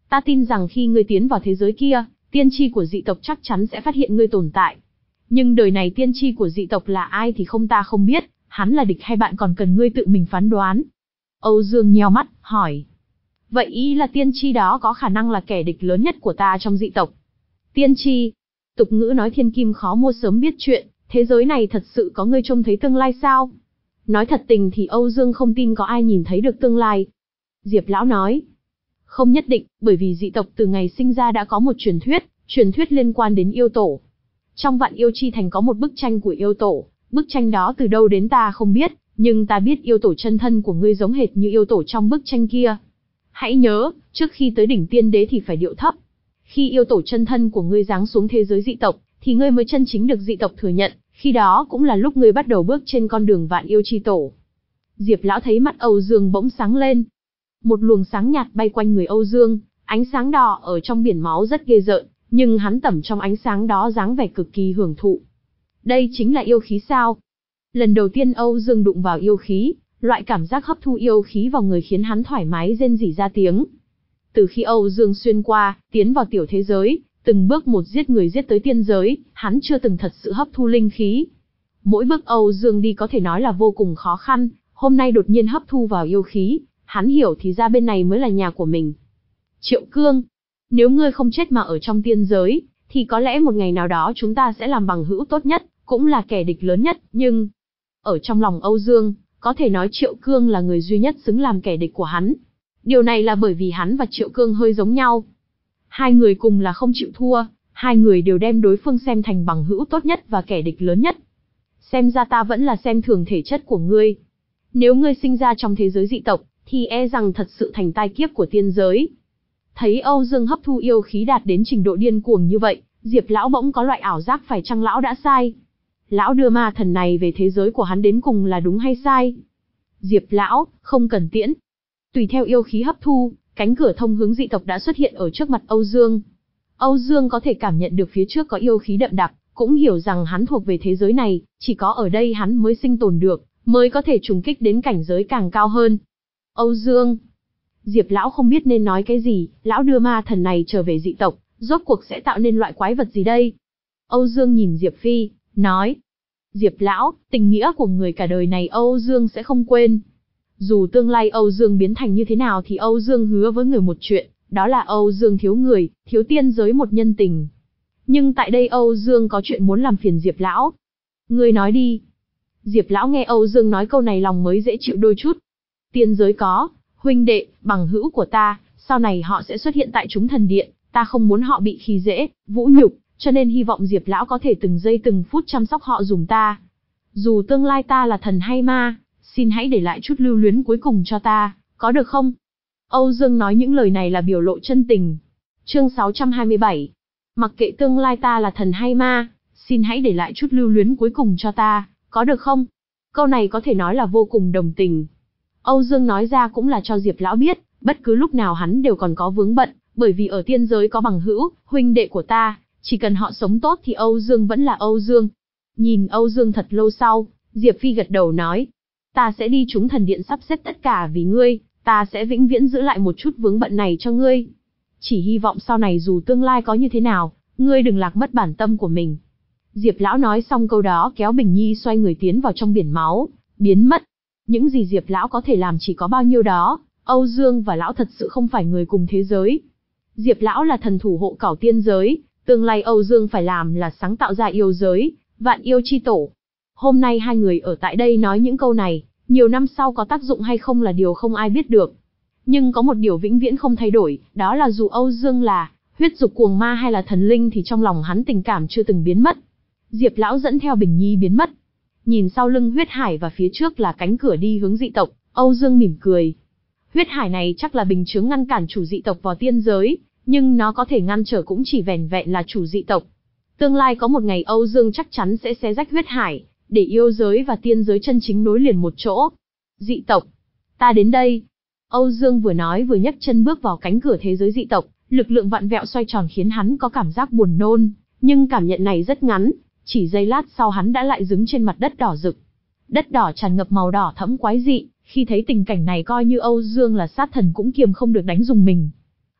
Ta tin rằng khi ngươi tiến vào thế giới kia, tiên tri của dị tộc chắc chắn sẽ phát hiện ngươi tồn tại. Nhưng đời này tiên tri của dị tộc là ai thì không ta không biết, hắn là địch hay bạn còn cần ngươi tự mình phán đoán. Âu Dương nheo mắt, hỏi. Vậy ý là tiên tri đó có khả năng là kẻ địch lớn nhất của ta trong dị tộc. Tiên tri. Tục ngữ nói thiên kim khó mua sớm biết chuyện, thế giới này thật sự có ngươi trông thấy tương lai sao? Nói thật tình thì Âu Dương không tin có ai nhìn thấy được tương lai. Diệp lão nói. Không nhất định, bởi vì dị tộc từ ngày sinh ra đã có một truyền thuyết, truyền thuyết liên quan đến yêu tổ. Trong Vạn Yêu Chi Thành có một bức tranh của yêu tổ, bức tranh đó từ đâu đến ta không biết, nhưng ta biết yêu tổ chân thân của ngươi giống hệt như yêu tổ trong bức tranh kia. Hãy nhớ, trước khi tới đỉnh tiên đế thì phải điệu thấp. Khi yêu tổ chân thân của ngươi giáng xuống thế giới dị tộc, thì ngươi mới chân chính được dị tộc thừa nhận, khi đó cũng là lúc ngươi bắt đầu bước trên con đường Vạn Yêu Chi Tổ. Diệp lão thấy mắt Âu Dương bỗng sáng lên. Một luồng sáng nhạt bay quanh người Âu Dương, ánh sáng đỏ ở trong biển máu rất ghê rợn, nhưng hắn tẩm trong ánh sáng đó dáng vẻ cực kỳ hưởng thụ. Đây chính là yêu khí sao? Lần đầu tiên Âu Dương đụng vào yêu khí, loại cảm giác hấp thu yêu khí vào người khiến hắn thoải mái rên rỉ ra tiếng. Từ khi Âu Dương xuyên qua, tiến vào tiểu thế giới, từng bước một giết người giết tới tiên giới, hắn chưa từng thật sự hấp thu linh khí. Mỗi bước Âu Dương đi có thể nói là vô cùng khó khăn, hôm nay đột nhiên hấp thu vào yêu khí, hắn hiểu thì ra bên này mới là nhà của mình. Triệu Cương, nếu ngươi không chết mà ở trong tiên giới, thì có lẽ một ngày nào đó chúng ta sẽ làm bằng hữu tốt nhất, cũng là kẻ địch lớn nhất, nhưng... Ở trong lòng Âu Dương, có thể nói Triệu Cương là người duy nhất xứng làm kẻ địch của hắn. Điều này là bởi vì hắn và Triệu Cương hơi giống nhau. Hai người cùng là không chịu thua, hai người đều đem đối phương xem thành bằng hữu tốt nhất và kẻ địch lớn nhất. Xem ra ta vẫn là xem thường thể chất của ngươi. Nếu ngươi sinh ra trong thế giới dị tộc, thì e rằng thật sự thành tai kiếp của tiên giới. Thấy Âu Dương hấp thu yêu khí đạt đến trình độ điên cuồng như vậy, Diệp lão bỗng có loại ảo giác phải chăng lão đã sai. Lão đưa ma thần này về thế giới của hắn đến cùng là đúng hay sai? Diệp lão, không cần tiễn. Tùy theo yêu khí hấp thu, cánh cửa thông hướng dị tộc đã xuất hiện ở trước mặt Âu Dương. Âu Dương có thể cảm nhận được phía trước có yêu khí đậm đặc, cũng hiểu rằng hắn thuộc về thế giới này, chỉ có ở đây hắn mới sinh tồn được, mới có thể trùng kích đến cảnh giới càng cao hơn. Âu Dương. Diệp lão không biết nên nói cái gì, lão đưa ma thần này trở về dị tộc, rốt cuộc sẽ tạo nên loại quái vật gì đây? Âu Dương nhìn Diệp Phi, nói. Diệp lão, tình nghĩa của người cả đời này Âu Dương sẽ không quên. Dù tương lai Âu Dương biến thành như thế nào thì Âu Dương hứa với người một chuyện, đó là Âu Dương thiếu người, thiếu tiên giới một nhân tình. Nhưng tại đây Âu Dương có chuyện muốn làm phiền Diệp lão. Ngươi nói đi. Diệp lão nghe Âu Dương nói câu này lòng mới dễ chịu đôi chút. Tiên giới có, huynh đệ, bằng hữu của ta, sau này họ sẽ xuất hiện tại chúng thần điện, ta không muốn họ bị khi dễ, vũ nhục, cho nên hy vọng Diệp lão có thể từng giây từng phút chăm sóc họ dùm ta. Dù tương lai ta là thần hay ma, xin hãy để lại chút lưu luyến cuối cùng cho ta, có được không? Âu Dương nói những lời này là biểu lộ chân tình. Chương sáu trăm hai mươi bảy. Mặc kệ tương lai ta là thần hay ma, xin hãy để lại chút lưu luyến cuối cùng cho ta, có được không? Câu này có thể nói là vô cùng đồng tình. Âu Dương nói ra cũng là cho Diệp lão biết, bất cứ lúc nào hắn đều còn có vướng bận, bởi vì ở tiên giới có bằng hữu, huynh đệ của ta, chỉ cần họ sống tốt thì Âu Dương vẫn là Âu Dương. Nhìn Âu Dương thật lâu sau, Diệp Phi gật đầu nói, ta sẽ đi chúng thần điện sắp xếp tất cả vì ngươi, ta sẽ vĩnh viễn giữ lại một chút vướng bận này cho ngươi. Chỉ hy vọng sau này dù tương lai có như thế nào, ngươi đừng lạc mất bản tâm của mình. Diệp lão nói xong câu đó kéo Bình Nhi xoay người tiến vào trong biển máu, biến mất. Những gì Diệp lão có thể làm chỉ có bao nhiêu đó, Âu Dương và lão thật sự không phải người cùng thế giới. Diệp lão là thần thủ hộ cẩu tiên giới, tương lai Âu Dương phải làm là sáng tạo ra yêu giới, Vạn Yêu Chi Tổ. Hôm nay hai người ở tại đây nói những câu này, nhiều năm sau có tác dụng hay không là điều không ai biết được. Nhưng có một điều vĩnh viễn không thay đổi, đó là dù Âu Dương là huyết dục cuồng ma hay là thần linh thì trong lòng hắn tình cảm chưa từng biến mất. Diệp lão dẫn theo Bình Nhi biến mất. Nhìn sau lưng huyết hải và phía trước là cánh cửa đi hướng dị tộc, Âu Dương mỉm cười. Huyết hải này chắc là bình chướng ngăn cản chủ dị tộc vào tiên giới, nhưng nó có thể ngăn trở cũng chỉ vẻn vẹn là chủ dị tộc. Tương lai có một ngày Âu Dương chắc chắn sẽ xé rách huyết hải, để yêu giới và tiên giới chân chính nối liền một chỗ. Dị tộc, ta đến đây. Âu Dương vừa nói vừa nhấc chân bước vào cánh cửa thế giới dị tộc, lực lượng vặn vẹo xoay tròn khiến hắn có cảm giác buồn nôn, nhưng cảm nhận này rất ngắn, chỉ giây lát sau hắn đã lại đứng trên mặt đất đỏ rực. Đất đỏ tràn ngập màu đỏ thẫm quái dị, khi thấy tình cảnh này coi như Âu Dương là sát thần cũng kiềm không được đánh dùng mình.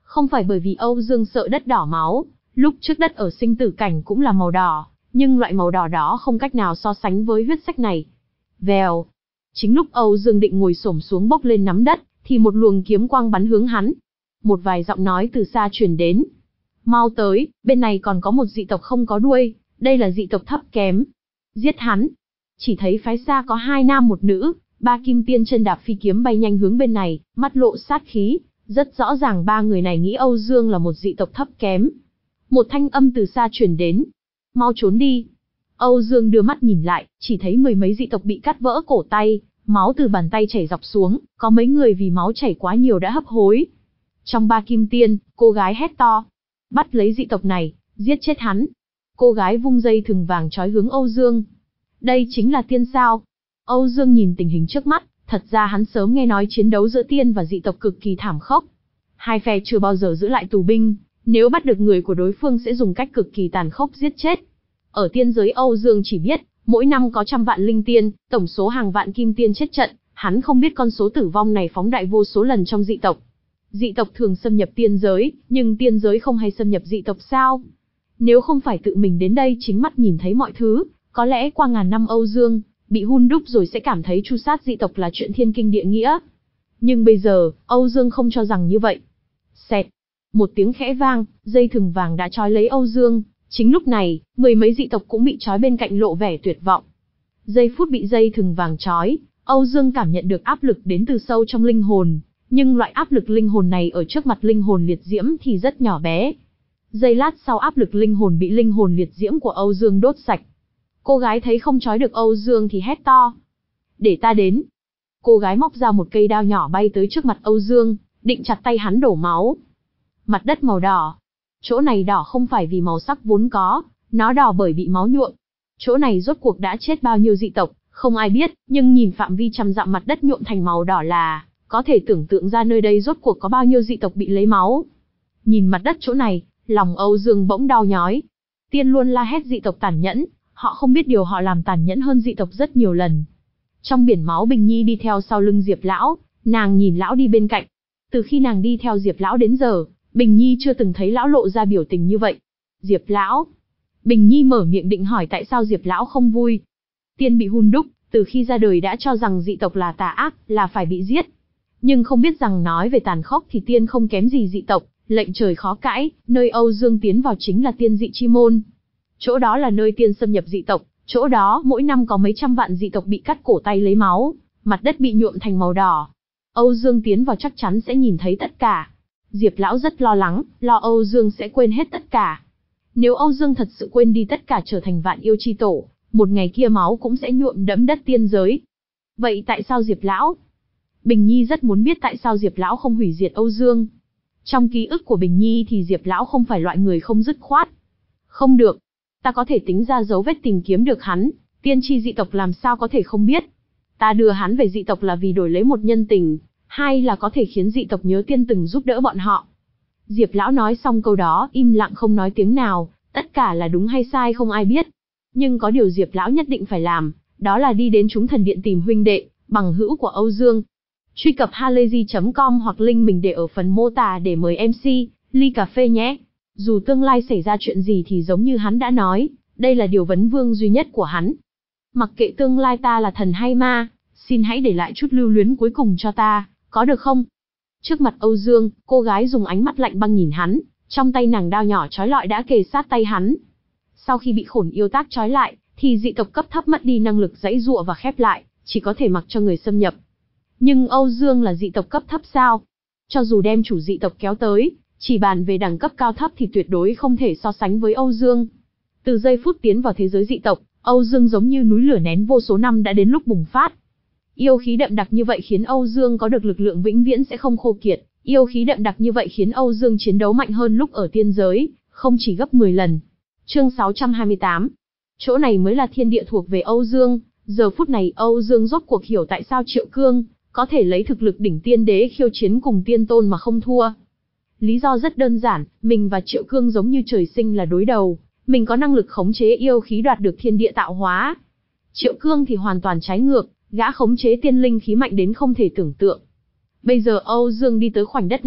Không phải bởi vì Âu Dương sợ đất đỏ máu, lúc trước đất ở sinh tử cảnh cũng là màu đỏ, nhưng loại màu đỏ đó không cách nào so sánh với huyết sắc này. Vèo. Chính lúc Âu Dương định ngồi xổm xuống bốc lên nắm đất, thì một luồng kiếm quang bắn hướng hắn. Một vài giọng nói từ xa truyền đến. Mau tới, bên này còn có một dị tộc không có đuôi, đây là dị tộc thấp kém. Giết hắn. Chỉ thấy phái xa có hai nam một nữ, ba kim tiên chân đạp phi kiếm bay nhanh hướng bên này, mắt lộ sát khí. Rất rõ ràng ba người này nghĩ Âu Dương là một dị tộc thấp kém. Một thanh âm từ xa truyền đến. Mau trốn đi. Âu Dương đưa mắt nhìn lại, chỉ thấy mười mấy dị tộc bị cắt vỡ cổ tay, máu từ bàn tay chảy dọc xuống, có mấy người vì máu chảy quá nhiều đã hấp hối. Trong ba kim tiên, cô gái hét to. Bắt lấy dị tộc này, giết chết hắn. Cô gái vung dây thừng vàng trói hướng Âu Dương. Đây chính là tiên sao? Âu Dương nhìn tình hình trước mắt, thật ra hắn sớm nghe nói chiến đấu giữa tiên và dị tộc cực kỳ thảm khốc. Hai phe chưa bao giờ giữ lại tù binh, nếu bắt được người của đối phương sẽ dùng cách cực kỳ tàn khốc giết chết. Ở tiên giới Âu Dương chỉ biết, mỗi năm có trăm vạn linh tiên, tổng số hàng vạn kim tiên chết trận, hắn không biết con số tử vong này phóng đại vô số lần trong dị tộc. Dị tộc thường xâm nhập tiên giới, nhưng tiên giới không hay xâm nhập dị tộc sao? Nếu không phải tự mình đến đây chính mắt nhìn thấy mọi thứ, có lẽ qua ngàn năm Âu Dương bị hun đúc rồi sẽ cảm thấy tru sát dị tộc là chuyện thiên kinh địa nghĩa. Nhưng bây giờ, Âu Dương không cho rằng như vậy. Xẹt. Một tiếng khẽ vang, dây thừng vàng đã trói lấy Âu Dương. Chính lúc này, mười mấy dị tộc cũng bị trói bên cạnh lộ vẻ tuyệt vọng. Giây phút bị dây thừng vàng trói, Âu Dương cảm nhận được áp lực đến từ sâu trong linh hồn. Nhưng loại áp lực linh hồn này ở trước mặt linh hồn liệt diễm thì rất nhỏ bé. Giây lát sau áp lực linh hồn bị linh hồn liệt diễm của Âu Dương đốt sạch. Cô gái thấy không trói được Âu Dương thì hét to. Để ta đến. Cô gái móc ra một cây đao nhỏ bay tới trước mặt Âu Dương, định chặt tay hắn đổ máu. Mặt đất màu đỏ. Chỗ này đỏ không phải vì màu sắc vốn có, nó đỏ bởi bị máu nhuộm. Chỗ này rốt cuộc đã chết bao nhiêu dị tộc, không ai biết, nhưng nhìn phạm vi trăm dặm mặt đất nhuộm thành màu đỏ là có thể tưởng tượng ra nơi đây rốt cuộc có bao nhiêu dị tộc bị lấy máu. Nhìn mặt đất chỗ này, lòng Âu Dương bỗng đau nhói. Tiên luôn la hét dị tộc tàn nhẫn, họ không biết điều họ làm tàn nhẫn hơn dị tộc rất nhiều lần. Trong biển máu Bình Nhi đi theo sau lưng Diệp Lão, nàng nhìn Lão đi bên cạnh. Từ khi nàng đi theo Diệp Lão đến giờ, Bình Nhi chưa từng thấy Lão lộ ra biểu tình như vậy. Diệp Lão. Bình Nhi mở miệng định hỏi tại sao Diệp Lão không vui. Tiên bị hun đúc, từ khi ra đời đã cho rằng dị tộc là tà ác, là phải bị giết. Nhưng không biết rằng nói về tàn khốc thì tiên không kém gì dị tộc, lệnh trời khó cãi, nơi Âu Dương tiến vào chính là tiên dị chi môn. Chỗ đó là nơi tiên xâm nhập dị tộc, chỗ đó mỗi năm có mấy trăm vạn dị tộc bị cắt cổ tay lấy máu, mặt đất bị nhuộm thành màu đỏ. Âu Dương tiến vào chắc chắn sẽ nhìn thấy tất cả. Diệp Lão rất lo lắng, lo Âu Dương sẽ quên hết tất cả. Nếu Âu Dương thật sự quên đi tất cả trở thành vạn yêu chi tổ, một ngày kia máu cũng sẽ nhuộm đẫm đất tiên giới. Vậy tại sao Diệp Lão? Bình Nhi rất muốn biết tại sao Diệp Lão không hủy diệt Âu Dương. Trong ký ức của Bình Nhi thì Diệp Lão không phải loại người không dứt khoát. Không được. Ta có thể tính ra dấu vết tìm kiếm được hắn, tiên tri dị tộc làm sao có thể không biết. Ta đưa hắn về dị tộc là vì đổi lấy một nhân tình, hai là có thể khiến dị tộc nhớ tiên từng giúp đỡ bọn họ. Diệp Lão nói xong câu đó, im lặng không nói tiếng nào, tất cả là đúng hay sai không ai biết. Nhưng có điều Diệp Lão nhất định phải làm, đó là đi đến chúng thần điện tìm huynh đệ, bằng hữu của Âu Dương. Truy cập halayzi chấm com hoặc link mình để ở phần mô tả để mời em xê, ly cà phê nhé. Dù tương lai xảy ra chuyện gì thì giống như hắn đã nói, đây là điều vấn vương duy nhất của hắn. Mặc kệ tương lai ta là thần hay ma, xin hãy để lại chút lưu luyến cuối cùng cho ta, có được không? Trước mặt Âu Dương, cô gái dùng ánh mắt lạnh băng nhìn hắn, trong tay nàng đao nhỏ trói lọi đã kề sát tay hắn. Sau khi bị khổn yêu tác trói lại, thì dị tộc cấp thấp mất đi năng lực giãy giụa và khép lại, chỉ có thể mặc cho người xâm nhập. Nhưng Âu Dương là dị tộc cấp thấp sao? Cho dù đem chủ dị tộc kéo tới, chỉ bàn về đẳng cấp cao thấp thì tuyệt đối không thể so sánh với Âu Dương. Từ giây phút tiến vào thế giới dị tộc, Âu Dương giống như núi lửa nén vô số năm đã đến lúc bùng phát. Yêu khí đậm đặc như vậy khiến Âu Dương có được lực lượng vĩnh viễn sẽ không khô kiệt, yêu khí đậm đặc như vậy khiến Âu Dương chiến đấu mạnh hơn lúc ở tiên giới, không chỉ gấp mười lần. Chương sáu trăm hai mươi tám. Chỗ này mới là thiên địa thuộc về Âu Dương, giờ phút này Âu Dương rốt cuộc hiểu tại sao Triệu Cương có thể lấy thực lực đỉnh tiên đế khiêu chiến cùng tiên tôn mà không thua. Lý do rất đơn giản, mình và Triệu Cương giống như trời sinh là đối đầu, mình có năng lực khống chế yêu khí đoạt được thiên địa tạo hóa. Triệu Cương thì hoàn toàn trái ngược, gã khống chế tiên linh khí mạnh đến không thể tưởng tượng. Bây giờ Âu Dương đi tới khoảnh đất này,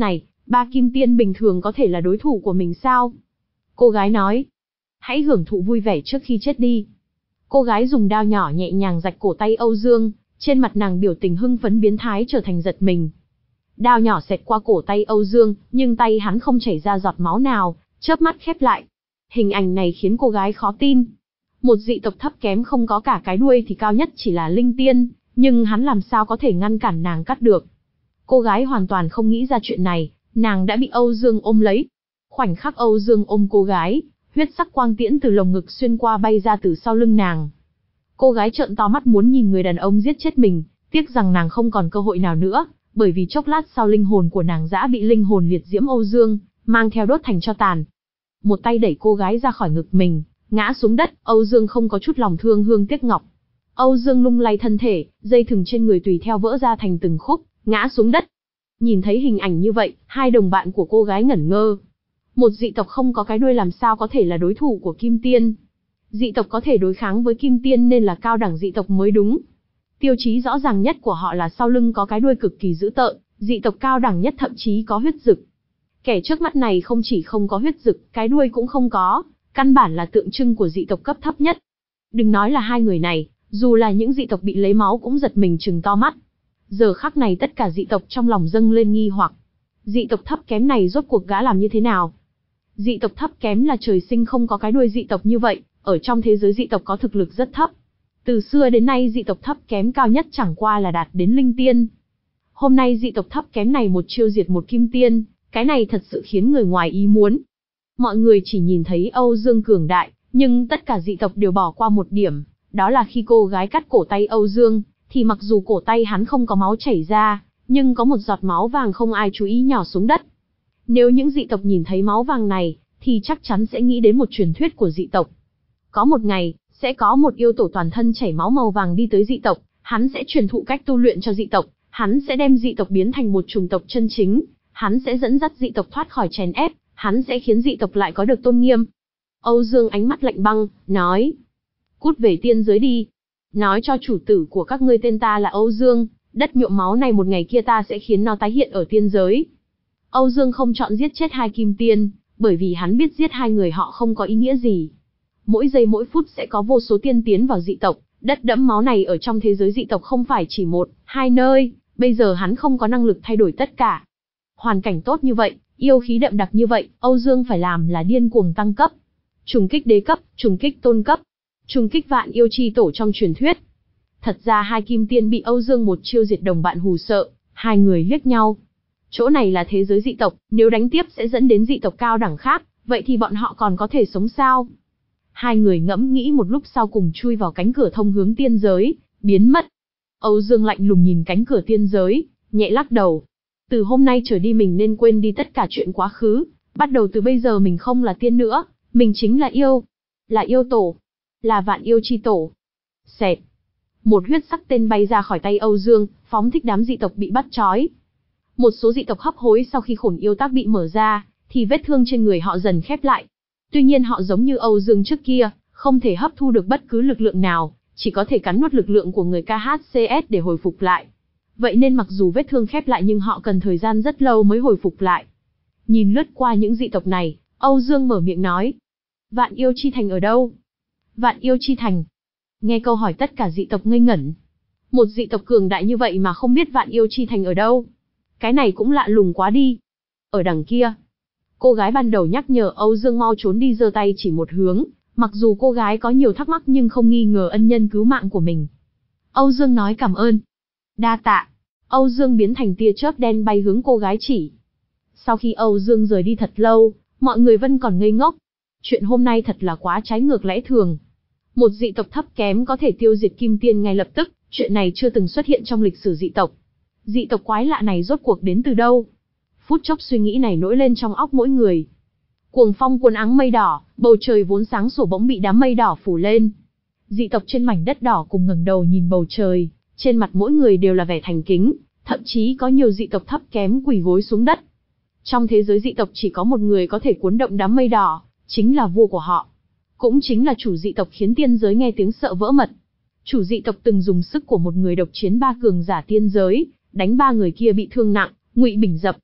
Ba kim tiên bình thường có thể là đối thủ của mình sao? Cô gái nói. Hãy hưởng thụ vui vẻ trước khi chết đi. Cô gái dùng đao nhỏ nhẹ nhàng rạch cổ tay Âu Dương, trên mặt nàng biểu tình hưng phấn biến thái trở thành giật mình. Đao nhỏ xẹt qua cổ tay Âu Dương, nhưng tay hắn không chảy ra giọt máu nào, chớp mắt khép lại. Hình ảnh này khiến cô gái khó tin. Một dị tộc thấp kém không có cả cái đuôi thì cao nhất chỉ là linh tiên, nhưng hắn làm sao có thể ngăn cản nàng cắt được. Cô gái hoàn toàn không nghĩ ra chuyện này, nàng đã bị Âu Dương ôm lấy. Khoảnh khắc Âu Dương ôm cô gái, huyết sắc quang tiễn từ lồng ngực xuyên qua bay ra từ sau lưng nàng. Cô gái trợn to mắt muốn nhìn người đàn ông giết chết mình, tiếc rằng nàng không còn cơ hội nào nữa, bởi vì chốc lát sau linh hồn của nàng đã bị linh hồn liệt diễm Âu Dương mang theo đốt thành tro tàn. Một tay đẩy cô gái ra khỏi ngực mình, ngã xuống đất. Âu Dương không có chút lòng thương hương tiếc ngọc. Âu Dương lung lay thân thể, dây thừng trên người tùy theo vỡ ra thành từng khúc, ngã xuống đất. Nhìn thấy hình ảnh như vậy, hai đồng bạn của cô gái ngẩn ngơ. Một dị tộc không có cái đuôi làm sao có thể là đối thủ của Kim Tiên? Dị tộc có thể đối kháng với Kim Tiên nên là cao đẳng dị tộc mới đúng. Tiêu chí rõ ràng nhất của họ là sau lưng có cái đuôi cực kỳ dữ tợn, dị tộc cao đẳng nhất thậm chí có huyết dực. Kẻ trước mắt này không chỉ không có huyết dực, cái đuôi cũng không có, căn bản là tượng trưng của dị tộc cấp thấp nhất. Đừng nói là hai người này, dù là những dị tộc bị lấy máu cũng giật mình trừng to mắt. Giờ khắc này tất cả dị tộc trong lòng dâng lên nghi hoặc. Dị tộc thấp kém này rốt cuộc gã làm như thế nào? Dị tộc thấp kém là trời sinh không có cái đuôi dị tộc như vậy, ở trong thế giới dị tộc có thực lực rất thấp. Từ xưa đến nay dị tộc thấp kém cao nhất chẳng qua là đạt đến linh tiên. Hôm nay dị tộc thấp kém này một chiêu diệt một kim tiên, cái này thật sự khiến người ngoài ý muốn. Mọi người chỉ nhìn thấy Âu Dương cường đại, nhưng tất cả dị tộc đều bỏ qua một điểm, đó là khi cô gái cắt cổ tay Âu Dương, thì mặc dù cổ tay hắn không có máu chảy ra, nhưng có một giọt máu vàng không ai chú ý nhỏ xuống đất. Nếu những dị tộc nhìn thấy máu vàng này, thì chắc chắn sẽ nghĩ đến một truyền thuyết của dị tộc. Có một ngày, sẽ có một yêu tổ toàn thân chảy máu màu vàng đi tới dị tộc, hắn sẽ truyền thụ cách tu luyện cho dị tộc, hắn sẽ đem dị tộc biến thành một chủng tộc chân chính, hắn sẽ dẫn dắt dị tộc thoát khỏi chèn ép, hắn sẽ khiến dị tộc lại có được tôn nghiêm. Âu Dương ánh mắt lạnh băng, nói: Cút về tiên giới đi. Nói cho chủ tử của các ngươi tên ta là Âu Dương, đất nhuộm máu này một ngày kia ta sẽ khiến nó tái hiện ở tiên giới. Âu Dương không chọn giết chết hai kim tiên, bởi vì hắn biết giết hai người họ không có ý nghĩa gì. Mỗi giây mỗi phút sẽ có vô số tiên tiến vào dị tộc, đất đẫm máu này ở trong thế giới dị tộc không phải chỉ một, hai nơi, bây giờ hắn không có năng lực thay đổi tất cả. Hoàn cảnh tốt như vậy, yêu khí đậm đặc như vậy, Âu Dương phải làm là điên cuồng tăng cấp. Trùng kích đế cấp, trùng kích tôn cấp, trùng kích vạn yêu chi tổ trong truyền thuyết. Thật ra hai kim tiên bị Âu Dương một chiêu diệt đồng bạn hù sợ, hai người liếc nhau. Chỗ này là thế giới dị tộc, nếu đánh tiếp sẽ dẫn đến dị tộc cao đẳng khác, vậy thì bọn họ còn có thể sống sao? Hai người ngẫm nghĩ một lúc sau cùng chui vào cánh cửa thông hướng tiên giới, biến mất. Âu Dương lạnh lùng nhìn cánh cửa tiên giới, nhẹ lắc đầu. Từ hôm nay trở đi mình nên quên đi tất cả chuyện quá khứ, bắt đầu từ bây giờ mình không là tiên nữa, mình chính là yêu, là yêu tổ, là vạn yêu chi tổ. Xẹt. Một huyết sắc tên bay ra khỏi tay Âu Dương, phóng thích đám dị tộc bị bắt trói. Một số dị tộc hấp hối sau khi khổn yêu tác bị mở ra, thì vết thương trên người họ dần khép lại. Tuy nhiên họ giống như Âu Dương trước kia, không thể hấp thu được bất cứ lực lượng nào, chỉ có thể cắn nuốt lực lượng của người ca hát xê ét để hồi phục lại. Vậy nên mặc dù vết thương khép lại nhưng họ cần thời gian rất lâu mới hồi phục lại. Nhìn lướt qua những dị tộc này, Âu Dương mở miệng nói: Vạn yêu chi thành ở đâu? Vạn yêu chi thành. Nghe câu hỏi tất cả dị tộc ngây ngẩn. Một dị tộc cường đại như vậy mà không biết vạn yêu chi thành ở đâu? Cái này cũng lạ lùng quá đi. Ở đằng kia. Cô gái ban đầu nhắc nhở Âu Dương mau trốn đi, giơ tay chỉ một hướng, mặc dù cô gái có nhiều thắc mắc nhưng không nghi ngờ ân nhân cứu mạng của mình. Âu Dương nói cảm ơn. Đa tạ. Âu Dương biến thành tia chớp đen bay hướng cô gái chỉ. Sau khi Âu Dương rời đi thật lâu, mọi người vẫn còn ngây ngốc. Chuyện hôm nay thật là quá trái ngược lẽ thường. Một dị tộc thấp kém có thể tiêu diệt kim tiên ngay lập tức, chuyện này chưa từng xuất hiện trong lịch sử dị tộc. Dị tộc quái lạ này rốt cuộc đến từ đâu? Phút chốc suy nghĩ này nổi lên trong óc mỗi người. Cuồng phong cuốn áng mây đỏ, bầu trời vốn sáng sủa bỗng bị đám mây đỏ phủ lên. Dị tộc trên mảnh đất đỏ cùng ngẩng đầu nhìn bầu trời, trên mặt mỗi người đều là vẻ thành kính, thậm chí có nhiều dị tộc thấp kém quỳ gối xuống đất. Trong thế giới dị tộc chỉ có một người có thể cuốn động đám mây đỏ, chính là vua của họ. Cũng chính là chủ dị tộc khiến tiên giới nghe tiếng sợ vỡ mật. Chủ dị tộc từng dùng sức của một người độc chiến ba cường giả tiên giới, đánh ba người kia bị thương nặng, Ngụy Bình Dập.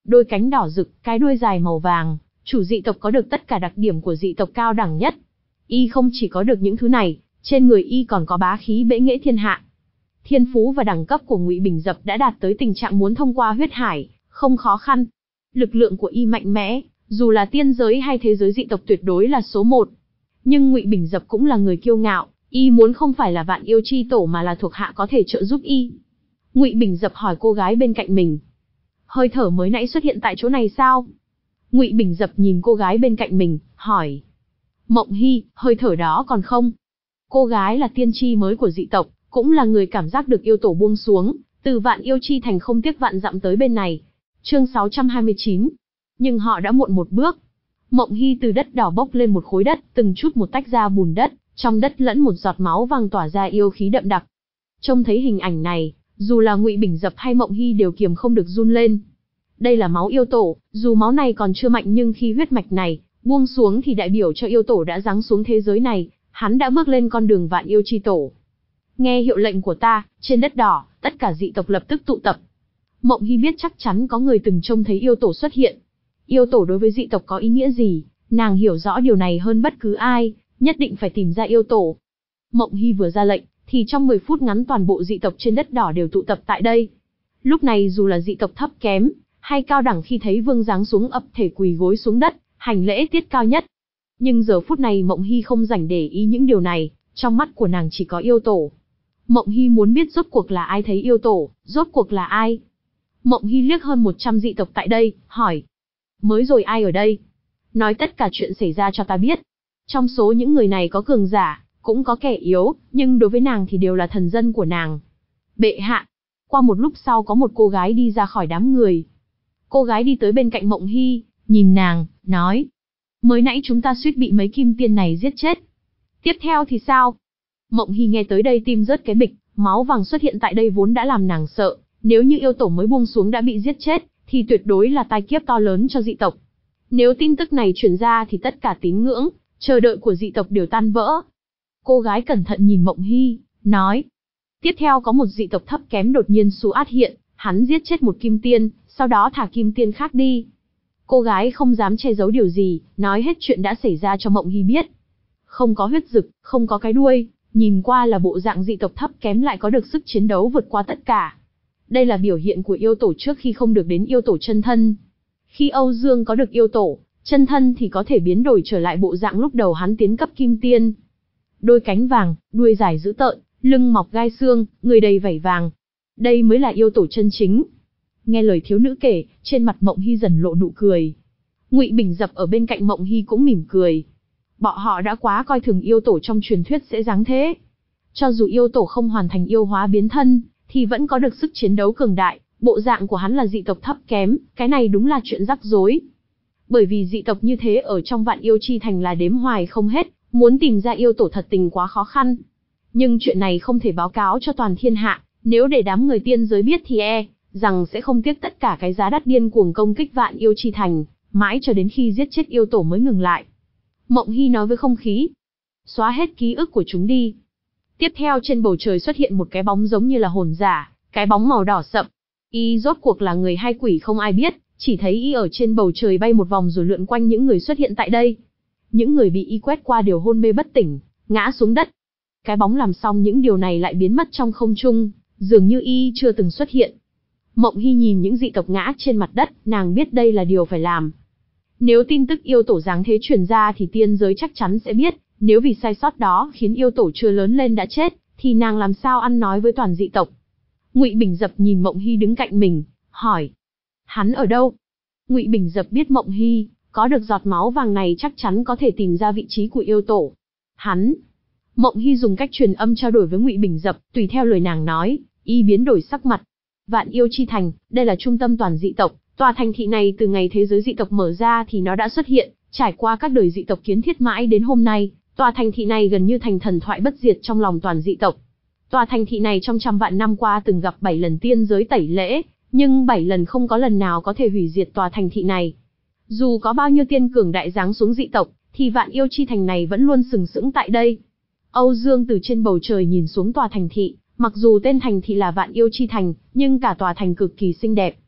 đôi cánh đỏ rực, cái đuôi dài màu vàng, chủ dị tộc có được tất cả đặc điểm của dị tộc cao đẳng nhất. Y không chỉ có được những thứ này, trên người y còn có bá khí bẽ nghệ thiên hạ. Thiên phú và đẳng cấp của Ngụy Bình Dập đã đạt tới tình trạng muốn thông qua huyết hải, không khó khăn. Lực lượng của y mạnh mẽ, dù là tiên giới hay thế giới dị tộc tuyệt đối là số một. Nhưng Ngụy Bình Dập cũng là người kiêu ngạo, y muốn không phải là Vạn Yêu Chi Tổ mà là thuộc hạ có thể trợ giúp y. Ngụy Bình Dập hỏi cô gái bên cạnh mình. Hơi thở mới nãy xuất hiện tại chỗ này sao? Ngụy Bình Dập nhìn cô gái bên cạnh mình, hỏi. Mộng Hy, hơi thở đó còn không? Cô gái là tiên tri mới của dị tộc, cũng là người cảm giác được yêu tổ buông xuống, từ Vạn Yêu Chi Thành không tiếc vạn dặm tới bên này. Chương sáu trăm hai mươi chín. Nhưng họ đã muộn một bước. Mộng Hy từ đất đỏ bốc lên một khối đất, từng chút một tách ra bùn đất, trong đất lẫn một giọt máu vàng tỏa ra yêu khí đậm đặc. Trông thấy hình ảnh này, dù là Ngụy Bình Dập hay Mộng Hy đều kiềm không được run lên. Đây là máu yêu tổ, dù máu này còn chưa mạnh nhưng khi huyết mạch này buông xuống thì đại biểu cho yêu tổ đã giáng xuống thế giới này, hắn đã bước lên con đường Vạn Yêu Chi Tổ. Nghe hiệu lệnh của ta, trên đất đỏ, tất cả dị tộc lập tức tụ tập. Mộng Hy biết chắc chắn có người từng trông thấy yêu tổ xuất hiện. Yêu tổ đối với dị tộc có ý nghĩa gì, nàng hiểu rõ điều này hơn bất cứ ai, nhất định phải tìm ra yêu tổ. Mộng Hy vừa ra lệnh, thì trong mười phút ngắn toàn bộ dị tộc trên đất đỏ đều tụ tập tại đây. Lúc này dù là dị tộc thấp kém, hay cao đẳng khi thấy vương giáng xuống ập thể quỳ gối xuống đất, hành lễ tiết cao nhất. Nhưng giờ phút này Mộng Hy không rảnh để ý những điều này, trong mắt của nàng chỉ có yêu tổ. Mộng Hy muốn biết rốt cuộc là ai thấy yêu tổ, rốt cuộc là ai. Mộng Hy liếc hơn một trăm dị tộc tại đây, hỏi. Mới rồi ai ở đây? Nói tất cả chuyện xảy ra cho ta biết. Trong số những người này có cường giả, cũng có kẻ yếu, nhưng đối với nàng thì đều là thần dân của nàng. Bệ hạ. Qua một lúc sau có một cô gái đi ra khỏi đám người. Cô gái đi tới bên cạnh Mộng Hy, nhìn nàng, nói. Mới nãy chúng ta suýt bị mấy kim tiên này giết chết. Tiếp theo thì sao? Mộng Hy nghe tới đây tim rớt cái bịch, máu vàng xuất hiện tại đây vốn đã làm nàng sợ. Nếu như yêu tổ mới buông xuống đã bị giết chết, thì tuyệt đối là tai kiếp to lớn cho dị tộc. Nếu tin tức này truyền ra thì tất cả tín ngưỡng, chờ đợi của dị tộc đều tan vỡ. Cô gái cẩn thận nhìn Mộng Hy, nói. Tiếp theo có một dị tộc thấp kém đột nhiên xú át hiện, hắn giết chết một kim tiên, sau đó thả kim tiên khác đi. Cô gái không dám che giấu điều gì, nói hết chuyện đã xảy ra cho Mộng Hy biết. Không có huyết dực, không có cái đuôi, nhìn qua là bộ dạng dị tộc thấp kém lại có được sức chiến đấu vượt qua tất cả. Đây là biểu hiện của yêu tổ trước khi không được đến yêu tổ chân thân. Khi Âu Dương có được yêu tổ chân thân thì có thể biến đổi trở lại bộ dạng lúc đầu hắn tiến cấp kim tiên. Đôi cánh vàng, đuôi dài dữ tợn, lưng mọc gai xương, người đầy vảy vàng. Đây mới là yêu tổ chân chính. Nghe lời thiếu nữ kể, trên mặt Mộng Hy dần lộ nụ cười. Ngụy Bình Dập ở bên cạnh Mộng Hy cũng mỉm cười. Bọn họ đã quá coi thường yêu tổ trong truyền thuyết sẽ giáng thế. Cho dù yêu tổ không hoàn thành yêu hóa biến thân, thì vẫn có được sức chiến đấu cường đại, bộ dạng của hắn là dị tộc thấp kém, cái này đúng là chuyện rắc rối. Bởi vì dị tộc như thế ở trong Vạn Yêu Chi Thành là đếm hoài không hết, muốn tìm ra yêu tổ thật tình quá khó khăn. Nhưng chuyện này không thể báo cáo cho toàn thiên hạ, nếu để đám người tiên giới biết thì e rằng sẽ không tiếc tất cả cái giá đắt điên cuồng công kích Vạn Yêu Chi Thành, mãi cho đến khi giết chết yêu tổ mới ngừng lại. Mộng Hy nói với không khí, xóa hết ký ức của chúng đi. Tiếp theo trên bầu trời xuất hiện một cái bóng giống như là hồn giả, cái bóng màu đỏ sậm. Y rốt cuộc là người hay quỷ không ai biết, chỉ thấy y ở trên bầu trời bay một vòng rồi lượn quanh những người xuất hiện tại đây. Những người bị y quét qua đều hôn mê bất tỉnh, ngã xuống đất. Cái bóng làm xong những điều này lại biến mất trong không trung, dường như y chưa từng xuất hiện. Mộng Hy nhìn những dị tộc ngã trên mặt đất, nàng biết đây là điều phải làm. Nếu tin tức yêu tổ giáng thế truyền ra thì tiên giới chắc chắn sẽ biết, nếu vì sai sót đó khiến yêu tổ chưa lớn lên đã chết, thì nàng làm sao ăn nói với toàn dị tộc. Ngụy Bình Dập nhìn Mộng Hy đứng cạnh mình, hỏi. Hắn ở đâu? Ngụy Bình Dập biết Mộng Hy có được giọt máu vàng này chắc chắn có thể tìm ra vị trí của yêu tổ. Hắn. Mộng Hy dùng cách truyền âm trao đổi với Ngụy Bình Dập, tùy theo lời nàng nói, y biến đổi sắc mặt. Vạn Yêu Chi Thành, đây là trung tâm toàn dị tộc, tòa thành thị này từ ngày thế giới dị tộc mở ra thì nó đã xuất hiện, trải qua các đời dị tộc kiến thiết mãi đến hôm nay, tòa thành thị này gần như thành thần thoại bất diệt trong lòng toàn dị tộc. Tòa thành thị này trong trăm vạn năm qua từng gặp bảy lần tiên giới tẩy lễ, nhưng bảy lần không có lần nào có thể hủy diệt tòa thành thị này. Dù có bao nhiêu tiên cường đại giáng xuống dị tộc, thì Vạn Yêu Chi Thành này vẫn luôn sừng sững tại đây. Âu Dương từ trên bầu trời nhìn xuống tòa thành thị, mặc dù tên thành thị là Vạn Yêu Chi Thành, nhưng cả tòa thành cực kỳ xinh đẹp.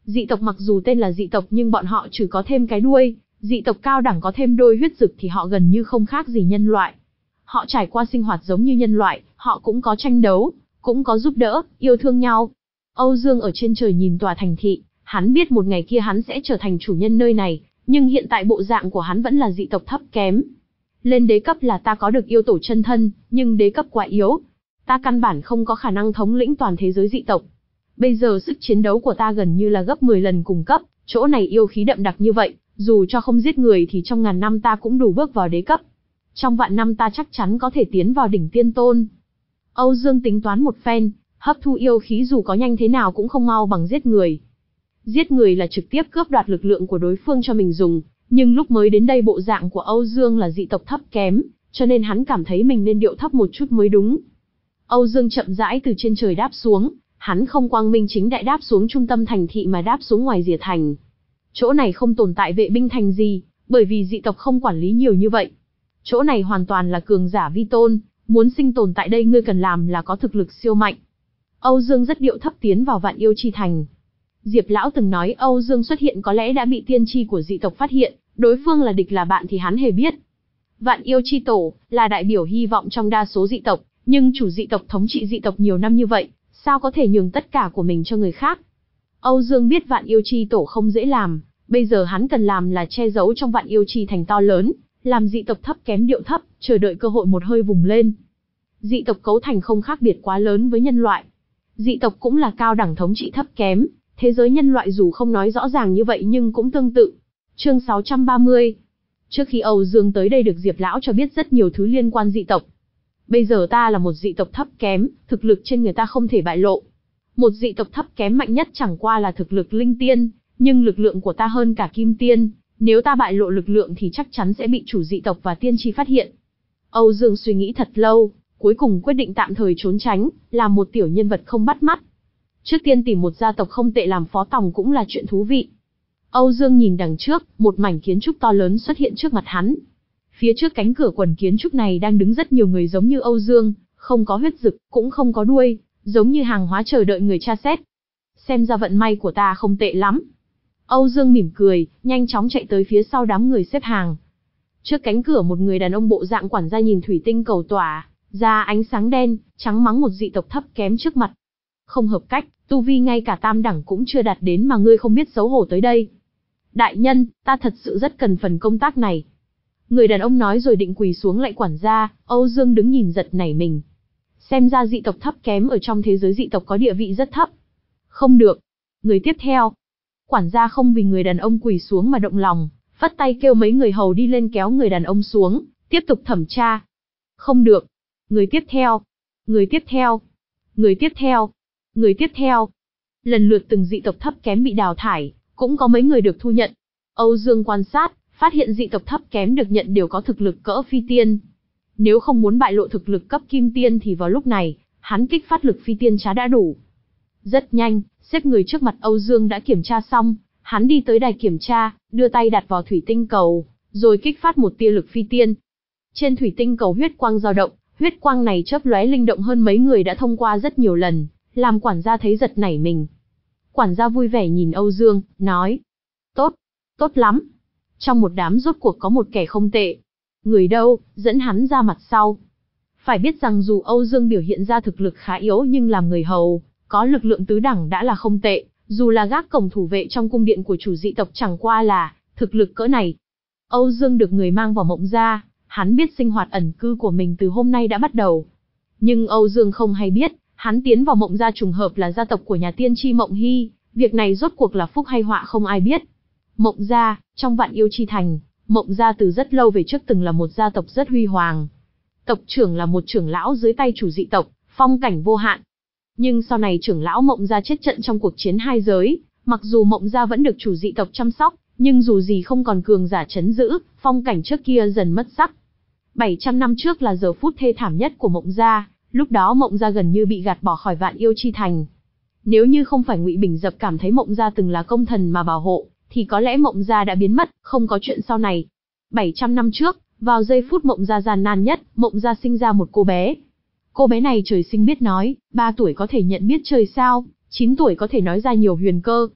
Dị tộc mặc dù tên là dị tộc nhưng bọn họ chỉ có thêm cái đuôi, dị tộc cao đẳng có thêm đôi huyết dực thì họ gần như không khác gì nhân loại. Họ trải qua sinh hoạt giống như nhân loại, họ cũng có tranh đấu, cũng có giúp đỡ, yêu thương nhau. Âu Dương ở trên trời nhìn tòa thành thị, hắn biết một ngày kia hắn sẽ trở thành chủ nhân nơi này, nhưng hiện tại bộ dạng của hắn vẫn là dị tộc thấp kém. Lên đế cấp là ta có được yêu tổ chân thân, nhưng đế cấp quá yếu. Ta căn bản không có khả năng thống lĩnh toàn thế giới dị tộc. Bây giờ sức chiến đấu của ta gần như là gấp mười lần cùng cấp, chỗ này yêu khí đậm đặc như vậy, dù cho không giết người thì trong ngàn năm ta cũng đủ bước vào đế cấp. Trong vạn năm ta chắc chắn có thể tiến vào đỉnh tiên tôn. Âu Dương tính toán một phen, hấp thu yêu khí dù có nhanh thế nào cũng không mau bằng giết người. Giết người là trực tiếp cướp đoạt lực lượng của đối phương cho mình dùng, nhưng lúc mới đến đây bộ dạng của Âu Dương là dị tộc thấp kém, cho nên hắn cảm thấy mình nên điệu thấp một chút mới đúng. Âu Dương chậm rãi từ trên trời đáp xuống, hắn không quang minh chính đại đáp xuống trung tâm thành thị mà đáp xuống ngoài rìa thành. Chỗ này không tồn tại vệ binh thành gì, bởi vì dị tộc không quản lý nhiều như vậy. Chỗ này hoàn toàn là cường giả vi tôn, muốn sinh tồn tại đây ngươi cần làm là có thực lực siêu mạnh. Âu Dương rất điệu thấp tiến vào Vạn Yêu Chi Thành. Diệp Lão từng nói Âu Dương xuất hiện có lẽ đã bị tiên tri của dị tộc phát hiện, đối phương là địch là bạn thì hắn hề biết. Vạn Yêu Chi Tổ là đại biểu hy vọng trong đa số dị tộc, nhưng chủ dị tộc thống trị dị tộc nhiều năm như vậy, sao có thể nhường tất cả của mình cho người khác. Âu Dương biết Vạn Yêu Chi Tổ không dễ làm, bây giờ hắn cần làm là che giấu trong Vạn Yêu Chi Thành to lớn, làm dị tộc thấp kém điệu thấp, chờ đợi cơ hội một hơi vùng lên. Dị tộc cấu thành không khác biệt quá lớn với nhân loại. Dị tộc cũng là cao đẳng thống trị thấp kém, thế giới nhân loại dù không nói rõ ràng như vậy nhưng cũng tương tự. Chương sáu trăm ba mươi. Trước khi Âu Dương tới đây được Diệp Lão cho biết rất nhiều thứ liên quan dị tộc. Bây giờ ta là một dị tộc thấp kém, thực lực trên người ta không thể bại lộ. Một dị tộc thấp kém mạnh nhất chẳng qua là thực lực linh tiên, nhưng lực lượng của ta hơn cả kim tiên. Nếu ta bại lộ lực lượng thì chắc chắn sẽ bị chủ dị tộc và tiên tri phát hiện. Âu Dương suy nghĩ thật lâu, cuối cùng quyết định tạm thời trốn tránh, làm một tiểu nhân vật không bắt mắt. Trước tiên tìm một gia tộc không tệ làm phó tòng cũng là chuyện thú vị. Âu Dương nhìn đằng trước, một mảnh kiến trúc to lớn xuất hiện trước mặt hắn. Phía trước cánh cửa quần kiến trúc này đang đứng rất nhiều người giống như Âu Dương, không có huyết dực, cũng không có đuôi, giống như hàng hóa chờ đợi người tra xét. Xem ra vận may của ta không tệ lắm. Âu Dương mỉm cười, nhanh chóng chạy tới phía sau đám người xếp hàng. Trước cánh cửa một người đàn ông bộ dạng quản gia nhìn thủy tinh cầu tỏa ra ánh sáng đen, trắng mắng một dị tộc thấp kém trước mặt. Không hợp cách, tu vi ngay cả tam đẳng cũng chưa đạt đến mà ngươi không biết xấu hổ tới đây. Đại nhân, ta thật sự rất cần phần công tác này. Người đàn ông nói rồi định quỳ xuống lạy quản gia, Âu Dương đứng nhìn giật nảy mình. Xem ra dị tộc thấp kém ở trong thế giới dị tộc có địa vị rất thấp. Không được. Người tiếp theo. Quản gia không vì người đàn ông quỳ xuống mà động lòng, phất tay kêu mấy người hầu đi lên kéo người đàn ông xuống, tiếp tục thẩm tra. Không được. Người tiếp theo. Người tiếp theo. Người tiếp theo. Người tiếp theo. Lần lượt từng dị tộc thấp kém bị đào thải, cũng có mấy người được thu nhận. Âu Dương quan sát, phát hiện dị tộc thấp kém được nhận đều có thực lực cỡ phi tiên. Nếu không muốn bại lộ thực lực cấp kim tiên thì vào lúc này, hắn kích phát lực phi tiên trá đã đủ. Rất nhanh, xếp người trước mặt Âu Dương đã kiểm tra xong, hắn đi tới đài kiểm tra, đưa tay đặt vào thủy tinh cầu, rồi kích phát một tia lực phi tiên. Trên thủy tinh cầu huyết quang dao động, huyết quang này chớp lóe linh động hơn mấy người đã thông qua rất nhiều lần, làm quản gia thấy giật nảy mình. Quản gia vui vẻ nhìn Âu Dương, nói: Tốt, tốt lắm. Trong một đám rốt cuộc có một kẻ không tệ. Người đâu, dẫn hắn ra mặt sau. Phải biết rằng dù Âu Dương biểu hiện ra thực lực khá yếu nhưng làm người hầu, có lực lượng tứ đẳng đã là không tệ, dù là gác cổng thủ vệ trong cung điện của chủ dị tộc chẳng qua là thực lực cỡ này. Âu Dương được người mang vào Mộng Gia, hắn biết sinh hoạt ẩn cư của mình từ hôm nay đã bắt đầu. Nhưng Âu Dương không hay biết, hắn tiến vào Mộng Gia trùng hợp là gia tộc của nhà tiên tri Mộng Hy, việc này rốt cuộc là phúc hay họa không ai biết. Mộng Gia, trong Vạn Yêu Chi Thành, Mộng Gia từ rất lâu về trước từng là một gia tộc rất huy hoàng. Tộc trưởng là một trưởng lão dưới tay chủ dị tộc, phong cảnh vô hạn. Nhưng sau này trưởng lão Mộng Gia chết trận trong cuộc chiến hai giới, mặc dù Mộng Gia vẫn được chủ dị tộc chăm sóc, nhưng dù gì không còn cường giả trấn giữ, phong cảnh trước kia dần mất sắc. bảy trăm năm trước là giờ phút thê thảm nhất của Mộng Gia, lúc đó Mộng Gia gần như bị gạt bỏ khỏi Vạn Yêu Chi Thành. Nếu như không phải Ngụy Bình Dập cảm thấy Mộng Gia từng là công thần mà bảo hộ, thì có lẽ Mộng Gia đã biến mất, không có chuyện sau này. bảy trăm năm trước, vào giây phút Mộng Gia gian nan nhất, Mộng Gia sinh ra một cô bé. Cô bé này trời sinh biết nói, ba tuổi có thể nhận biết trời sao, chín tuổi có thể nói ra nhiều huyền cơ.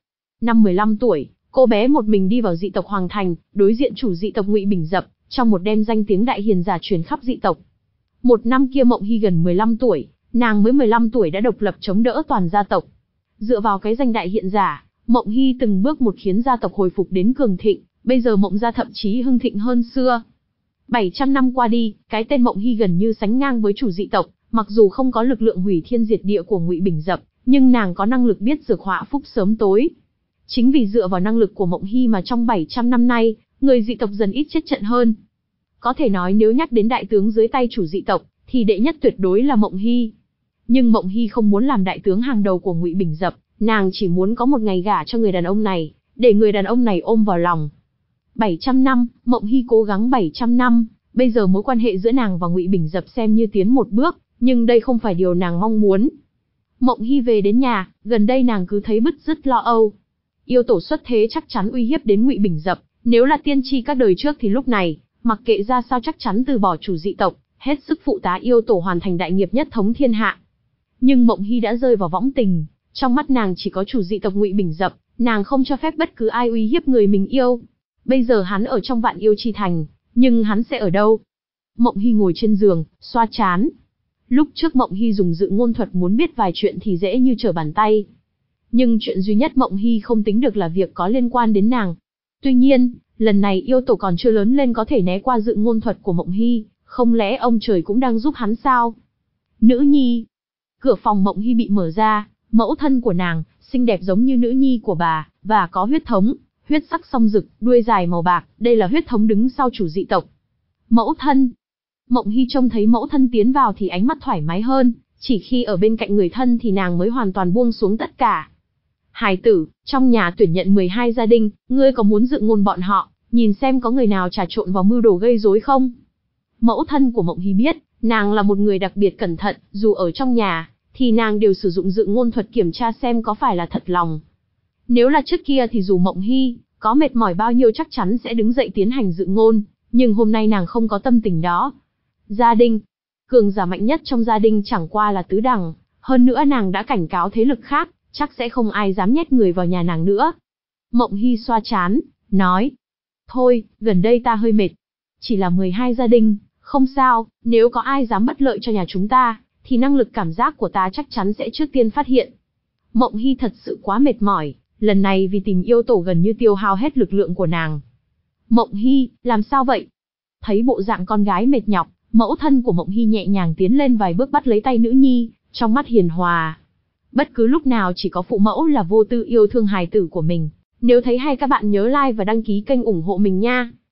Năm mười lăm tuổi, cô bé một mình đi vào dị tộc Hoàng Thành, đối diện chủ dị tộc Ngụy Bình Dập, trong một đêm danh tiếng đại hiền giả truyền khắp dị tộc. Một năm kia Mộng Hy gần mười lăm tuổi, nàng mới mười lăm tuổi đã độc lập chống đỡ toàn gia tộc. Dựa vào cái danh đại hiện giả, Mộng Hy từng bước một khiến gia tộc hồi phục đến cường thịnh, bây giờ Mộng gia thậm chí hưng thịnh hơn xưa. bảy trăm năm qua đi, cái tên Mộng Hy gần như sánh ngang với chủ dị tộc, mặc dù không có lực lượng hủy thiên diệt địa của Ngụy Bình Dập, nhưng nàng có năng lực biết dược họa phúc sớm tối. Chính vì dựa vào năng lực của Mộng Hy mà trong bảy trăm năm nay, người dị tộc dần ít chết trận hơn. Có thể nói nếu nhắc đến đại tướng dưới tay chủ dị tộc, thì đệ nhất tuyệt đối là Mộng Hy. Nhưng Mộng Hy không muốn làm đại tướng hàng đầu của Ngụy Bình Dập, nàng chỉ muốn có một ngày gả cho người đàn ông này, để người đàn ông này ôm vào lòng. bảy trăm năm, Mộng Hy cố gắng bảy trăm năm, bây giờ mối quan hệ giữa nàng và Ngụy Bình Dập xem như tiến một bước, nhưng đây không phải điều nàng mong muốn. Mộng Hy về đến nhà, gần đây nàng cứ thấy bứt rứt lo âu. Yêu tổ xuất thế chắc chắn uy hiếp đến Ngụy Bình Dập, nếu là tiên tri các đời trước thì lúc này, mặc kệ ra sao chắc chắn từ bỏ chủ dị tộc, hết sức phụ tá yêu tổ hoàn thành đại nghiệp nhất thống thiên hạ. Nhưng Mộng Hy đã rơi vào võng tình, trong mắt nàng chỉ có chủ dị tộc Ngụy Bình Dập, nàng không cho phép bất cứ ai uy hiếp người mình yêu. Bây giờ hắn ở trong Vạn Yêu Chi Thành, nhưng hắn sẽ ở đâu? Mộng Hy ngồi trên giường, xoa trán. Lúc trước Mộng Hy dùng dự ngôn thuật muốn biết vài chuyện thì dễ như trở bàn tay. Nhưng chuyện duy nhất Mộng Hy không tính được là việc có liên quan đến nàng. Tuy nhiên, lần này yêu tổ còn chưa lớn lên có thể né qua dự ngôn thuật của Mộng Hy, không lẽ ông trời cũng đang giúp hắn sao? Nữ nhi. Cửa phòng Mộng Hy bị mở ra, mẫu thân của nàng, xinh đẹp giống như nữ nhi của bà, và có huyết thống, huyết sắc song rực, đuôi dài màu bạc, đây là huyết thống đứng sau chủ dị tộc. Mẫu thân. Mộng Hy trông thấy mẫu thân tiến vào thì ánh mắt thoải mái hơn, chỉ khi ở bên cạnh người thân thì nàng mới hoàn toàn buông xuống tất cả. Hài tử, trong nhà tuyển nhận mười hai gia đình, ngươi có muốn dự ngôn bọn họ, nhìn xem có người nào trà trộn vào mưu đồ gây rối không? Mẫu thân của Mộng Hy biết, nàng là một người đặc biệt cẩn thận, dù ở trong nhà, thì nàng đều sử dụng dự ngôn thuật kiểm tra xem có phải là thật lòng. Nếu là trước kia thì dù Mộng Hy có mệt mỏi bao nhiêu chắc chắn sẽ đứng dậy tiến hành dự ngôn, nhưng hôm nay nàng không có tâm tình đó. Gia đình, cường giả mạnh nhất trong gia đình chẳng qua là tứ đẳng, hơn nữa nàng đã cảnh cáo thế lực khác, chắc sẽ không ai dám nhét người vào nhà nàng nữa. Mộng Hy xoa trán, nói, thôi, gần đây ta hơi mệt. Chỉ là mười hai gia đình, không sao, nếu có ai dám bất lợi cho nhà chúng ta, thì năng lực cảm giác của ta chắc chắn sẽ trước tiên phát hiện. Mộng Hy thật sự quá mệt mỏi, lần này vì tình yêu tổ gần như tiêu hao hết lực lượng của nàng. Mộng Hy, làm sao vậy? Thấy bộ dạng con gái mệt nhọc, mẫu thân của Mộng Hy nhẹ nhàng tiến lên vài bước bắt lấy tay nữ nhi, trong mắt hiền hòa. Bất cứ lúc nào chỉ có phụ mẫu là vô tư yêu thương hài tử của mình. Nếu thấy hay các bạn nhớ like và đăng ký kênh ủng hộ mình nha.